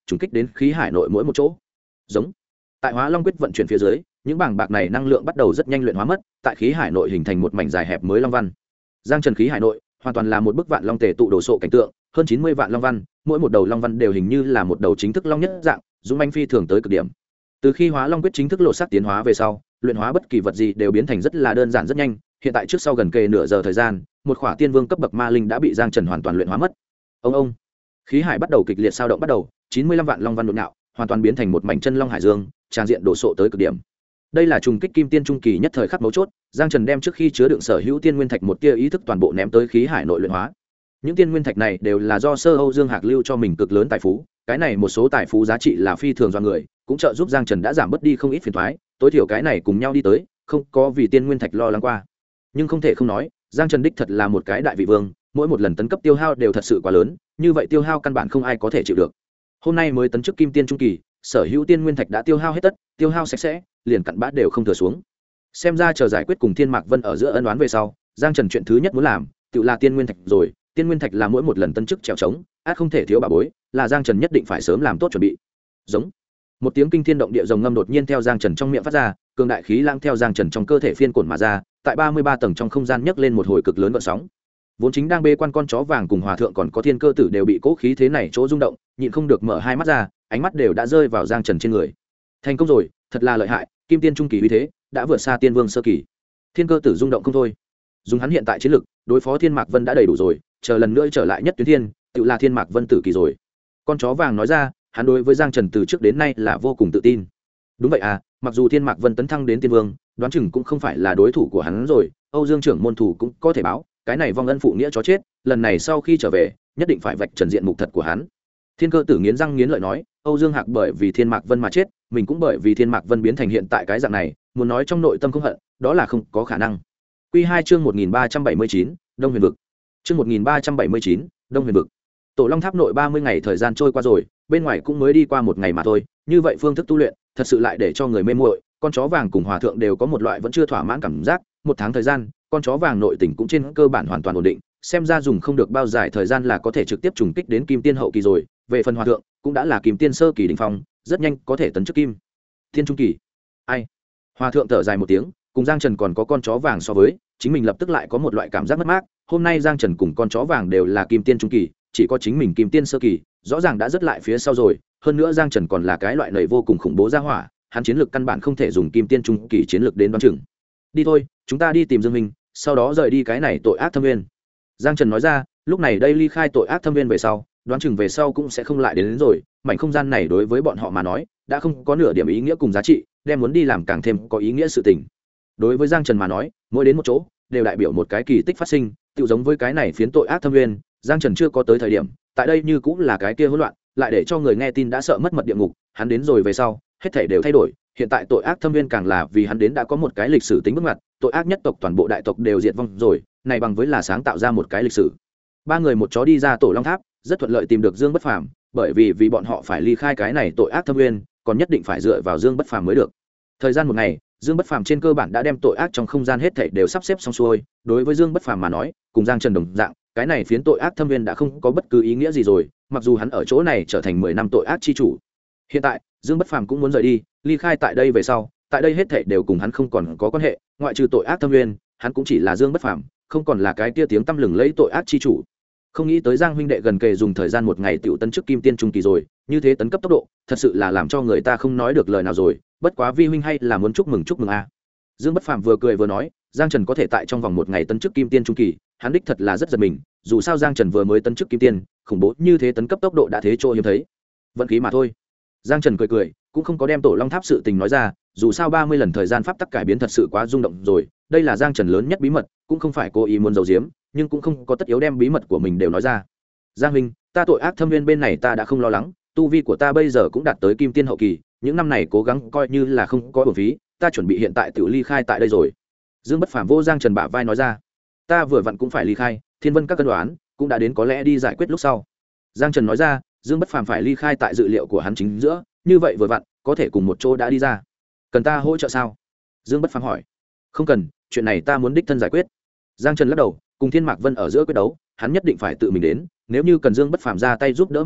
trùng kích đến khí hải nội mỗi một chỗ. Giống. Tại Hóa Long quyết vận chuyển phía dưới, những bảng bạc này năng lượng bắt đầu rất nhanh luyện hóa mất, tại khí hải nội hình thành một mảnh dài hẹp mới long văn. Giang Trần khí hải nội hoàn toàn là một bức vạn long tề tụ đồ sộ cảnh tượng, hơn 90 vạn long văn, mỗi một đầu long văn đều hình như là một đầu chính thức long nhất dạng, dũng mãnh phi thường tới cực điểm. Từ khi Hóa Long quyết chính thức lộ sắc tiến hóa về sau, luyện hóa bất kỳ vật gì đều biến thành rất là đơn giản rất nhanh, hiện tại trước sau gần kề nửa giờ thời gian, một khỏa tiên vương cấp bậc ma linh đã bị Giang Trần hoàn toàn luyện hóa mất. Ông, khí hải bắt đầu kịch liệt sao động bắt đầu, 95 vạn long văn nhộn nhạo, hoàn toàn biến thành một mảnh chân long hải dương, tràn diện đổ sộ tới cực điểm. Đây là trùng kích kim tiên trung kỳ nhất thời khắc mấu chốt, Giang Trần đem trước khi chứa đựng sở hữu tiên nguyên thạch một tia ý thức toàn bộ ném tới khí hải nội luyện hóa. Những tiên nguyên thạch này đều là do Sơ Âu Dương Hạc lưu cho mình cực lớn tài phú, cái này một số tài phú giá trị là phi thường do người, cũng trợ giúp Giang Trần đã giảm bớt đi không ít phiền toái, tối thiểu cái này cùng nhau đi tới, không có vì tiên nguyên thạch lo lắng qua. Nhưng không thể không nói, Giang Trần đích thật là một cái đại vị vương, mỗi một lần tấn cấp tiêu hao đều thật sự quá lớn, như vậy tiêu hao căn bản không ai có thể chịu được. Hôm nay mới tấn chức kim tiên trung kỳ, sở hữu tiên nguyên thạch đã tiêu hao hết tất, tiêu hao sạch sẽ, liền cặn bã đều không thừa xuống. Xem ra chờ giải quyết cùng Thiên Mạc Vân ở giữa ân oán về sau, Giang Trần chuyện thứ nhất muốn làm, tự là tiên nguyên thạch rồi, tiên nguyên thạch là mỗi một lần tấn chức trèo trống, át không thể thiếu bà bối, là Giang Trần nhất định phải sớm làm tốt chuẩn bị. Giống. Một tiếng kinh thiên động địa rồng ngâm đột nhiên theo Giang Trần trong miệng phát ra, cường đại khí lang theo Giang Trần trong cơ thể phiên cuộn mà ra, tại 33 tầng trong không gian nhấc lên một hồi cực lớn gợn sóng. Vốn chính đang bê quan con chó vàng cùng hòa thượng còn có thiên cơ tử đều bị cố khí thế này chỗ rung động, nhịn không được mở hai mắt ra, ánh mắt đều đã rơi vào Giang Trần trên người. Thành công rồi, thật là lợi hại, kim tiên trung kỳ uy thế đã vượt xa tiên vương sơ kỳ. Thiên cơ tử rung động không thôi, dùng hắn hiện tại chiến lực đối phó Thiên Mạc Vân đã đầy đủ rồi, chờ lần nữa trở lại nhất tuyến thiên, tự là Thiên Mạc Vân tử kỳ rồi. Con chó vàng nói ra, hắn đối với Giang Trần từ trước đến nay là vô cùng tự tin. Đúng vậy à, mặc dù Thiên Mạc Vân tấn thăng đến tiên vương, đoán chừng cũng không phải là đối thủ của hắn rồi, Âu Dương trưởng môn thủ cũng có thể báo, cái này vong ân phụ nghĩa chó chết, lần này sau khi trở về, nhất định phải vạch trần diện mục thật của hắn. Thiên cơ tử nghiến răng nghiến lợi nói, Âu Dương Hạc bởi vì Thiên Mạc Vân mà chết, mình cũng bởi vì Thiên Mạc Vân biến thành hiện tại cái dạng này, muốn nói trong nội tâm không hận, đó là không có khả năng. Quy 2 chương 1379, Đông Huyền vực. Chương 1379, Đông Huyền vực. Tổ Long Tháp nội 30 ngày thời gian trôi qua rồi, bên ngoài cũng mới đi qua một ngày mà thôi, như vậy phương thức tu luyện, thật sự lại để cho người mê muội, con chó vàng cùng hòa thượng đều có một loại vẫn chưa thỏa mãn cảm giác, một tháng thời gian, con chó vàng nội tình cũng trên cơ bản hoàn toàn ổn định, xem ra dùng không được bao dài thời gian là có thể trực tiếp trùng kích đến kim tiên hậu kỳ rồi, về phần hòa thượng, cũng đã là kim tiên sơ kỳ đỉnh phong, rất nhanh có thể tấn chức kim tiên trung kỳ. Ai? Hòa thượng thở dài một tiếng, cùng Giang Trần còn có con chó vàng so với, chính mình lập tức lại có một loại cảm giác mất mát, hôm nay Giang Trần cùng con chó vàng đều là kim tiên trung kỳ, chỉ có chính mình kim tiên sơ kỳ, rõ ràng đã rất lại phía sau rồi, hơn nữa Giang Trần còn là cái loại nầy vô cùng khủng bố ra hỏa, hắn chiến lược căn bản không thể dùng kim tiên trung kỳ chiến lược đến đoán chừng. Đi thôi, chúng ta đi tìm Dương Minh, sau đó rời đi cái này tội ác thâm viên. Giang Trần nói ra, lúc này đây ly khai tội ác thâm viên về sau, đoán chừng về sau cũng sẽ không lại đến rồi, mảnh không gian này đối với bọn họ mà nói, đã không có nửa điểm ý nghĩa cùng giá trị, đem muốn đi làm càng thêm có ý nghĩa sự tình. Đối với Giang Trần mà nói, mỗi đến một chỗ, đều đại biểu một cái kỳ tích phát sinh, tựu giống với cái này phiến tội ác thâm viên, Giang Trần chưa có tới thời điểm, tại đây như cũng là cái kia hỗn loạn, lại để cho người nghe tin đã sợ mất mật địa ngục, hắn đến rồi về sau, hết thảy đều thay đổi, hiện tại tội ác thâm viên càng là vì hắn đến đã có một cái lịch sử tính bước ngoặt, tội ác nhất tộc toàn bộ đại tộc đều diệt vong rồi, này bằng với là sáng tạo ra một cái lịch sử. Ba người một chó đi ra tổ Long Tháp, rất thuận lợi tìm được Dương Bất Phàm, bởi vì bọn họ phải ly khai cái này tội ác thâm viên, còn nhất định phải dựa vào Dương Bất Phàm mới được. Thời gian một ngày, Dương Bất Phàm trên cơ bản đã đem tội ác trong không gian hết thảy đều sắp xếp xong xuôi, đối với Dương Bất Phàm mà nói, cùng Giang Trần đồng dạng, cái này phiến tội ác thâm viên đã không có bất cứ ý nghĩa gì rồi, mặc dù hắn ở chỗ này trở thành 10 năm tội ác chi chủ. Hiện tại, Dương Bất Phàm cũng muốn rời đi, ly khai tại đây về sau, tại đây hết thảy đều cùng hắn không còn có quan hệ, ngoại trừ tội ác thâm viên, hắn cũng chỉ là Dương Bất Phàm, không còn là cái kia tiếng tăm lừng lẫy tội ác chi chủ. Không nghĩ tới Giang huynh đệ gần kề dùng thời gian một ngày tiểu tấn chức kim tiên trung kỳ rồi, như thế tấn cấp tốc độ, thật sự là làm cho người ta không nói được lời nào rồi, bất quá vi huynh hay là muốn chúc mừng a. Dương Bất Phàm vừa cười vừa nói, Giang Trần có thể tại trong vòng một ngày tấn chức kim tiên trung kỳ, hắn đích thật là rất giật mình, dù sao Giang Trần vừa mới tấn chức kim tiên, khủng bố như thế tấn cấp tốc độ đã thế chỗ hiếm thấy. Vận khí mà thôi. Giang Trần cười cười, cũng không có đem tổ Long Tháp sự tình nói ra, dù sao 30 lần thời gian pháp tắc cải biến thật sự quá rung động rồi, đây là Giang Trần lớn nhất bí mật, cũng không phải cố ý muốn giấu giếm, nhưng cũng không có tất yếu đem bí mật của mình đều nói ra. Giang huynh, ta tội ác thâm viên bên này ta đã không lo lắng, tu vi của ta bây giờ cũng đạt tới kim tiên hậu kỳ, những năm này cố gắng coi như là không có uổng phí, ta chuẩn bị hiện tại tự ly khai tại đây rồi. Dương Bất Phàm vô Giang Trần bả vai nói ra, ta vừa vặn cũng phải ly khai, Thiên Vân các cân đoán cũng đã đến có lẽ đi giải quyết lúc sau. Giang Trần nói ra, Dương Bất Phàm phải ly khai tại dự liệu của hắn chính giữa, như vậy vừa vặn có thể cùng một chỗ đã đi ra. Cần ta hỗ trợ sao? Dương Bất Phàm hỏi. Không cần, chuyện này ta muốn đích thân giải quyết. Giang Trần lắc đầu, cùng Thiên Mạc Vân ở giữa quyết đấu, hắn nhất định phải tự mình đến, nếu như cần Dương Bất Phàm ra tay giúp đỡ mà nói,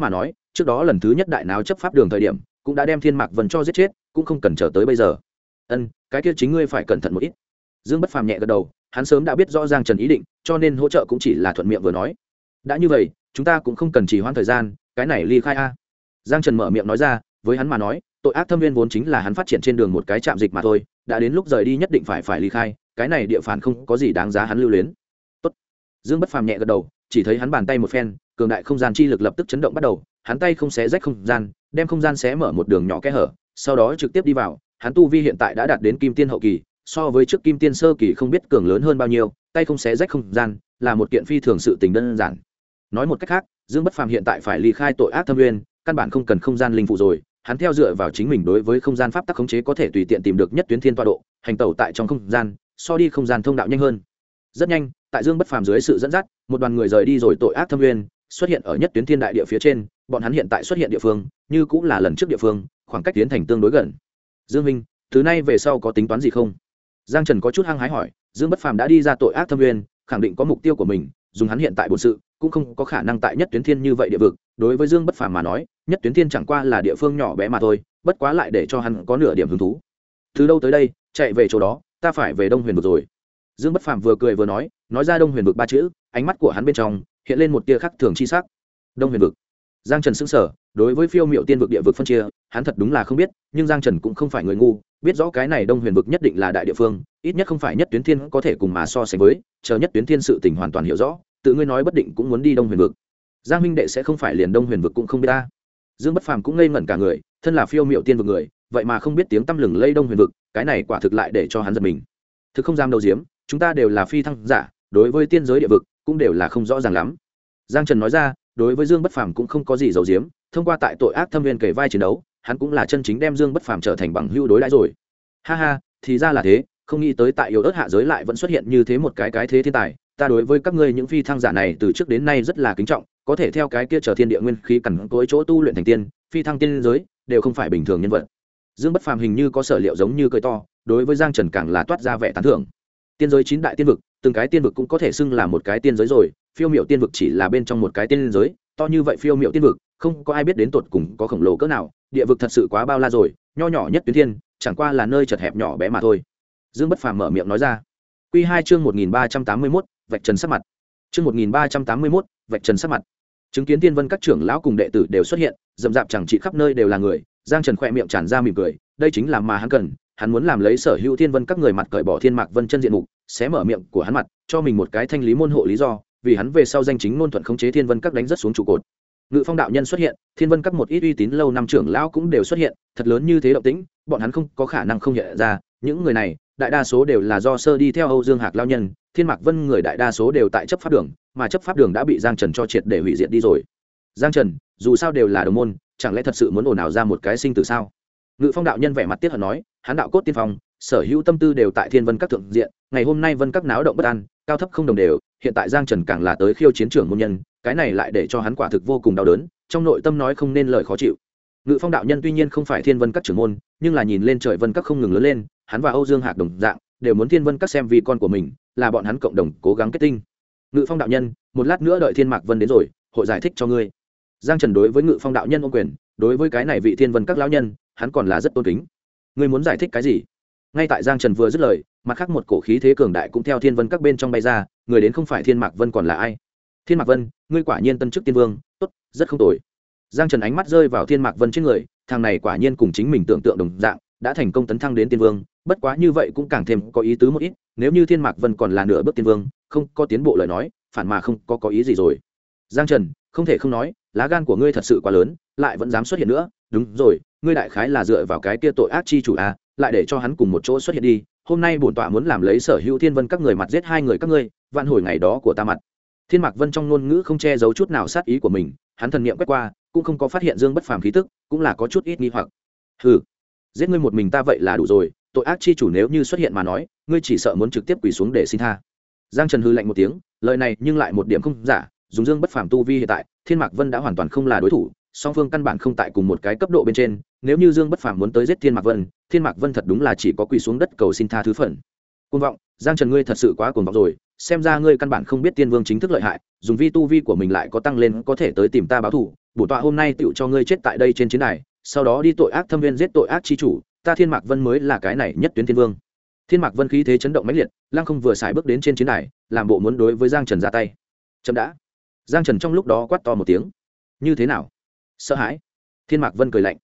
trước đó lần thứ nhất đại náo chấp pháp đường thời điểm cũng đã đem Thiên Mạc Vân cho giết chết, cũng không cần chờ tới bây giờ. Cái kia chính ngươi phải cẩn thận một ít. Dương Bất Phàm nhẹ gật đầu, hắn sớm đã biết rõ Giang Trần ý định, cho nên hỗ trợ cũng chỉ là thuận miệng vừa nói. Đã như vậy, chúng ta cũng không cần trì hoãn thời gian, cái này ly khai a. Giang Trần mở miệng nói ra, với hắn mà nói, tội ác thâm viên vốn chính là hắn phát triển trên đường một cái trạm dịch mà thôi, đã đến lúc rời đi nhất định phải ly khai, cái này địa phản không có gì đáng giá hắn lưu luyến. Tốt. Dương Bất Phàm nhẹ gật đầu, chỉ thấy hắn bàn tay một phen, cường đại không gian chi lực lập tức chấn động bắt đầu, hắn tay không xé rách không gian, đem không gian xé mở một đường nhỏ kẽ hở, sau đó trực tiếp đi vào, hắn tu vi hiện tại đã đạt đến kim tiên hậu kỳ, so với trước kim tiên sơ kỳ không biết cường lớn hơn bao nhiêu, tay không xé rách không gian, là một kiện phi thường sự tình đơn giản. Nói một cách khác, Dương Bất Phàm hiện tại phải ly khai tội ác thâm nguyên, căn bản không cần không gian linh phụ rồi, hắn theo dựa vào chính mình đối với không gian pháp tắc khống chế có thể tùy tiện tìm được nhất tuyến thiên tọa độ, hành tẩu tại trong không gian, so đi không gian thông đạo nhanh hơn. Rất nhanh, tại Dương Bất Phàm dưới sự dẫn dắt, một đoàn người rời đi rồi tội ác thâm nguyên, xuất hiện ở nhất tuyến thiên đại địa phía trên, bọn hắn hiện tại xuất hiện địa phương, như cũng là lần trước địa phương, khoảng cách tiến thành tương đối gần. Dương Minh, từ nay về sau có tính toán gì không? Giang Trần có chút hăng hái hỏi. Dương Bất Phàm đã đi ra tội ác thâm nguyên, khẳng định có mục tiêu của mình, dùng hắn hiện tại bổn sự, cũng không có khả năng tại nhất tuyến thiên như vậy địa vực. Đối với Dương Bất Phàm mà nói, nhất tuyến thiên chẳng qua là địa phương nhỏ bé mà thôi, bất quá lại để cho hắn có nửa điểm hứng thú. Từ đâu tới đây, chạy về chỗ đó, ta phải về Đông Huyền vực rồi. Dương Bất Phàm vừa cười vừa nói ra Đông Huyền vực ba chữ, ánh mắt của hắn bên trong hiện lên một tia khác thường chi sắc. Đông Huyền vực. Giang Trần sững sờ, đối với phiêu miệu tiên vực địa vực phân chia, hắn thật đúng là không biết, nhưng Giang Trần cũng không phải người ngu, biết rõ cái này Đông Huyền vực nhất định là đại địa phương, ít nhất không phải nhất tuyến thiên có thể cùng mà so sánh với, chờ nhất tuyến thiên sự tình hoàn toàn hiểu rõ, tự ngươi nói bất định cũng muốn đi Đông Huyền vực. Giang Minh đệ sẽ không phải liền Đông Huyền vực cũng không biết ta. Dương Bất Phàm cũng ngây ngẩn cả người, thân là phiêu miệu tiên vực người, vậy mà không biết tiếng tăm lừng lây Đông Huyền vực, cái này quả thực lại để cho hắn giật mình. Thực không dám đầu diếm, chúng ta đều là phi thăng giả, đối với tiên giới địa vực cũng đều là không rõ ràng lắm. Giang Trần nói ra, đối với Dương Bất Phàm cũng không có gì giấu giếm, thông qua tại tội ác thâm viên kể vai chiến đấu, hắn cũng là chân chính đem Dương Bất Phàm trở thành bằng hữu đối đãi rồi. Ha ha, thì ra là thế, không nghĩ tới tại yếu ớt hạ giới lại vẫn xuất hiện như thế một cái thế thiên tài, ta đối với các ngươi những phi thăng giả này từ trước đến nay rất là kính trọng, có thể theo cái kia trở thiên địa nguyên khí cẩn cối chỗ tu luyện thành tiên, phi thăng tiên giới, đều không phải bình thường nhân vật. Dương Bất Phàm hình như có sở liệu giống như cười to, đối với Giang Trần càng là toát ra vẻ tán thưởng. Tiên giới 9 đại tiên vực, từng cái tiên vực cũng có thể xưng là một cái tiên giới rồi, phiêu miệu tiên vực chỉ là bên trong một cái tiên giới, to như vậy phiêu miệu tiên vực, không có ai biết đến tột cùng có khổng lồ cỡ nào, địa vực thật sự quá bao la rồi, nho nhỏ nhất tuyến thiên, chẳng qua là nơi chật hẹp nhỏ bé mà thôi. Dương Bất Phàm mở miệng nói ra. Quy 2 chương 1381, vạch trần sắc mặt. Chương 1381, vạch trần sắc mặt. Chứng kiến Tiên Vân các trưởng lão cùng đệ tử đều xuất hiện, rậm rạp chẳng trị khắp nơi đều là người, Giang Trần khẽ miệng tràn ra mỉm cười, đây chính là mà hắn cần, hắn muốn làm lấy sở hữu Thiên Vân các người mặt cởi bỏ Thiên Mạc Vân chân diện mục, xé mở miệng của hắn mặt, cho mình một cái thanh lý môn hộ lý do, vì hắn về sau danh chính ngôn thuận khống chế Thiên Vân các đánh rất xuống trụ cột. Ngự Phong đạo nhân xuất hiện, Thiên Vân các một ít uy tín lâu năm trưởng lão cũng đều xuất hiện, thật lớn như thế động tĩnh, bọn hắn không có khả năng không nhận ra, những người này, đại đa số đều là do sơ đi theo Âu Dương Hạc lão nhân, Thiên Mạc Vân người đại đa số đều tại chấp pháp đường, mà chấp pháp đường đã bị Giang Trần cho triệt để hủy diệt đi rồi. Giang Trần, dù sao đều là đồng môn, chẳng lẽ thật sự muốn ồn ào ra một cái sinh tử sao? Ngự Phong đạo nhân vẻ mặt tiếc hận nói, hắn đạo cốt tiên phong, sở hữu tâm tư đều tại Thiên Vân các thượng diện, ngày hôm nay Vân các náo động bất an, cao thấp không đồng đều, hiện tại Giang Trần càng là tới khiêu chiến trưởng môn nhân, cái này lại để cho hắn quả thực vô cùng đau đớn, trong nội tâm nói không nên lời khó chịu. Ngự Phong đạo nhân tuy nhiên không phải Thiên Vân các trưởng môn, nhưng là nhìn lên trời Vân các không ngừng lớn lên, hắn và Âu Dương Hạc đồng dạng, đều muốn Thiên Vân các xem vì con của mình, là bọn hắn cộng đồng cố gắng kết tinh. Ngự Phong đạo nhân, một lát nữa đợi Thiên Mạc Vân đến rồi, hội giải thích cho ngươi. Giang Trần đối với Ngự Phong đạo nhân ôm quyền, đối với cái này vị Thiên Vân các lão nhân, hắn còn là rất tôn kính. Ngươi muốn giải thích cái gì? Ngay tại Giang Trần vừa dứt lời, mặt khác một cổ khí thế cường đại cũng theo Thiên Vân các bên trong bay ra, người đến không phải Thiên Mạc Vân còn là ai? Thiên Mạc Vân, ngươi quả nhiên tân chức tiên vương, tốt, rất không tồi. Giang Trần ánh mắt rơi vào Thiên Mạc Vân trên người, thằng này quả nhiên cùng chính mình tưởng tượng đồng dạng, đã thành công tấn thăng đến tiên vương, bất quá như vậy cũng càng thêm có ý tứ một ít, nếu như Thiên Mạc Vân còn là nửa bước tiên vương, không có tiến bộ lời nói, phản mà không có ý gì rồi. Giang Trần, không thể không nói, lá gan của ngươi thật sự quá lớn, lại vẫn dám xuất hiện nữa, đúng rồi, ngươi đại khái là dựa vào cái kia tội ác chi chủ à, lại để cho hắn cùng một chỗ xuất hiện đi, hôm nay bổn tọa muốn làm lấy sở hữu Thiên Vân các người mặt giết hai người các ngươi, vạn hồi ngày đó của ta mặt. Thiên Mạc Vân trong ngôn ngữ không che giấu chút nào sát ý của mình, hắn thần niệm quét qua, cũng không có phát hiện Dương Bất Phàm khí tức, cũng là có chút ít nghi hoặc. Hừ, giết ngươi một mình ta vậy là đủ rồi, tội ác chi chủ nếu như xuất hiện mà nói, ngươi chỉ sợ muốn trực tiếp quỳ xuống để xin tha. Giang Trần hừ lạnh một tiếng, lời này nhưng lại một điểm không giả, dùng Dương Bất Phàm tu vi hiện tại, Thiên Mạc Vân đã hoàn toàn không là đối thủ, song phương căn bản không tại cùng một cái cấp độ bên trên, nếu như Dương Bất Phàm muốn tới giết Thiên Mạc Vân thật đúng là chỉ có quỳ xuống đất cầu xin tha thứ phận. Cuồng vọng, Giang Trần ngươi thật sự quá cuồng vọng rồi, xem ra ngươi căn bản không biết tiên vương chính thức lợi hại, dùng vi tu vi của mình lại có tăng lên có thể tới tìm ta báo thù. Bổn tọa hôm nay tựu cho ngươi chết tại đây trên chiến đài, sau đó đi tội ác thâm viên giết tội ác chi chủ, ta Thiên Mạc Vân mới là cái này nhất tuyến thiên vương. Thiên Mạc Vân khí thế chấn động mãnh liệt, Lăng Không vừa xài bước đến trên chiến đài, làm bộ muốn đối với Giang Trần ra tay. Chậm đã. Giang Trần trong lúc đó quát to một tiếng. Như thế nào? Sợ hãi? Thiên Mạc Vân cười lạnh.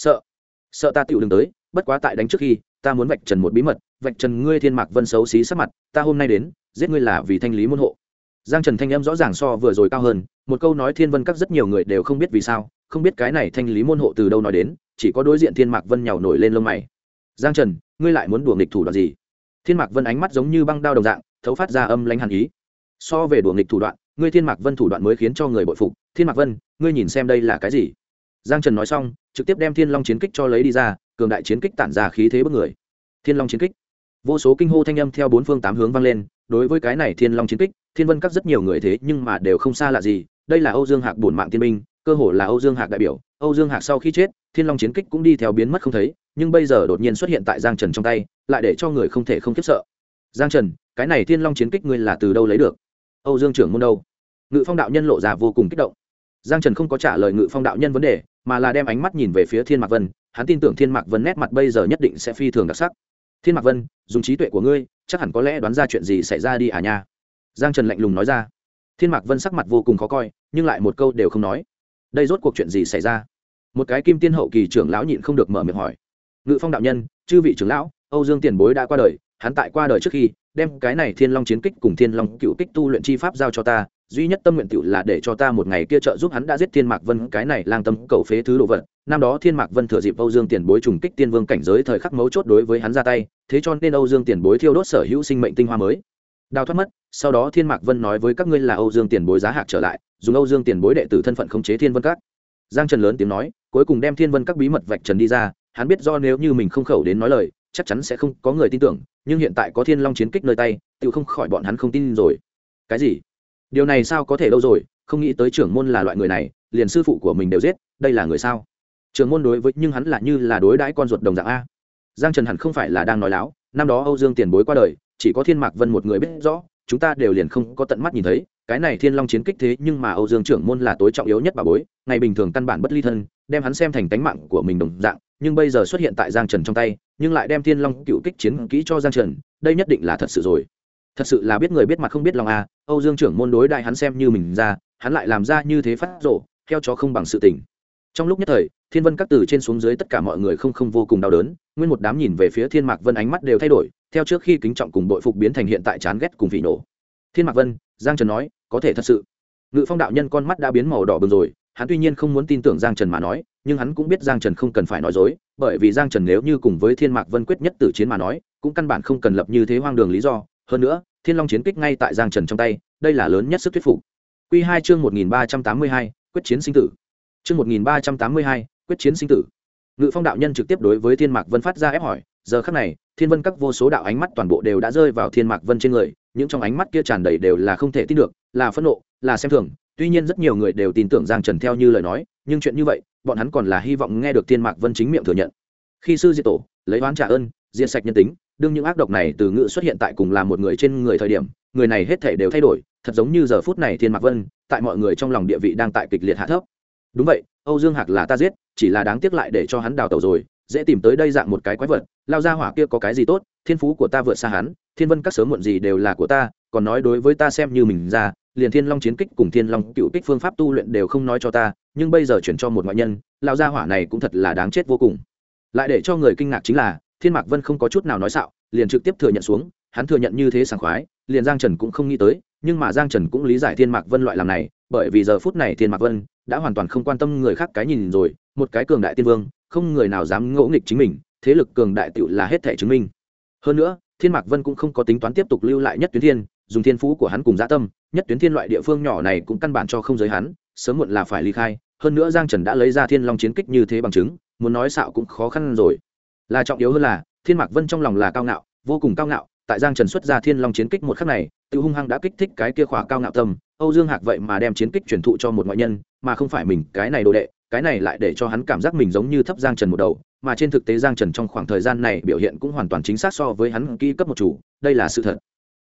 Sợ ta tựu đừng tới, bất quá tại đánh trước khi, ta muốn vạch trần một bí mật, vạch trần ngươi Thiên Mạc Vân xấu xí sắc mặt, ta hôm nay đến, giết ngươi là vì thanh lý môn hộ. Giang Trần thanh âm rõ ràng so vừa rồi cao hơn, một câu nói Thiên Vân các rất nhiều người đều không biết vì sao, không biết cái này thanh lý môn hộ từ đâu nói đến, chỉ có đối diện Thiên Mạc Vân nhào nổi lên lông mày. Giang Trần, ngươi lại muốn đùa nghịch thủ đoạn gì? Thiên Mạc Vân ánh mắt giống như băng đao đồng dạng, thấu phát ra âm lãnh hàn ý. So về đùa nghịch thủ đoạn, ngươi Thiên Mạc Vân thủ đoạn mới khiến cho người bội phục. Thiên Mạc Vân, ngươi nhìn xem đây là cái gì? Giang Trần nói xong, trực tiếp đem Thiên Long chiến kích cho lấy đi ra, cường đại chiến kích tản ra khí thế bức người. Thiên Long chiến kích, vô số kinh hô thanh âm theo bốn phương tám hướng vang lên. Đối với cái này Thiên Long chiến kích, Thiên Vân các rất nhiều người thế nhưng mà đều không xa lạ gì. Đây là Âu Dương Hạc bổn mạng tiên binh, cơ hồ là Âu Dương Hạc đại biểu. Âu Dương Hạc sau khi chết, Thiên Long chiến kích cũng đi theo biến mất không thấy, nhưng bây giờ đột nhiên xuất hiện tại Giang Trần trong tay, lại để cho người không thể không khiếp sợ. Giang Trần, cái này Thiên Long chiến kích ngươi là từ đâu lấy được? Âu Dương trưởng môn đâu? Ngự Phong đạo nhân lộ ra vô cùng kích động. Giang Trần không có trả lời Ngự Phong đạo nhân vấn đề, mà là đem ánh mắt nhìn về phía Thiên Mạc Vân. Hắn tin tưởng Thiên Mạc Vân nét mặt bây giờ nhất định sẽ phi thường đặc sắc. Thiên Mạc Vân, dùng trí tuệ của ngươi, chắc hẳn có lẽ đoán ra chuyện gì xảy ra đi à nha. Giang Trần lạnh lùng nói ra. Thiên Mạc Vân sắc mặt vô cùng khó coi, nhưng lại một câu đều không nói. Đây rốt cuộc chuyện gì xảy ra? Một cái kim tiên hậu kỳ trưởng lão nhịn không được mở miệng hỏi. Ngự Phong đạo nhân, chư vị trưởng lão, Âu Dương tiền bối đã qua đời, hắn tại qua đời trước khi đem cái này Thiên Long chiến kích cùng Thiên Long cựu kích tu luyện chi pháp giao cho ta, duy nhất tâm nguyện tựu là để cho ta một ngày kia trợ giúp hắn đã giết Thiên Mạc Vân cái này lang tâm cầu phế thứ đồ vật. Năm đó Thiên Mạc Vân thừa dịp Âu Dương tiền bối trùng kích tiên vương cảnh giới thời khắc mấu chốt đối với hắn ra tay, thế cho nên Âu Dương tiền bối thiêu đốt sở hữu sinh mệnh tinh hoa mới đào thoát mất. Sau đó Thiên Mạc Vân nói với các ngươi là Âu Dương tiền bối giá hạc trở lại, dùng Âu Dương tiền bối đệ tử thân phận khống chế Thiên Vân Các. Giang Trần lớn tiếng nói, cuối cùng đem Thiên Vân Các bí mật vạch trần đi ra. Hắn biết do nếu như mình không khẩu đến nói lời, chắc chắn sẽ không có người tin tưởng, nhưng hiện tại có Thiên Long chiến kích nơi tay, tự không khỏi bọn hắn không tin rồi. Cái gì? Điều này sao có thể đâu rồi, không nghĩ tới trưởng môn là loại người này, liền sư phụ của mình đều giết, đây là người sao? Trưởng môn đối với nhưng hắn là như là đối đãi con ruột đồng dạng a. Giang Trần hẳn không phải là đang nói láo, năm đó Âu Dương tiền bối qua đời, chỉ có Thiên Mạc Vân một người biết rõ, chúng ta đều liền không có tận mắt nhìn thấy, cái này Thiên Long chiến kích thế nhưng mà Âu Dương trưởng môn là tối trọng yếu nhất bà bối, ngày bình thường căn bản bất ly thân, đem hắn xem thành tánh mạng của mình đồng dạng, nhưng bây giờ xuất hiện tại Giang Trần trong tay, nhưng lại đem Thiên Long cựu kích chiến kỹ cho Giang Trần, đây nhất định là thật sự rồi. Thật sự là biết người biết mặt không biết lòng a. Âu Dương trưởng môn đối đại hắn xem như mình ra, hắn lại làm ra như thế phát rộ, theo chó không bằng sự tình. Trong lúc nhất thời, Thiên Vân Các từ trên xuống dưới tất cả mọi người không vô cùng đau đớn, nguyên một đám nhìn về phía Thiên Mạc Vân ánh mắt đều thay đổi, theo trước khi kính trọng cùng bội phục biến thành hiện tại chán ghét cùng phỉ nổ. Thiên Mạc Vân, Giang Trần nói, có thể thật sự. Ngự Phong đạo nhân con mắt đã biến màu đỏ bừng rồi, hắn tuy nhiên không muốn tin tưởng Giang Trần mà nói, nhưng hắn cũng biết Giang Trần không cần phải nói dối, bởi vì Giang Trần nếu như cùng với Thiên Mạc Vân quyết nhất tử chiến mà nói, cũng căn bản không cần lập như thế hoang đường lý do, hơn nữa, Thiên Long chiến kích ngay tại Giang Trần trong tay, đây là lớn nhất sức thuyết phục. Quy 2 chương 1382, quyết chiến sinh tử. Chương 1382, quyết chiến sinh tử. Ngự Phong đạo nhân trực tiếp đối với Thiên Mạc Vân phát ra ép hỏi, giờ khắc này, Thiên Vân Các vô số đạo ánh mắt toàn bộ đều đã rơi vào Thiên Mạc Vân trên người, những trong ánh mắt kia tràn đầy đều là không thể tin được, là phẫn nộ, là xem thường. Tuy nhiên rất nhiều người đều tin tưởng Giang Trần theo như lời nói, nhưng chuyện như vậy, bọn hắn còn là hy vọng nghe được Thiên Mạc Vân chính miệng thừa nhận. Khi sư diệt tổ, lấy oán trả ơn, diệt sạch nhân tính, đương những ác độc này từ ngự xuất hiện tại cùng là một người trên người thời điểm, người này hết thảy đều thay đổi, thật giống như giờ phút này Thiên Mạc Vân, tại mọi người trong lòng địa vị đang tại kịch liệt hạ thấp. Đúng vậy, Âu Dương Hạc là ta giết, chỉ là đáng tiếc lại để cho hắn đào tẩu rồi, dễ tìm tới đây dạng một cái quái vật, lao ra hỏa kia có cái gì tốt, thiên phú của ta vượt xa hắn, Thiên Vân Các sớm muộn gì đều là của ta, còn nói đối với ta xem như mình ra, liền Thiên Long chiến kích cùng Thiên Long cựu kích phương pháp tu luyện đều không nói cho ta, nhưng bây giờ chuyển cho một ngoại nhân, lao ra hỏa này cũng thật là đáng chết vô cùng. Lại để cho người kinh ngạc chính là, Thiên Mạc Vân không có chút nào nói xạo, liền trực tiếp thừa nhận xuống, hắn thừa nhận như thế sảng khoái, liền Giang Trần cũng không nghĩ tới, nhưng mà Giang Trần cũng lý giải Thiên Mạc Vân loại làm này, bởi vì giờ phút này Thiên Mạc Vân đã hoàn toàn không quan tâm người khác cái nhìn rồi, một cái cường đại tiên vương, không người nào dám ngỗ nghịch chính mình, thế lực cường đại tựu là hết thảy chứng minh. Hơn nữa, Thiên Mạc Vân cũng không có tính toán tiếp tục lưu lại Nhất Tuyến Thiên, dùng thiên phú của hắn cùng dã tâm, Nhất Tuyến Thiên loại địa phương nhỏ này cũng căn bản cho không giới hắn, sớm muộn là phải ly khai. Hơn nữa Giang Trần đã lấy ra Thiên Long chiến kích như thế bằng chứng, muốn nói xạo cũng khó khăn rồi. Là trọng yếu hơn là, Thiên Mạc Vân trong lòng là cao ngạo, vô cùng cao ngạo, tại Giang Trần xuất ra Thiên Long chiến kích một khắc này, tự hung hăng đã kích thích cái kia khỏa cao ngạo tâm, Âu Dương Hạc vậy mà đem chiến kích truyền thụ cho một ngoại nhân, mà không phải mình, cái này đồ đệ, cái này lại để cho hắn cảm giác mình giống như thấp Giang Trần một đầu, mà trên thực tế Giang Trần trong khoảng thời gian này biểu hiện cũng hoàn toàn chính xác so với hắn kỹ cấp một chủ, đây là sự thật.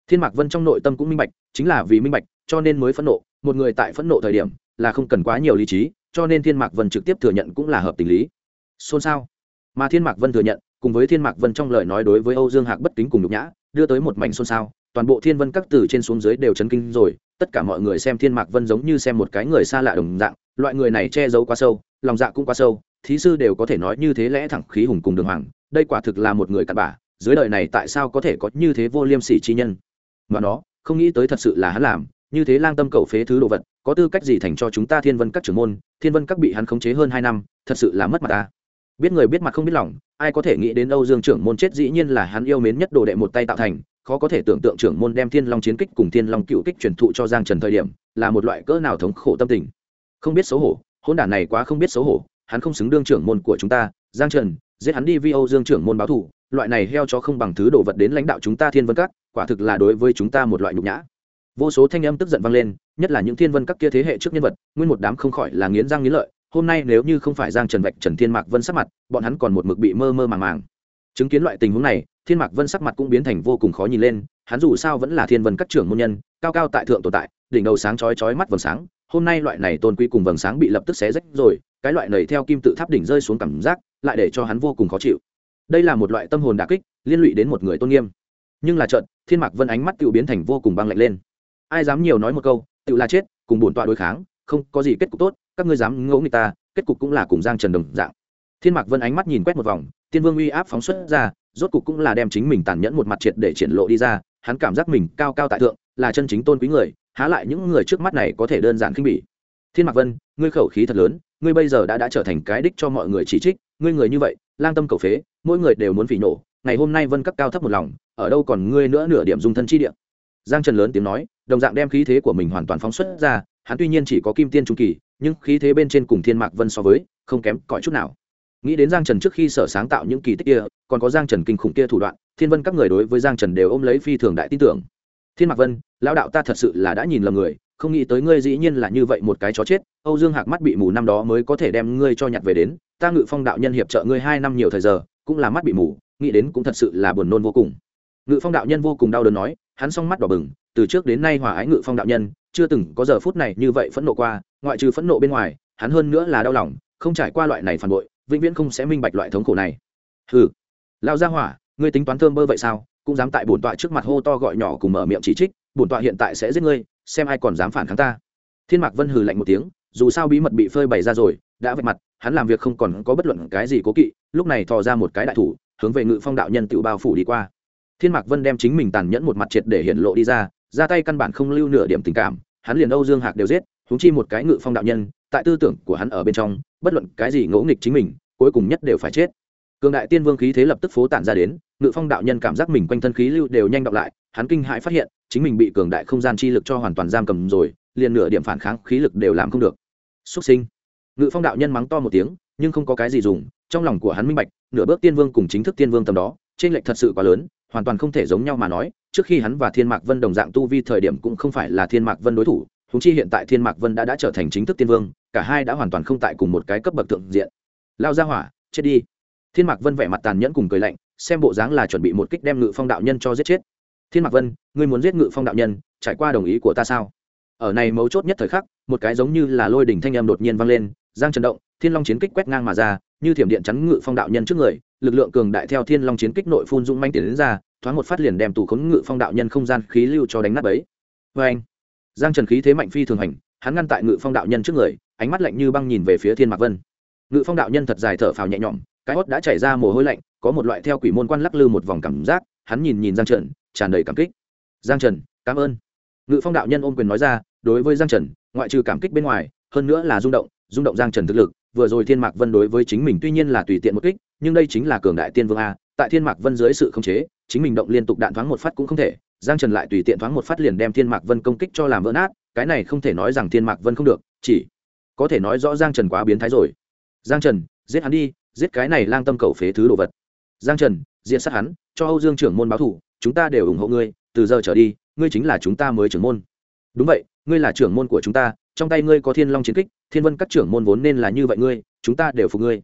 Thiên Mạc Vân trong nội tâm cũng minh bạch, chính là vì minh bạch cho nên mới phẫn nộ, một người tại phẫn nộ thời điểm là không cần quá nhiều lý trí, cho nên Thiên Mạc Vân trực tiếp thừa nhận cũng là hợp tình lý. Xôn xao. Mà Thiên Mạc Vân thừa nhận cùng với Thiên Mạc Vân trong lời nói đối với Âu Dương Hạc bất kính cùng nhục nhã đưa tới một mảnh xôn xao, toàn bộ Thiên Vân các từ trên xuống dưới đều chấn kinh rồi, tất cả mọi người xem Thiên Mạc Vân giống như xem một cái người xa lạ đồng dạng, loại người này che giấu quá sâu, lòng dạ cũng quá sâu, thí sư đều có thể nói như thế lẽ thẳng khí hùng cùng đường hoàng, đây quả thực là một người cặn bã, dưới đời này tại sao có thể có như thế vô liêm sỉ chi nhân. Mà nó không nghĩ tới thật sự là hắn làm, như thế lang tâm cầu phế thứ đồ vật, có tư cách gì thành cho chúng ta Thiên Vân các trưởng môn, Thiên Vân các bị hắn khống chế hơn 2 năm, thật sự là mất mặt ta. Biết người biết mặt không biết lòng, ai có thể nghĩ đến Âu Dương trưởng môn chết dĩ nhiên là hắn yêu mến nhất đồ đệ một tay tạo thành, khó có thể tưởng tượng trưởng môn đem Thiên Long chiến kích cùng Thiên Long cựu kích truyền thụ cho Giang Trần thời điểm, là một loại cỡ nào thống khổ tâm tình. Không biết xấu hổ, hỗn đản này quá không biết xấu hổ, hắn không xứng đương trưởng môn của chúng ta, Giang Trần, giết hắn đi vi Âu Dương trưởng môn báo thù, loại này heo chó không bằng thứ đồ vật đến lãnh đạo chúng ta Thiên Vân các, quả thực là đối với chúng ta một loại nhục nhã. Vô số thanh âm tức giận vang lên, nhất là những Thiên Vân các kia thế hệ trước nhân vật, nguyên một đám không khỏi là nghiến răng nghiến lợi, hôm nay nếu như không phải Giang Trần vạch Trần Thiên Mạc Vân sắc mặt, bọn hắn còn một mực bị mơ mơ màng màng. Chứng kiến loại tình huống này, Thiên Mạc Vân sắc mặt cũng biến thành vô cùng khó nhìn lên, hắn dù sao vẫn là Thiên Vân các trưởng môn nhân, cao cao tại thượng tồn tại, đỉnh đầu sáng chói chói mắt vầng sáng, hôm nay loại này tôn quý cùng vầng sáng bị lập tức xé rách rồi, cái loại nảy theo kim tự tháp đỉnh rơi xuống cảm giác, lại để cho hắn vô cùng khó chịu. Đây là một loại tâm hồn đả kích, liên lụy đến một người tôn nghiêm. Nhưng là chợt, Thiên Mạc Vân ánh mắt tựu biến thành vô cùng băng lạnh lên. Ai dám nhiều nói một câu, tựu là chết, cùng bổn tọa đối kháng, không có gì kết cục tốt, các ngươi dám ngỗ nghịch ta, kết cục cũng là cùng Giang Trần đồng dạng. Thiên Mạc Vân ánh mắt nhìn quét một vòng, Tiên Vương uy áp phóng xuất ra, rốt cục cũng là đem chính mình tàn nhẫn một mặt triệt để triển lộ đi ra, hắn cảm giác mình cao cao tại thượng, là chân chính tôn quý người, há lại những người trước mắt này có thể đơn giản khinh bỉ. Thiên Mạc Vân, ngươi khẩu khí thật lớn, ngươi bây giờ đã trở thành cái đích cho mọi người chỉ trích, ngươi người như vậy, lang tâm cầu phế, mỗi người đều muốn phỉ nổ, ngày hôm nay Vân các cao thấp một lòng, ở đâu còn ngươi nữa nửa điểm dung thân chi địa. Giang Trần lớn tiếng nói, đồng dạng đem khí thế của mình hoàn toàn phóng xuất ra, hắn tuy nhiên chỉ có kim tiên trung kỳ, nhưng khí thế bên trên cùng Thiên Mạc Vân so với, không kém cỏi chút nào. Nghĩ đến Giang Trần trước khi sở sáng tạo những kỳ tích kia, còn có Giang Trần kinh khủng kia thủ đoạn, Thiên Vân các người đối với Giang Trần đều ôm lấy phi thường đại tin tưởng. Thiên Mạc Vân, lão đạo ta thật sự là đã nhìn lầm người, không nghĩ tới ngươi dĩ nhiên là như vậy một cái chó chết, Âu Dương Hạc mắt bị mù năm đó mới có thể đem ngươi cho nhặt về đến, ta Ngự Phong đạo nhân hiệp trợ ngươi 2 năm nhiều thời giờ, cũng là mắt bị mù, nghĩ đến cũng thật sự là buồn nôn vô cùng. Ngự Phong đạo nhân vô cùng đau đớn nói, hắn song mắt đỏ bừng, từ trước đến nay hòa ái Ngự Phong đạo nhân, chưa từng có giờ phút này như vậy phẫn nộ qua, ngoại trừ phẫn nộ bên ngoài, hắn hơn nữa là đau lòng, không trải qua loại này phản bội, vĩnh viễn không sẽ minh bạch loại thống khổ này. Hừ, lão gia hỏa, ngươi tính toán thơm bơ vậy sao, cũng dám tại bổn tọa trước mặt hô to gọi nhỏ cùng mở miệng chỉ trích, bổn tọa hiện tại sẽ giết ngươi, xem ai còn dám phản kháng ta. Thiên Mạc Vân hừ lạnh một tiếng, dù sao bí mật bị phơi bày ra rồi, đã vạch mặt, hắn làm việc không còn có bất luận cái gì cố kỵ, lúc này thò ra một cái đại thủ, hướng về Ngự Phong đạo nhân tự bao phủ đi qua. Thiên Mạc Vân đem chính mình tàn nhẫn một mặt triệt để hiện lộ đi ra, ra tay căn bản không lưu nửa điểm tình cảm, hắn liền Âu Dương Hạc đều giết, huống chi một cái Ngự Phong đạo nhân, tại tư tưởng của hắn ở bên trong, bất luận cái gì ngỗ nghịch chính mình, cuối cùng nhất đều phải chết. Cường đại tiên vương khí thế lập tức phố tản ra đến, Ngự Phong đạo nhân cảm giác mình quanh thân khí lưu đều nhanh đọc lại, hắn kinh hãi phát hiện, chính mình bị cường đại không gian chi lực cho hoàn toàn giam cầm rồi, liền nửa điểm phản kháng khí lực đều làm không được. Súc sinh. Ngự Phong đạo nhân mắng to một tiếng, nhưng không có cái gì dùng, trong lòng của hắn minh bạch, nửa bước tiên vương cùng chính thức tiên vương tầm đó, trên lệch thật sự quá lớn, hoàn toàn không thể giống nhau mà nói, trước khi hắn và Thiên Mạc Vân đồng dạng tu vi thời điểm cũng không phải là Thiên Mạc Vân đối thủ, huống chi hiện tại Thiên Mạc Vân đã trở thành chính thức tiên vương, cả hai đã hoàn toàn không tại cùng một cái cấp bậc thượng diện. Lao ra hỏa, chết đi. Thiên Mạc Vân vẻ mặt tàn nhẫn cùng cười lạnh, xem bộ dáng là chuẩn bị một kích đem Ngự Phong đạo nhân cho giết chết. Thiên Mạc Vân, ngươi muốn giết Ngự Phong đạo nhân, trải qua đồng ý của ta sao? Ở này mấu chốt nhất thời khắc, một cái giống như là lôi đỉnh thanh âm đột nhiên vang lên, Giang Trần động, Thiên Long chiến kích quét ngang mà ra, như thiểm điện chắn Ngự Phong đạo nhân trước người, lực lượng cường đại theo Thiên Long chiến kích nội phun dũng mãnh tiến đến ra, thoáng một phát liền đem tù khốn Ngự Phong đạo nhân không gian khí lưu cho đánh nát bấy. Oeng! Giang Trần khí thế mạnh phi thường hành, hắn ngăn tại Ngự Phong đạo nhân trước người, ánh mắt lạnh như băng nhìn về phía Thiên Mạc Vân. Ngự Phong đạo nhân thật dài thở phào nhẹ nhõm, cái hốt đã chảy ra mồ hôi lạnh, có một loại theo quỷ môn quan lắc lư một vòng cảm giác, hắn nhìn Giang Trần, tràn đầy cảm kích. Giang Trần, cảm ơn. Ngự Phong đạo nhân ôm quyền nói ra, đối với Giang Trần, ngoại trừ cảm kích bên ngoài, hơn nữa là rung động Giang Trần thực lực, vừa rồi Thiên Mạc Vân đối với chính mình tuy nhiên là tùy tiện một kích, nhưng đây chính là cường đại tiên vương a, tại Thiên Mạc Vân dưới sự khống chế, chính mình động liên tục đạn thoáng một phát cũng không thể, Giang Trần lại tùy tiện thoáng một phát liền đem Thiên Mạc Vân công kích cho làm vỡ nát, cái này không thể nói rằng Thiên Mạc Vân không được, chỉ có thể nói rõ Giang Trần quá biến thái rồi. Giang Trần, giết hắn đi, giết cái này lang tâm cầu phế thứ đồ vật. Giang Trần, diện sát hắn, cho Âu Dương trưởng môn báo thù, chúng ta đều ủng hộ ngươi, từ giờ trở đi, ngươi chính là chúng ta mới trưởng môn. Đúng vậy, ngươi là trưởng môn của chúng ta, trong tay ngươi có Thiên Long chiến kích, Thiên Vân các trưởng môn vốn nên là như vậy ngươi, chúng ta đều phục ngươi.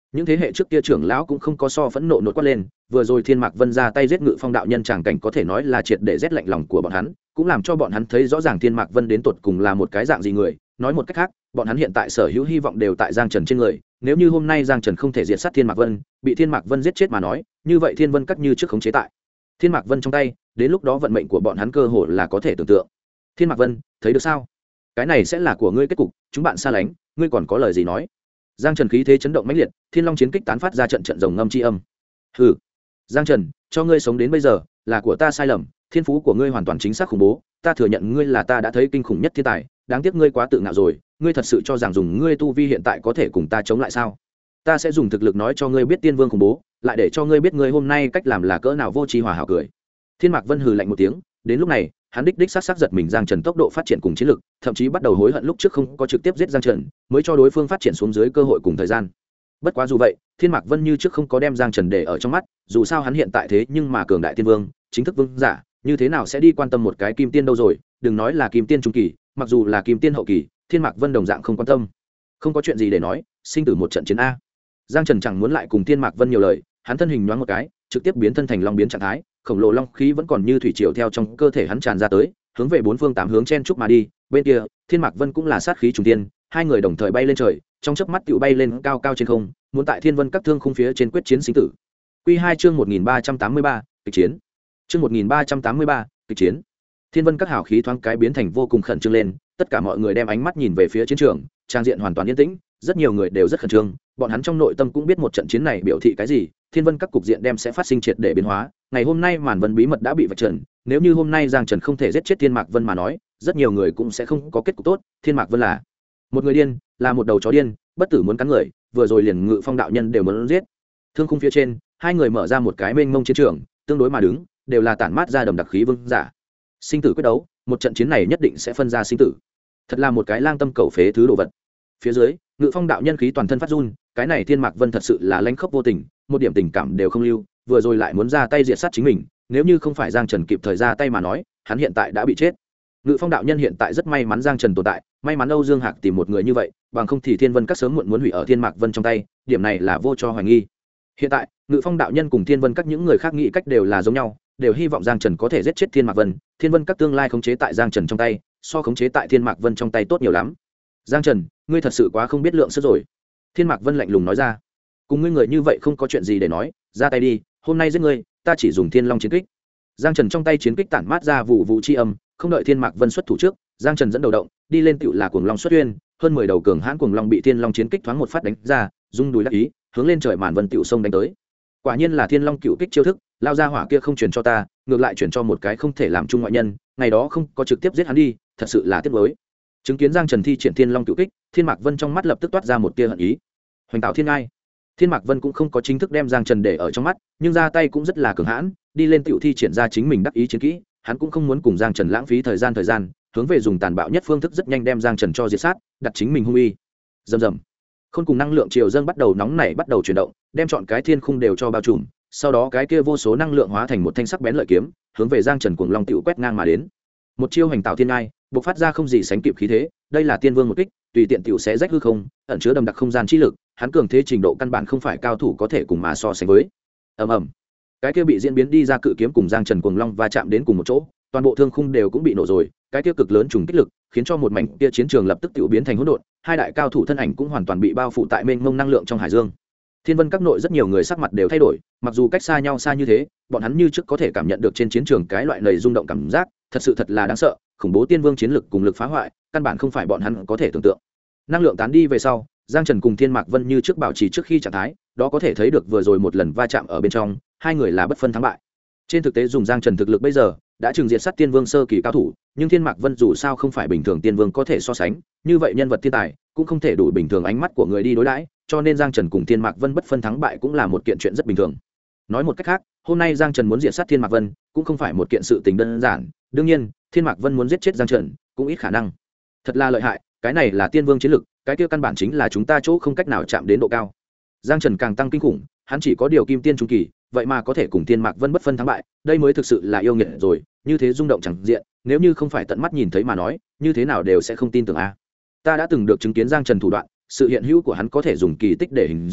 những thế hệ trước kia trưởng lão cũng không có so phẫn nộ nổi quát lên, vừa rồi Thiên Mạc Vân ra tay giết Ngự Phong đạo nhân tràng cảnh có thể nói là triệt để rét lạnh lòng của bọn hắn, cũng làm cho bọn hắn thấy rõ ràng Thiên Mạc Vân đến tột cùng là một cái dạng gì người. Nói một cách khác, bọn hắn hiện tại sở hữu hy vọng đều tại Giang Trần trên người, nếu như hôm nay Giang Trần không thể diệt sát Thiên Mạc Vân, bị Thiên Mạc Vân giết chết mà nói, như vậy Thiên Vân Các như trước khống chế tại Thiên Mạc Vân trong tay, đến lúc đó vận mệnh của bọn hắn cơ hồ là có thể tưởng tượng. Thiên Mạc Vân, thấy được sao? Cái này sẽ là của ngươi kết cục, chúng bạn xa lánh, ngươi còn có lời gì nói? Giang Trần khí thế chấn động mãnh liệt, Thiên Long chiến kích tán phát ra trận trận rồng ngâm chi âm. Hừ, Giang Trần, cho ngươi sống đến bây giờ, là của ta sai lầm, thiên phú của ngươi hoàn toàn chính xác khủng bố, ta thừa nhận ngươi là ta đã thấy kinh khủng nhất thiên tài, đáng tiếc ngươi quá tự ngạo rồi, ngươi thật sự cho rằng dùng ngươi tu vi hiện tại có thể cùng ta chống lại sao? Ta sẽ dùng thực lực nói cho ngươi biết Tiên Vương khủng bố, lại để cho ngươi biết ngươi hôm nay cách làm là cỡ nào vô tri hòa hảo cười. Thiên Mạc Vân hừ lạnh một tiếng, đến lúc này, hắn đích xác giật mình Giang Trần tốc độ phát triển cùng chiến lực, thậm chí bắt đầu hối hận lúc trước không có trực tiếp giết Giang Trần, mới cho đối phương phát triển xuống dưới cơ hội cùng thời gian. Bất quá dù vậy, Thiên Mạc Vân như trước không có đem Giang Trần để ở trong mắt, dù sao hắn hiện tại thế nhưng mà cường đại tiên vương, chính thức vương giả, như thế nào sẽ đi quan tâm một cái kim tiên đâu rồi, đừng nói là kim tiên trung kỳ, mặc dù là kim tiên hậu kỳ, Thiên Mạc Vân đồng dạng không quan tâm. Không có chuyện gì để nói, sinh tử một trận chiến a. Giang Trần chẳng muốn lại cùng Thiên Mạc Vân nhiều lời, hắn thân hình nhoáng một cái, trực tiếp biến thân thành long biến trạng thái, khổng lồ long khí vẫn còn như thủy triều theo trong cơ thể hắn tràn ra tới, hướng về bốn phương tám hướng chen chúc mà đi. Bên kia, Thiên Mạc Vân cũng là sát khí trùng thiên, hai người đồng thời bay lên trời, trong chớp mắt tựu bay lên cao cao trên không, muốn tại Thiên Vân các thương khung phía trên quyết chiến sinh tử. Quy 2 chương 1383, kịch chiến. Chương 1383, kịch chiến. Thiên Vân các hào khí thoáng cái biến thành vô cùng khẩn trương lên, tất cả mọi người đem ánh mắt nhìn về phía chiến trường, trang diện hoàn toàn yên tĩnh, rất nhiều người đều rất khẩn trương, bọn hắn trong nội tâm cũng biết một trận chiến này biểu thị cái gì, Thiên Vân các cục diện đem sẽ phát sinh triệt để biến hóa. Ngày hôm nay màn vân bí mật đã bị vạch trần, nếu như hôm nay Giang Trần không thể giết chết Thiên Mạc Vân mà nói, rất nhiều người cũng sẽ không có kết cục tốt. Thiên Mạc Vân là một người điên, là một đầu chó điên, bất tử muốn cắn người, vừa rồi liền Ngự Phong đạo nhân đều muốn giết. Thương khung phía trên, hai người mở ra một cái mênh mông chiến trường, tương đối mà đứng, đều là tản mát ra đầm đặc khí vương giả. Sinh tử quyết đấu, một trận chiến này nhất định sẽ phân ra sinh tử. Thật là một cái lang tâm cầu phế thứ đồ vật. Phía dưới, Ngự Phong đạo nhân khí toàn thân phát run, cái này Thiên Mạc Vân thật sự là lãnh khốc vô tình, một điểm tình cảm đều không lưu, vừa rồi lại muốn ra tay diệt sát chính mình, nếu như không phải Giang Trần kịp thời ra tay mà nói, hắn hiện tại đã bị chết. Ngự Phong đạo nhân hiện tại rất may mắn Giang Trần tồn tại, may mắn Âu Dương Hạc tìm một người như vậy, bằng không thì Thiên Vân các sớm muộn muốn hủy ở Thiên Mạc Vân trong tay, điểm này là vô cho hoài nghi. Hiện tại, Ngự Phong đạo nhân cùng Thiên Vân các những người khác nghĩ cách đều là giống nhau, đều hy vọng Giang Trần có thể giết chết Thiên Mạc Vân, Thiên Vân các tương lai khống chế tại Giang Trần trong tay, so khống chế tại Thiên Mạc Vân trong tay tốt nhiều lắm. Giang Trần, ngươi thật sự quá không biết lượng sức rồi. Thiên Mạc Vân lạnh lùng nói ra, cùng ngươi người như vậy không có chuyện gì để nói, ra tay đi, hôm nay giết ngươi, ta chỉ dùng Thiên Long chiến kích. Giang Trần trong tay chiến kích tản mát ra vụ vụ chi âm, không đợi Thiên Mạc Vân xuất thủ trước, Giang Trần dẫn đầu động, đi lên tựu là cuồng long xuất uyên, hơn 10 đầu cường hãn cuồng long bị Thiên Long chiến kích thoáng một phát đánh ra, rung đùi đắc ý, hướng lên trời màn vân tựu sông đánh tới. Quả nhiên là Thiên Long cựu kích chiêu thức, lao ra hỏa kia không truyền cho ta, ngược lại truyền cho một cái không thể làm chung ngoại nhân, ngày đó không có trực tiếp giết hắn đi, thật sự là tiếc nuối. Chứng kiến Giang Trần thi triển Thiên Long cựu kích, Thiên Mạc Vân trong mắt lập tức toát ra một tia hận ý. Hoành tạo thiên ngai. Thiên Mạc Vân cũng không có chính thức đem Giang Trần để ở trong mắt, nhưng ra tay cũng rất là cường hãn, đi lên tiểu thi triển ra chính mình đắc ý chiến kỹ, hắn cũng không muốn cùng Giang Trần lãng phí thời gian, hướng về dùng tàn bạo nhất phương thức rất nhanh đem Giang Trần cho diệt sát, đặt chính mình hung uy. Rầm rầm. Khôn cùng năng lượng triều dâng bắt đầu nóng nảy bắt đầu chuyển động, đem chọn cái thiên khung đều cho bao trùm, sau đó cái kia vô số năng lượng hóa thành một thanh sắc bén lợi kiếm, hướng về Giang Trần cuồng long tiểu quét ngang mà đến. Một chiêu hành tạo thiên ngai, bộc phát ra không gì sánh kịp khí thế, đây là tiên vương một kích, tùy tiện tiểu xé rách hư không, ẩn chứa đầm đặc không gian chi lực, hắn cường thế trình độ căn bản không phải cao thủ có thể cùng mà so sánh với. Ầm ầm. Cái kia bị diễn biến đi ra cự kiếm cùng Giang Trần cuồng long va chạm đến cùng một chỗ, toàn bộ thương khung đều cũng bị nổ rồi, cái kia cực lớn trùng kích lực, khiến cho một mảnh kia chiến trường lập tức tiểu biến thành hỗn độn, hai đại cao thủ thân ảnh cũng hoàn toàn bị bao phủ tại mênh mông năng lượng trong hải dương. Thiên Vân các nội rất nhiều người sắc mặt đều thay đổi, mặc dù cách xa nhau xa như thế, bọn hắn như trước có thể cảm nhận được trên chiến trường cái loại lầy rung động cảm giác, thật là đáng sợ, khủng bố tiên vương chiến lực cùng lực phá hoại, căn bản không phải bọn hắn có thể tưởng tượng. Năng lượng tán đi về sau, Giang Trần cùng Thiên Mạc Vân như trước bảo trì trước khi trạng thái, đó có thể thấy được vừa rồi một lần va chạm ở bên trong, hai người là bất phân thắng bại. Trên thực tế dùng Giang Trần thực lực bây giờ, đã trừng diện sát tiên vương sơ kỳ cao thủ, nhưng Thiên Mạc Vân dù sao không phải bình thường tiên vương có thể so sánh, như vậy nhân vật thiên tài cũng không thể đủ bình thường ánh mắt của người đi đối đãi, cho nên Giang Trần cùng Thiên Mạc Vân bất phân thắng bại cũng là một kiện chuyện rất bình thường. Nói một cách khác, hôm nay Giang Trần muốn diện sát Thiên Mạc Vân, cũng không phải một kiện sự tình đơn giản, đương nhiên, Thiên Mạc Vân muốn giết chết Giang Trần, cũng ít khả năng. Thật là lợi hại, cái này là tiên vương chiến lực, cái kia căn bản chính là chúng ta chỗ không cách nào chạm đến độ cao. Giang Trần càng tăng kinh khủng, hắn chỉ có điều kim tiên trung kỳ, vậy mà có thể cùng Thiên Mạc Vân bất phân thắng bại, đây mới thực sự là yêu nghiệt rồi, như thế rung động chẳng diện, nếu như không phải tận mắt nhìn thấy mà nói, như thế nào đều sẽ không tin tưởng a. Ta đã từng được chứng kiến Giang Trần thủ đoạn, sự hiện hữu của hắn có thể dùng kỳ tích để hình dung,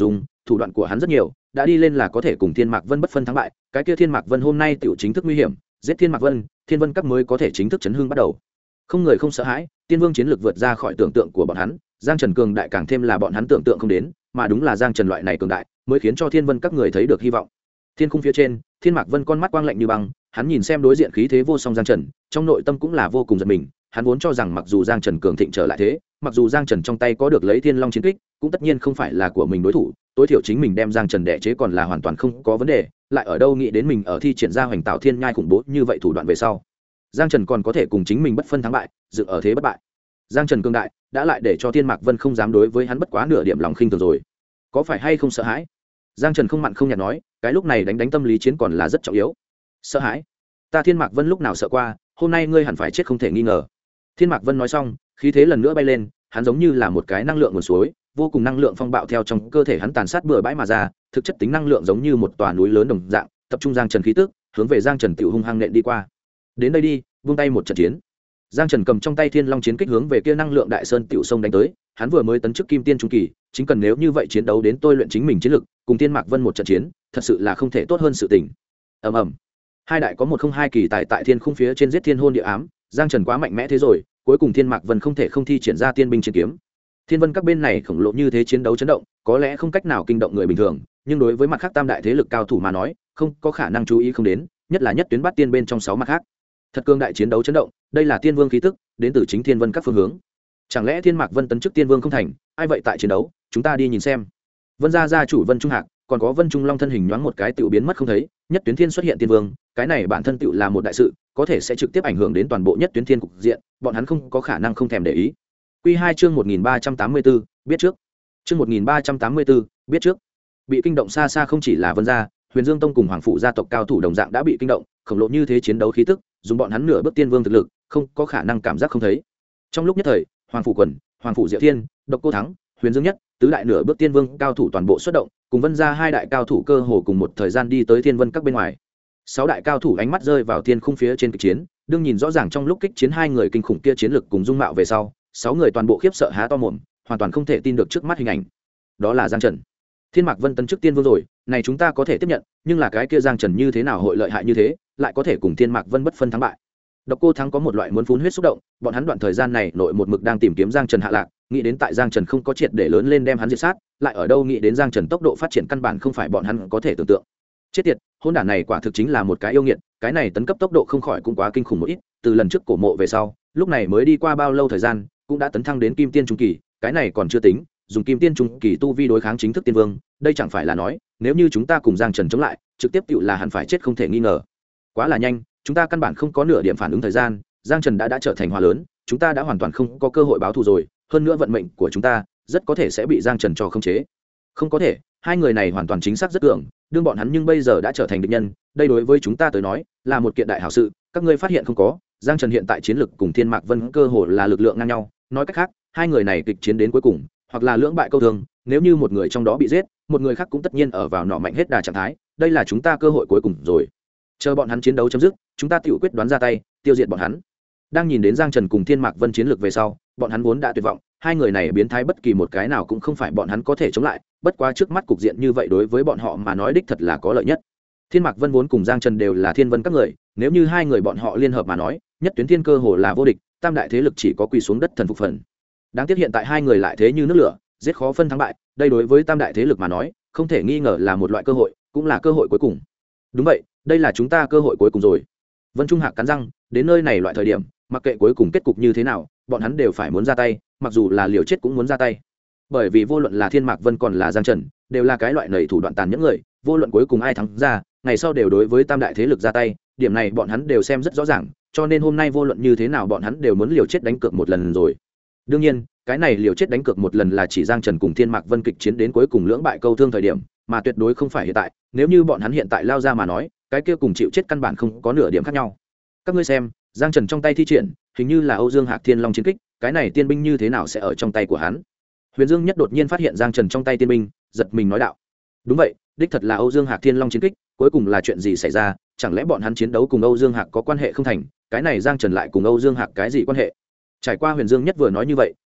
thủ đoạn của hắn rất nhiều, đã đi lên là có thể cùng Thiên Mạc Vân bất phân thắng bại. Cái kia Thiên Mạc Vân hôm nay tiểu chính thức nguy hiểm, giết Thiên Mạc Vân, Thiên Vân các mới có thể chính thức chấn hưng bắt đầu. Không người không sợ hãi, Tiên Vương chiến lược vượt ra khỏi tưởng tượng của bọn hắn, Giang Trần cường đại càng thêm là bọn hắn tưởng tượng không đến, mà đúng là Giang Trần loại này cường đại, mới khiến cho Thiên Vân các người thấy được hy vọng. Thiên khung phía trên, Thiên Mạc Vân con mắt quang lạnh như băng, hắn nhìn xem đối diện khí thế vô song Giang Trần, trong nội tâm cũng là vô cùng giật mình. Hắn vốn cho rằng mặc dù Giang Trần cường thịnh trở lại thế, mặc dù Giang Trần trong tay có được lấy Thiên Long chiến kích, cũng tất nhiên không phải là của mình đối thủ, tối thiểu chính mình đem Giang Trần đè chế còn là hoàn toàn không có vấn đề, lại ở đâu nghĩ đến mình ở thi triển ra Hoành Tạo Thiên Nhai khủng bố như vậy thủ đoạn về sau, Giang Trần còn có thể cùng chính mình bất phân thắng bại, dựng ở thế bất bại. Giang Trần cường đại, đã lại để cho Thiên Mạc Vân không dám đối với hắn bất quá nửa điểm lòng khinh thường rồi. Có phải hay không sợ hãi? Giang Trần không mặn không nhạt nói, cái lúc này đánh tâm lý chiến còn là rất trọng yếu. Sợ hãi? Ta Thiên Mạc Vân lúc nào sợ qua, hôm nay ngươi hẳn phải chết không thể nghi ngờ. Thiên Mạc Vân nói xong, khí thế lần nữa bay lên, hắn giống như là một cái năng lượng nguồn suối, vô cùng năng lượng phong bạo theo trong cơ thể hắn tàn sát bừa bãi mà ra, thực chất tính năng lượng giống như một tòa núi lớn đồng dạng, tập trung Giang Trần khí tức, hướng về Giang Trần tiểu hung hăng nện đi qua. Đến đây đi, vung tay một trận chiến. Giang Trần cầm trong tay Thiên Long chiến kích hướng về kia năng lượng đại sơn tiểu sông đánh tới, hắn vừa mới tấn chức Kim Tiên trung kỳ, chính cần nếu như vậy chiến đấu đến tôi luyện chính mình chiến lực, cùng Thiên Mạc Vân một trận chiến, thật sự là không thể tốt hơn sự tình. Ầm ầm. Hai đại có 102 kỳ tại thiên khung phía trên giết thiên hôn địa ám, Giang Trần quá mạnh mẽ thế rồi, cuối cùng Thiên Mạc Vân không thể không thi triển ra tiên binh chiến kiếm. Thiên Vân các bên này khổng lồ như thế chiến đấu chấn động, có lẽ không cách nào kinh động người bình thường, nhưng đối với mặt khác tam đại thế lực cao thủ mà nói, không có khả năng chú ý không đến, nhất là nhất tuyến bát tiên bên trong 6 mặt khác. Thật cương đại chiến đấu chấn động, đây là Tiên Vương khí tức, đến từ chính Thiên Vân các phương hướng. Chẳng lẽ Thiên Mạc Vân tấn chức Tiên Vương không thành, ai vậy tại chiến đấu, chúng ta đi nhìn xem. Vân gia gia chủ Vân Trung Hạc, còn có Vân Trung Long thân hình nhoáng một cái tiểu biến mất không thấy, nhất tuyến thiên xuất hiện Tiên Vương, cái này bản thân tiểu là một đại sự, có thể sẽ trực tiếp ảnh hưởng đến toàn bộ nhất tuyến thiên cục diện, bọn hắn không có khả năng không thèm để ý. Quy 2 chương 1384, biết trước. Chương 1384, biết trước. Bị kinh động xa xa không chỉ là Vân gia, Huyền Dương Tông cùng Hoàng phủ gia tộc cao thủ đồng dạng đã bị kinh động, khổng lồ như thế chiến đấu khí tức, dùng bọn hắn nửa bước tiên vương thực lực, không có khả năng cảm giác không thấy. Trong lúc nhất thời, Hoàng phủ quần, Hoàng phủ Diệu Thiên, Độc Cô Thắng, Huyền Dương Nhất, tứ đại nửa bước tiên vương cao thủ toàn bộ xuất động, cùng Vân gia hai đại cao thủ cơ hồ cùng một thời gian đi tới Thiên Vân các bên ngoài. 6 đại cao thủ ánh mắt rơi vào thiên khung phía trên kịch chiến, đương nhìn rõ ràng trong lúc kích chiến hai người kinh khủng kia chiến lực cùng dung mạo về sau, 6 người toàn bộ khiếp sợ há to mồm, hoàn toàn không thể tin được trước mắt hình ảnh. Đó là Giang Trần. Thiên Mạc Vân tấn chức tiên vương rồi, này chúng ta có thể tiếp nhận, nhưng là cái kia Giang Trần như thế nào hội lợi hại như thế, lại có thể cùng Thiên Mạc Vân bất phân thắng bại. Độc Cô Thắng có một loại muốn phun huyết xúc động, bọn hắn đoạn thời gian này nội một mực đang tìm kiếm Giang Trần hạ lạc, nghĩ đến tại Giang Trần không có triệt để lớn lên đem hắn diệt sát, lại ở đâu nghĩ đến Giang Trần tốc độ phát triển căn bản không phải bọn hắn có thể tưởng tượng. Chết tiệt, hôn đản này quả thực chính là một cái yêu nghiệt, cái này tấn cấp tốc độ không khỏi cũng quá kinh khủng một ít, từ lần trước cổ mộ về sau, lúc này mới đi qua bao lâu thời gian, cũng đã tấn thăng đến Kim Tiên trung kỳ, cái này còn chưa tính, dùng Kim Tiên trung kỳ tu vi đối kháng chính thức tiên vương, đây chẳng phải là nói, nếu như chúng ta cùng Giang Trần chống lại, trực tiếp tựu là hẳn phải chết không thể nghi ngờ. Quá là nhanh, chúng ta căn bản không có nửa điểm phản ứng thời gian, Giang Trần đã trở thành hòa lớn, chúng ta đã hoàn toàn không có cơ hội báo thù rồi, hơn nữa vận mệnh của chúng ta rất có thể sẽ bị Giang Trần cho khống chế. Không có thể, hai người này hoàn toàn chính xác rất cường, đương bọn hắn nhưng bây giờ đã trở thành địch nhân, đây đối với chúng ta tới nói là một kiện đại hảo sự. Các ngươi phát hiện không có, Giang Trần hiện tại chiến lực cùng Thiên Mạc Vân cơ hồ là lực lượng ngang nhau, nói cách khác, hai người này kịch chiến đến cuối cùng, hoặc là lưỡng bại câu thương, nếu như một người trong đó bị giết, một người khác cũng tất nhiên ở vào nọ mạnh hết đà trạng thái, đây là chúng ta cơ hội cuối cùng rồi. Chờ bọn hắn chiến đấu chấm dứt, chúng ta tự quyết đoán ra tay, tiêu diệt bọn hắn. Đang nhìn đến Giang Trần cùng Thiên Mạc Vân chiến lược về sau, bọn hắn vốn đã tuyệt vọng, hai người này biến thái bất kỳ một cái nào cũng không phải bọn hắn có thể chống lại, bất quá trước mắt cục diện như vậy đối với bọn họ mà nói đích thật là có lợi nhất. Thiên Mạc Vân vốn cùng Giang Trần đều là thiên vân các người, nếu như hai người bọn họ liên hợp mà nói, nhất tuyến thiên cơ hồ là vô địch, tam đại thế lực chỉ có quỳ xuống đất thần phục phần. Đáng tiếc hiện tại hai người lại thế như nước lửa, giết khó phân thắng bại, đây đối với tam đại thế lực mà nói, không thể nghi ngờ là một loại cơ hội, cũng là cơ hội cuối cùng. Đúng vậy, đây là chúng ta cơ hội cuối cùng rồi. Vân Trung Hạc cắn răng, đến nơi này loại thời điểm, mặc kệ cuối cùng kết cục như thế nào, bọn hắn đều phải muốn ra tay, mặc dù là liều chết cũng muốn ra tay. Bởi vì vô luận là Thiên Mạc Vân còn là Giang Trần, đều là cái loại nảy thủ đoạn tàn nhẫn người, vô luận cuối cùng ai thắng ra, ngày sau đều đối với tam đại thế lực ra tay, điểm này bọn hắn đều xem rất rõ ràng, cho nên hôm nay vô luận như thế nào bọn hắn đều muốn liều chết đánh cược một lần rồi. Đương nhiên, cái này liều chết đánh cược một lần là chỉ Giang Trần cùng Thiên Mạc Vân kịch chiến đến cuối cùng lưỡng bại câu thương thời điểm, mà tuyệt đối không phải hiện tại, nếu như bọn hắn hiện tại lao ra mà nói, cái kia cùng chịu chết căn bản không có nửa điểm khác nhau. Các ngươi xem, Giang Trần trong tay thi triển, hình như là Âu Dương Hạc Thiên Long chiến kích, cái này tiên binh như thế nào sẽ ở trong tay của hắn? Huyền Dương Nhất đột nhiên phát hiện Giang Trần trong tay tiên binh, giật mình nói đạo: "Đúng vậy, đích thật là Âu Dương Hạc Thiên Long chiến kích, cuối cùng là chuyện gì xảy ra, chẳng lẽ bọn hắn chiến đấu cùng Âu Dương Hạc có quan hệ không thành, cái này Giang Trần lại cùng Âu Dương Hạc cái gì quan hệ?" Trải qua Huyền Dương Nhất vừa nói như vậy,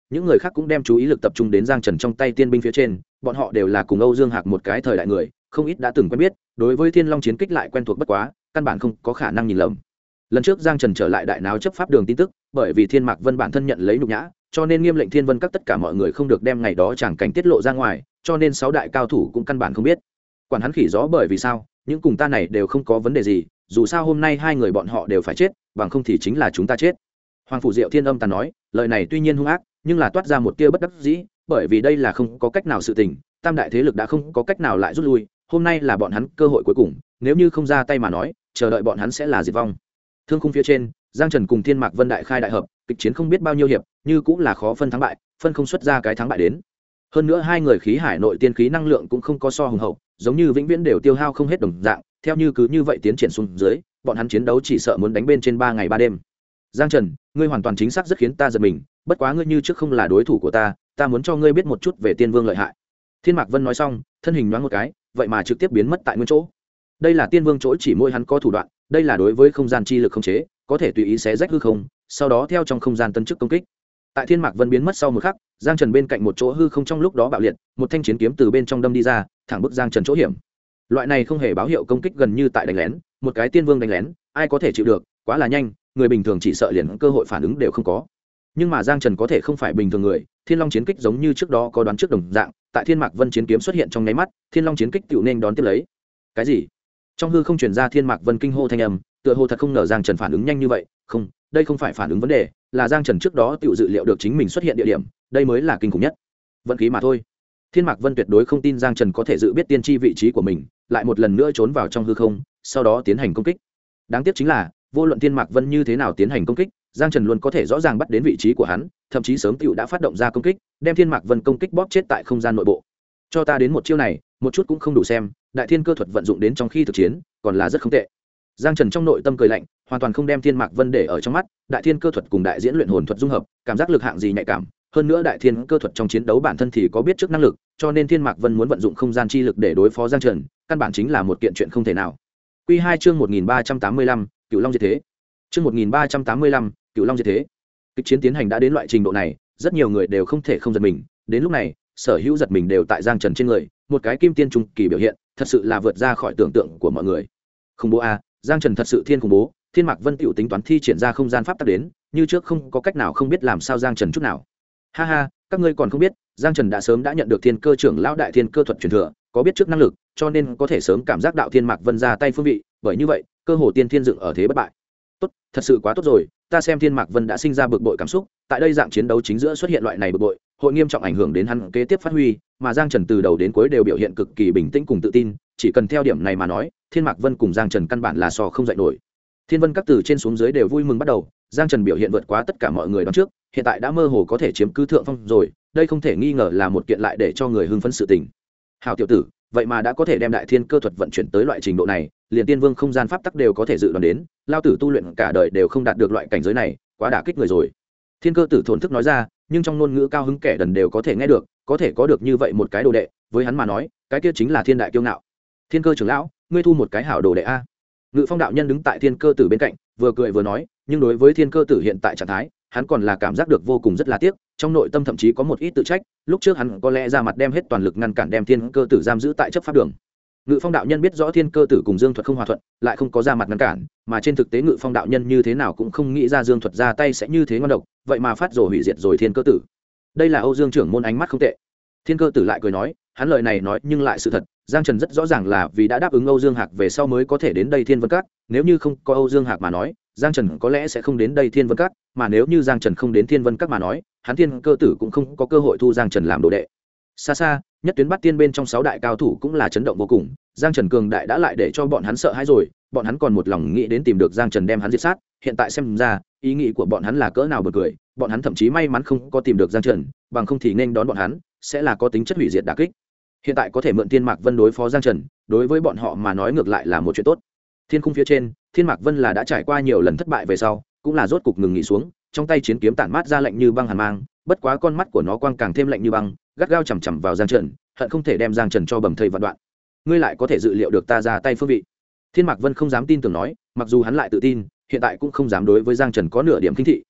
những người khác cũng đem chú ý lực tập trung đến Giang Trần trong tay tiên binh phía trên. Bọn họ đều là cùng Âu Dương Hạc một cái thời đại người, không ít đã từng quen biết, đối với Thiên Long chiến kích lại quen thuộc bất quá, căn bản không có khả năng nhìn lầm. Lần trước Giang Trần trở lại đại náo chấp pháp đường tin tức, bởi vì Thiên Mạc Vân bản thân nhận lấy nhục nhã, cho nên nghiêm lệnh Thiên Vân các tất cả mọi người không được đem ngày đó chẳng cảnh tiết lộ ra ngoài, cho nên 6 đại cao thủ cũng căn bản không biết. Quản hắn khỉ rõ bởi vì sao, những cùng ta này đều không có vấn đề gì, dù sao hôm nay 2 người bọn họ đều phải chết, bằng không thì chính là chúng ta chết. Hoàng phủ Diệu Thiên âm tàn nói, lời này tuy nhiên hung ác, nhưng là toát ra một tia bất đắc dĩ, bởi vì đây là không có cách nào sự tình, tam đại thế lực đã không có cách nào lại rút lui, hôm nay là bọn hắn cơ hội cuối cùng, nếu như không ra tay mà nói, chờ đợi bọn hắn sẽ là diệt vong. Thương khung phía trên, Giang Trần cùng Thiên Mạc Vân đại khai đại hợp, kịch chiến không biết bao nhiêu hiệp, như cũng là khó phân thắng bại, phân không xuất ra cái thắng bại đến. Hơn nữa 2 người khí hải nội tiên khí năng lượng cũng không có so hùng hậu, giống như vĩnh viễn đều tiêu hao không hết đồng dạng, theo như cứ như vậy tiến triển xuống dưới, bọn hắn chiến đấu chỉ sợ muốn đánh bên trên 3 ngày 3 đêm. Giang Trần, ngươi hoàn toàn chính xác rất khiến ta giật mình, bất quá ngươi như trước không là đối thủ của ta muốn cho ngươi biết một chút về Tiên Vương lợi hại. Thiên Mạc Vân nói xong, thân hình nhoáng một cái, vậy mà trực tiếp biến mất tại nguyên chỗ. Đây là Tiên Vương chỗ chỉ mỗi hắn có thủ đoạn, đây là đối với không gian chi lực khống chế, có thể tùy ý xé rách hư không, sau đó theo trong không gian tân chức công kích. Tại Thiên Mạc Vân biến mất sau một khắc, Giang Trần bên cạnh một chỗ hư không trong lúc đó bạo liệt, một thanh chiến kiếm từ bên trong đâm đi ra, thẳng bức Giang Trần chỗ hiểm. Loại này không hề báo hiệu công kích gần như tại đánh lén, một cái Tiên Vương đánh lén, ai có thể chịu được, quá là nhanh, người bình thường chỉ sợ liền cơ hội phản ứng đều không có. Nhưng mà Giang Trần có thể không phải bình thường người, Thiên Long chiến kích giống như trước đó có đoán trước đồng dạng, tại Thiên Mạc Vân chiến kiếm xuất hiện trong nháy mắt, Thiên Long chiến kích tựu nên đón tiếp lấy. Cái gì? Trong hư không truyền ra Thiên Mạc Vân kinh hô thanh âm, tựa hồ thật không ngờ Giang Trần phản ứng nhanh như vậy, không, đây không phải phản ứng vấn đề, là Giang Trần trước đó tựu dự liệu được chính mình xuất hiện địa điểm, đây mới là kinh khủng nhất. Vận khí mà thôi. Thiên Mạc Vân tuyệt đối không tin Giang Trần có thể dự biết tiên tri vị trí của mình, lại một lần nữa trốn vào trong hư không, sau đó tiến hành công kích. Đáng tiếc chính là, vô luận Thiên Mạc Vân như thế nào tiến hành công kích, Giang Trần luôn có thể rõ ràng bắt đến vị trí của hắn, thậm chí sớm tựu đã phát động ra công kích, đem Thiên Mạc Vân công kích bóp chết tại không gian nội bộ. Cho ta đến một chiêu này, một chút cũng không đủ xem, đại thiên cơ thuật vận dụng đến trong khi thực chiến, còn là rất không tệ. Giang Trần trong nội tâm cười lạnh, hoàn toàn không đem Thiên Mạc Vân để ở trong mắt, đại thiên cơ thuật cùng đại diễn luyện hồn thuật dung hợp, cảm giác lực hạng gì nhạy cảm, hơn nữa đại thiên cơ thuật trong chiến đấu bản thân thì có biết trước năng lực, cho nên Thiên Mạc Vân muốn vận dụng không gian chi lực để đối phó Giang Trần, căn bản chính là một kiện chuyện không thể nào. Quy 2 chương 1385, Cửu Long diệt thế. Chương 1385, Cửu Long diệt thế. Kịch chiến tiến hành đã đến loại trình độ này, rất nhiều người đều không thể không giật mình, đến lúc này, sở hữu giật mình đều tại Giang Trần trên người, một cái kim tiên trung kỳ biểu hiện, thật sự là vượt ra khỏi tưởng tượng của mọi người. Khủng bố a, Giang Trần thật sự thiên khủng bố, Thiên Mạc Vân tiểu tính toán thi triển ra không gian pháp tắc đến, như trước không có cách nào không biết làm sao Giang Trần chút nào. Ha ha, các ngươi còn không biết, Giang Trần đã sớm đã nhận được Thiên Cơ trưởng lão đại thiên cơ thuật truyền thừa, có biết trước năng lực, cho nên có thể sớm cảm giác đạo Thiên Mạc Vân ra tay phương vị, bởi như vậy, cơ hồ tiên thiên dựng ở thế bất bại. Tốt, thật sự quá tốt rồi, ta xem Thiên Mạc Vân đã sinh ra bực bội cảm xúc, tại đây dạng chiến đấu chính giữa xuất hiện loại này bực bội, hội nghiêm trọng ảnh hưởng đến hắn kế tiếp phát huy, mà Giang Trần từ đầu đến cuối đều biểu hiện cực kỳ bình tĩnh cùng tự tin, chỉ cần theo điểm này mà nói, Thiên Mạc Vân cùng Giang Trần căn bản là so không dậy nổi. Thiên Vân các từ trên xuống dưới đều vui mừng bắt đầu, Giang Trần biểu hiện vượt quá tất cả mọi người đón trước, hiện tại đã mơ hồ có thể chiếm cứ thượng phong rồi, đây không thể nghi ngờ là một kiện lại để cho người hưng phấn sự tình. Hảo tiểu tử, vậy mà đã có thể đem đại thiên cơ thuật vận chuyển tới loại trình độ này, liền tiên vương không gian pháp tắc đều có thể dự đoán đến, lao tử tu luyện cả đời đều không đạt được loại cảnh giới này, quá đả kích người rồi. Thiên Cơ tử thổn thức nói ra, nhưng trong ngôn ngữ cao hứng kẻ đần đều có thể nghe được, có thể có được như vậy một cái đồ đệ, với hắn mà nói, cái kia chính là thiên đại kiêu ngạo. Thiên Cơ trưởng lão, ngươi thu một cái hảo đồ đệ a. Ngự Phong đạo nhân đứng tại Thiên Cơ tử bên cạnh, vừa cười vừa nói, nhưng đối với Thiên Cơ tử hiện tại trạng thái, hắn còn là cảm giác được vô cùng rất là tiếc, trong nội tâm thậm chí có một ít tự trách, lúc trước hắn có lẽ ra mặt đem hết toàn lực ngăn cản đem Thiên Cơ tử giam giữ tại chấp pháp đường. Ngự Phong đạo nhân biết rõ Thiên Cơ tử cùng Dương Thuật không hòa thuận, lại không có ra mặt ngăn cản, mà trên thực tế Ngự Phong đạo nhân như thế nào cũng không nghĩ ra Dương Thuật ra tay sẽ như thế ngon độc, vậy mà phát rồ hủy diệt rồi Thiên Cơ tử. Đây là Âu Dương trưởng môn ánh mắt không tệ. Thiên Cơ tử lại cười nói, hắn lời này nói nhưng lại sự thật, Giang Trần rất rõ ràng là vì đã đáp ứng Âu Dương Hạc về sau mới có thể đến đây Thiên Vân Các, nếu như không có Âu Dương Hạc mà nói, Giang Trần có lẽ sẽ không đến đây Thiên Vân Các, mà nếu như Giang Trần không đến Thiên Vân Các mà nói, hắn Thiên Cơ tử cũng không có cơ hội thu Giang Trần làm đồ đệ. Xa xa, nhất tuyến bắt tiên bên trong 6 đại cao thủ cũng là chấn động vô cùng, Giang Trần cường đại đã lại để cho bọn hắn sợ hãi rồi, bọn hắn còn một lòng nghĩ đến tìm được Giang Trần đem hắn giết sát, hiện tại xem ra, ý nghĩ của bọn hắn là cỡ nào buồn cười, bọn hắn thậm chí may mắn không có tìm được Giang Trần, bằng không thì nên đón bọn hắn sẽ là có tính chất hủy diệt đả kích. Hiện tại có thể mượn Thiên Mạc Vân đối phó Giang Trần, đối với bọn họ mà nói ngược lại là một chuyện tốt. Thiên khung phía trên, Thiên Mạc Vân là đã trải qua nhiều lần thất bại về sau, cũng là rốt cục ngừng nghỉ xuống, trong tay chiến kiếm tản mát ra lạnh như băng hàn mang, bất quá con mắt của nó quang càng thêm lạnh như băng, gắt gao chằm chằm vào Giang Trần, hận không thể đem Giang Trần cho bầm thây vạn đoạn. Ngươi lại có thể dự liệu được ta ra tay phương vị? Thiên Mạc Vân không dám tin tưởng nói, mặc dù hắn lại tự tin, hiện tại cũng không dám đối với Giang Trần có nửa điểm khinh thị,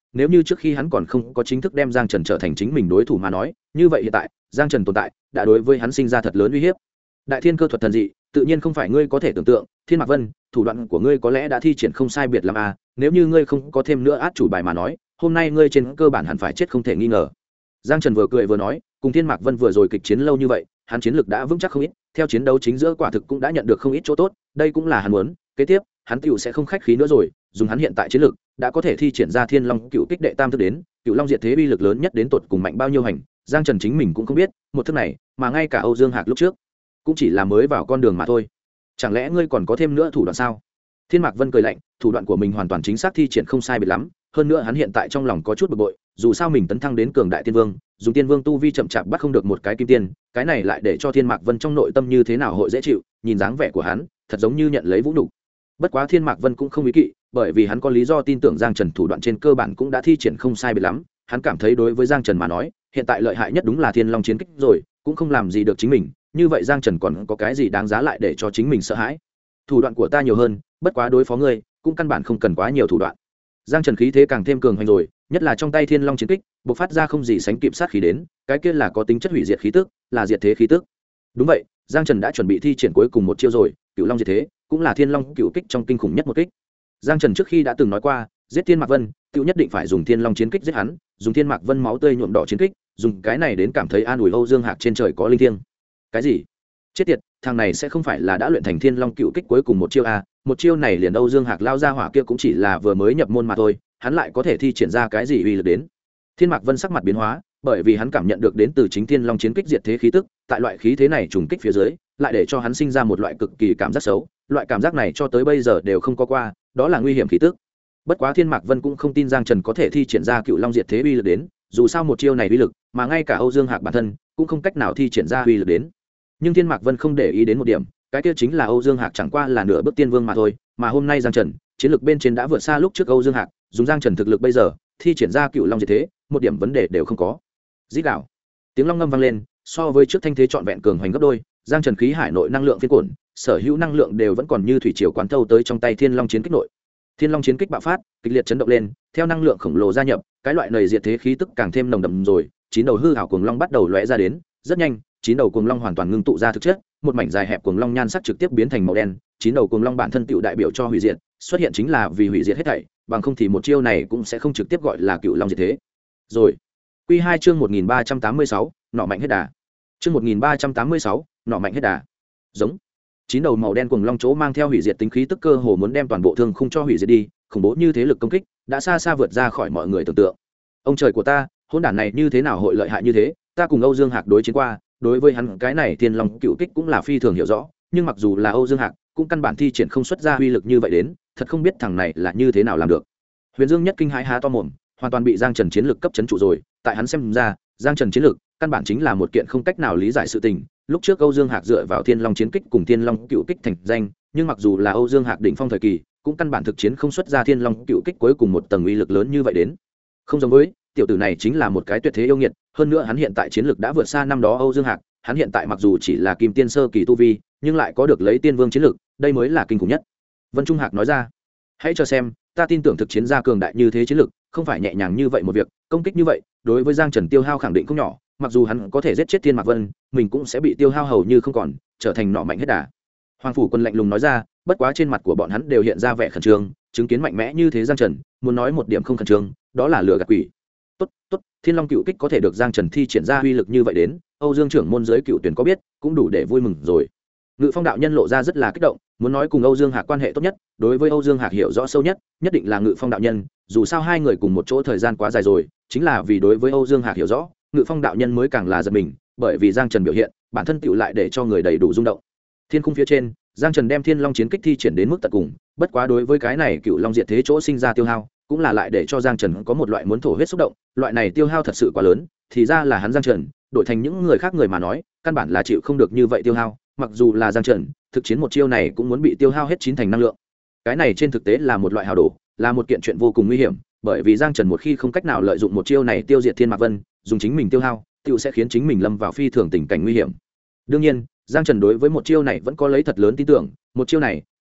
nếu như trước khi hắn còn không có chính thức đem Giang Trần trở thành chính mình đối thủ mà nói, như vậy hiện tại Giang Trần tồn tại đã đối với hắn sinh ra thật lớn uy hiếp. Đại thiên cơ thuật thần dị tự nhiên không phải ngươi có thể tưởng tượng. Thiên Mạc Vân, thủ đoạn của ngươi có lẽ đã thi triển không sai biệt lắm à, nếu như ngươi không có thêm nữa át chủ bài mà nói, hôm nay ngươi trên cơ bản hẳn phải chết không thể nghi ngờ. Giang Trần vừa cười vừa nói, cùng Thiên Mạc Vân vừa rồi kịch chiến lâu như vậy, hắn chiến lực đã vững chắc không ít, theo chiến đấu chính giữa quả thực cũng đã nhận được không ít chỗ tốt, đây cũng là hắn muốn. Kế tiếp, hắn tiểu sẽ không khách khí nữa rồi, dùng hắn hiện tại chiến lực, đã có thể thi triển ra Thiên Long Cựu Kích đệ tam thức đến, Cựu Long Diệt Thế uy lực lớn nhất đến tột cùng mạnh bao nhiêu hành, Giang Trần chính mình cũng không biết, một thức này, mà ngay cả Âu Dương Hạc lúc trước, cũng chỉ là mới vào con đường mà thôi. Chẳng lẽ ngươi còn có thêm nữa thủ đoạn sao? Thiên Mạc Vân cười lạnh, thủ đoạn của mình hoàn toàn chính xác thi triển không sai biệt lắm, hơn nữa hắn hiện tại trong lòng có chút bực bội, dù sao mình tấn thăng đến cường đại tiên vương, dùng tiên vương tu vi chậm chạp bắt không được một cái kim tiên, cái này lại để cho Thiên Mạc Vân trong nội tâm như thế nào hội dễ chịu, nhìn dáng vẻ của hắn, thật giống như nhận lấy vũ nhục. Bất quá Thiên Mạc Vân cũng không ý kỵ, bởi vì hắn có lý do tin tưởng Giang Trần thủ đoạn trên cơ bản cũng đã thi triển không sai biệt lắm, hắn cảm thấy đối với Giang Trần mà nói, hiện tại lợi hại nhất đúng là Thiên Long chiến kích rồi, cũng không làm gì được chính mình, như vậy Giang Trần còn có cái gì đáng giá lại để cho chính mình sợ hãi? Thủ đoạn của ta nhiều hơn, bất quá đối phó ngươi, cũng căn bản không cần quá nhiều thủ đoạn. Giang Trần khí thế càng thêm cường hoành rồi, nhất là trong tay Thiên Long chiến kích, bộc phát ra không gì sánh kịp sát khí đến, cái kia là có tính chất hủy diệt khí tức, là diệt thế khí tức. Đúng vậy, Giang Trần đã chuẩn bị thi triển cuối cùng một chiêu rồi, Cửu Long diệt thế, cũng là Thiên Long Cửu Kích trong kinh khủng nhất một kích. Giang Trần trước khi đã từng nói qua, giết Thiên Mạc Vân, tiểu nhất định phải dùng Thiên Long chiến kích giết hắn, dùng Thiên Mạc Vân máu tươi nhuộm đỏ chiến kích, dùng cái này đến cảm thấy an ủi Âu Dương Hạc trên trời có linh thiêng. Cái gì? Chết tiệt, thằng này sẽ không phải là đã luyện thành Thiên Long Cựu Kích cuối cùng một chiêu à? Một chiêu này liền Âu Dương Hạc lao ra hỏa kia cũng chỉ là vừa mới nhập môn mà thôi, hắn lại có thể thi triển ra cái gì uy lực đến? Thiên Mạc Vân sắc mặt biến hóa, bởi vì hắn cảm nhận được đến từ chính Thiên Long chiến kích diệt thế khí tức, tại loại khí thế này trùng kích phía dưới, lại để cho hắn sinh ra một loại cực kỳ cảm giác xấu, loại cảm giác này cho tới bây giờ đều không có qua, đó là nguy hiểm khí tức. Bất quá Thiên Mạc Vân cũng không tin Giang Trần có thể thi triển ra Cựu Long diệt thế uy lực đến, dù sao một chiêu này uy lực, mà ngay cả Âu Dương Hạc bản thân cũng không cách nào thi triển ra uy lực đến. Nhưng Thiên Mạc Vân không để ý đến một điểm, cái kia chính là Âu Dương Hạc chẳng qua là nửa bước tiên vương mà thôi, mà hôm nay Giang Trần, chiến lược bên trên đã vượt xa lúc trước Âu Dương Hạc, dùng Giang Trần thực lực bây giờ, thi triển ra Cựu Long diệt thế, một điểm vấn đề đều không có. Rít gào. Tiếng long ngâm vang lên, so với trước thanh thế trọn vẹn cường hoành gấp đôi, Giang Trần khí hải nội năng lượng phiên cuộn, sở hữu năng lượng đều vẫn còn như thủy triều quán thâu tới trong tay Thiên Long chiến kích nội. Thiên Long chiến kích bạo phát, kịch liệt chấn động lên, theo năng lượng khổng lồ gia nhập, cái loại nầy diệt thế khí tức càng thêm nồng đậm rồi, chín đầu hư ảo cuồng long bắt đầu lóe ra đến, rất nhanh, chín đầu cuồng long hoàn toàn ngưng tụ ra thực chất, một mảnh dài hẹp cuồng long nhan sắc trực tiếp biến thành màu đen, chín đầu cuồng long bản thân tựu đại biểu cho hủy diệt, xuất hiện chính là vì hủy diệt hết thảy, bằng không thì một chiêu này cũng sẽ không trực tiếp gọi là Cựu Long diệt thế. Rồi, Quy 2 chương 1386, nọ mạnh hết đà. Chương 1386, nọ mạnh hết đà. Giống. Chín đầu màu đen cuồng long chỗ mang theo hủy diệt tính khí tức cơ hồ muốn đem toàn bộ thương khung cho hủy diệt đi, khủng bố như thế lực công kích, đã xa xa vượt ra khỏi mọi người tưởng tượng. Ông trời của ta, hỗn đản này như thế nào hội lợi hại như thế, ta cùng Âu Dương Hạc đối chiến qua, đối với hắn cái này Thiên Long Cựu Kích cũng là phi thường hiểu rõ, nhưng mặc dù là Âu Dương Hạc, cũng căn bản thi triển không xuất ra uy lực như vậy đến, thật không biết thằng này là như thế nào làm được. Huyền Dương nhất kinh hãi há to mồm, hoàn toàn bị Giang Trần chiến lực cấp chấn trụ rồi, tại hắn xem ra, Giang Trần chiến lực căn bản chính là một kiện không cách nào lý giải sự tình. Lúc trước Âu Dương Hạc dựa vào Thiên Long chiến kích cùng Thiên Long Cựu Kích thành danh, nhưng mặc dù là Âu Dương Hạc đỉnh phong thời kỳ, cũng căn bản thực chiến không xuất ra Thiên Long Cựu Kích cuối cùng một tầng uy lực lớn như vậy đến. Không giống với, tiểu tử này chính là một cái tuyệt thế yêu nghiệt, hơn nữa hắn hiện tại chiến lực đã vượt xa năm đó Âu Dương Hạc, hắn hiện tại mặc dù chỉ là kim tiên sơ kỳ tu vi, nhưng lại có được lấy tiên vương chiến lực, đây mới là kinh khủng nhất. Vân Trung Hạc nói ra, hãy cho xem, ta tin tưởng thực chiến gia cường đại như thế chiến lực, không phải nhẹ nhàng như vậy một việc, công kích như vậy, đối với Giang Trần tiêu hao khẳng định không nhỏ, mặc dù hắn có thể giết chết Thiên Mạc Vân, mình cũng sẽ bị tiêu hao hầu như không còn, trở thành nọ mạnh hết đà. Hoàng phủ quân lạnh lùng nói ra, bất quá trên mặt của bọn hắn đều hiện ra vẻ khẩn trương, chứng kiến mạnh mẽ như thế Giang Trần, muốn nói một điểm không khẩn trương, đó là lừa gạt quỷ. Tốt, tốt, Thiên Long Cựu Kích có thể được Giang Trần thi triển ra uy lực như vậy đến, Âu Dương trưởng môn giới cựu tuyển có biết, cũng đủ để vui mừng rồi. Ngự Phong đạo nhân lộ ra rất là kích động, muốn nói cùng Âu Dương Hạc quan hệ tốt nhất, đối với Âu Dương Hạc hiểu rõ sâu nhất, nhất định là Ngự Phong đạo nhân, dù sao hai người cùng một chỗ thời gian quá dài rồi, chính là vì đối với Âu Dương Hạc hiểu rõ, Ngự Phong đạo nhân mới càng là giật mình, bởi vì Giang Trần biểu hiện, bản thân tựu lại để cho người đầy đủ rung động. Thiên khung phía trên, Giang Trần đem Thiên Long chiến kích thi triển đến mức tận cùng, bất quá đối với cái này Cựu Long diệt thế chỗ sinh ra tiêu hao, cũng là lại để cho Giang Trần có một loại muốn thổ huyết xúc động, loại này tiêu hao thật sự quá lớn, thì ra là hắn Giang Trần, đổi thành những người khác người mà nói, căn bản là chịu không được như vậy tiêu hao, mặc dù là Giang Trần, thực chiến một chiêu này cũng muốn bị tiêu hao hết chín thành năng lượng. Cái này trên thực tế là một loại hào đổ, là một kiện chuyện vô cùng nguy hiểm, bởi vì Giang Trần một khi không cách nào lợi dụng một chiêu này tiêu diệt Thiên Mạc Vân, dùng chính mình tiêu hao, tiêu sẽ khiến chính mình lâm vào phi thường tình cảnh nguy hiểm. Đương nhiên, Giang Trần đối với một chiêu này vẫn có lấy thật lớn tin tưởng, một chiêu này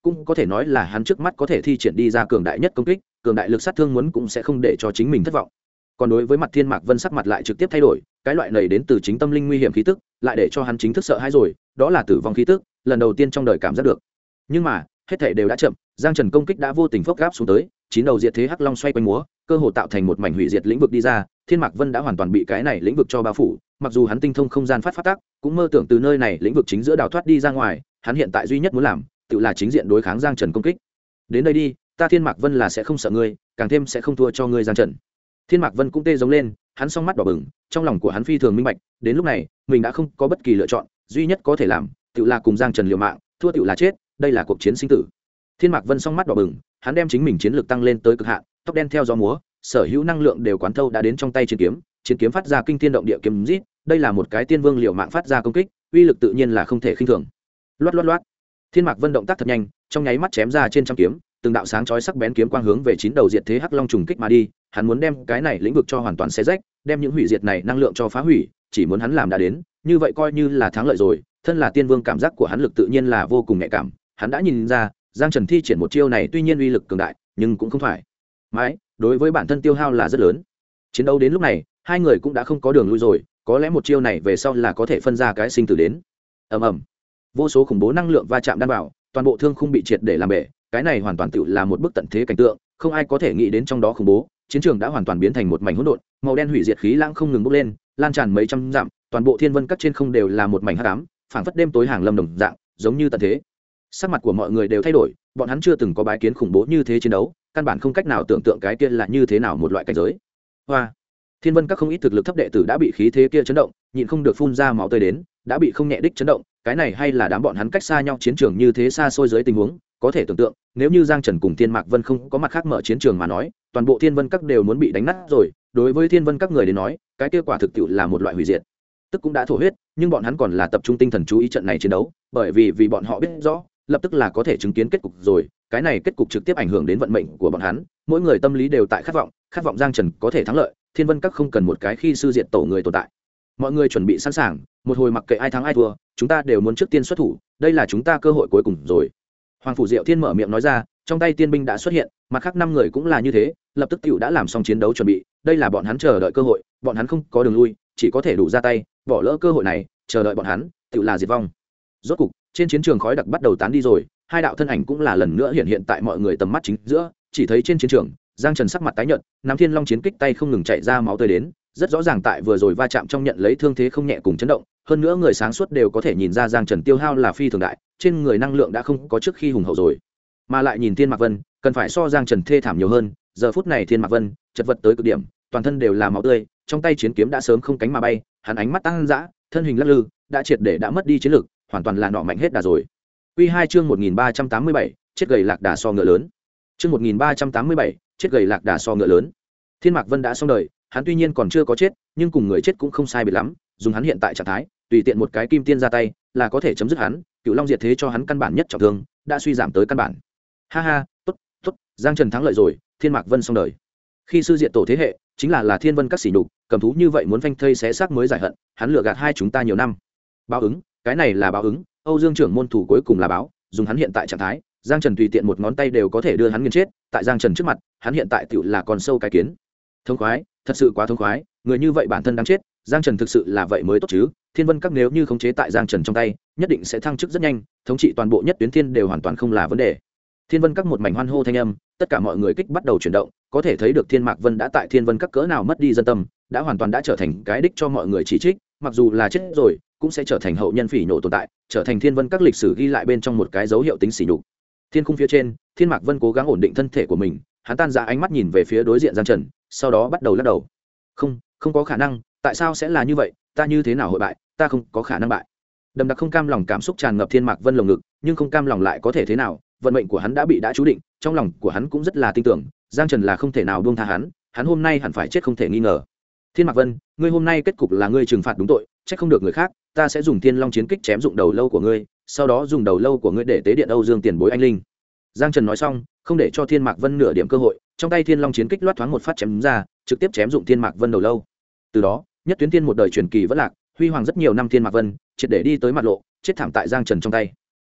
cũng có thể nói là hắn trước mắt có thể thi triển đi ra cường đại nhất công kích, cường đại lực sát thương muốn cũng sẽ không để cho chính mình thất vọng. Còn đối với mặt Thiên Mạc Vân sắc mặt lại trực tiếp thay đổi, cái loại này đến từ chính tâm linh nguy hiểm khí tức, lại để cho hắn chính thức sợ hãi rồi, đó là tử vong khí tức, lần đầu tiên trong đời cảm giác được. Nhưng mà, hết thảy đều đã chậm, Giang Trần công kích đã vô tình phốc gáp xuống tới, chín đầu diệt thế hắc long xoay quanh múa, cơ hồ tạo thành một mảnh hủy diệt lĩnh vực đi ra, Thiên Mạc Vân đã hoàn toàn bị cái này lĩnh vực cho bao phủ, mặc dù hắn tinh thông không gian phát tác, cũng mơ tưởng từ nơi này lĩnh vực chính giữa đào thoát đi ra ngoài, hắn hiện tại duy nhất muốn làm, tự là chính diện đối kháng Giang Trần công kích. Đến đây đi, ta Thiên Mạc Vân là sẽ không sợ ngươi, càng thêm sẽ không thua cho ngươi Giang Trần. Thiên Mạc Vân cũng tê giống lên, hắn song mắt đỏ bừng, trong lòng của hắn phi thường minh bạch, đến lúc này, mình đã không có bất kỳ lựa chọn, duy nhất có thể làm, tự là cùng Giang Trần liều mạng, thua tự là chết, đây là cuộc chiến sinh tử. Thiên Mạc Vân song mắt đỏ bừng, hắn đem chính mình chiến lược tăng lên tới cực hạn, tóc đen theo gió múa, sở hữu năng lượng đều quán thâu đã đến trong tay chiến kiếm phát ra kinh thiên động địa kiếm rít, đây là một cái tiên vương liều mạng phát ra công kích, uy lực tự nhiên là không thể khinh thường. Loát loát loát. Thiên Mạc Vân động tác thật nhanh, trong nháy mắt chém ra trên trăm kiếm, từng đạo sáng chói sắc bén kiếm quang hướng về chín đầu diệt thế hắc long trùng kích mà đi, hắn muốn đem cái này lĩnh vực cho hoàn toàn xé rách, đem những hủy diệt này năng lượng cho phá hủy, chỉ muốn hắn làm đã đến, như vậy coi như là thắng lợi rồi. Thân là tiên vương, cảm giác của hắn lực tự nhiên là vô cùng nhạy cảm, hắn đã nhìn ra, Giang Trần thi triển một chiêu này tuy nhiên uy lực cường đại, nhưng cũng không phải mãi, đối với bản thân tiêu hao là rất lớn. Chiến đấu đến lúc này, hai người cũng đã không có đường lui rồi, có lẽ một chiêu này về sau là có thể phân ra cái sinh tử đến. Ầm ầm. Vô số khủng bố năng lượng va chạm đan vào, toàn bộ thương khung bị triệt để làm bể, cái này hoàn toàn tự là một bức tận thế cảnh tượng, không ai có thể nghĩ đến trong đó khủng bố. Chiến trường đã hoàn toàn biến thành một mảnh hỗn độn, màu đen hủy diệt khí lãng không ngừng bốc lên, lan tràn mấy trăm dặm, toàn bộ thiên vân các trên không đều là một mảnh hắc ám, phảng phất đêm tối hàng lâm đồng dạng, giống như tận thế. Sắc mặt của mọi người đều thay đổi, bọn hắn chưa từng có bái kiến khủng bố như thế chiến đấu, căn bản không cách nào tưởng tượng cái kia là như thế nào một loại cảnh giới. Hoa, thiên vân các không ít thực lực thấp đệ tử đã bị khí thế kia chấn động, nhịn không được phun ra máu tươi đến, đã bị không nhẹ đích chấn động, cái này hay là đám bọn hắn cách xa nhau chiến trường như thế xa xôi dưới tình huống, có thể tưởng tượng, nếu như Giang Trần cùng Thiên Mạc Vân không có mặt khác mở chiến trường mà nói, toàn bộ thiên vân các đều muốn bị đánh nát rồi. Đối với thiên vân các người đến nói, cái kết quả thực tiệu là một loại hủy diệt, tức cũng đã thổ huyết, nhưng bọn hắn còn là tập trung tinh thần chú ý trận này chiến đấu, bởi vì bọn họ biết rõ, lập tức là có thể chứng kiến kết cục rồi, cái này kết cục trực tiếp ảnh hưởng đến vận mệnh của bọn hắn, mỗi người tâm lý đều tại khát vọng Giang Trần có thể thắng lợi, thiên vân các không cần một cái khi sư diện tổ người tồn tại. Mọi người chuẩn bị sẵn sàng, một hồi mặc kệ ai thắng ai thua, chúng ta đều muốn trước tiên xuất thủ, đây là chúng ta cơ hội cuối cùng rồi. Hoàng phủ Diệu Thiên mở miệng nói ra, trong tay tiên binh đã xuất hiện, mặt khác 5 người cũng là như thế, lập tức tiểu đã làm xong chiến đấu chuẩn bị, đây là bọn hắn chờ đợi cơ hội, bọn hắn không có đường lui, chỉ có thể đủ ra tay, bỏ lỡ cơ hội này, chờ đợi bọn hắn, tiểu là diệt vong. Rốt cục, trên chiến trường khói đặc bắt đầu tán đi rồi, hai đạo thân ảnh cũng là lần nữa hiện tại mọi người tầm mắt chính giữa, chỉ thấy trên chiến trường, Giang Trần sắc mặt tái nhợt, nắm Thiên Long chiến kích tay không ngừng chạy ra máu tươi đến, rất rõ ràng tại vừa rồi va chạm trong nhận lấy thương thế không nhẹ cùng chấn động, hơn nữa người sáng suốt đều có thể nhìn ra Giang Trần tiêu hao là phi thường đại, trên người năng lượng đã không có trước khi hùng hậu rồi. Mà lại nhìn Thiên Mạc Vân, cần phải so Giang Trần thê thảm nhiều hơn, giờ phút này Thiên Mạc Vân, chật vật tới cực điểm, toàn thân đều là máu tươi, trong tay chiến kiếm đã sớm không cánh mà bay, hắn ánh mắt tăng dã, thân hình lắc lư, đã triệt để đã mất đi chiến lực, hoàn toàn là nọ mạnh hết đà rồi. Quy 2 chương 1387, chết gầy lạc đà so ngựa lớn. Chương 1387, chết gầy lạc đà so ngựa lớn. Thiên Mạc Vân đã xong đời, hắn tuy nhiên còn chưa có chết, nhưng cùng người chết cũng không sai biệt lắm, dùng hắn hiện tại trạng thái, tùy tiện một cái kim tiên ra tay, là có thể chấm dứt hắn, Cửu Long diệt thế cho hắn căn bản nhất trọng thương, đã suy giảm tới căn bản. Ha ha, tốt, tốt, Giang Trần thắng lợi rồi, Thiên Mạc Vân xong đời. Khi sư diện tổ thế hệ, chính là thiên vân các sỉ nhục, cầm thú như vậy muốn phanh thây xé xác mới giải hận, hắn lừa gạt hai chúng ta nhiều năm. Báo ứng, cái này là báo ứng, Âu Dương trưởng môn thủ cuối cùng là báo, dùng hắn hiện tại trạng thái, Giang Trần tùy tiện một ngón tay đều có thể đưa hắn nghiền chết, tại Giang Trần trước mặt, hắn hiện tại tiểu là con sâu cái kiến. Thông khoái, thật sự quá thông khoái, người như vậy bản thân đáng chết, Giang Trần thực sự là vậy mới tốt chứ, Thiên Vân các nếu như khống chế tại Giang Trần trong tay, nhất định sẽ thăng chức rất nhanh, thống trị toàn bộ nhất tuyến thiên đều hoàn toàn không là vấn đề. Thiên Vân các một mảnh hoan hô thanh âm, tất cả mọi người kích bắt đầu chuyển động, có thể thấy được Thiên Mạc Vân đã tại Thiên Vân các cỡ nào mất đi dân tâm, đã hoàn toàn đã trở thành cái đích cho mọi người chỉ trích, mặc dù là chết rồi, cũng sẽ trở thành hậu nhân phỉ nhổ tồn tại, trở thành Thiên Vân các lịch sử ghi lại bên trong một cái dấu hiệu tính sỉ nhục. Thiên khung phía trên, Thiên Mạc Vân cố gắng ổn định thân thể của mình, hắn tan ra ánh mắt nhìn về phía đối diện Giang Trần, sau đó bắt đầu lắc đầu. Không có khả năng, tại sao sẽ là như vậy, ta như thế nào hội bại, ta không có khả năng bại. Đầm đặc không cam lòng cảm xúc tràn ngập Thiên Mạc Vân lồng ngực, nhưng không cam lòng lại có thể thế nào, vận mệnh của hắn đã bị chú định, trong lòng của hắn cũng rất là tin tưởng, Giang Trần là không thể nào buông tha hắn hôm nay hẳn phải chết không thể nghi ngờ. Thiên Mạc Vân, ngươi hôm nay kết cục là ngươi trừng phạt đúng tội, trách không được người khác, ta sẽ dùng Thiên Long chiến kích chém dụng đầu lâu của ngươi, sau đó dùng đầu lâu của ngươi để tế điện Âu Dương tiền bối anh linh. Giang Trần nói xong, không để cho Thiên Mạc Vân nửa điểm cơ hội, trong tay Thiên Long chiến kích loát thoáng một phát chém ra, trực tiếp chém dụng Thiên Mạc Vân đầu lâu. Từ đó, nhất tuyến thiên một đời truyền kỳ vẫn lạc, huy hoàng rất nhiều năm Thiên Mạc Vân, triệt để đi tới mặt lộ, chết thảm tại Giang Trần trong tay.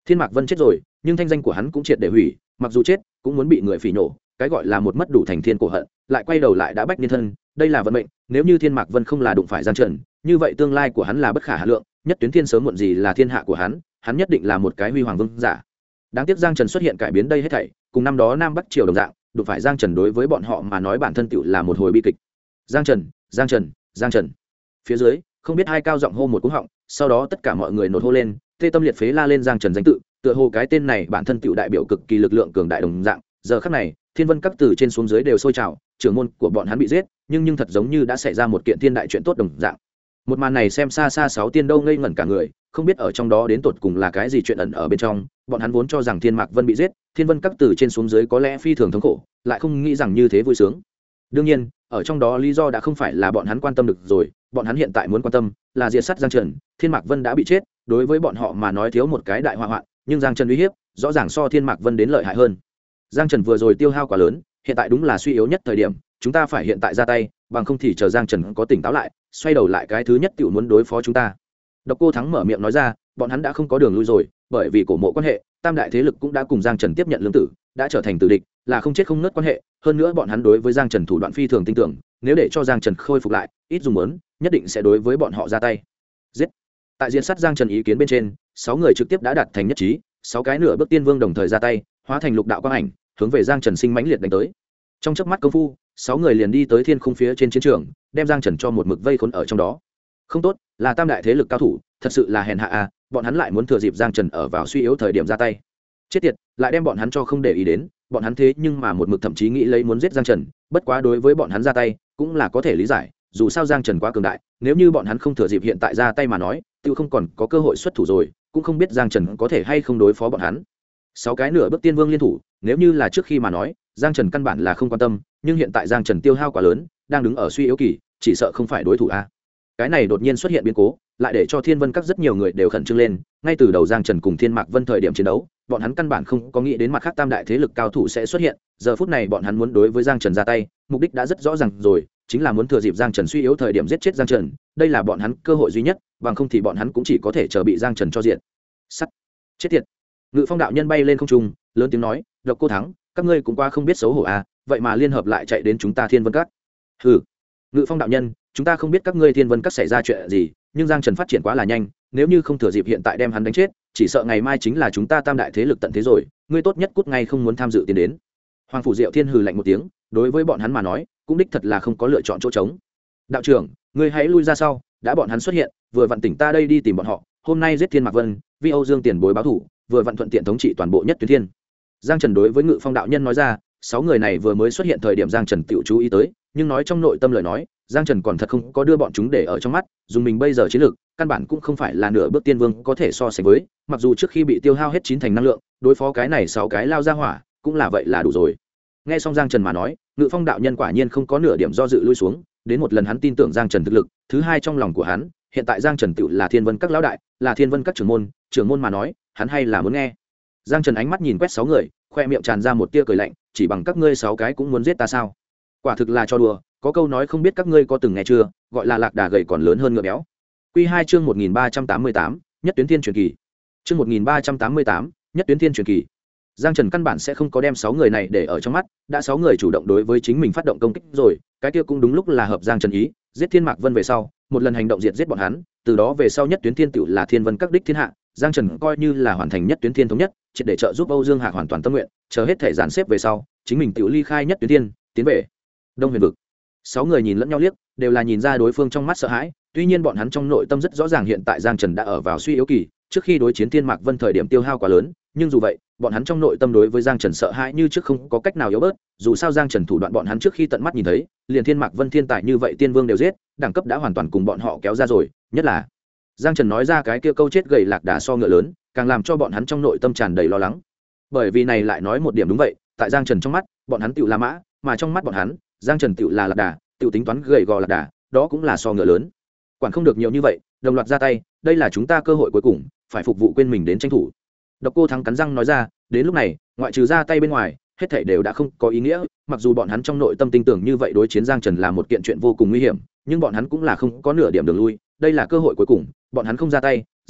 Thiên Mạc Vân chết rồi, nhưng thanh danh của hắn cũng triệt để hủy, mặc dù chết cũng muốn bị người phỉ nhổ, cái gọi là một mất đủ thành thiên cổ hận, lại quay đầu lại đã bách niên thân, đây là vận mệnh. Nếu như Thiên Mạc Vân không là đụng phải Giang Trần, như vậy tương lai của hắn là bất khả hà lượng, nhất tuyến thiên sớm muộn gì là thiên hạ của hắn nhất định là một cái huy hoàng vương giả. Đáng tiếc Giang Trần xuất hiện cải biến đây hết thảy, cùng năm đó Nam Bắc triều đồng dạng, đụng phải Giang Trần đối với bọn họ mà nói bản thân tựu là một hồi bi kịch. Giang Trần, Giang Trần, Giang Trần. Phía dưới, không biết hai cao giọng hô một cú họng, sau đó tất cả mọi người nổi hô lên, tê tâm liệt phế la lên Giang Trần danh tự, tựa hồ cái tên này bản thân tựu đại biểu cực kỳ lực lượng cường đại đồng dạng. Giờ khắc này, Thiên Vân các từ trên xuống dưới đều sôi trào, trưởng môn của bọn hắn bị giết, nhưng thật giống như đã xảy ra một kiện thiên đại chuyện tốt đồng dạng. Một màn này xem xa xa sáu tiên đâu ngây ngẩn cả người, không biết ở trong đó đến tột cùng là cái gì chuyện ẩn ở bên trong. Bọn hắn vốn cho rằng Thiên Mạc Vân bị giết, Thiên Vân các từ trên xuống dưới có lẽ phi thường thống khổ, lại không nghĩ rằng như thế vui sướng. Đương nhiên, ở trong đó lý do đã không phải là bọn hắn quan tâm được rồi, bọn hắn hiện tại muốn quan tâm là diệt sát Giang Trần. Thiên Mạc Vân đã bị chết, đối với bọn họ mà nói thiếu một cái đại họa hoạn, nhưng Giang Trần uy hiếp rõ ràng so Thiên Mạc Vân đến lợi hại hơn. Giang Trần vừa rồi tiêu hao quá lớn, hiện tại đúng là suy yếu nhất thời điểm, chúng ta phải hiện tại ra tay, bằng không thì chờ Giang Trần có tỉnh táo lại, xoay đầu lại cái thứ nhất tiểu muốn đối phó chúng ta. Độc Cô Thắng mở miệng nói ra, bọn hắn đã không có đường lui rồi, bởi vì cổ mộ quan hệ, tam đại thế lực cũng đã cùng Giang Trần tiếp nhận lương tử, đã trở thành tử địch, là không chết không nứt quan hệ, hơn nữa bọn hắn đối với Giang Trần thủ đoạn phi thường tin tưởng, nếu để cho Giang Trần khôi phục lại, ít dùng muốn, nhất định sẽ đối với bọn họ ra tay. Giết. Tại diện sát Giang Trần ý kiến bên trên, 6 người trực tiếp đã đạt thành nhất trí, 6 cái nửa bước tiên vương đồng thời ra tay, hóa thành lục đạo quang ảnh, hướng về Giang Trần sinh mãnh liệt đánh tới. Trong chớp mắt công phu, 6 người liền đi tới thiên khung phía trên chiến trường, đem Giang Trần cho một mực vây khốn ở trong đó. Không tốt, là tam đại thế lực cao thủ, thật sự là hèn hạ a, bọn hắn lại muốn thừa dịp Giang Trần ở vào suy yếu thời điểm ra tay. Chết tiệt, lại đem bọn hắn cho không để ý đến, bọn hắn thế nhưng mà một mực thậm chí nghĩ lấy muốn giết Giang Trần, bất quá đối với bọn hắn ra tay, cũng là có thể lý giải, dù sao Giang Trần quá cường đại, nếu như bọn hắn không thừa dịp hiện tại ra tay mà nói, tiêu không còn có cơ hội xuất thủ rồi, cũng không biết Giang Trần có thể hay không đối phó bọn hắn. 6 cái nửa bước tiên vương liên thủ, nếu như là trước khi mà nói, Giang Trần căn bản là không quan tâm, nhưng hiện tại Giang Trần tiêu hao quá lớn, đang đứng ở suy yếu kỳ, chỉ sợ không phải đối thủ a. Cái này đột nhiên xuất hiện biến cố, lại để cho Thiên Vân các rất nhiều người đều khẩn trương lên, ngay từ đầu Giang Trần cùng Thiên Mạc Vân thời điểm chiến đấu, bọn hắn căn bản không có nghĩ đến mặt khác tam đại thế lực cao thủ sẽ xuất hiện, giờ phút này bọn hắn muốn đối với Giang Trần ra tay, mục đích đã rất rõ ràng rồi, chính là muốn thừa dịp Giang Trần suy yếu thời điểm giết chết Giang Trần, đây là bọn hắn cơ hội duy nhất, bằng không thì bọn hắn cũng chỉ có thể chờ bị Giang Trần cho diện. Sắt. Chết tiệt. Ngự Phong đạo nhân bay lên không trung, lớn tiếng nói, Độc Cô Thắng, các ngươi cũng qua không biết xấu hổ à, vậy mà liên hợp lại chạy đến chúng ta Thiên Vân các. Hừ. Ngự Phong đạo nhân, chúng ta không biết các ngươi Thiên Vân các xảy ra chuyện gì, nhưng Giang Trần phát triển quá là nhanh, nếu như không thừa dịp hiện tại đem hắn đánh chết, chỉ sợ ngày mai chính là chúng ta tam đại thế lực tận thế rồi, ngươi tốt nhất cút ngay không muốn tham dự tiến đến. Hoàng phủ Diệu Thiên hừ lạnh một tiếng, đối với bọn hắn mà nói, cũng đích thật là không có lựa chọn chỗ trống. Đạo trưởng, ngươi hãy lui ra sau, đã bọn hắn xuất hiện, vừa vặn tỉnh ta đây đi tìm bọn họ, hôm nay giết Thiên Mạc Vân, vi Âu Dương tiền bối báo thủ, vừa vặn thuận tiện thống trị toàn bộ Nhất Tuyến Thiên. Giang Trần đối với Ngự Phong đạo nhân nói ra, 6 người này vừa mới xuất hiện thời điểm Giang Trần tự chú ý tới, nhưng nói trong nội tâm lời nói, Giang Trần còn thật không có đưa bọn chúng để ở trong mắt, dùng mình bây giờ chiến lược, căn bản cũng không phải là nửa bước tiên vương có thể so sánh với, mặc dù trước khi bị tiêu hao hết 9 thành năng lượng, đối phó cái này 6 cái lao ra hỏa, cũng là vậy là đủ rồi. Nghe xong Giang Trần mà nói, Ngự Phong đạo nhân quả nhiên không có nửa điểm do dự lui xuống, đến một lần hắn tin tưởng Giang Trần thực lực, thứ hai trong lòng của hắn, hiện tại Giang Trần tự là Thiên Vân các lão đại, là Thiên Vân các trưởng môn mà nói, hắn hay là muốn nghe. Giang Trần ánh mắt nhìn quét 6 người, khoe miệng tràn ra một tia cười lạnh, chỉ bằng các ngươi 6 cái cũng muốn giết ta sao? Quả thực là cho đùa, có câu nói không biết các ngươi có từng nghe chưa, gọi là lạc đà gầy còn lớn hơn ngựa béo. Quy 2 chương 1388, Nhất Tuyến Thiên truyền kỳ. Chương 1388, Nhất Tuyến Thiên truyền kỳ. Giang Trần căn bản sẽ không có đem 6 người này để ở trong mắt, đã 6 người chủ động đối với chính mình phát động công kích rồi, cái kia cũng đúng lúc là hợp Giang Trần ý, giết Thiên Mạc Vân về sau, một lần hành động diệt giết bọn hắn, từ đó về sau Nhất Tuyến Thiên tựu là Thiên Vân các đích thiên hạ, Giang Trần coi như là hoàn thành Nhất Tuyến Thiên thống nhất, triệt để trợ giúp Âu Dương Hạc hoàn toàn tâm nguyện, chờ hết thể dàn xếp về sau, chính mình tựu ly khai Nhất Tuyến Thiên, tiến về Đông Huyền vực. 6 người nhìn lẫn nhau liếc, đều là nhìn ra đối phương trong mắt sợ hãi, tuy nhiên bọn hắn trong nội tâm rất rõ ràng hiện tại Giang Trần đã ở vào suy yếu kỳ, trước khi đối chiến Thiên Mạc Vân thời điểm tiêu hao quá lớn, nhưng dù vậy, bọn hắn trong nội tâm đối với Giang Trần sợ hãi như trước không có cách nào yếu bớt, dù sao Giang Trần thủ đoạn bọn hắn trước khi tận mắt nhìn thấy, liền Thiên Mạc Vân thiên tài như vậy tiên vương đều giết, đẳng cấp đã hoàn toàn cùng bọn họ kéo ra rồi, nhất là Giang Trần nói ra cái kia câu chết gầy lạc đà so ngựa lớn, càng làm cho bọn hắn trong nội tâm tràn đầy lo lắng. Bởi vì này lại nói một điểm đúng vậy, tại Giang Trần trong mắt, bọn hắn tựu là mã, mà trong mắt bọn hắn, Giang Trần tựu là lạc đà, tựu tính toán gầy gò lạc đà, đó cũng là so ngựa lớn. Quản không được nhiều như vậy, đồng loạt ra tay, đây là chúng ta cơ hội cuối cùng, phải phục vụ quên mình đến tranh thủ. Độc Cô Thắng cắn răng nói ra, đến lúc này, ngoại trừ ra tay bên ngoài, hết thảy đều đã không có ý nghĩa, mặc dù bọn hắn trong nội tâm tin tưởng như vậy đối chiến Giang Trần là một kiện chuyện vô cùng nguy hiểm, nhưng bọn hắn cũng là không có nửa điểm đường lui, đây là cơ hội cuối cùng, bọn hắn không ra tay,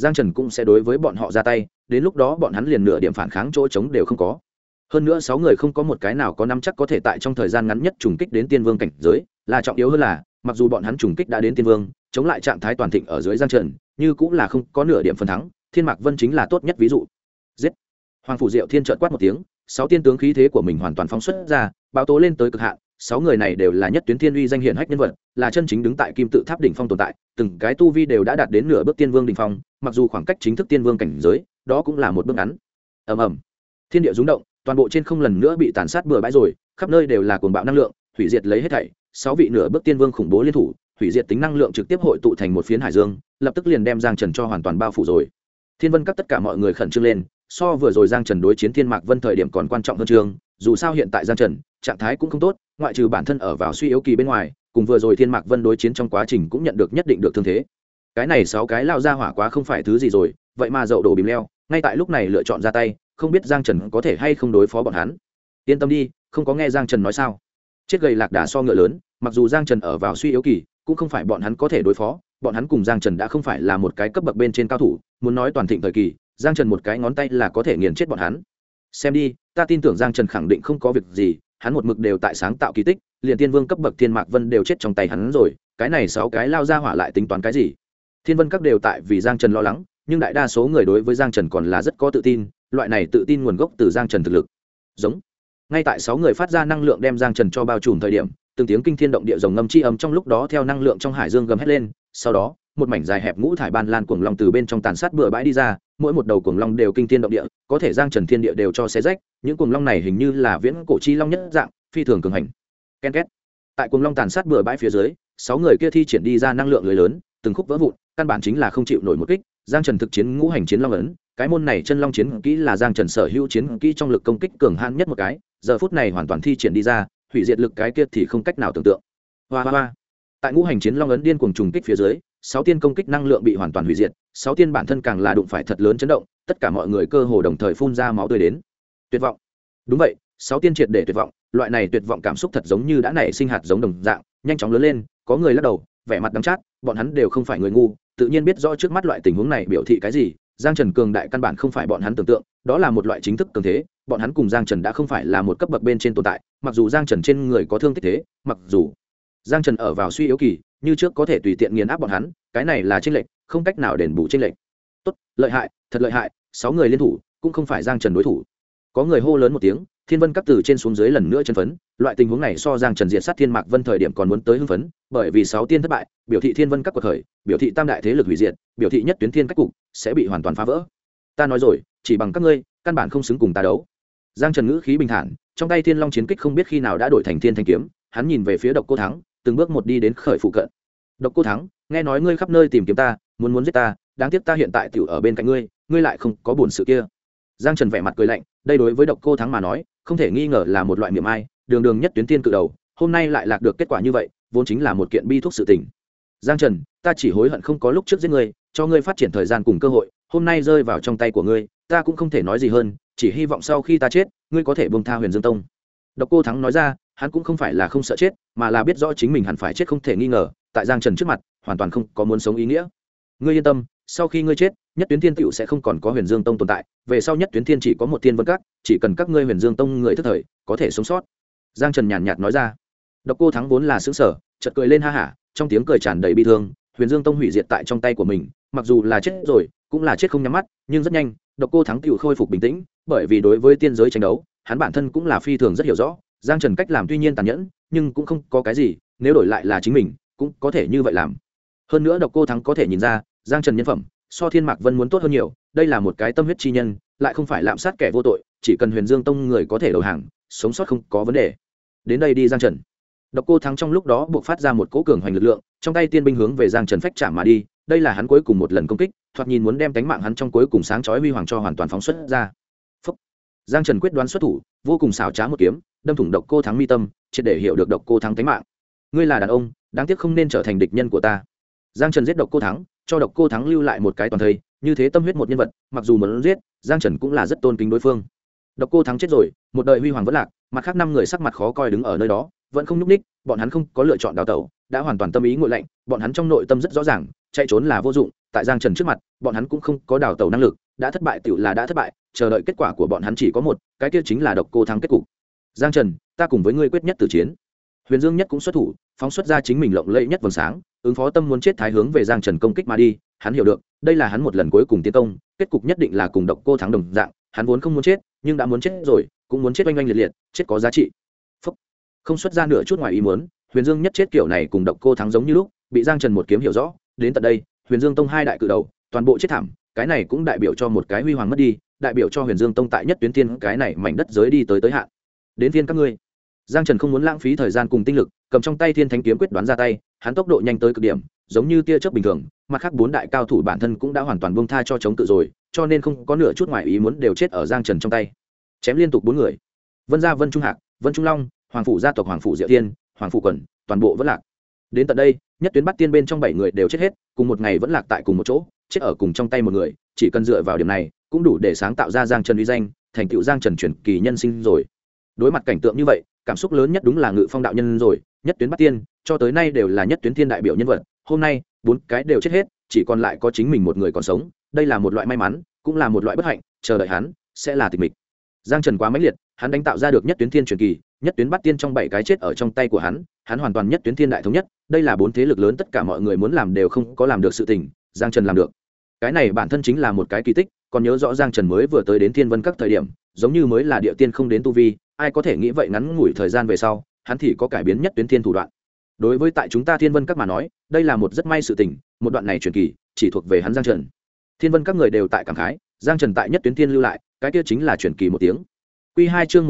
giang trần cũng sẽ đối với bọn họ ra tay, đến lúc đó bọn hắn liền nửa điểm phản kháng chỗ trống đều không có. Hơn nữa 6 người không có một cái nào có nắm chắc có thể tại trong thời gian ngắn nhất trùng kích đến tiên vương cảnh giới, là trọng yếu hơn là mặc dù bọn hắn trùng kích đã đến tiên vương, chống lại trạng thái toàn thịnh ở dưới giang trần như cũng là không có nửa điểm phần thắng. Thiên Mạc Vân chính là tốt nhất ví dụ. Giết! Hoàng phủ Diệu Thiên chợt quát một tiếng, 6 tiên tướng khí thế của mình hoàn toàn phóng xuất ra, báo tố lên tới cực hạn. 6 người này đều là nhất tuyến thiên uy danh hiển hách nhân vật, là chân chính đứng tại kim tự tháp đỉnh phong tồn tại, từng cái tu vi đều đã đạt đến nửa bước tiên vương đỉnh phong, mặc dù khoảng cách chính thức tiên vương cảnh giới, đó cũng là một bước ngắn. Ầm ầm. Thiên địa rung động, toàn bộ trên không lần nữa bị tàn sát bừa bãi rồi, khắp nơi đều là cuồng bạo năng lượng, hủy diệt lấy hết thảy. 6 vị nửa bước tiên vương khủng bố liên thủ, hủy diệt tính năng lượng trực tiếp hội tụ thành một phiến hải dương, lập tức liền đem Giang Trần cho hoàn toàn bao phủ rồi. Thiên Vân các tất cả mọi người khẩn trương lên, so vừa rồi Giang Trần đối chiến Thiên Mạc Vân thời điểm còn quan trọng hơn chương, dù sao hiện tại Giang Trần trạng thái cũng không tốt, ngoại trừ bản thân ở vào suy yếu kỳ bên ngoài, cùng vừa rồi Thiên Mạc Vân đối chiến trong quá trình cũng nhận được nhất định được thương thế. Cái này 6 cái lao ra hỏa quá không phải thứ gì rồi, vậy mà dậu đổ bìm leo, ngay tại lúc này lựa chọn ra tay, không biết Giang Trần có thể hay không đối phó bọn hắn. Yên tâm đi, không có nghe Giang Trần nói sao? Chết gầy lạc đà so ngựa lớn, mặc dù Giang Trần ở vào suy yếu kỳ, cũng không phải bọn hắn có thể đối phó, bọn hắn cùng Giang Trần đã không phải là một cái cấp bậc bên trên cao thủ, muốn nói toàn thịnh thời kỳ, Giang Trần một cái ngón tay là có thể nghiền chết bọn hắn. Xem đi, ta tin tưởng Giang Trần khẳng định không có việc gì, hắn một mực đều tại sáng tạo kỳ tích, liền tiên vương cấp bậc Thiên Mạc Vân đều chết trong tay hắn rồi, cái này 6 cái lao ra hỏa lại tính toán cái gì? Thiên Vân các đều tại vì Giang Trần lo lắng, nhưng đại đa số người đối với Giang Trần còn là rất có tự tin, loại này tự tin nguồn gốc từ Giang Trần thực lực. Giống. Ngay tại 6 người phát ra năng lượng đem Giang Trần cho bao trùm thời điểm, từng tiếng kinh thiên động địa rồng ngâm chi âm trong lúc đó theo năng lượng trong hải dương gầm hét lên, sau đó, một mảnh dài hẹp ngũ thải ban lan cuồng long từ bên trong tàn sát bừa bãi đi ra, mỗi một đầu cuồng long đều kinh thiên động địa, có thể Giang Trần thiên địa đều cho xé rách, những cuồng long này hình như là viễn cổ chi long nhất dạng, phi thường cường hành. Ken két. Tại cuồng long tàn sát bừa bãi phía dưới, 6 người kia thi triển đi ra năng lượng lưới lớn, từng khúc vỡ vụn, căn bản chính là không chịu nổi một kích. Giang Trần thực chiến ngũ hành chiến long ấn, cái môn này chân long chiến kỹ là Giang Trần sở hữu chiến kỹ trong lực công kích cường hãn nhất một cái, giờ phút này hoàn toàn thi triển đi ra, hủy diệt lực cái kia thì không cách nào tưởng tượng. Hoa hoa hoa. Tại ngũ hành chiến long ấn điên cuồng trùng kích phía dưới, 6 tiên công kích năng lượng bị hoàn toàn hủy diệt, 6 tiên bản thân càng là đụng phải thật lớn chấn động, tất cả mọi người cơ hồ đồng thời phun ra máu tươi đến. Tuyệt vọng. Đúng vậy, 6 tiên triệt để tuyệt vọng, loại này tuyệt vọng cảm xúc thật giống như đã nảy sinh hạt giống đồng dạng, nhanh chóng lớn lên, có người lắc đầu, vẻ mặt đắng chát, bọn hắn đều không phải người ngu, tự nhiên biết rõ trước mắt loại tình huống này biểu thị cái gì. Giang Trần cường đại căn bản không phải bọn hắn tưởng tượng, đó là một loại chính thức cường thế, bọn hắn cùng Giang Trần đã không phải là một cấp bậc bên trên tồn tại, mặc dù Giang Trần trên người có thương tích thế, mặc dù Giang Trần ở vào suy yếu kỳ, như trước có thể tùy tiện nghiền áp bọn hắn, cái này là chênh lệch, không cách nào đền bù chênh lệch. Tốt, lợi hại, thật lợi hại, 6 người liên thủ, cũng không phải Giang Trần đối thủ. Có người hô lớn một tiếng, Thiên Vân các từ trên xuống dưới lần nữa chân phấn, loại tình huống này so Giang Trần diệt sát Thiên Mạc Vân thời điểm còn muốn tới hưng phấn, bởi vì 6 tiên thất bại, biểu thị Thiên Vân các quật khởi, biểu thị tam đại thế lực hủy diệt, biểu thị nhất tuyến thiên cách cục sẽ bị hoàn toàn phá vỡ. Ta nói rồi, chỉ bằng các ngươi, căn bản không xứng cùng ta đấu. Giang Trần ngữ khí bình thản, trong tay Thiên Long chiến kích không biết khi nào đã đổi thành Thiên Thanh kiếm, hắn nhìn về phía Độc Cô Thắng, từng bước một đi đến khởi phụ cận. Độc Cô Thắng, nghe nói ngươi khắp nơi tìm kiếm ta, muốn giết ta, đáng tiếc ta hiện tại tiểu ở bên cạnh ngươi, ngươi lại không có buồn sự kia. Giang Trần vẻ mặt cười lạnh, đây đối với Độc Cô Thắng mà nói, không thể nghi ngờ là một loại miệng ai, đường đường nhất tuyến tiên cự đầu, hôm nay lại lạc được kết quả như vậy, vốn chính là một kiện bi thuốc sự tình. Giang Trần, ta chỉ hối hận không có lúc trước giết ngươi, cho ngươi phát triển thời gian cùng cơ hội, hôm nay rơi vào trong tay của ngươi, ta cũng không thể nói gì hơn, chỉ hy vọng sau khi ta chết, ngươi có thể buông tha Huyền Dương Tông. Độc Cô Thắng nói ra, hắn cũng không phải là không sợ chết, mà là biết rõ chính mình hẳn phải chết không thể nghi ngờ, tại Giang Trần trước mặt, hoàn toàn không có muốn sống ý nghĩa. Ngươi yên tâm, sau khi ngươi chết, nhất tuyến thiên tựu sẽ không còn có Huyền Dương Tông tồn tại, về sau nhất tuyến thiên chỉ có một Thiên Vân Các, chỉ cần các ngươi Huyền Dương Tông người thức thời, có thể sống sót. Giang Trần nhàn nhạt nói ra. Độc Cô Thắng vốn là sững sờ, chợt cười lên ha hả, trong tiếng cười tràn đầy bi thương. Huyền Dương Tông hủy diệt tại trong tay của mình, mặc dù là chết rồi, cũng là chết không nhắm mắt, nhưng rất nhanh, Độc Cô Thắng tựu khôi phục bình tĩnh, bởi vì đối với tiên giới tranh đấu, hắn bản thân cũng là phi thường rất hiểu rõ. Giang Trần cách làm tuy nhiên tàn nhẫn, nhưng cũng không có cái gì, nếu đổi lại là chính mình, cũng có thể như vậy làm. Hơn nữa Độc Cô Thắng có thể nhìn ra, Giang Trần nhân phẩm so Thiên Mạc Vân muốn tốt hơn nhiều, đây là một cái tâm huyết chi nhân, lại không phải lạm sát kẻ vô tội, chỉ cần Huyền Dương Tông người có thể đầu hàng, sống sót không có vấn đề. Đến đây đi Giang Trần. Độc Cô Thắng trong lúc đó buộc phát ra một cỗ cường hoành lực lượng, trong tay tiên binh hướng về Giang Trần phách chạm mà đi, đây là hắn cuối cùng một lần công kích, thoạt nhìn muốn đem cánh mạng hắn trong cuối cùng sáng chói huy hoàng cho hoàn toàn phóng xuất ra. Phúc. Giang Trần quyết đoán xuất thủ, vô cùng xảo trá một kiếm, đâm thủng Độc Cô Thắng mi tâm, triệt để hiểu được Độc Cô Thắng cánh mạng. Ngươi là đàn ông, đáng tiếc không nên trở thành địch nhân của ta. Giang Trần giết Độc Cô Thắng, cho Độc Cô Thắng lưu lại một cái toàn thây, như thế tâm huyết một nhân vật, mặc dù muốn giết, Giang Trần cũng là rất tôn kính đối phương. Độc Cô Thắng chết rồi, một đời huy hoàng vẫn lạc, mặt khác 5 người sắc mặt khó coi đứng ở nơi đó, vẫn không nhúc nhích, bọn hắn không có lựa chọn đào tẩu, đã hoàn toàn tâm ý nguội lạnh, bọn hắn trong nội tâm rất rõ ràng, chạy trốn là vô dụng, tại Giang Trần trước mặt bọn hắn cũng không có đào tẩu năng lực, đã thất bại tựu là đã thất bại, chờ đợi kết quả của bọn hắn chỉ có một, cái kia chính là độc cô thắng kết cục. Giang Trần, ta cùng với ngươi quyết nhất tử chiến. Huyền Dương Nhất cũng xuất thủ, phóng xuất ra chính mình lộng lẫy nhất vầng sáng, ứng phó tâm muốn chết thái hướng về Giang Trần công kích mà đi. Hắn hiểu được, đây là hắn một lần cuối cùng tiến công, kết cục nhất định là cùng độc cô thắng đồng dạng. Hắn vốn không muốn chết, nhưng đã muốn chết rồi, cũng muốn chết oanh oanh liệt liệt, chết có giá trị. Phúc. Không xuất ra nửa chút ngoài ý muốn, Huyền Dương Nhất chết kiểu này cùng độc cô thắng giống như lúc, bị Giang Trần một kiếm hiểu rõ. Đến tận đây, Huyền Dương Tông hai đại cự đầu, toàn bộ chết thảm. Cái này cũng đại biểu cho một cái huy hoàng mất đi, đại biểu cho Huyền Dương Tông tại nhất tuyến tiên cái này mảnh đất giới đi tới hạn. Đến phiên các ngươi. Giang Trần không muốn lãng phí thời gian cùng tinh lực, cầm trong tay Thiên Thánh kiếm quyết đoán ra tay, hắn tốc độ nhanh tới cực điểm, giống như tia chớp bình thường, mặt khác bốn đại cao thủ bản thân cũng đã hoàn toàn buông tha cho chống cự rồi, cho nên không có nửa chút ngoài ý muốn đều chết ở Giang Trần trong tay. Chém liên tục bốn người. Vân gia Vân Trung Hạc, Vân Trung Long, Hoàng phủ gia tộc Hoàng phủ Diệu Tiên, Hoàng phủ Quẩn, toàn bộ vẫn lạc. Đến tận đây, nhất tuyến bắt tiên bên trong 7 người đều chết hết, cùng một ngày vẫn lạc tại cùng một chỗ, chết ở cùng trong tay một người, chỉ cần dựa vào điểm này, cũng đủ để sáng tạo ra Giang Trần uy danh, thành tựu Giang Trần truyền kỳ nhân sinh rồi. Đối mặt cảnh tượng như vậy, cảm xúc lớn nhất đúng là Ngự Phong đạo nhân rồi, nhất tuyến bắt tiên cho tới nay đều là nhất tuyến thiên đại biểu nhân vật, hôm nay 4 cái đều chết hết, chỉ còn lại có chính mình một người còn sống, đây là một loại may mắn, cũng là một loại bất hạnh, chờ đợi hắn sẽ là tịch mịch. Giang Trần quá mãnh liệt, hắn đánh tạo ra được nhất tuyến thiên truyền kỳ, nhất tuyến bắt tiên trong 7 cái chết ở trong tay của hắn hoàn toàn nhất tuyến thiên đại thống nhất, đây là 4 thế lực lớn tất cả mọi người muốn làm đều không có làm được sự tình, Giang Trần làm được. Cái này bản thân chính là một cái kỳ tích, còn nhớ rõ Giang Trần mới vừa tới đến Thiên Vân Các thời điểm, giống như mới là địa tiên không đến tu vi, ai có thể nghĩ vậy ngắn ngủi thời gian về sau, hắn thì có cải biến nhất tuyến thiên thủ đoạn. Đối với tại chúng ta Thiên Vân Các mà nói, đây là một rất may sự tình, một đoạn này truyền kỳ, chỉ thuộc về hắn Giang Trần. Thiên Vân Các người đều tại cảm khái, Giang Trần tại nhất tuyến thiên lưu lại, cái kia chính là truyền kỳ một tiếng. Quy 2 chương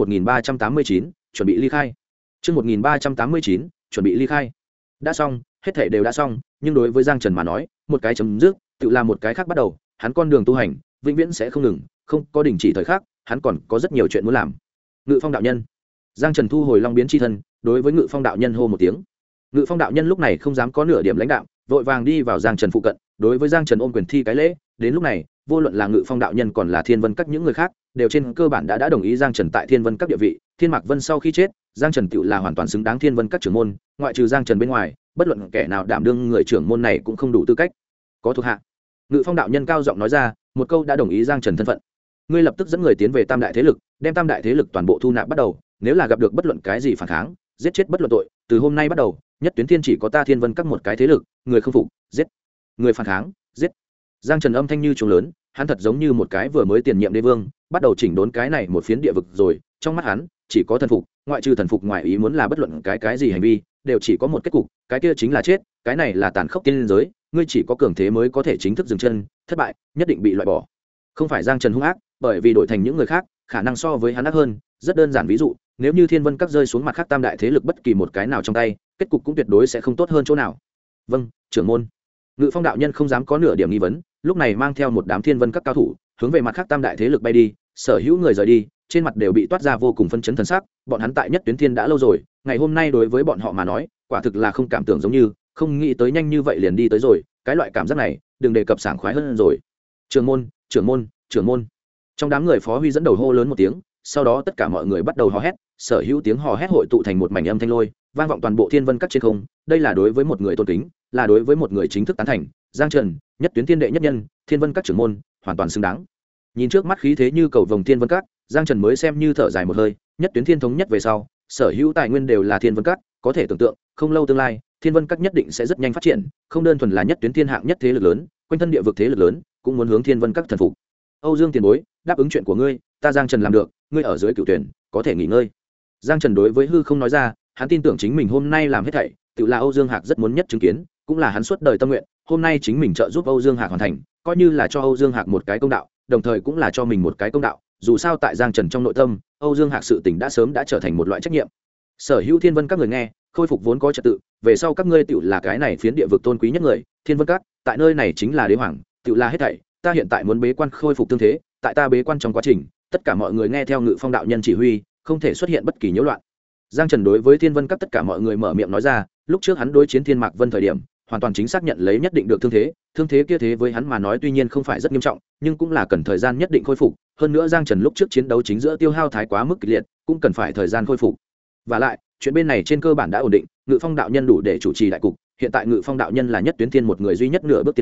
1389, chuẩn bị ly khai. Chương 1389, chuẩn bị ly khai. Đã xong, hết thảy đều đã xong, nhưng đối với Giang Trần mà nói, một cái chấm dứt, tự là một cái khác bắt đầu, hắn con đường tu hành, vĩnh viễn sẽ không ngừng, không có đình chỉ thời khắc, hắn còn có rất nhiều chuyện muốn làm. Ngự Phong đạo nhân. Giang Trần thu hồi Long biến chi thân, đối với Ngự Phong đạo nhân hô một tiếng. Ngự Phong đạo nhân lúc này không dám có nửa điểm lãnh đạm, vội vàng đi vào Giang Trần phụ cận, đối với Giang Trần ôm quyền thi cái lễ, đến lúc này, vô luận là Ngự Phong đạo nhân còn là Thiên Vân Các những người khác, đều trên cơ bản đã đồng ý Giang Trần tại Thiên Vân Các địa vị, Thiên Mạc Vân sau khi chết, Giang Trần tựu là hoàn toàn xứng đáng Thiên Vân Các trưởng môn, ngoại trừ Giang Trần bên ngoài, bất luận kẻ nào đảm đương người trưởng môn này cũng không đủ tư cách. Có thuộc hạ. Ngự Phong đạo nhân cao giọng nói ra, một câu đã đồng ý Giang Trần thân phận. Ngươi lập tức dẫn người tiến về Tam đại thế lực, đem Tam đại thế lực toàn bộ thu nạp bắt đầu, nếu là gặp được bất luận cái gì phản kháng, giết chết bất luận tội, từ hôm nay bắt đầu, nhất tuyến thiên chỉ có ta Thiên Vân Các một cái thế lực, người không phục, giết. Người phản kháng, giết. Giang Trần âm thanh như trống lớn, hắn thật giống như một cái vừa mới tiền nhiệm đế vương, bắt đầu chỉnh đốn cái này một phiến địa vực rồi, trong mắt hắn, chỉ có thần phục, ngoại trừ thần phục ngoài ý muốn là bất luận cái gì hành vi, đều chỉ có một kết cục, cái kia chính là chết, cái này là tàn khốc tiên giới, ngươi chỉ có cường thế mới có thể chính thức dừng chân, thất bại, nhất định bị loại bỏ. Không phải Giang Trần hung ác, bởi vì đổi thành những người khác, khả năng so với hắn ác hơn, rất đơn giản ví dụ, nếu như Thiên Vân Các rơi xuống mặt khác tam đại thế lực bất kỳ một cái nào trong tay, kết cục cũng tuyệt đối sẽ không tốt hơn chỗ nào. Vâng, trưởng môn. Ngự Phong đạo nhân không dám có nửa điểm nghi vấn, lúc này mang theo một đám Thiên Vân Các cao thủ, hướng về mặt khác tam đại thế lực bay đi, sở hữu người rời đi, trên mặt đều bị toát ra vô cùng phân chấn thần sắc, bọn hắn tại nhất tuyến thiên đã lâu rồi, ngày hôm nay đối với bọn họ mà nói, quả thực là không cảm tưởng giống như, không nghĩ tới nhanh như vậy liền đi tới rồi, cái loại cảm giác này, đừng đề cập sảng khoái hơn rồi. Trưởng môn, trưởng môn, trưởng môn. Trong đám người Phó Huy dẫn đầu hô lớn một tiếng, sau đó tất cả mọi người bắt đầu hò hét, sở hữu tiếng hò hét hội tụ thành một mảnh âm thanh lôi, vang vọng toàn bộ Thiên Vân Các trên không, đây là đối với một người tôn kính, là đối với một người chính thức tán thành, Giang Trần, nhất tuyến thiên đệ nhất nhân, Thiên Vân Các trưởng môn, hoàn toàn xứng đáng. Nhìn trước mắt khí thế như cầu vồng Thiên Vân Các, Giang Trần mới xem như thở dài một hơi, nhất tuyến thiên thống nhất về sau, sở hữu tài nguyên đều là Thiên Vân Các, có thể tưởng tượng, không lâu tương lai, Thiên Vân Các nhất định sẽ rất nhanh phát triển, không đơn thuần là nhất tuyến thiên hạng nhất thế lực lớn, quanh thân địa vực thế lực lớn, cũng muốn hướng Thiên Vân Các thần phục. Âu Dương tiền bối, đáp ứng chuyện của ngươi, ta Giang Trần làm được, ngươi ở dưới cửu tuyển, có thể nghỉ ngơi. Giang Trần đối với hư không nói ra, hắn tin tưởng chính mình hôm nay làm hết thảy, tự là Âu Dương Hạc rất muốn nhất chứng kiến, cũng là hắn suốt đời tâm nguyện, hôm nay chính mình trợ giúp Âu Dương Hạc hoàn thành, coi như là cho Âu Dương Hạc một cái công đạo, đồng thời cũng là cho mình một cái công đạo, dù sao tại Giang Trần trong nội tâm, Âu Dương Hạc sự tình đã sớm đã trở thành một loại trách nhiệm. Sở hữu Thiên Vân Các người nghe, khôi phục vốn có trật tự, về sau các ngươi tựu là cái này phiến địa vực tôn quý nhất người, Thiên Vân Các, tại nơi này chính là đế hoàng, tựu là hết thảy, ta hiện tại muốn bế quan khôi phục tương thế, tại ta bế quan trong quá trình, tất cả mọi người nghe theo Ngự Phong đạo nhân chỉ huy, không thể xuất hiện bất kỳ nhiễu loạn. Giang Trần đối với Thiên Vân Các tất cả mọi người mở miệng nói ra, lúc trước hắn đối chiến Thiên Mạc Vân thời điểm, hoàn toàn chính xác nhận lấy nhất định được thương thế kia thế với hắn mà nói tuy nhiên không phải rất nghiêm trọng, nhưng cũng là cần thời gian nhất định khôi phục, hơn nữa Giang Trần lúc trước chiến đấu chính giữa tiêu hao thái quá mức kịch liệt, cũng cần phải thời gian khôi phục. Và lại, chuyện bên này trên cơ bản đã ổn định, Ngự Phong đạo nhân đủ để chủ trì đại cục, hiện tại Ngự Phong đạo nhân là nhất tuyến thiên một người duy nhất nửa bước tiên vương,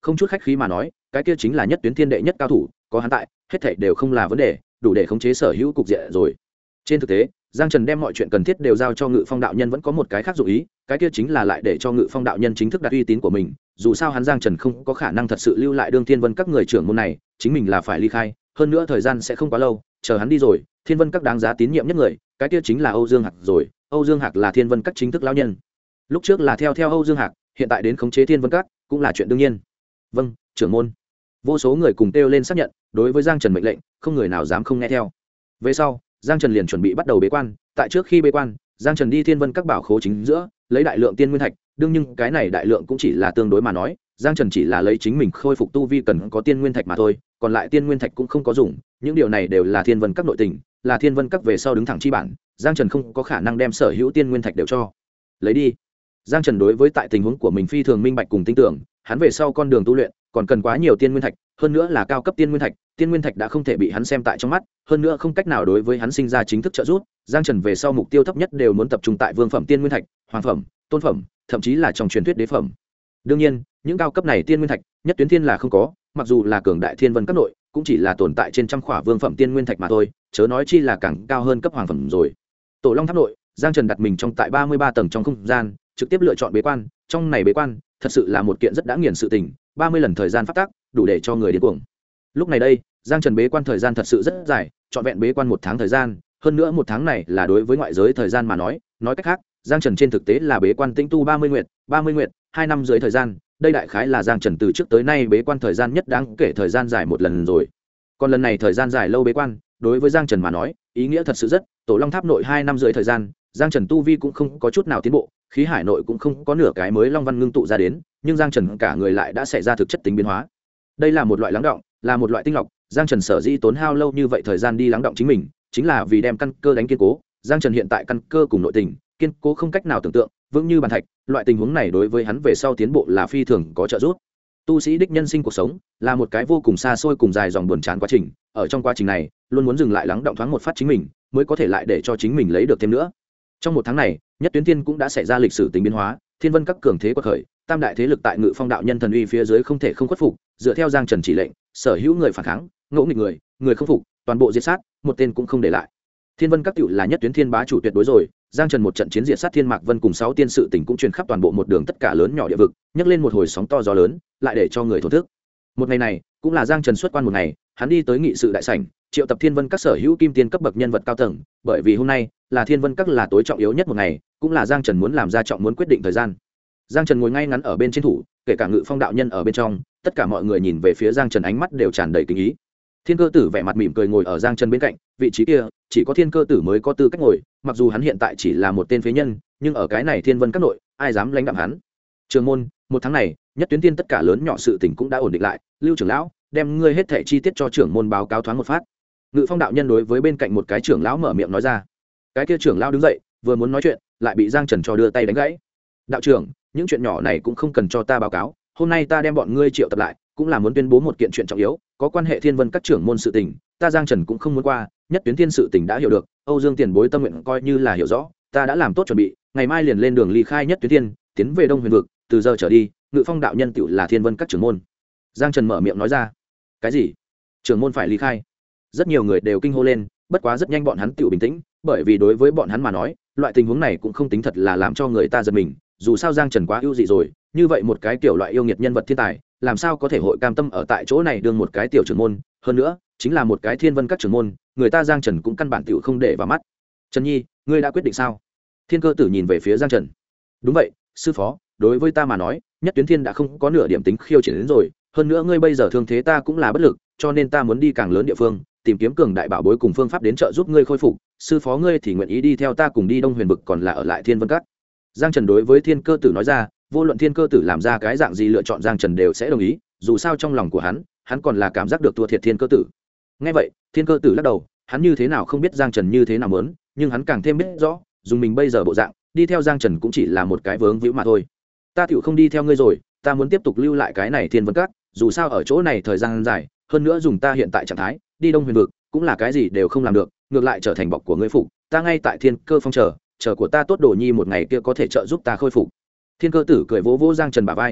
không chút khách khí mà nói cái kia chính là nhất tuyến thiên đệ nhất cao thủ, có hắn tại hết thảy đều không là vấn đề, đủ để khống chế sở hữu cục diện rồi. Trên thực tế Giang Trần đem mọi chuyện cần thiết đều giao cho Ngự Phong đạo nhân vẫn có một cái khác dụng ý, cái kia chính là lại để cho Ngự Phong đạo nhân chính thức đặt uy tín của mình, dù sao hắn Giang Trần không có khả năng thật sự lưu lại đương Thiên Vân các người trưởng môn này, chính mình là phải ly khai, hơn nữa thời gian sẽ không quá lâu, chờ hắn đi rồi, Thiên Vân các đáng giá tín nhiệm nhất người, cái kia chính là Âu Dương Hạc rồi, Âu Dương Hạc là Thiên Vân các chính thức lão nhân. Lúc trước là theo Âu Dương Hạc, hiện tại đến khống chế Thiên Vân các, cũng là chuyện đương nhiên. Vâng, trưởng môn. Vô số người cùng kêu lên xác nhận, đối với Giang Trần mệnh lệnh, không người nào dám không nghe theo. Về sau, Giang Trần liền chuẩn bị bắt đầu bế quan, tại trước khi bế quan, Giang Trần đi Thiên Vân các bảo khố chính giữa, lấy đại lượng tiên nguyên thạch, đương nhưng cái này đại lượng cũng chỉ là tương đối mà nói, Giang Trần chỉ là lấy chính mình khôi phục tu vi cần có tiên nguyên thạch mà thôi, còn lại tiên nguyên thạch cũng không có dùng, những điều này đều là Thiên Vân các nội tình, là Thiên Vân các về sau đứng thẳng chi bản, Giang Trần không có khả năng đem sở hữu tiên nguyên thạch đều cho lấy đi. Giang Trần đối với tại tình huống của mình phi thường minh bạch cùng tin tưởng, hắn về sau con đường tu luyện còn cần quá nhiều tiên nguyên thạch, hơn nữa là cao cấp tiên nguyên thạch đã không thể bị hắn xem tại trong mắt, hơn nữa không cách nào đối với hắn sinh ra chính thức trợ giúp. Giang Trần về sau mục tiêu thấp nhất đều muốn tập trung tại vương phẩm tiên nguyên thạch, hoàng phẩm, tôn phẩm, thậm chí là trong truyền thuyết đế phẩm. Đương nhiên, những cao cấp này tiên nguyên thạch, nhất tuyến thiên là không có, mặc dù là cường đại Thiên Vân các nội, cũng chỉ là tồn tại trên trăm khỏa vương phẩm tiên nguyên thạch mà thôi, chớ nói chi là càng cao hơn cấp hoàng phẩm rồi. Tổ Long Tháp nội, Giang Trần đặt mình trong tại 33 tầng trong không gian, trực tiếp lựa chọn bế quan, trong này bế quan, thật sự là một kiện rất đã nghiền sự tình, 30 lần thời gian phát tác, đủ để cho người điên cuồng. Lúc này đây, Giang Trần bế quan thời gian thật sự rất dài, trọn vẹn bế quan 1 tháng thời gian, hơn nữa 1 tháng này là đối với ngoại giới thời gian mà nói cách khác, Giang Trần trên thực tế là bế quan tĩnh tu 30 nguyện, 2 năm dưới thời gian, đây đại khái là Giang Trần từ trước tới nay bế quan thời gian nhất đáng kể thời gian dài một lần rồi. Còn lần này thời gian dài lâu bế quan, đối với Giang Trần mà nói, ý nghĩa thật sự rất, Tổ Long Tháp nội 2 năm dưới thời gian, Giang Trần tu vi cũng không có chút nào tiến bộ, khí hải nội cũng không có nửa cái mới long văn ngưng tụ ra đến, nhưng Giang Trần cả người lại đã xảy ra thực chất tính biến hóa. Đây là một loại lắng động, là một loại tinh lọc, Giang Trần sở dĩ tốn hao lâu như vậy thời gian đi lắng động chính mình, chính là vì đem căn cơ đánh kiên cố. Giang Trần hiện tại căn cơ cùng nội tình, kiên cố không cách nào tưởng tượng, vững như bàn thạch, loại tình huống này đối với hắn về sau tiến bộ là phi thường có trợ giúp. Tu sĩ đích nhân sinh cuộc sống là một cái vô cùng xa xôi cùng dài dòng buồn chán quá trình, ở trong quá trình này, luôn muốn dừng lại lắng động thoáng một phát chính mình, mới có thể lại để cho chính mình lấy được thêm nữa. Trong 1 tháng này, nhất tuyến thiên cũng đã xảy ra lịch sử tính biến hóa, Thiên Vân các cường thế quật khởi, tam đại thế lực tại Ngự Phong đạo nhân thần uy phía dưới không thể không khuất phục, dựa theo Giang Trần chỉ lệnh, sở hữu người phản kháng, ngỗ nghịch người không phục, toàn bộ diệt sát, một tên cũng không để lại. Thiên Vân các tiểu là nhất tuyến thiên bá chủ tuyệt đối rồi, Giang Trần một trận chiến diệt sát Thiên Mạc Vân cùng 6 tiên sự tình cũng truyền khắp toàn bộ một đường tất cả lớn nhỏ địa vực, nhấc lên một hồi sóng to gió lớn, lại để cho người thổ thức. Một ngày này, cũng là Giang Trần xuất quan một ngày, hắn đi tới nghị sự đại sảnh, triệu tập Thiên Vân các sở hữu kim tiên cấp bậc nhân vật cao tầng, bởi vì hôm nay là Thiên Vân các là tối trọng yếu nhất một ngày, cũng là Giang Trần muốn làm ra trọng muốn quyết định thời gian. Giang Trần ngồi ngay ngắn ở bên trên thủ, kể cả Ngự Phong đạo nhân ở bên trong, tất cả mọi người nhìn về phía Giang Trần ánh mắt đều tràn đầy kính ý. Thiên Cơ Tử vẻ mặt mỉm cười ngồi ở Giang Trần bên cạnh, vị trí kia chỉ có Thiên Cơ Tử mới có tư cách ngồi, mặc dù hắn hiện tại chỉ là một tên phế nhân, nhưng ở cái này Thiên Vân các nội, ai dám lãnh đạm hắn. Trường môn, 1 tháng này, nhất tuyến tiên tất cả lớn nhỏ sự tình cũng đã ổn định lại, Lưu trưởng lão, đem ngươi hết thảy chi tiết cho trưởng môn báo cáo thoáng một phát. Ngự Phong đạo nhân đối với bên cạnh một cái trưởng lão mở miệng nói ra. Cái kia trưởng lão đứng dậy, vừa muốn nói chuyện, lại bị Giang Trần cho đưa tay đánh gãy. Đạo trưởng, những chuyện nhỏ này cũng không cần cho ta báo cáo, hôm nay ta đem bọn ngươi triệu tập lại, cũng là muốn tuyên bố một kiện chuyện trọng yếu, có quan hệ Thiên Vân các trưởng môn sự tình, ta Giang Trần cũng không muốn qua, nhất tuyến thiên sự tình đã hiểu được, Âu Dương tiền bối tâm nguyện coi như là hiểu rõ, ta đã làm tốt chuẩn bị, ngày mai liền lên đường ly khai nhất tuyến thiên, tiến về Đông Huyền vực, từ giờ trở đi, Ngự Phong đạo nhân tựu là Thiên Vân các trưởng môn. Giang Trần mở miệng nói ra. Cái gì? Trưởng môn phải ly khai? Rất nhiều người đều kinh hô lên, bất quá rất nhanh bọn hắn tựu bình tĩnh, bởi vì đối với bọn hắn mà nói, loại tình huống này cũng không tính thật là làm cho người ta giật mình, dù sao Giang Trần quá ưu dị rồi, như vậy một cái kiểu loại yêu nghiệt nhân vật thiên tài, làm sao có thể hội cam tâm ở tại chỗ này đương một cái tiểu trưởng môn, hơn nữa, chính là một cái Thiên Vân các trưởng môn, người ta Giang Trần cũng căn bản tựu không để vào mắt. Trần Nhi, ngươi đã quyết định sao? Thiên Cơ Tử nhìn về phía Giang Trần. Đúng vậy, sư phó, đối với ta mà nói, nhất tuyến thiên đã không có nửa điểm tính khiêu chiến đến rồi, hơn nữa ngươi bây giờ thương thế ta cũng là bất lực, cho nên ta muốn đi càng lớn địa phương, tìm kiếm cường đại bảo bối cùng phương pháp đến trợ giúp ngươi khôi phục, sư phó ngươi thì nguyện ý đi theo ta cùng đi Đông Huyền vực còn là ở lại Thiên Vân các. Giang Trần đối với Thiên Cơ Tử nói ra, vô luận Thiên Cơ Tử làm ra cái dạng gì lựa chọn Giang Trần đều sẽ đồng ý, dù sao trong lòng của hắn còn là cảm giác được thua thiệt Thiên Cơ Tử. Nghe vậy, Thiên Cơ Tử lắc đầu, hắn như thế nào không biết Giang Trần như thế nào muốn, nhưng hắn càng thêm biết rõ, dùng mình bây giờ bộ dạng, đi theo Giang Trần cũng chỉ là một cái vướng víu mà thôi. Ta tựu không đi theo ngươi rồi, ta muốn tiếp tục lưu lại cái này Thiên Vân các, dù sao ở chỗ này thời gian dài, hơn nữa dùng ta hiện tại trạng thái, đi Đông Huyền vực cũng là cái gì đều không làm được, ngược lại trở thành bọc của ngươi phục, ta ngay tại Thiên Cơ Phong chờ của ta tốt đồ nhi một ngày kia có thể trợ giúp ta khôi phục. Thiên Cơ Tử cười vỗ vỗ Giang Trần bả vai.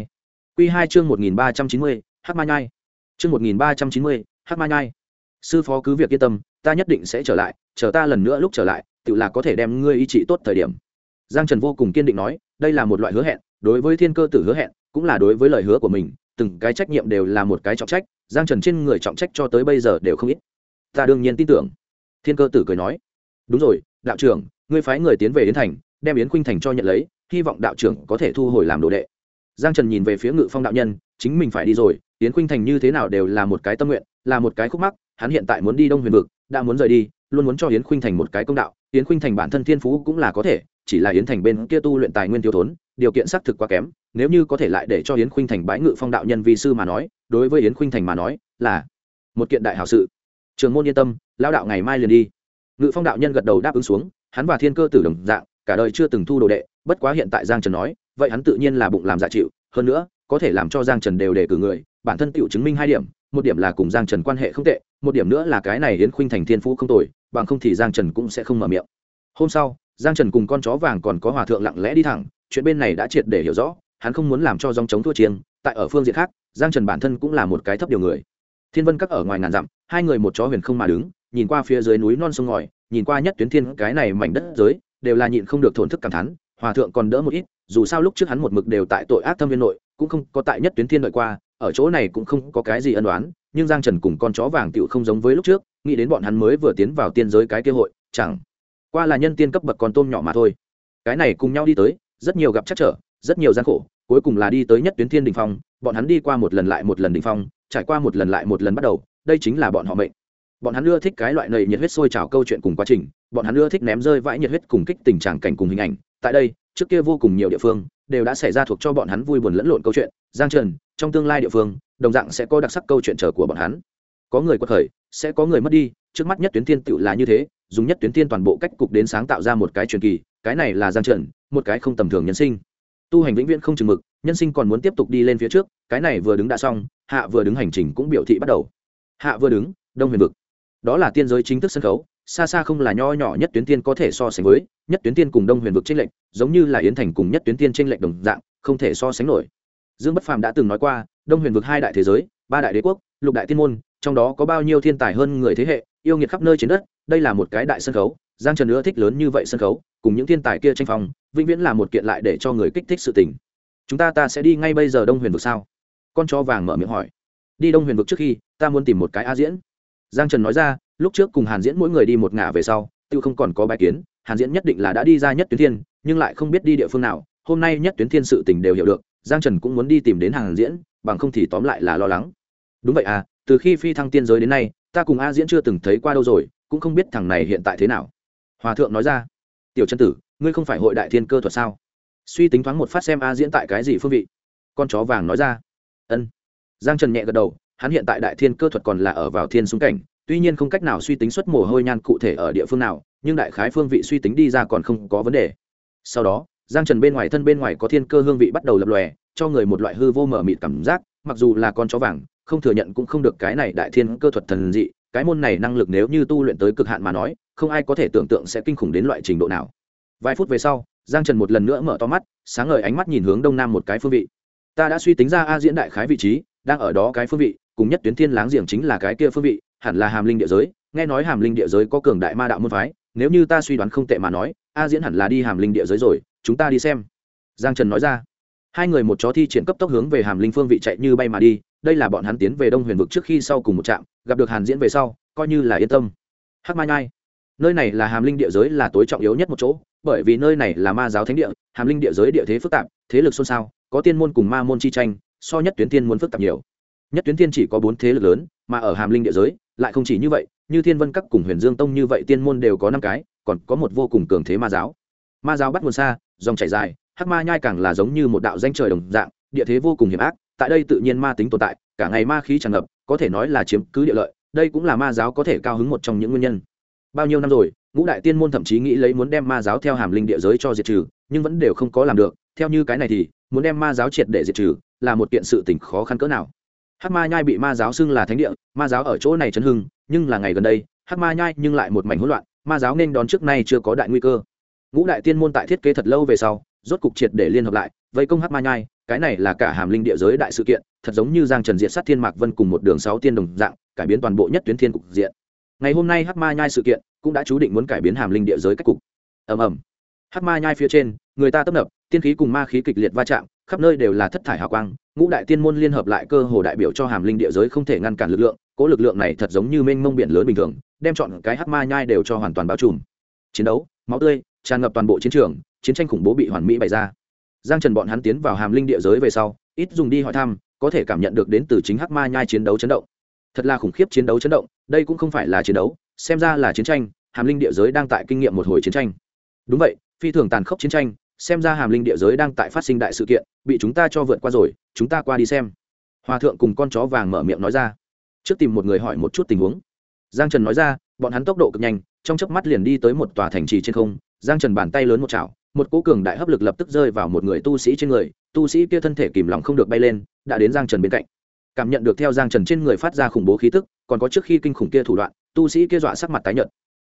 Quy 2 chương 1390, Hắc Ma Nhai. Chương 1390, Hắc Ma Nhai. Sư phó cứ việc yên tâm, ta nhất định sẽ trở lại, chờ ta lần nữa lúc trở lại, tự là có thể đem ngươi y trị tốt thời điểm. Giang Trần vô cùng kiên định nói, đây là một loại hứa hẹn, đối với Thiên Cơ Tử hứa hẹn, cũng là đối với lời hứa của mình, từng cái trách nhiệm đều là một cái trọng trách, Giang Trần trên người trọng trách cho tới bây giờ đều không ít. Ta đương nhiên tin tưởng. Thiên Cơ Tử cười nói, đúng rồi, đạo trưởng, ngươi phái người tiến về Yến Thành, đem Yến Khuynh Thành cho nhận lấy, hy vọng đạo trưởng có thể thu hồi làm đồ đệ. Giang Trần nhìn về phía Ngự Phong đạo nhân, chính mình phải đi rồi, Yến Khuynh Thành như thế nào đều là một cái tâm nguyện, là một cái khúc mắc, hắn hiện tại muốn đi Đông Huyền vực, đã muốn rời đi, luôn muốn cho Yến Khuynh Thành một cái công đạo. Yến Khuynh Thành bản thân thiên phú cũng là có thể, chỉ là Yến Thành bên kia tu luyện tài nguyên thiếu thốn, điều kiện xác thực quá kém, nếu như có thể lại để cho Yến Khuynh Thành bái Ngự Phong đạo nhân vi sư mà nói, đối với Yến Khuynh Thành mà nói, là một kiện đại hảo sự. Trường môn yên tâm, lão đạo ngày mai liền đi. Ngự Phong đạo nhân gật đầu đáp ứng xuống, hắn và Thiên Cơ Tử đồng dạng, cả đời chưa từng thu đồ đệ, bất quá hiện tại Giang Trần nói, vậy hắn tự nhiên là bụng làm dạ chịu, hơn nữa, có thể làm cho Giang Trần đều đề cử người, bản thân tựu chứng minh hai điểm, một điểm là cùng Giang Trần quan hệ không tệ, một điểm nữa là cái này Yến Khuynh Thành thiên phú không tồi, bằng không thì Giang Trần cũng sẽ không mở miệng. Hôm sau, Giang Trần cùng con chó vàng còn có hòa thượng lặng lẽ đi thẳng, chuyện bên này đã triệt để hiểu rõ, hắn không muốn làm cho dòng chống thua chiêng, tại ở phương diện khác, Giang Trần bản thân cũng là một cái thấp điều người. Thiên Vân Các ở ngoài ngàn dặm, hai người một chó huyền không mà đứng, nhìn qua phía dưới núi non sông ngòi, nhìn qua Nhất Tuyến Thiên cái này mảnh đất giới, đều là nhịn không được thổn thức cảm thán, hòa thượng còn đỡ một ít, dù sao lúc trước hắn một mực đều tại tội ác thâm viên nội, cũng không có tại Nhất Tuyến Thiên đợi qua, ở chỗ này cũng không có cái gì ân oán, nhưng Giang Trần cùng con chó vàng tựu không giống với lúc trước, nghĩ đến bọn hắn mới vừa tiến vào tiên giới cái kia hội, chẳng qua là nhân tiên cấp bậc con tôm nhỏ mà thôi. Cái này cùng nhau đi tới, rất nhiều gặp trắc trở, rất nhiều gian khổ, cuối cùng là đi tới Nhất Tuyến Thiên đỉnh phong, bọn hắn đi qua một lần lại một lần đỉnh phong, trải qua một lần lại một lần bắt đầu, đây chính là bọn họ mệnh. Bọn hắn ưa thích cái loại này nhiệt huyết sôi trào câu chuyện cùng quá trình, bọn hắn ưa thích ném rơi vãi nhiệt huyết cùng kích tình trạng cảnh cùng hình ảnh. Tại đây, trước kia vô cùng nhiều địa phương đều đã xảy ra thuộc cho bọn hắn vui buồn lẫn lộn câu chuyện. Giang Trần, trong tương lai địa phương, đồng dạng sẽ có đặc sắc câu chuyện chờ của bọn hắn. Có người quật khởi, sẽ có người mất đi, trước mắt Nhất Tuyến Thiên tựu là như thế, dùng Nhất Tuyến Thiên toàn bộ cách cục đến sáng tạo ra một cái truyền kỳ, cái này là Giang Trần, một cái không tầm thường nhân sinh. Tu hành vĩnh viễn không chừng mực, nhân sinh còn muốn tiếp tục đi lên phía trước, cái này vừa đứng đã xong, hạ vừa đứng hành trình cũng biểu thị bắt đầu. Hạ vừa đứng, Đông Huyền vực. Đó là tiên giới chính thức sân khấu, xa xa không là nho nhỏ Nhất Tuyến Thiên có thể so sánh với, Nhất Tuyến Thiên cùng Đông Huyền vực chênh lệch, giống như là Yến Thành cùng Nhất Tuyến Thiên chênh lệch đồng dạng, không thể so sánh nổi. Dương Bất Phàm đã từng nói qua, Đông Huyền vực hai đại thế giới, ba đại đế quốc, lục đại tiên môn, trong đó có bao nhiêu thiên tài hơn người thế hệ, yêu nghiệt khắp nơi trên đất, đây là một cái đại sân khấu, Giang Trần ưa thích lớn như vậy sân khấu, cùng những thiên tài kia tranh phong, vĩnh viễn là một kiện lại để cho người kích thích sự tình. Chúng ta sẽ đi ngay bây giờ Đông Huyền vực sao? Con chó vàng mở miệng hỏi. Đi Đông Huyền vực trước khi, ta muốn tìm một cái A Diễn. Giang Trần nói ra, lúc trước cùng Hàn Diễn mỗi người đi một ngả về sau, tiêu không còn có bài kiến, Hàn Diễn nhất định là đã đi ra Nhất Tuyến Thiên, nhưng lại không biết đi địa phương nào, hôm nay Nhất Tuyến Thiên sự tình đều hiểu được, Giang Trần cũng muốn đi tìm đến Hàn Diễn, bằng không thì tóm lại là lo lắng. Đúng vậy à, từ khi phi thăng tiên giới đến nay, ta cùng A Diễn chưa từng thấy qua đâu rồi, cũng không biết thằng này hiện tại thế nào. Hòa thượng nói ra. Tiểu chân tử, ngươi không phải hội đại thiên cơ thuật sao? Suy tính thoáng một phát xem A Diễn tại cái gì phương vị. Con chó vàng nói ra. Ân. Giang Trần nhẹ gật đầu, hắn hiện tại đại thiên cơ thuật còn là ở vào thiên xung cảnh, tuy nhiên không cách nào suy tính xuất mồ hôi nhan cụ thể ở địa phương nào, nhưng đại khái phương vị suy tính đi ra còn không có vấn đề. Sau đó, Giang Trần bên ngoài thân bên ngoài có thiên cơ hương vị bắt đầu lập lòe, cho người một loại hư vô mở mịt cảm giác, mặc dù là con chó vàng, không thừa nhận cũng không được cái này đại thiên cơ thuật thần dị, cái môn này năng lực nếu như tu luyện tới cực hạn mà nói, không ai có thể tưởng tượng sẽ kinh khủng đến loại trình độ nào. Vài phút về sau, Giang Trần một lần nữa mở to mắt, sáng ngời ánh mắt nhìn hướng đông nam một cái phương vị. Ta đã suy tính ra A Diễn đại khái vị trí, đang ở đó cái phương vị, cùng Nhất Tuyến Thiên láng giềng chính là cái kia phương vị, hẳn là Hàm Linh địa giới, nghe nói Hàm Linh địa giới có cường đại ma đạo môn phái, nếu như ta suy đoán không tệ mà nói, A Diễn hẳn là đi Hàm Linh địa giới rồi, chúng ta đi xem. Giang Trần nói ra. Hai người một chó thi triển cấp tốc hướng về Hàm Linh phương vị chạy như bay mà đi, đây là bọn hắn tiến về Đông Huyền vực trước khi sau cùng một trạm, gặp được Hàn Diễn về sau, coi như là yên tâm. Hắc Ma Nhai, nơi này là Hàm Linh địa giới là tối trọng yếu nhất một chỗ, bởi vì nơi này là ma giáo thánh địa, Hàm Linh địa giới địa thế phức tạp, thế lực xôn xao, có tiên môn cùng ma môn chi tranh, so Nhất Tuyến Thiên muốn phức tạp nhiều. Nhất Tuyến Thiên chỉ có 4 thế lực lớn, mà ở Hàm Linh địa giới lại không chỉ như vậy, như Thiên Vân Các cùng Huyền Dương Tông như vậy tiên môn đều có 5 cái, còn có một vô cùng cường thế ma giáo. Ma giáo bắt nguồn xa, dòng chảy dài, Hắc Ma Nhai càng là giống như một đạo danh trời đồng dạng, địa thế vô cùng hiểm ác, tại đây tự nhiên ma tính tồn tại, cả ngày ma khí tràn ngập, có thể nói là chiếm cứ địa lợi, đây cũng là ma giáo có thể cao hứng một trong những nguyên nhân. Bao nhiêu năm rồi, ngũ đại tiên môn thậm chí nghĩ lấy muốn đem ma giáo theo Hàm Linh địa giới cho diệt trừ, nhưng vẫn đều không có làm được, theo như cái này thì muốn đem ma giáo triệt để diệt trừ là một kiện sự tình khó khăn cỡ nào. Hắc Ma Nhai bị ma giáo xưng là thánh địa, ma giáo ở chỗ này chấn hưng, nhưng là ngày gần đây Hắc Ma Nhai nhưng lại một mảnh hỗn loạn, ma giáo nên đón trước nay chưa có đại nguy cơ. Ngũ đại tiên môn tại thiết kế thật lâu về sau, rốt cục triệt để liên hợp lại, vây công Hắc Ma Nhai, cái này là cả hàm linh địa giới đại sự kiện, thật giống như Giang Trần diệt sát Thiên Mạc Vân cùng một đường 6 tiên đồng dạng, cải biến toàn bộ nhất tuyến thiên cục diện. Ngày hôm nay Hắc Ma Nhai sự kiện cũng đã chú định muốn cải biến hàm linh địa giới cách cục. Ầm ầm. Hắc Ma Nhai phía trên, người ta tấp nập, tiên khí cùng ma khí kịch liệt va chạm, khắp nơi đều là thất thải hào quang, ngũ đại tiên môn liên hợp lại cơ hồ đại biểu cho hàm linh địa giới không thể ngăn cản lực lượng, cố lực lượng này thật giống như mênh mông biển lớn bình thường, đem chọn cái Hắc Ma Nhai đều cho hoàn toàn bao trùm. Chiến đấu, máu tươi tràn ngập toàn bộ chiến trường, chiến tranh khủng bố bị hoàn mỹ bày ra. Giang Trần bọn hắn tiến vào hàm linh địa giới về sau, ít dùng đi hỏi thăm, có thể cảm nhận được đến từ chính Hắc Ma Nhai chiến đấu chấn động. Thật là khủng khiếp chiến đấu chấn động, đây cũng không phải là chiến đấu, xem ra là chiến tranh, hàm linh địa giới đang tại kinh nghiệm một hồi chiến tranh. Đúng vậy, phi thường tàn khốc chiến tranh, xem ra hàm linh địa giới đang tại phát sinh đại sự kiện, bị chúng ta cho vượt qua rồi, chúng ta qua đi xem. Hòa thượng cùng con chó vàng mở miệng nói ra. Trước tìm một người hỏi một chút tình huống. Giang Trần nói ra, bọn hắn tốc độ cực nhanh, trong chớp mắt liền đi tới một tòa thành trì trên không. Giang Trần bàn tay lớn một chảo, một cỗ cường đại hấp lực lập tức rơi vào một người tu sĩ trên người, tu sĩ kia thân thể kìm lòng không được bay lên, đã đến Giang Trần bên cạnh. Cảm nhận được theo Giang Trần trên người phát ra khủng bố khí tức, còn có trước khi kinh khủng kia thủ đoạn, tu sĩ kia dọa sắc mặt tái nhợt.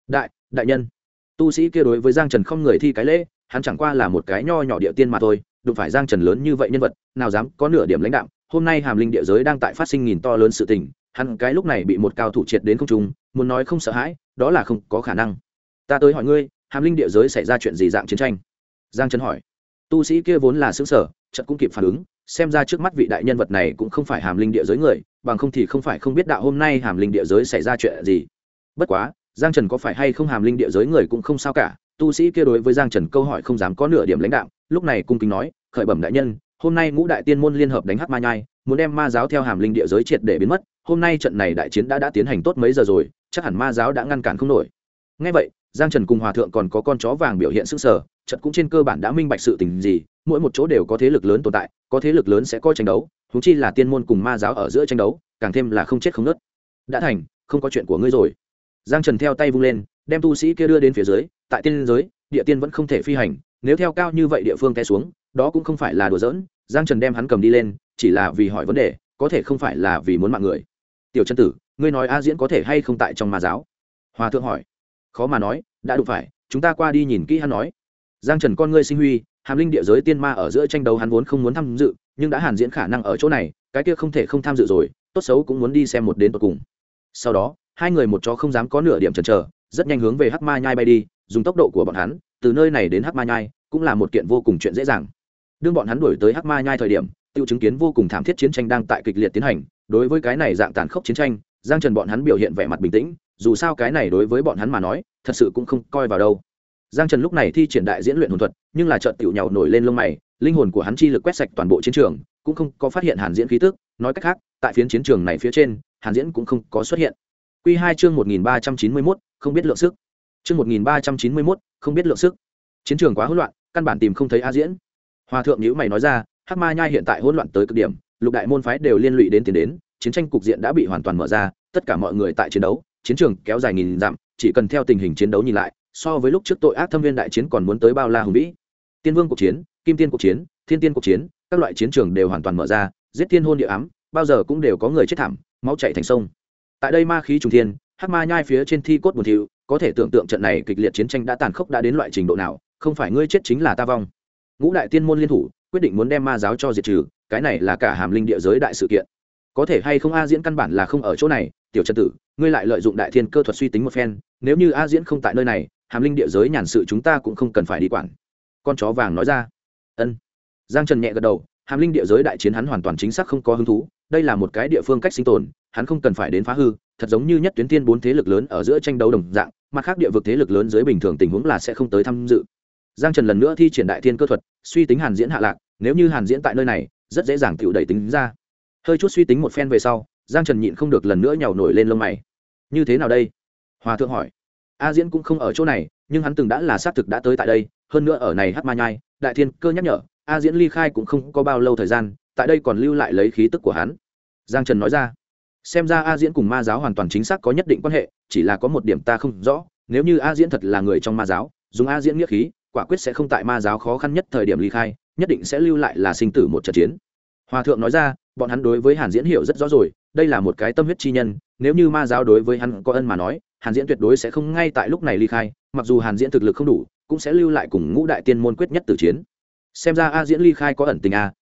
Đại nhân. Tu sĩ kia đối với Giang Trần không người thi cái lễ, hắn chẳng qua là một cái nho nhỏ địa tiên mà thôi, đụng phải Giang Trần lớn như vậy nhân vật, nào dám có nửa điểm lãnh đạm. Hôm nay hàm linh địa giới đang tại phát sinh nghìn to lớn sự tình, hắn cái lúc này bị một cao thủ triệt đến không trung, muốn nói không sợ hãi, đó là không có khả năng. Ta tới hỏi ngươi, hàm linh địa giới xảy ra chuyện gì dạng chiến tranh? Giang Trần hỏi. Tu sĩ kia vốn là sững sờ, chợt cũng kịp phản ứng, xem ra trước mắt vị đại nhân vật này cũng không phải hàm linh địa giới người, bằng không thì không phải không biết đạo hôm nay hàm linh địa giới xảy ra chuyện gì. Bất quá, Giang Trần có phải hay không hàm linh địa giới người cũng không sao cả, tu sĩ kia đối với Giang Trần câu hỏi không dám có nửa điểm lãnh đạm, lúc này cung kính nói, khởi bẩm đại nhân, hôm nay ngũ đại tiên môn liên hợp đánh Hắc Ma Nhai, muốn đem ma giáo theo hàm linh địa giới triệt để biến mất, hôm nay trận này đại chiến đã tiến hành tốt mấy giờ rồi, chắc hẳn ma giáo đã ngăn cản không nổi. Nghe vậy, Giang Trần cùng Hòa thượng còn có con chó vàng biểu hiện sững sờ, trận cũng trên cơ bản đã minh bạch sự tình gì, mỗi một chỗ đều có thế lực lớn tồn tại, có thế lực lớn sẽ có tranh đấu, huống chi là tiên môn cùng ma giáo ở giữa tranh đấu, càng thêm là không chết không nứt. Đã thành, không có chuyện của ngươi rồi. Giang Trần theo tay vung lên, đem tu sĩ kia đưa đến phía dưới, tại tiên giới, địa tiên vẫn không thể phi hành, nếu theo cao như vậy địa phương té xuống, đó cũng không phải là đùa giỡn. Giang Trần đem hắn cầm đi lên, chỉ là vì hỏi vấn đề, có thể không phải là vì muốn mạng người. Tiểu chân tử, ngươi nói A Diễn có thể hay không tại trong ma giáo? Hòa thượng hỏi. Khó mà nói, đã đụng phải, chúng ta qua đi nhìn kỹ hắn nói. Giang Trần con ngươi sinh huy, hàm linh địa giới tiên ma ở giữa tranh đấu hắn vốn không muốn tham dự, nhưng đã Hàn Diễn khả năng ở chỗ này, cái kia không thể không tham dự rồi, tốt xấu cũng muốn đi xem một đến tận cùng. Sau đó, hai người một chó không dám có nửa điểm chần chờ, rất nhanh hướng về Hắc Ma Nhai bay đi, dùng tốc độ của bọn hắn, từ nơi này đến Hắc Ma Nhai, cũng là một kiện vô cùng chuyện dễ dàng. Đương bọn hắn đuổi tới Hắc Ma Nhai thời điểm, tiêu chứng kiến vô cùng thảm thiết chiến tranh đang tại kịch liệt tiến hành, đối với cái này dạng tàn khốc chiến tranh, Giang Trần bọn hắn biểu hiện vẻ mặt bình tĩnh, dù sao cái này đối với bọn hắn mà nói, thật sự cũng không coi vào đâu. Giang Trần lúc này thi triển đại diễn luyện hồn thuật, nhưng là chợt tiểu nhàu nổi lên lông mày, linh hồn của hắn chi lực quét sạch toàn bộ chiến trường, cũng không có phát hiện Hàn Diễn khí tức, nói cách khác, tại phiến chiến trường này phía trên, Hàn Diễn cũng không có xuất hiện. Quy 2 chương 1391, không biết lượng sức. Chương 1391, không biết lượng sức. Chiến trường quá hỗn loạn, căn bản tìm không thấy A Diễn. Hòa thượng nhíu mày nói ra, Hắc Ma Nhai hiện tại hỗn loạn tới cực điểm, lục đại môn phái đều liên lụy đến tiền đến, chiến tranh cục diện đã bị hoàn toàn mở ra, tất cả mọi người tại chiến đấu, chiến trường kéo dài nghìn dặm, chỉ cần theo tình hình chiến đấu nhìn lại, so với lúc trước tội ác thâm viên đại chiến còn muốn tới bao la hùng vĩ. Tiên vương cuộc chiến, kim tiên cuộc chiến, thiên tiên cuộc chiến, các loại chiến trường đều hoàn toàn mở ra, giết thiên hôn địa ám, bao giờ cũng đều có người chết thảm, máu chảy thành sông. Tại đây ma khí trùng thiên, Hắc Ma Nhai phía trên thi cốt buồn thiu, có thể tưởng tượng trận này kịch liệt chiến tranh đã tàn khốc đã đến loại trình độ nào, không phải ngươi chết chính là ta vong. Ngũ đại tiên môn liên thủ, quyết định muốn đem ma giáo cho diệt trừ, cái này là cả hàm linh địa giới đại sự kiện. Có thể hay không A Diễn căn bản là không ở chỗ này, tiểu chân tử, ngươi lại lợi dụng đại thiên cơ thuật suy tính một phen, nếu như A Diễn không tại nơi này, hàm linh địa giới nhàn sự chúng ta cũng không cần phải đi quản. Con chó vàng nói ra. Ân. Giang Trần nhẹ gật đầu, hàm linh địa giới đại chiến hắn hoàn toàn chính xác không có hứng thú, đây là một cái địa phương cách sinh tồn, hắn không cần phải đến phá hư, thật giống như nhất tuyến tiên bốn thế lực lớn ở giữa tranh đấu đồng dạng, mặt khác địa vực thế lực lớn dưới bình thường tình huống là sẽ không tới tham dự. Giang Trần lần nữa thi triển đại thiên cơ thuật, suy tính Hàn Diễn hạ lạc, nếu như Hàn Diễn tại nơi này, rất dễ dàng tiểu đẩy tính ra. Hơi chút suy tính một phen về sau, Giang Trần nhịn không được lần nữa nhào nổi lên lông mày. Như thế nào đây? Hòa thượng hỏi. A Diễn cũng không ở chỗ này, nhưng hắn từng đã là xác thực đã tới tại đây, hơn nữa ở này Hắc Ma Nhai, đại thiên cơ nhắc nhở, A Diễn ly khai cũng không có bao lâu thời gian, tại đây còn lưu lại lấy khí tức của hắn. Giang Trần nói ra. Xem ra A Diễn cùng ma giáo hoàn toàn chính xác có nhất định quan hệ, chỉ là có một điểm ta không rõ, nếu như A Diễn thật là người trong ma giáo, dùng A Diễn nghĩa khí, quả quyết sẽ không tại ma giáo khó khăn nhất thời điểm ly khai, nhất định sẽ lưu lại là sinh tử một trận chiến. Hòa thượng nói ra, bọn hắn đối với Hàn Diễn hiểu rất rõ rồi, đây là một cái tâm huyết chi nhân, nếu như ma giáo đối với hắn có ân mà nói, Hàn Diễn tuyệt đối sẽ không ngay tại lúc này ly khai, mặc dù Hàn Diễn thực lực không đủ, cũng sẽ lưu lại cùng ngũ đại tiên môn quyết nhất tử chiến. Xem ra A Diễn ly khai có ẩn tình a,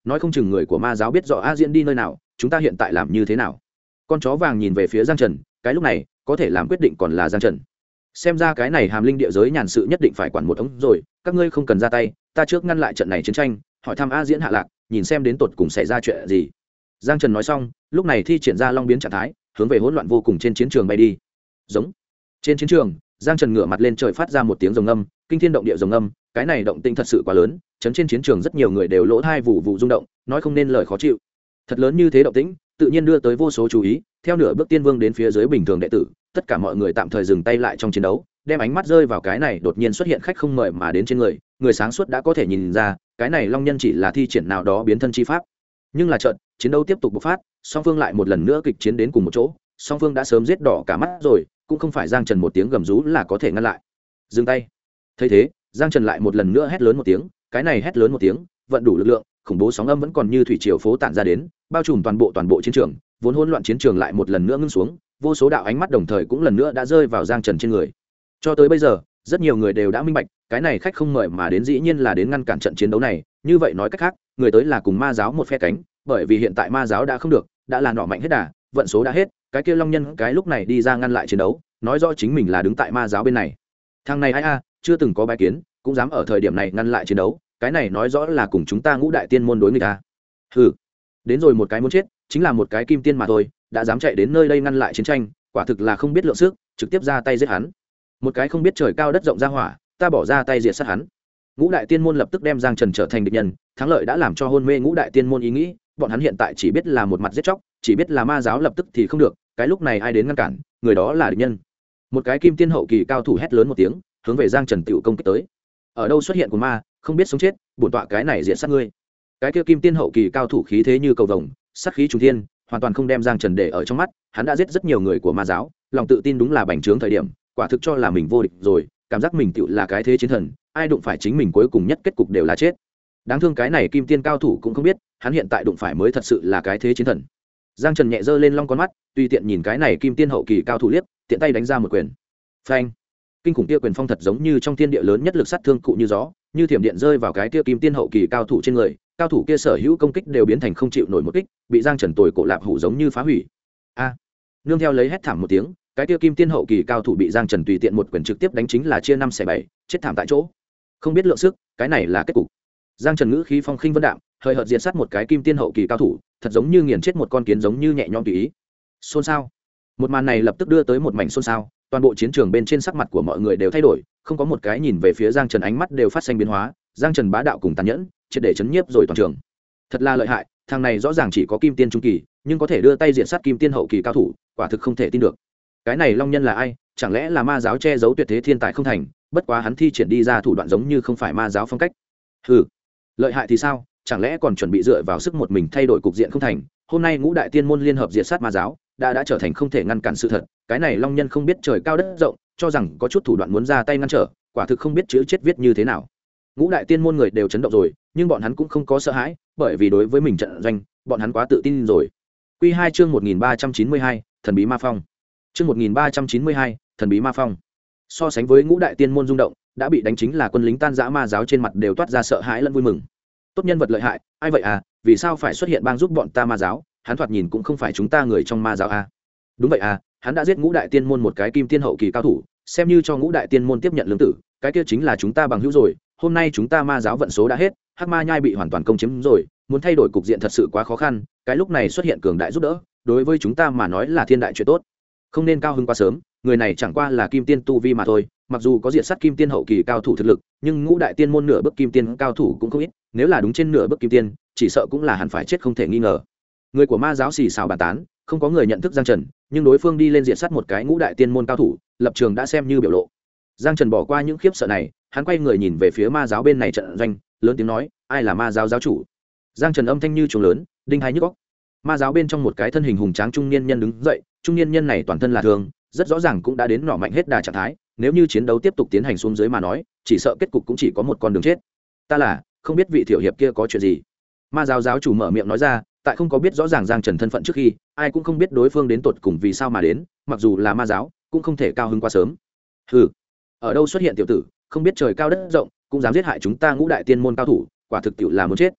nói không chừng người của ma giáo biết rõ a diễn đi nơi nào, chúng ta hiện tại làm như thế nào? Con chó vàng nhìn về phía Giang Trần, cái lúc này có thể làm quyết định còn là Giang Trần. Xem ra cái này hàm linh địa giới nhàn sự nhất định phải quản một ống rồi, các ngươi không cần ra tay, ta trước ngăn lại trận này chiến tranh, hỏi thăm a diễn hạ lạc, nhìn xem đến tột cùng xảy ra chuyện gì. Giang Trần nói xong, lúc này thi triển ra long biến trạng thái, hướng về hỗn loạn vô cùng trên chiến trường bay đi. Giống. Trên chiến trường, Giang Trần ngửa mặt lên trời phát ra một tiếng rồng âm, kinh thiên động địa rồng âm, cái này động tĩnh thật sự quá lớn, chấn trên chiến trường rất nhiều người đều lỗ tai vụ vụ rung động, nói không nên lời khó chịu. Thật lớn như thế động tĩnh, tự nhiên đưa tới vô số chú ý, theo nửa bước tiên vương đến phía dưới bình thường đệ tử, tất cả mọi người tạm thời dừng tay lại trong chiến đấu, đem ánh mắt rơi vào cái này đột nhiên xuất hiện khách không mời mà đến trên người, người sáng suốt đã có thể nhìn ra, cái này long nhân chỉ là thi triển nào đó biến thân chi pháp. Nhưng là trận, chiến đấu tiếp tục bộc phát, song phương lại một lần nữa kịch chiến đến cùng một chỗ, song phương đã sớm giết đỏ cả mắt rồi, cũng không phải Giang Trần một tiếng gầm rú là có thể ngăn lại. Dừng tay. Thấy thế, Giang Trần lại một lần nữa hét lớn một tiếng, cái này hét lớn một tiếng, vận đủ lực lượng, khủng bố sóng âm vẫn còn như thủy triều phố tản ra đến, bao trùm toàn bộ chiến trường, vốn hỗn loạn chiến trường lại một lần nữa ngưng xuống, vô số đạo ánh mắt đồng thời cũng lần nữa đã rơi vào Giang Trần trên người. Cho tới bây giờ, rất nhiều người đều đã minh bạch, cái này khách không mời mà đến dĩ nhiên là đến ngăn cản trận chiến đấu này, như vậy nói cách khác, người tới là cùng ma giáo một phe cánh, bởi vì hiện tại ma giáo đã không được, đã là nọ mạnh hết đà, vận số đã hết, cái kia long nhân cái lúc này đi ra ngăn lại chiến đấu, nói rõ chính mình là đứng tại ma giáo bên này. Thằng này ai a, chưa từng có bái kiến, cũng dám ở thời điểm này ngăn lại chiến đấu, cái này nói rõ là cùng chúng ta Ngũ Đại Tiên môn đối nghịch a. Hừ, đến rồi một cái muốn chết, chính là một cái kim tiên mà thôi, đã dám chạy đến nơi đây ngăn lại chiến tranh, quả thực là không biết lượng sức, trực tiếp ra tay giết hắn. Một cái không biết trời cao đất rộng ra hỏa, ta bỏ ra tay diệt sát hắn. Ngũ Đại Tiên môn lập tức đem Giang Trần trở thành địch nhân, thắng lợi đã làm cho hôn mê Ngũ Đại Tiên môn ý nghĩ, bọn hắn hiện tại chỉ biết là một mặt giết chóc, chỉ biết là ma giáo lập tức thì không được, cái lúc này ai đến ngăn cản, người đó là địch nhân. Một cái kim tiên hậu kỳ cao thủ hét lớn một tiếng, hướng về Giang Trần tiểu công kích tới. Ở đâu xuất hiện của ma, không biết sống chết, bổn tọa cái này diệt sát ngươi. Cái kia kim tiên hậu kỳ cao thủ khí thế như cầu vồng, sát khí trùng thiên, hoàn toàn không đem Giang Trần để ở trong mắt, hắn đã giết rất nhiều người của ma giáo, lòng tự tin đúng là bành trướng thời điểm, quả thực cho là mình vô địch rồi, cảm giác mình tựu là cái thế chiến thần, ai đụng phải chính mình cuối cùng nhất kết cục đều là chết. Đáng thương cái này kim tiên cao thủ cũng không biết, hắn hiện tại đụng phải mới thật sự là cái thế chiến thần. Giang Trần nhẹ giơ lên long con mắt, tùy tiện nhìn cái này kim tiên hậu kỳ cao thủ liếc, tiện tay đánh ra một quyền. Phanh! Kinh khủng kia quyền phong thật giống như trong thiên địa lớn nhất lực sát thương cụ như gió, như thiểm điện rơi vào cái kia kim tiên hậu kỳ cao thủ trên người, cao thủ kia sở hữu công kích đều biến thành không chịu nổi một kích, bị Giang Trần tồi cổ lạp hủ giống như phá hủy. A! Nương theo lấy hét thảm một tiếng, cái kia kim tiên hậu kỳ cao thủ bị Giang Trần tùy tiện một quyền trực tiếp đánh chính là chia 5 xẻ 7, chết thảm tại chỗ. Không biết lượng sức, cái này là kết cục. Giang Trần ngữ khí phong khinh vân đạm, hơi hợt diệt sát một cái kim tiên hậu kỳ cao thủ, thật giống như nghiền chết một con kiến giống như nhẹ nhõm tùy ý. Xôn xao. Một màn này lập tức đưa tới một mảnh xôn xao, toàn bộ chiến trường bên trên sắc mặt của mọi người đều thay đổi, không có một cái nhìn về phía Giang Trần ánh mắt đều phát sinh biến hóa, Giang Trần bá đạo cùng tàn nhẫn, triệt để chấn nhiếp rồi toàn trường. Thật là lợi hại, thằng này rõ ràng chỉ có kim tiên trung kỳ, nhưng có thể đưa tay diệt sát kim tiên hậu kỳ cao thủ, quả thực không thể tin được. Cái này long nhân là ai, chẳng lẽ là ma giáo che giấu tuyệt thế thiên tài không thành, bất quá hắn thi triển đi ra thủ đoạn giống như không phải ma giáo phong cách. Hừ, lợi hại thì sao, chẳng lẽ còn chuẩn bị dựa vào sức một mình thay đổi cục diện không thành. Hôm nay Ngũ Đại Tiên môn liên hợp diệt sát ma giáo đã trở thành không thể ngăn cản sự thật, cái này long nhân không biết trời cao đất rộng, cho rằng có chút thủ đoạn muốn ra tay ngăn trở, quả thực không biết chữ chết viết như thế nào. Ngũ Đại Tiên môn người đều chấn động rồi, nhưng bọn hắn cũng không có sợ hãi, bởi vì đối với mình trận doanh, bọn hắn quá tự tin rồi. Quy 2 chương 1392, thần bí ma phong. Chương 1392, thần bí ma phong. So sánh với Ngũ Đại Tiên môn rung động, đã bị đánh chính là quân lính tan rã ma giáo trên mặt đều toát ra sợ hãi lẫn vui mừng. Tốt nhân vật lợi hại, ai vậy à, vì sao phải xuất hiện bang giúp bọn ta ma giáo, hắn thoạt nhìn cũng không phải chúng ta người trong ma giáo à. Đúng vậy à, hắn đã giết Ngũ Đại Tiên môn một cái kim tiên hậu kỳ cao thủ, xem như cho Ngũ Đại Tiên môn tiếp nhận lương tử, cái kia chính là chúng ta bằng hữu rồi. Hôm nay chúng ta ma giáo vận số đã hết, Hắc Ma Nhai bị hoàn toàn công chiếm rồi, muốn thay đổi cục diện thật sự quá khó khăn, cái lúc này xuất hiện cường đại giúp đỡ, đối với chúng ta mà nói là thiên đại chuyện tốt. Không nên cao hứng quá sớm, người này chẳng qua là kim tiên tu vi mà thôi, mặc dù có diệt sát kim tiên hậu kỳ cao thủ thực lực, nhưng Ngũ Đại Tiên môn nửa bước kim tiên cao thủ cũng không ít, nếu là đúng trên nửa bước kim tiên, chỉ sợ cũng là hẳn phải chết không thể nghi ngờ. Người của ma giáo xì xào bàn tán, không có người nhận thức Giang Trần, nhưng đối phương đi lên diệt sát một cái Ngũ Đại Tiên môn cao thủ, lập trường đã xem như biểu lộ. Giang Trần bỏ qua những khiếp sợ này, hắn quay người nhìn về phía ma giáo bên này trận doanh, lớn tiếng nói, ai là ma giáo giáo chủ? Giang Trần âm thanh như trống lớn, đinh hai nhức óc. Ma giáo bên trong một cái thân hình hùng tráng trung niên nhân đứng dậy, trung niên nhân này toàn thân là thương, rất rõ ràng cũng đã đến nỏ mạnh hết đà trạng thái, nếu như chiến đấu tiếp tục tiến hành xuống dưới mà nói, chỉ sợ kết cục cũng chỉ có một con đường chết. Ta là, không biết vị tiểu hiệp kia có chuyện gì. Ma giáo giáo chủ mở miệng nói ra, tại không có biết rõ ràng Giang Trần thân phận trước khi, ai cũng không biết đối phương đến tột cùng vì sao mà đến, mặc dù là ma giáo, cũng không thể cao hứng quá sớm. Hừ, ở đâu xuất hiện tiểu tử, không biết trời cao đất rộng, cũng dám giết hại chúng ta Ngũ Đại Tiên môn cao thủ, quả thực tiểu là muốn chết.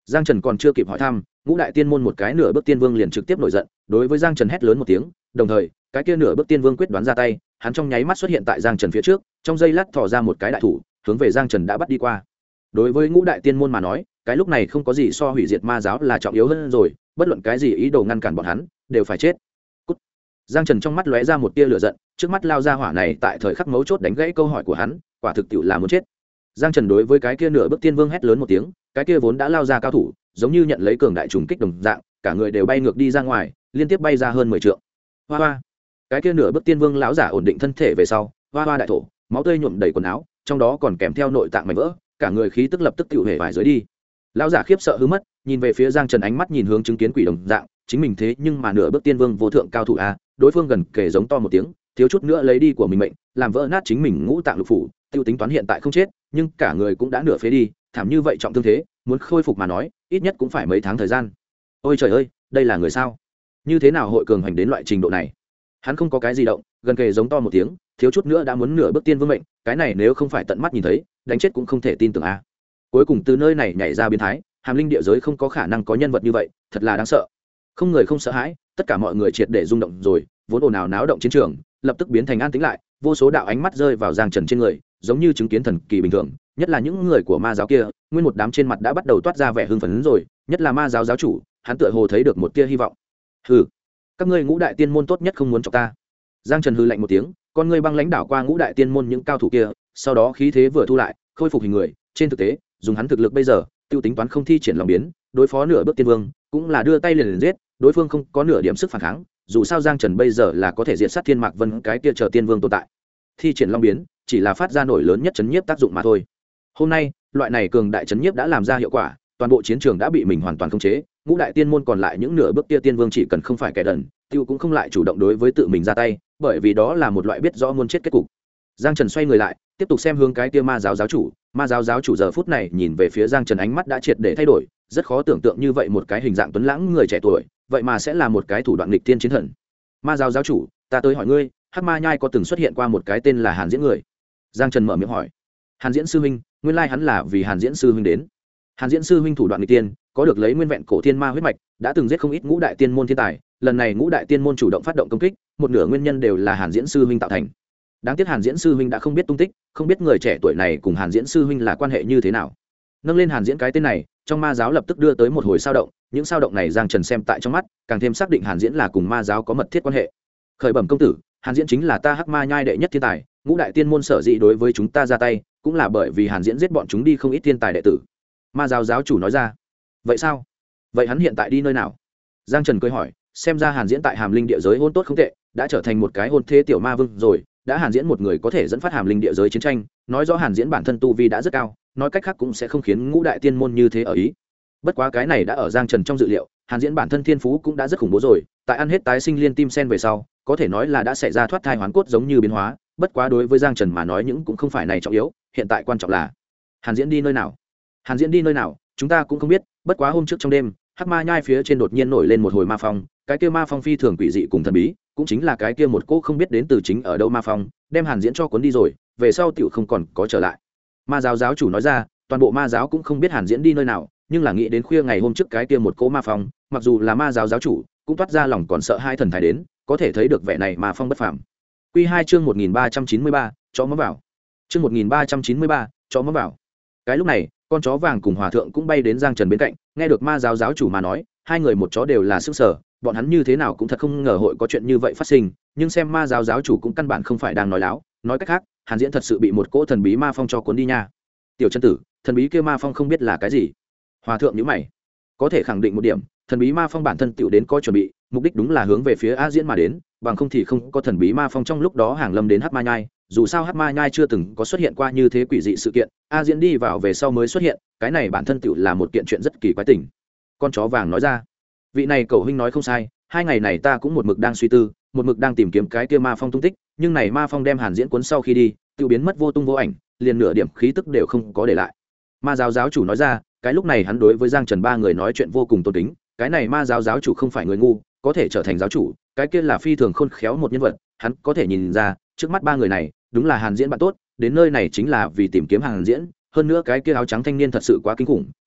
Giang Trần còn chưa kịp hỏi thăm, ngũ đại tiên môn một cái nửa bước tiên vương liền trực tiếp nổi giận, đối với Giang Trần hét lớn một tiếng, đồng thời cái kia nửa bước tiên vương quyết đoán ra tay, hắn trong nháy mắt xuất hiện tại Giang Trần phía trước, trong giây lát thò ra một cái đại thủ, hướng về Giang Trần đã bắt đi qua. Đối với ngũ đại tiên môn mà nói, cái lúc này không có gì so hủy diệt ma giáo là trọng yếu hơn rồi, bất luận cái gì ý đồ ngăn cản bọn hắn đều phải chết. Cút. Giang Trần trong mắt lóe ra một tia lửa giận, trước mắt lao ra hỏa này tại thời khắc mấu chốt đánh gãy câu hỏi của hắn, quả thực tiệu là muốn chết. Giang Trần đối với cái kia nửa bước tiên vương hét lớn một tiếng, cái kia vốn đã lao ra cao thủ, giống như nhận lấy cường đại trùng kích đồng dạng, cả người đều bay ngược đi ra ngoài, liên tiếp bay ra hơn 10 trượng. Hoa hoa. Cái kia nửa bước tiên vương lão giả ổn định thân thể về sau, hoa hoa đại thổ, máu tươi nhuộm đầy quần áo, trong đó còn kèm theo nội tạng mảnh vỡ, cả người khí tức lập tức tiêu hề vải dưới đi. Lão giả khiếp sợ hứ mất, nhìn về phía Giang Trần, ánh mắt nhìn hướng chứng kiến quỷ đồng dạng, chính mình thế nhưng mà nửa bước tiên vương vô thượng cao thủ a, đối phương gần kề giống to một tiếng, thiếu chút nữa lấy đi của mình mệnh, làm vỡ nát chính mình ngũ tạng lục phủ, tiêu tính toán hiện tại không chết, nhưng cả người cũng đã nửa phế đi, thảm như vậy trọng thương thế, muốn khôi phục mà nói, ít nhất cũng phải mấy tháng thời gian. Ôi trời ơi, đây là người sao? Như thế nào hội cường hành đến loại trình độ này? Hắn không có cái gì động, gần kề giống to một tiếng, thiếu chút nữa đã muốn nửa bước tiên vương mệnh, cái này nếu không phải tận mắt nhìn thấy, đánh chết cũng không thể tin tưởng a. Cuối cùng từ nơi này nhảy ra biến thái, hàm linh địa giới không có khả năng có nhân vật như vậy, thật là đáng sợ. Không người không sợ hãi, tất cả mọi người triệt để rung động rồi, vốn ồn ào náo động chiến trường, lập tức biến thành an tĩnh lại, vô số đạo ánh mắt rơi vào Giang Trần trên người, giống như chứng kiến thần kỳ bình thường, nhất là những người của ma giáo kia, nguyên một đám trên mặt đã bắt đầu toát ra vẻ hưng phấn rồi, nhất là ma giáo giáo chủ, hắn tựa hồ thấy được một tia hy vọng. Hừ, các ngươi ngũ đại tiên môn tốt nhất không muốn chọc ta. Giang Trần hừ lạnh một tiếng, con ngươi băng lãnh đảo qua ngũ đại tiên môn những cao thủ kia, sau đó khí thế vừa thu lại, khôi phục hình người, trên thực tế, dùng hắn thực lực bây giờ, tiêu tính toán không thi triển lòng biến, đối phó nửa bước tiên vương, cũng là đưa tay liền giết, đối phương không có nửa điểm sức phản kháng, dù sao Giang Trần bây giờ là có thể diệt sát Thiên Mạc Vân cái kia chờ tiên vương tồn tại. Thi triển long biến, chỉ là phát ra nổi lớn nhất chấn nhiếp tác dụng mà thôi. Hôm nay, loại này cường đại chấn nhiếp đã làm ra hiệu quả, toàn bộ chiến trường đã bị mình hoàn toàn khống chế, ngũ đại tiên môn còn lại những nửa bước kia tiên vương chỉ cần không phải kẻ đần, tiêu cũng không lại chủ động đối với tự mình ra tay, bởi vì đó là một loại biết rõ muốn chết kết cục. Giang Trần xoay người lại, tiếp tục xem hướng cái kia ma giáo giáo chủ, ma giáo giáo chủ giờ phút này nhìn về phía Giang Trần, ánh mắt đã triệt để thay đổi, rất khó tưởng tượng như vậy một cái hình dạng tuấn lãng người trẻ tuổi, vậy mà sẽ là một cái thủ đoạn nghịch tiên chiến thần. Ma giáo giáo chủ, ta tới hỏi ngươi, Hắc Ma Nhai có từng xuất hiện qua một cái tên là Hàn Diễn người? Giang Trần mở miệng hỏi. Hàn Diễn sư huynh, nguyên lai hắn là vì Hàn Diễn sư huynh đến. Hàn Diễn sư huynh thủ đoạn nghịch tiên, có được lấy nguyên vẹn cổ thiên ma huyết mạch, đã từng giết không ít ngũ đại tiên môn thiên tài, lần này ngũ đại tiên môn chủ động phát động công kích, một nửa nguyên nhân đều là Hàn Diễn sư huynh tạo thành. Đáng tiếc Hàn Diễn sư huynh đã không biết tung tích, không biết người trẻ tuổi này cùng Hàn Diễn sư huynh là quan hệ như thế nào. Nâng lên Hàn Diễn cái tên này, trong ma giáo lập tức đưa tới một hồi sao động, những sao động này Giang Trần xem tại trong mắt, càng thêm xác định Hàn Diễn là cùng ma giáo có mật thiết quan hệ. Khởi bẩm công tử, Hàn Diễn chính là ta Hắc Ma Nhai đệ nhất thiên tài, ngũ đại tiên môn sở dĩ đối với chúng ta ra tay, cũng là bởi vì Hàn Diễn giết bọn chúng đi không ít thiên tài đệ tử. Ma giáo giáo chủ nói ra. Vậy sao? Vậy hắn hiện tại đi nơi nào? Giang Trần cười hỏi, xem ra Hàn Diễn tại Hàm Linh địa giới hôn tốt không tệ, đã trở thành một cái hôn thế tiểu ma vương rồi, đã Hàn Diễn một người có thể dẫn phát Hàm Linh địa giới chiến tranh, nói rõ Hàn Diễn bản thân tu vi đã rất cao, nói cách khác cũng sẽ không khiến ngũ đại tiên môn như thế ở ý. Bất quá cái này đã ở Giang Trần trong dự liệu, Hàn Diễn bản thân thiên phú cũng đã rất khủng bố rồi, tại ăn hết tái sinh liên tim sen về sau, có thể nói là đã xảy ra thoát thai hoán cốt giống như biến hóa, bất quá đối với Giang Trần mà nói những cũng không phải này trọng yếu, hiện tại quan trọng là Hàn Diễn đi nơi nào. Hàn Diễn đi nơi nào, chúng ta cũng không biết, bất quá hôm trước trong đêm, Hắc Ma Nhai phía trên đột nhiên nổi lên một hồi ma phong, cái kia ma phong phi thường quỷ dị cùng thần bí, cũng chính là cái kia một cô không biết đến từ chính ở đâu ma phong, đem Hàn Diễn cho cuốn đi rồi, về sau tiểu không còn có trở lại. Ma giáo giáo chủ nói ra, toàn bộ ma giáo cũng không biết Hàn Diễn đi nơi nào, nhưng là nghĩ đến khuya ngày hôm trước cái kia một cô ma phong, mặc dù là ma giáo giáo chủ, cũng toát ra lòng còn sợ hai thần thái đến, có thể thấy được vẻ này ma phong bất phàm. Quy 2 chương 1393, chó mắm vào. Chương 1393, chó mắm vào. Cái lúc này, con chó vàng cùng hòa thượng cũng bay đến Giang Trần bên cạnh, nghe được ma giáo giáo chủ mà nói, hai người một chó đều là sức sở, bọn hắn như thế nào cũng thật không ngờ hội có chuyện như vậy phát sinh, nhưng xem ma giáo giáo chủ cũng căn bản không phải đang nói láo, nói cách khác, Hàn Diễn thật sự bị một cỗ thần bí ma phong cho cuốn đi nha. Tiểu chân tử, thần bí kia ma phong không biết là cái gì? Hòa thượng nhíu mày. Có thể khẳng định một điểm, thần bí ma phong bản thân tiểu đến có chuẩn bị, mục đích đúng là hướng về phía A Diễn mà đến, bằng không thì không có thần bí ma phong trong lúc đó hàng lâm đến Hắc Ma Nhai, dù sao Hắc Ma Nhai chưa từng có xuất hiện qua như thế quỷ dị sự kiện, A Diễn đi vào về sau mới xuất hiện, cái này bản thân tiểu là một kiện chuyện rất kỳ quái tình. Con chó vàng nói ra. Vị này cậu huynh nói không sai, hai ngày này ta cũng một mực đang suy tư, một mực đang tìm kiếm cái kia ma phong tung tích, nhưng này ma phong đem Hàn Diễn cuốn sau khi đi, tiêu biến mất vô tung vô ảnh, liền nửa điểm khí tức đều không có để lại. Ma giáo giáo chủ nói ra, cái lúc này hắn đối với Giang Trần ba người nói chuyện vô cùng tôn kính, cái này ma giáo giáo chủ không phải người ngu, có thể trở thành giáo chủ, cái kia là phi thường khôn khéo một nhân vật, hắn có thể nhìn ra, trước mắt ba người này, đúng là Hàn Diễn bạn tốt, đến nơi này chính là vì tìm kiếm Hàn Diễn, hơn nữa cái kia áo trắng thanh niên thật sự quá kinh khủng,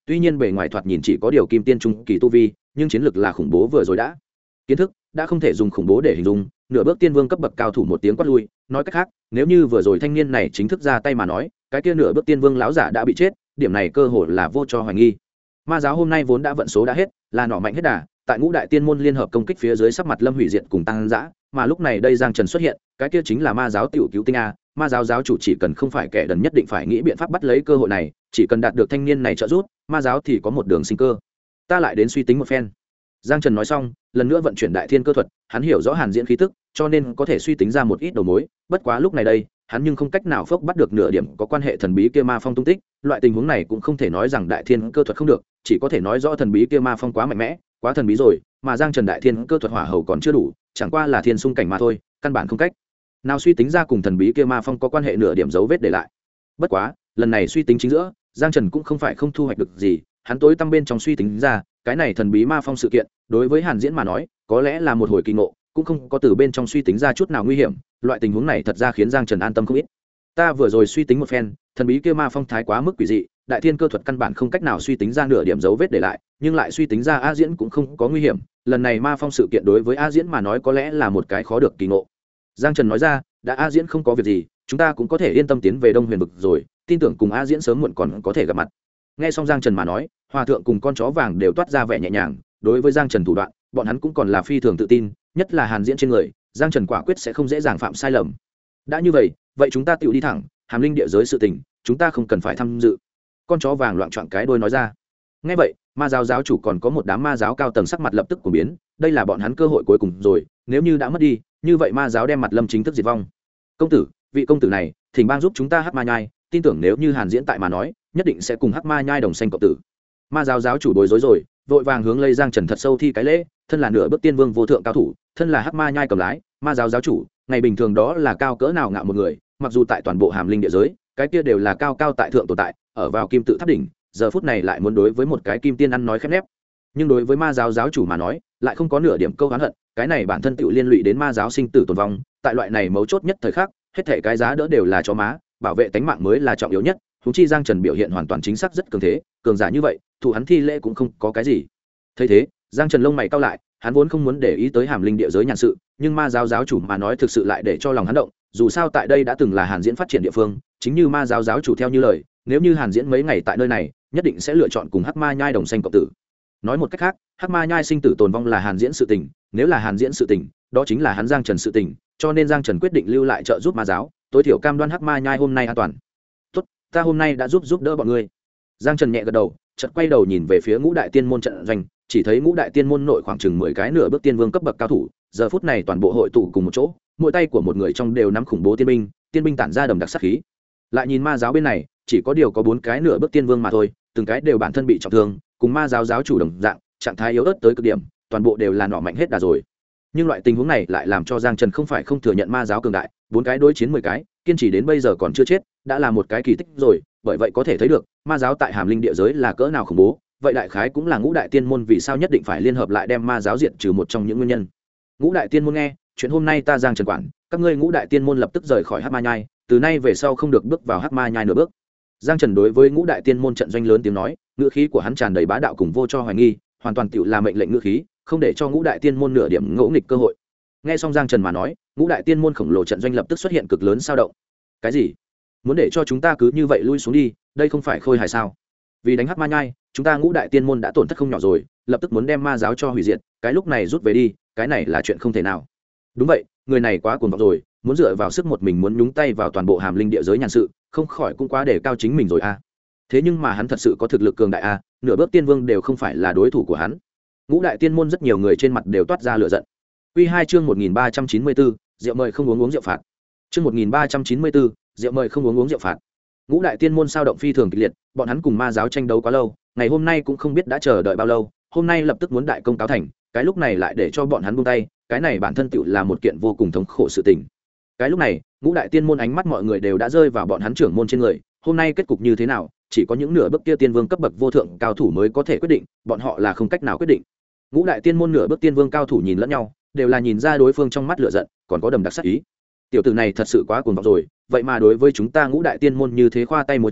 tuy nhiên bề ngoài thoạt nhìn chỉ có điều kim tiên trung kỳ tu vi, nhưng chiến lực là khủng bố vừa rồi đã. Kiến thức đã không thể dùng khủng bố để hình dung, nửa bước tiên vương cấp bậc cao thủ một tiếng quát lui, nói cách khác, nếu như vừa rồi thanh niên này chính thức ra tay mà nói, cái kia nửa bước tiên vương lão giả đã bị chết, điểm này cơ hội là vô cho hoài nghi. Ma giáo hôm nay vốn đã vận số đã hết, là nọ mạnh hết đà, tại ngũ đại tiên môn liên hợp công kích phía dưới sắc mặt lâm hủy diệt cùng tăng dã, mà lúc này đây Giang Trần xuất hiện, cái kia chính là ma giáo tiểu cứu tinh a. Ma giáo giáo chủ chỉ cần không phải kẻ đần nhất định phải nghĩ biện pháp bắt lấy cơ hội này, chỉ cần đạt được thanh niên này trợ giúp, ma giáo thì có một đường sinh cơ. Ta lại đến suy tính một phen. Giang Trần nói xong, lần nữa vận chuyển đại thiên cơ thuật, hắn hiểu rõ Hàn Diễn khí tức, cho nên có thể suy tính ra một ít đầu mối, bất quá lúc này đây, hắn nhưng không cách nào phốc bắt được nửa điểm có quan hệ thần bí kia ma phong tung tích, loại tình huống này cũng không thể nói rằng đại thiên cơ thuật không được, chỉ có thể nói rõ thần bí kia ma phong quá mạnh mẽ, quá thần bí rồi, mà Giang Trần đại thiên cơ thuật hỏa hầu còn chưa đủ, chẳng qua là thiên xung cảnh mà thôi, căn bản không cách nào suy tính ra cùng thần bí kia ma phong có quan hệ nửa điểm dấu vết để lại. Bất quá, lần này suy tính chính giữa, Giang Trần cũng không phải không thu hoạch được gì, hắn tối tăm bên trong suy tính ra, cái này thần bí ma phong sự kiện, đối với Hàn Diễn mà nói, có lẽ là một hồi kỳ ngộ, cũng không có từ bên trong suy tính ra chút nào nguy hiểm, loại tình huống này thật ra khiến Giang Trần an tâm không ít. Ta vừa rồi suy tính một phen, thần bí kia ma phong thái quá mức quỷ dị, đại thiên cơ thuật căn bản không cách nào suy tính ra nửa điểm dấu vết để lại, nhưng lại suy tính ra A Diễn cũng không có nguy hiểm, lần này ma phong sự kiện đối với A Diễn mà nói có lẽ là một cái khó được kỳ ngộ. Giang Trần nói ra, đã A Diễn không có việc gì, chúng ta cũng có thể yên tâm tiến về Đông Huyền vực rồi, tin tưởng cùng A Diễn sớm muộn còn có thể gặp mặt. Nghe xong Giang Trần mà nói, hòa thượng cùng con chó vàng đều toát ra vẻ nhẹ nhàng, đối với Giang Trần thủ đoạn, bọn hắn cũng còn là phi thường tự tin, nhất là Hàn Diễn trên người, Giang Trần quả quyết sẽ không dễ dàng phạm sai lầm. Đã như vậy, vậy chúng ta tựu đi thẳng, Hàm Linh địa giới sự tình, chúng ta không cần phải tham dự. Con chó vàng loạn choạng cái đuôi nói ra. Nghe vậy, ma giáo giáo chủ còn có một đám ma giáo cao tầng sắc mặt lập tức của biến, đây là bọn hắn cơ hội cuối cùng rồi, nếu như đã mất đi, như vậy ma giáo đem mặt lâm chính thức diệt vong. Công tử, vị công tử này, thỉnh bang giúp chúng ta Hắc Ma Nhai, tin tưởng nếu như Hàn Diễn tại mà nói, nhất định sẽ cùng Hắc Ma Nhai đồng sanh cộng tử. Ma giáo giáo chủ bối rối rồi, vội vàng hướng lấy Giang Trần thật sâu thi cái lễ, thân là nửa bước tiên vương vô thượng cao thủ, thân là Hắc Ma Nhai cầm lái, ma giáo giáo chủ, ngày bình thường đó là cao cỡ nào ngạo một người, mặc dù tại toàn bộ Hàm Linh địa giới, cái kia đều là cao cao tại thượng tồn tại, ở vào kim tự tháp đỉnh, giờ phút này lại muốn đối với một cái kim tiên ăn nói khép nép. Nhưng đối với ma giáo giáo chủ mà nói, lại không có nửa điểm câu oán hận, cái này bản thân tựu liên lụy đến ma giáo sinh tử tồn vong, tại loại này mấu chốt nhất thời khắc, hết thảy cái giá đỡ đều là cho má, bảo vệ tính mạng mới là trọng yếu nhất. Huống chi Giang Trần biểu hiện hoàn toàn chính xác rất cường thế, cường giả như vậy, thủ hắn thi lễ cũng không có cái gì. Thấy thế, Giang Trần lông mày cau lại, hắn vốn không muốn để ý tới Hàm Linh địa giới nhàn sự, nhưng ma giáo giáo chủ mà nói thực sự lại để cho lòng hắn động, dù sao tại đây đã từng là Hàn Diễn phát triển địa phương, chính như ma giáo giáo chủ theo như lời, nếu như Hàn Diễn mấy ngày tại nơi này, nhất định sẽ lựa chọn cùng Hắc Ma Nhai đồng sanh cộng tử. Nói một cách khác, Hắc Ma Nhai sinh tử tồn vong là Hàn Diễn sự tình, nếu là Hàn Diễn sự tình, đó chính là hắn Giang Trần sự tình, cho nên Giang Trần quyết định lưu lại trợ giúp ma giáo, tối thiểu cam đoan Hắc Ma Nhai hôm nay an toàn. Tốt, ta hôm nay đã giúp đỡ bọn ngươi. Giang Trần nhẹ gật đầu, chợt quay đầu nhìn về phía Ngũ Đại Tiên môn trận doanh, chỉ thấy Ngũ Đại Tiên môn nội khoảng chừng 10 cái nửa bước tiên vương cấp bậc cao thủ, giờ phút này toàn bộ hội tụ cùng một chỗ, mỗi tay của một người trong đều nắm khủng bố tiên binh tản ra đầm đặc sát khí. Lại nhìn ma giáo bên này, chỉ có điều có 4 cái nửa bước tiên vương mà thôi, từng cái đều bản thân bị trọng thương, cùng ma giáo giáo chủ đồng dạng, trạng thái yếu ớt tới cực điểm, toàn bộ đều là nọ mạnh hết đà rồi. Nhưng loại tình huống này lại làm cho Giang Trần không phải không thừa nhận ma giáo cường đại, 4 cái đối chiến 10 cái, kiên trì đến bây giờ còn chưa chết, đã là một cái kỳ tích rồi, bởi vậy có thể thấy được, ma giáo tại Hàm Linh địa giới là cỡ nào khủng bố, vậy đại khái cũng là Ngũ Đại Tiên môn vì sao nhất định phải liên hợp lại đem ma giáo diệt trừ một trong những nguyên nhân. Ngũ Đại Tiên môn nghe, chuyện hôm nay ta Giang Trần quản, các ngươi Ngũ Đại Tiên môn lập tức rời khỏi Hắc Ma Nhai, từ nay về sau không được bước vào Hắc Ma Nhai nửa bước. Giang Trần đối với Ngũ Đại Tiên môn trận doanh lớn tiếng nói, ngữ khí của hắn tràn đầy bá đạo cùng vô cho hoài nghi, hoàn toàn tựu là mệnh lệnh ngữ khí, không để cho Ngũ Đại Tiên môn nửa điểm ngỗ nghịch cơ hội. Nghe xong Giang Trần mà nói, Ngũ Đại Tiên môn khổng lồ trận doanh lập tức xuất hiện cực lớn sao động. Cái gì? Muốn để cho chúng ta cứ như vậy lui xuống đi, đây không phải khôi hài sao? Vì đánh Hắc Ma Nhai, chúng ta Ngũ Đại Tiên môn đã tổn thất không nhỏ rồi, lập tức muốn đem ma giáo cho hủy diệt, cái lúc này rút về đi, cái này là chuyện không thể nào. Đúng vậy, người này quá cuồng vọng rồi, muốn dựa vào sức một mình muốn nhúng tay vào toàn bộ Hàm Linh địa giới nhàn sự, không khỏi cũng quá để cao chính mình rồi a. Thế nhưng mà hắn thật sự có thực lực cường đại a, nửa bước tiên vương đều không phải là đối thủ của hắn. Ngũ Đại Tiên môn rất nhiều người trên mặt đều toát ra lửa giận. Quy 2 chương 1394, rượu mời không uống rượu phạt. Chương 1394, rượu mời không uống rượu phạt. Ngũ Đại Tiên môn sao động phi thường kịch liệt, bọn hắn cùng ma giáo tranh đấu quá lâu, ngày hôm nay cũng không biết đã chờ đợi bao lâu, hôm nay lập tức muốn đại công cáo thành, cái lúc này lại để cho bọn hắn buông tay, cái này bản thân tựu là một kiện vô cùng thống khổ sự tình. Cái lúc này, Ngũ Đại Tiên môn ánh mắt mọi người đều đã rơi vào bọn hắn trưởng môn trên người, hôm nay kết cục như thế nào, chỉ có những nửa bước kia tiên vương cấp bậc vô thượng cao thủ mới có thể quyết định, bọn họ là không cách nào quyết định. Ngũ Đại Tiên môn nửa bước tiên vương cao thủ nhìn lẫn nhau, đều là nhìn ra đối phương trong mắt lửa giận, còn có đầm đặc sát ý. Tiểu tử này thật sự quá cuồng vọng rồi, vậy mà đối với chúng ta Ngũ Đại Tiên môn như thế khoa tay múa chân,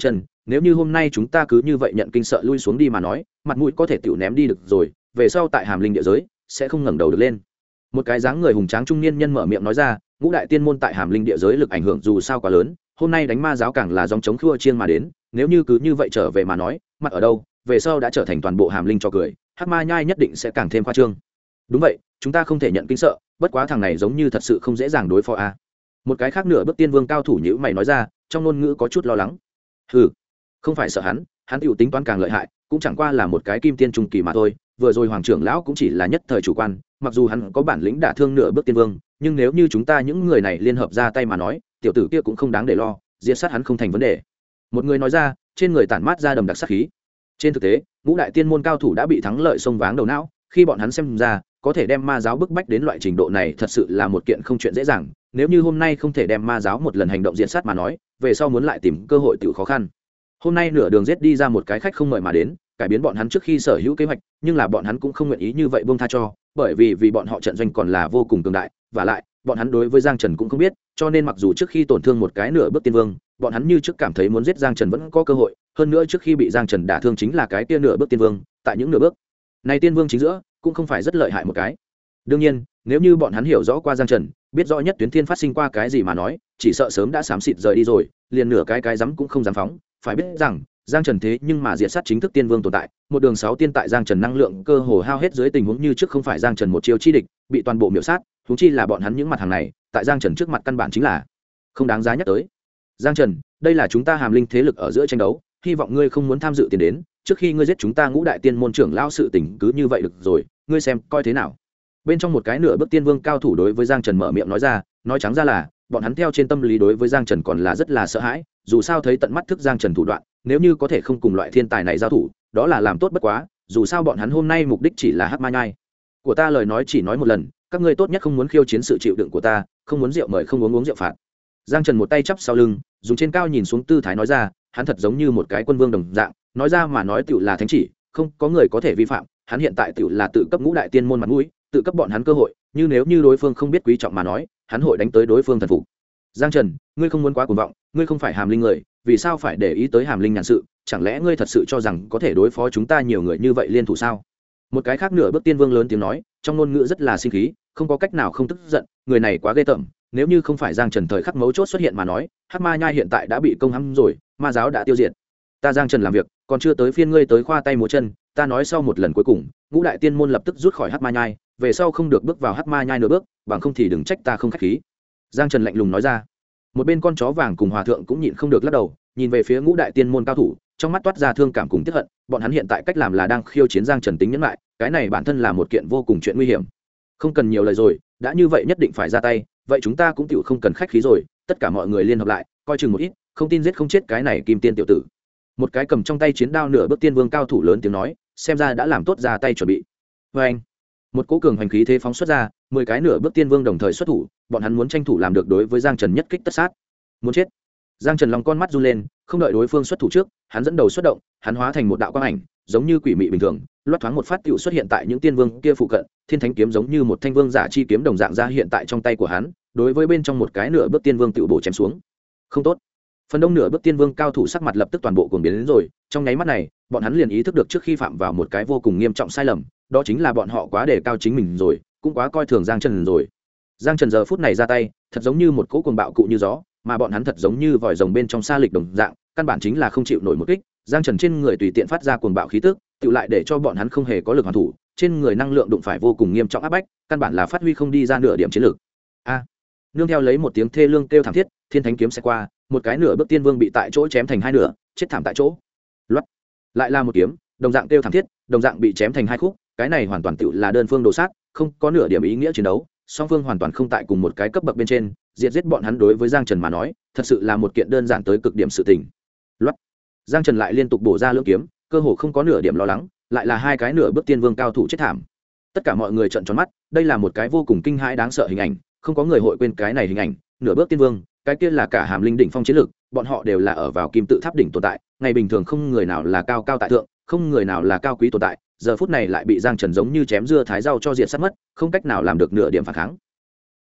nếu như hôm nay chúng ta cứ như vậy nhận kinh sợ lui xuống đi mà nói, mặt mũi có thể tiểu ném đi được rồi, về sau tại hàm linh địa giới sẽ không ngẩng đầu được lên. Một cái dáng người hùng tráng trung niên nhân mở miệng nói ra, ngũ đại tiên môn tại hàm linh địa giới lực ảnh hưởng dù sao quá lớn, hôm nay đánh ma giáo càng là dòng chống khua chiên mà đến, nếu như cứ như vậy trở về mà nói, mặt ở đâu, về sau đã trở thành toàn bộ hàm linh cho cười, hắc ma nhai nhất định sẽ càng thêm khoa trương. Đúng vậy, chúng ta không thể nhận kinh sợ, bất quá thằng này giống như thật sự không dễ dàng đối phó a. Một cái khác nửa bước tiên vương cao thủ nhữ mày nói ra, trong ngôn ngữ có chút lo lắng. Ừ, không phải sợ hắn tiểu tính toán càng lợi hại, cũng chẳng qua là một cái kim tiên trung kỳ mà thôi. Vừa rồi hoàng trưởng lão cũng chỉ là nhất thời chủ quan, mặc dù hắn có bản lĩnh đả thương nửa bước tiên vương, nhưng nếu như chúng ta những người này liên hợp ra tay mà nói, tiểu tử kia cũng không đáng để lo, diệt sát hắn không thành vấn đề. Một người nói ra, trên người tản mát ra đầm đặc sát khí. Trên thực tế, ngũ đại tiên môn cao thủ đã bị thắng lợi xông váng đầu não, khi bọn hắn xem ra có thể đem ma giáo bức bách đến loại trình độ này thật sự là một kiện không chuyện dễ dàng. Nếu như hôm nay không thể đem ma giáo một lần hành động diệt sát mà nói, về sau muốn lại tìm cơ hội tự khó khăn. Hôm nay nửa đường giết đi ra một cái khách không mời mà đến, cải biến bọn hắn trước khi sở hữu kế hoạch, nhưng là bọn hắn cũng không nguyện ý như vậy buông tha cho, bởi vì bọn họ trận doanh còn là vô cùng cường đại, và lại bọn hắn đối với Giang Trần cũng không biết, cho nên mặc dù trước khi tổn thương một cái nửa bước tiên vương, bọn hắn như trước cảm thấy muốn giết Giang Trần vẫn có cơ hội, hơn nữa trước khi bị Giang Trần đả thương chính là cái kia nửa bước tiên vương, tại những nửa bước này tiên vương chính giữa cũng không phải rất lợi hại một cái. Đương nhiên, nếu như bọn hắn hiểu rõ qua Giang Trần, biết rõ nhất tuyến thiên phát sinh qua cái gì mà nói, chỉ sợ sớm đã xám xịt rời đi rồi, liền nửa cái rắm cũng không dám phóng. Phải biết rằng Giang Trần thế nhưng mà diệt sát chính thức tiên vương tồn tại, một đường 6 tiên tại Giang Trần năng lượng cơ hồ hao hết dưới tình huống như trước không phải Giang Trần một chiêu chi địch, bị toàn bộ miểu sát, huống chi là bọn hắn những mặt hàng này, tại Giang Trần trước mặt căn bản chính là không đáng giá nhắc tới. Giang Trần, đây là chúng ta hàm linh thế lực ở giữa tranh đấu, hy vọng ngươi không muốn tham dự tiền đến, trước khi ngươi giết chúng ta ngũ đại tiên môn trưởng lão sự tình cứ như vậy được rồi, ngươi xem coi thế nào. Bên trong một cái nửa bước tiên vương cao thủ đối với Giang Trần mở miệng nói ra, nói trắng ra là bọn hắn theo trên tâm lý đối với Giang Trần còn là rất là sợ hãi, dù sao thấy tận mắt thức Giang Trần thủ đoạn, nếu như có thể không cùng loại thiên tài này giao thủ, đó là làm tốt bất quá, dù sao bọn hắn hôm nay mục đích chỉ là hắc ma nhai. Của ta lời nói chỉ nói một lần, các ngươi tốt nhất không muốn khiêu chiến sự chịu đựng của ta, không muốn rượu mời không uống rượu phạt. Giang Trần một tay chắp sau lưng, dùng trên cao nhìn xuống tư thái nói ra, hắn thật giống như một cái quân vương đồng dạng, nói ra mà nói tựu là thánh chỉ, không có người có thể vi phạm, hắn hiện tại tựu là tự cấp ngũ đại tiên môn mặt mũi, tự cấp bọn hắn cơ hội, như nếu như đối phương không biết quý trọng mà nói, hắn hội đánh tới đối phương thần phục. Giang Trần, ngươi không muốn quá cuồng vọng, ngươi không phải hàm linh người, vì sao phải để ý tới hàm linh nhàn sự, chẳng lẽ ngươi thật sự cho rằng có thể đối phó chúng ta nhiều người như vậy liên thủ sao? Một cái khác nửa bước tiên vương lớn tiếng nói, trong ngôn ngữ rất là sinh khí, không có cách nào không tức giận, người này quá ghê tởm, nếu như không phải Giang Trần thời khắc mấu chốt xuất hiện mà nói, hắc ma nhai hiện tại đã bị công hãm rồi, ma giáo đã tiêu diệt. Ta Giang Trần làm việc, còn chưa tới phiên ngươi tới khoa tay múa chân, ta nói sau một lần cuối cùng, ngũ đại tiên môn lập tức rút khỏi hắc ma nhai, về sau không được bước vào hắc ma nhai nửa bước, bằng không thì đừng trách ta không khách khí. Giang Trần lạnh lùng nói ra. Một bên con chó vàng cùng hòa thượng cũng nhịn không được lắc đầu, nhìn về phía ngũ đại tiên môn cao thủ, trong mắt toát ra thương cảm cùng tiếc hận, bọn hắn hiện tại cách làm là đang khiêu chiến Giang Trần tính nhẫn lại, cái này bản thân là một kiện vô cùng chuyện nguy hiểm. Không cần nhiều lời rồi, đã như vậy nhất định phải ra tay, vậy chúng ta cũng tiểu không cần khách khí rồi, tất cả mọi người liên hợp lại, coi chừng một ít, không tin giết không chết cái này kim tiên tiểu tử. Một cái cầm trong tay chiến đao nửa bước tiên vương cao thủ lớn tiếng nói, xem ra đã làm tốt ra tay chuẩn bị. Và anh, một cỗ cường hành khí thế phóng xuất ra, 10 cái nửa bước tiên vương đồng thời xuất thủ, bọn hắn muốn tranh thủ làm được đối với Giang Trần nhất kích tất sát. Muốn chết. Giang Trần lòng con mắt run lên, không đợi đối phương xuất thủ trước, hắn dẫn đầu xuất động, hắn hóa thành một đạo quang ảnh, giống như quỷ mị bình thường, loát thoáng một phát tiểu xuất hiện tại những tiên vương kia phụ cận, thiên thánh kiếm giống như một thanh vương giả chi kiếm đồng dạng ra hiện tại trong tay của hắn, đối với bên trong một cái nửa bước tiên vương tiểu bổ chém xuống. Không tốt. Phần đông nửa bước tiên vương cao thủ sắc mặt lập tức toàn bộ cuồng biến đến rồi, trong nháy mắt này, bọn hắn liền ý thức được trước khi phạm vào một cái vô cùng nghiêm trọng sai lầm, đó chính là bọn họ quá đề cao chính mình rồi, cũng quá coi thường Giang Trần rồi. Giang Trần giờ phút này ra tay, thật giống như một cỗ cuồng bạo cụ như gió, mà bọn hắn thật giống như vòi rồng bên trong sa lịch đồng dạng, căn bản chính là không chịu nổi một kích. Giang Trần trên người tùy tiện phát ra cuồng bạo khí tức, tự lại để cho bọn hắn không hề có lực hoàn thủ, trên người năng lượng đụng phải vô cùng nghiêm trọng áp bách, căn bản là phát huy không đi ra nửa điểm chiến lực. A! Nương theo lấy một tiếng thê lương kêu thảm thiết, thiên thánh kiếm sẽ qua, một cái nửa bước tiên vương bị tại chỗ chém thành hai nửa, chết thảm tại chỗ. Loát! Lại là một kiếm, đồng dạng kêu thảm thiết, đồng dạng bị chém thành hai khúc, cái này hoàn toàn tự là đơn phương đồ sát, không có nửa điểm ý nghĩa chiến đấu, song phương hoàn toàn không tại cùng một cái cấp bậc bên trên, diệt giết bọn hắn đối với Giang Trần mà nói, thật sự là một kiện đơn giản tới cực điểm sự tình. Loát! Giang Trần lại liên tục bổ ra lưỡng kiếm, cơ hồ không có nửa điểm lo lắng, lại là hai cái nửa bước tiên vương cao thủ chết thảm. Tất cả mọi người trợn tròn mắt, đây là một cái vô cùng kinh hãi đáng sợ hình ảnh, không có người hội quên cái này hình ảnh, nửa bước tiên vương, cái kia là cả hàm linh đỉnh phong chiến lực, bọn họ đều là ở vào kim tự tháp đỉnh tồn tại, ngày bình thường không người nào là cao cao tại thượng, không người nào là cao quý tồn tại, giờ phút này lại bị Giang Trần giống như chém dưa thái rau cho diệt sát mất, không cách nào làm được nửa điểm phản kháng.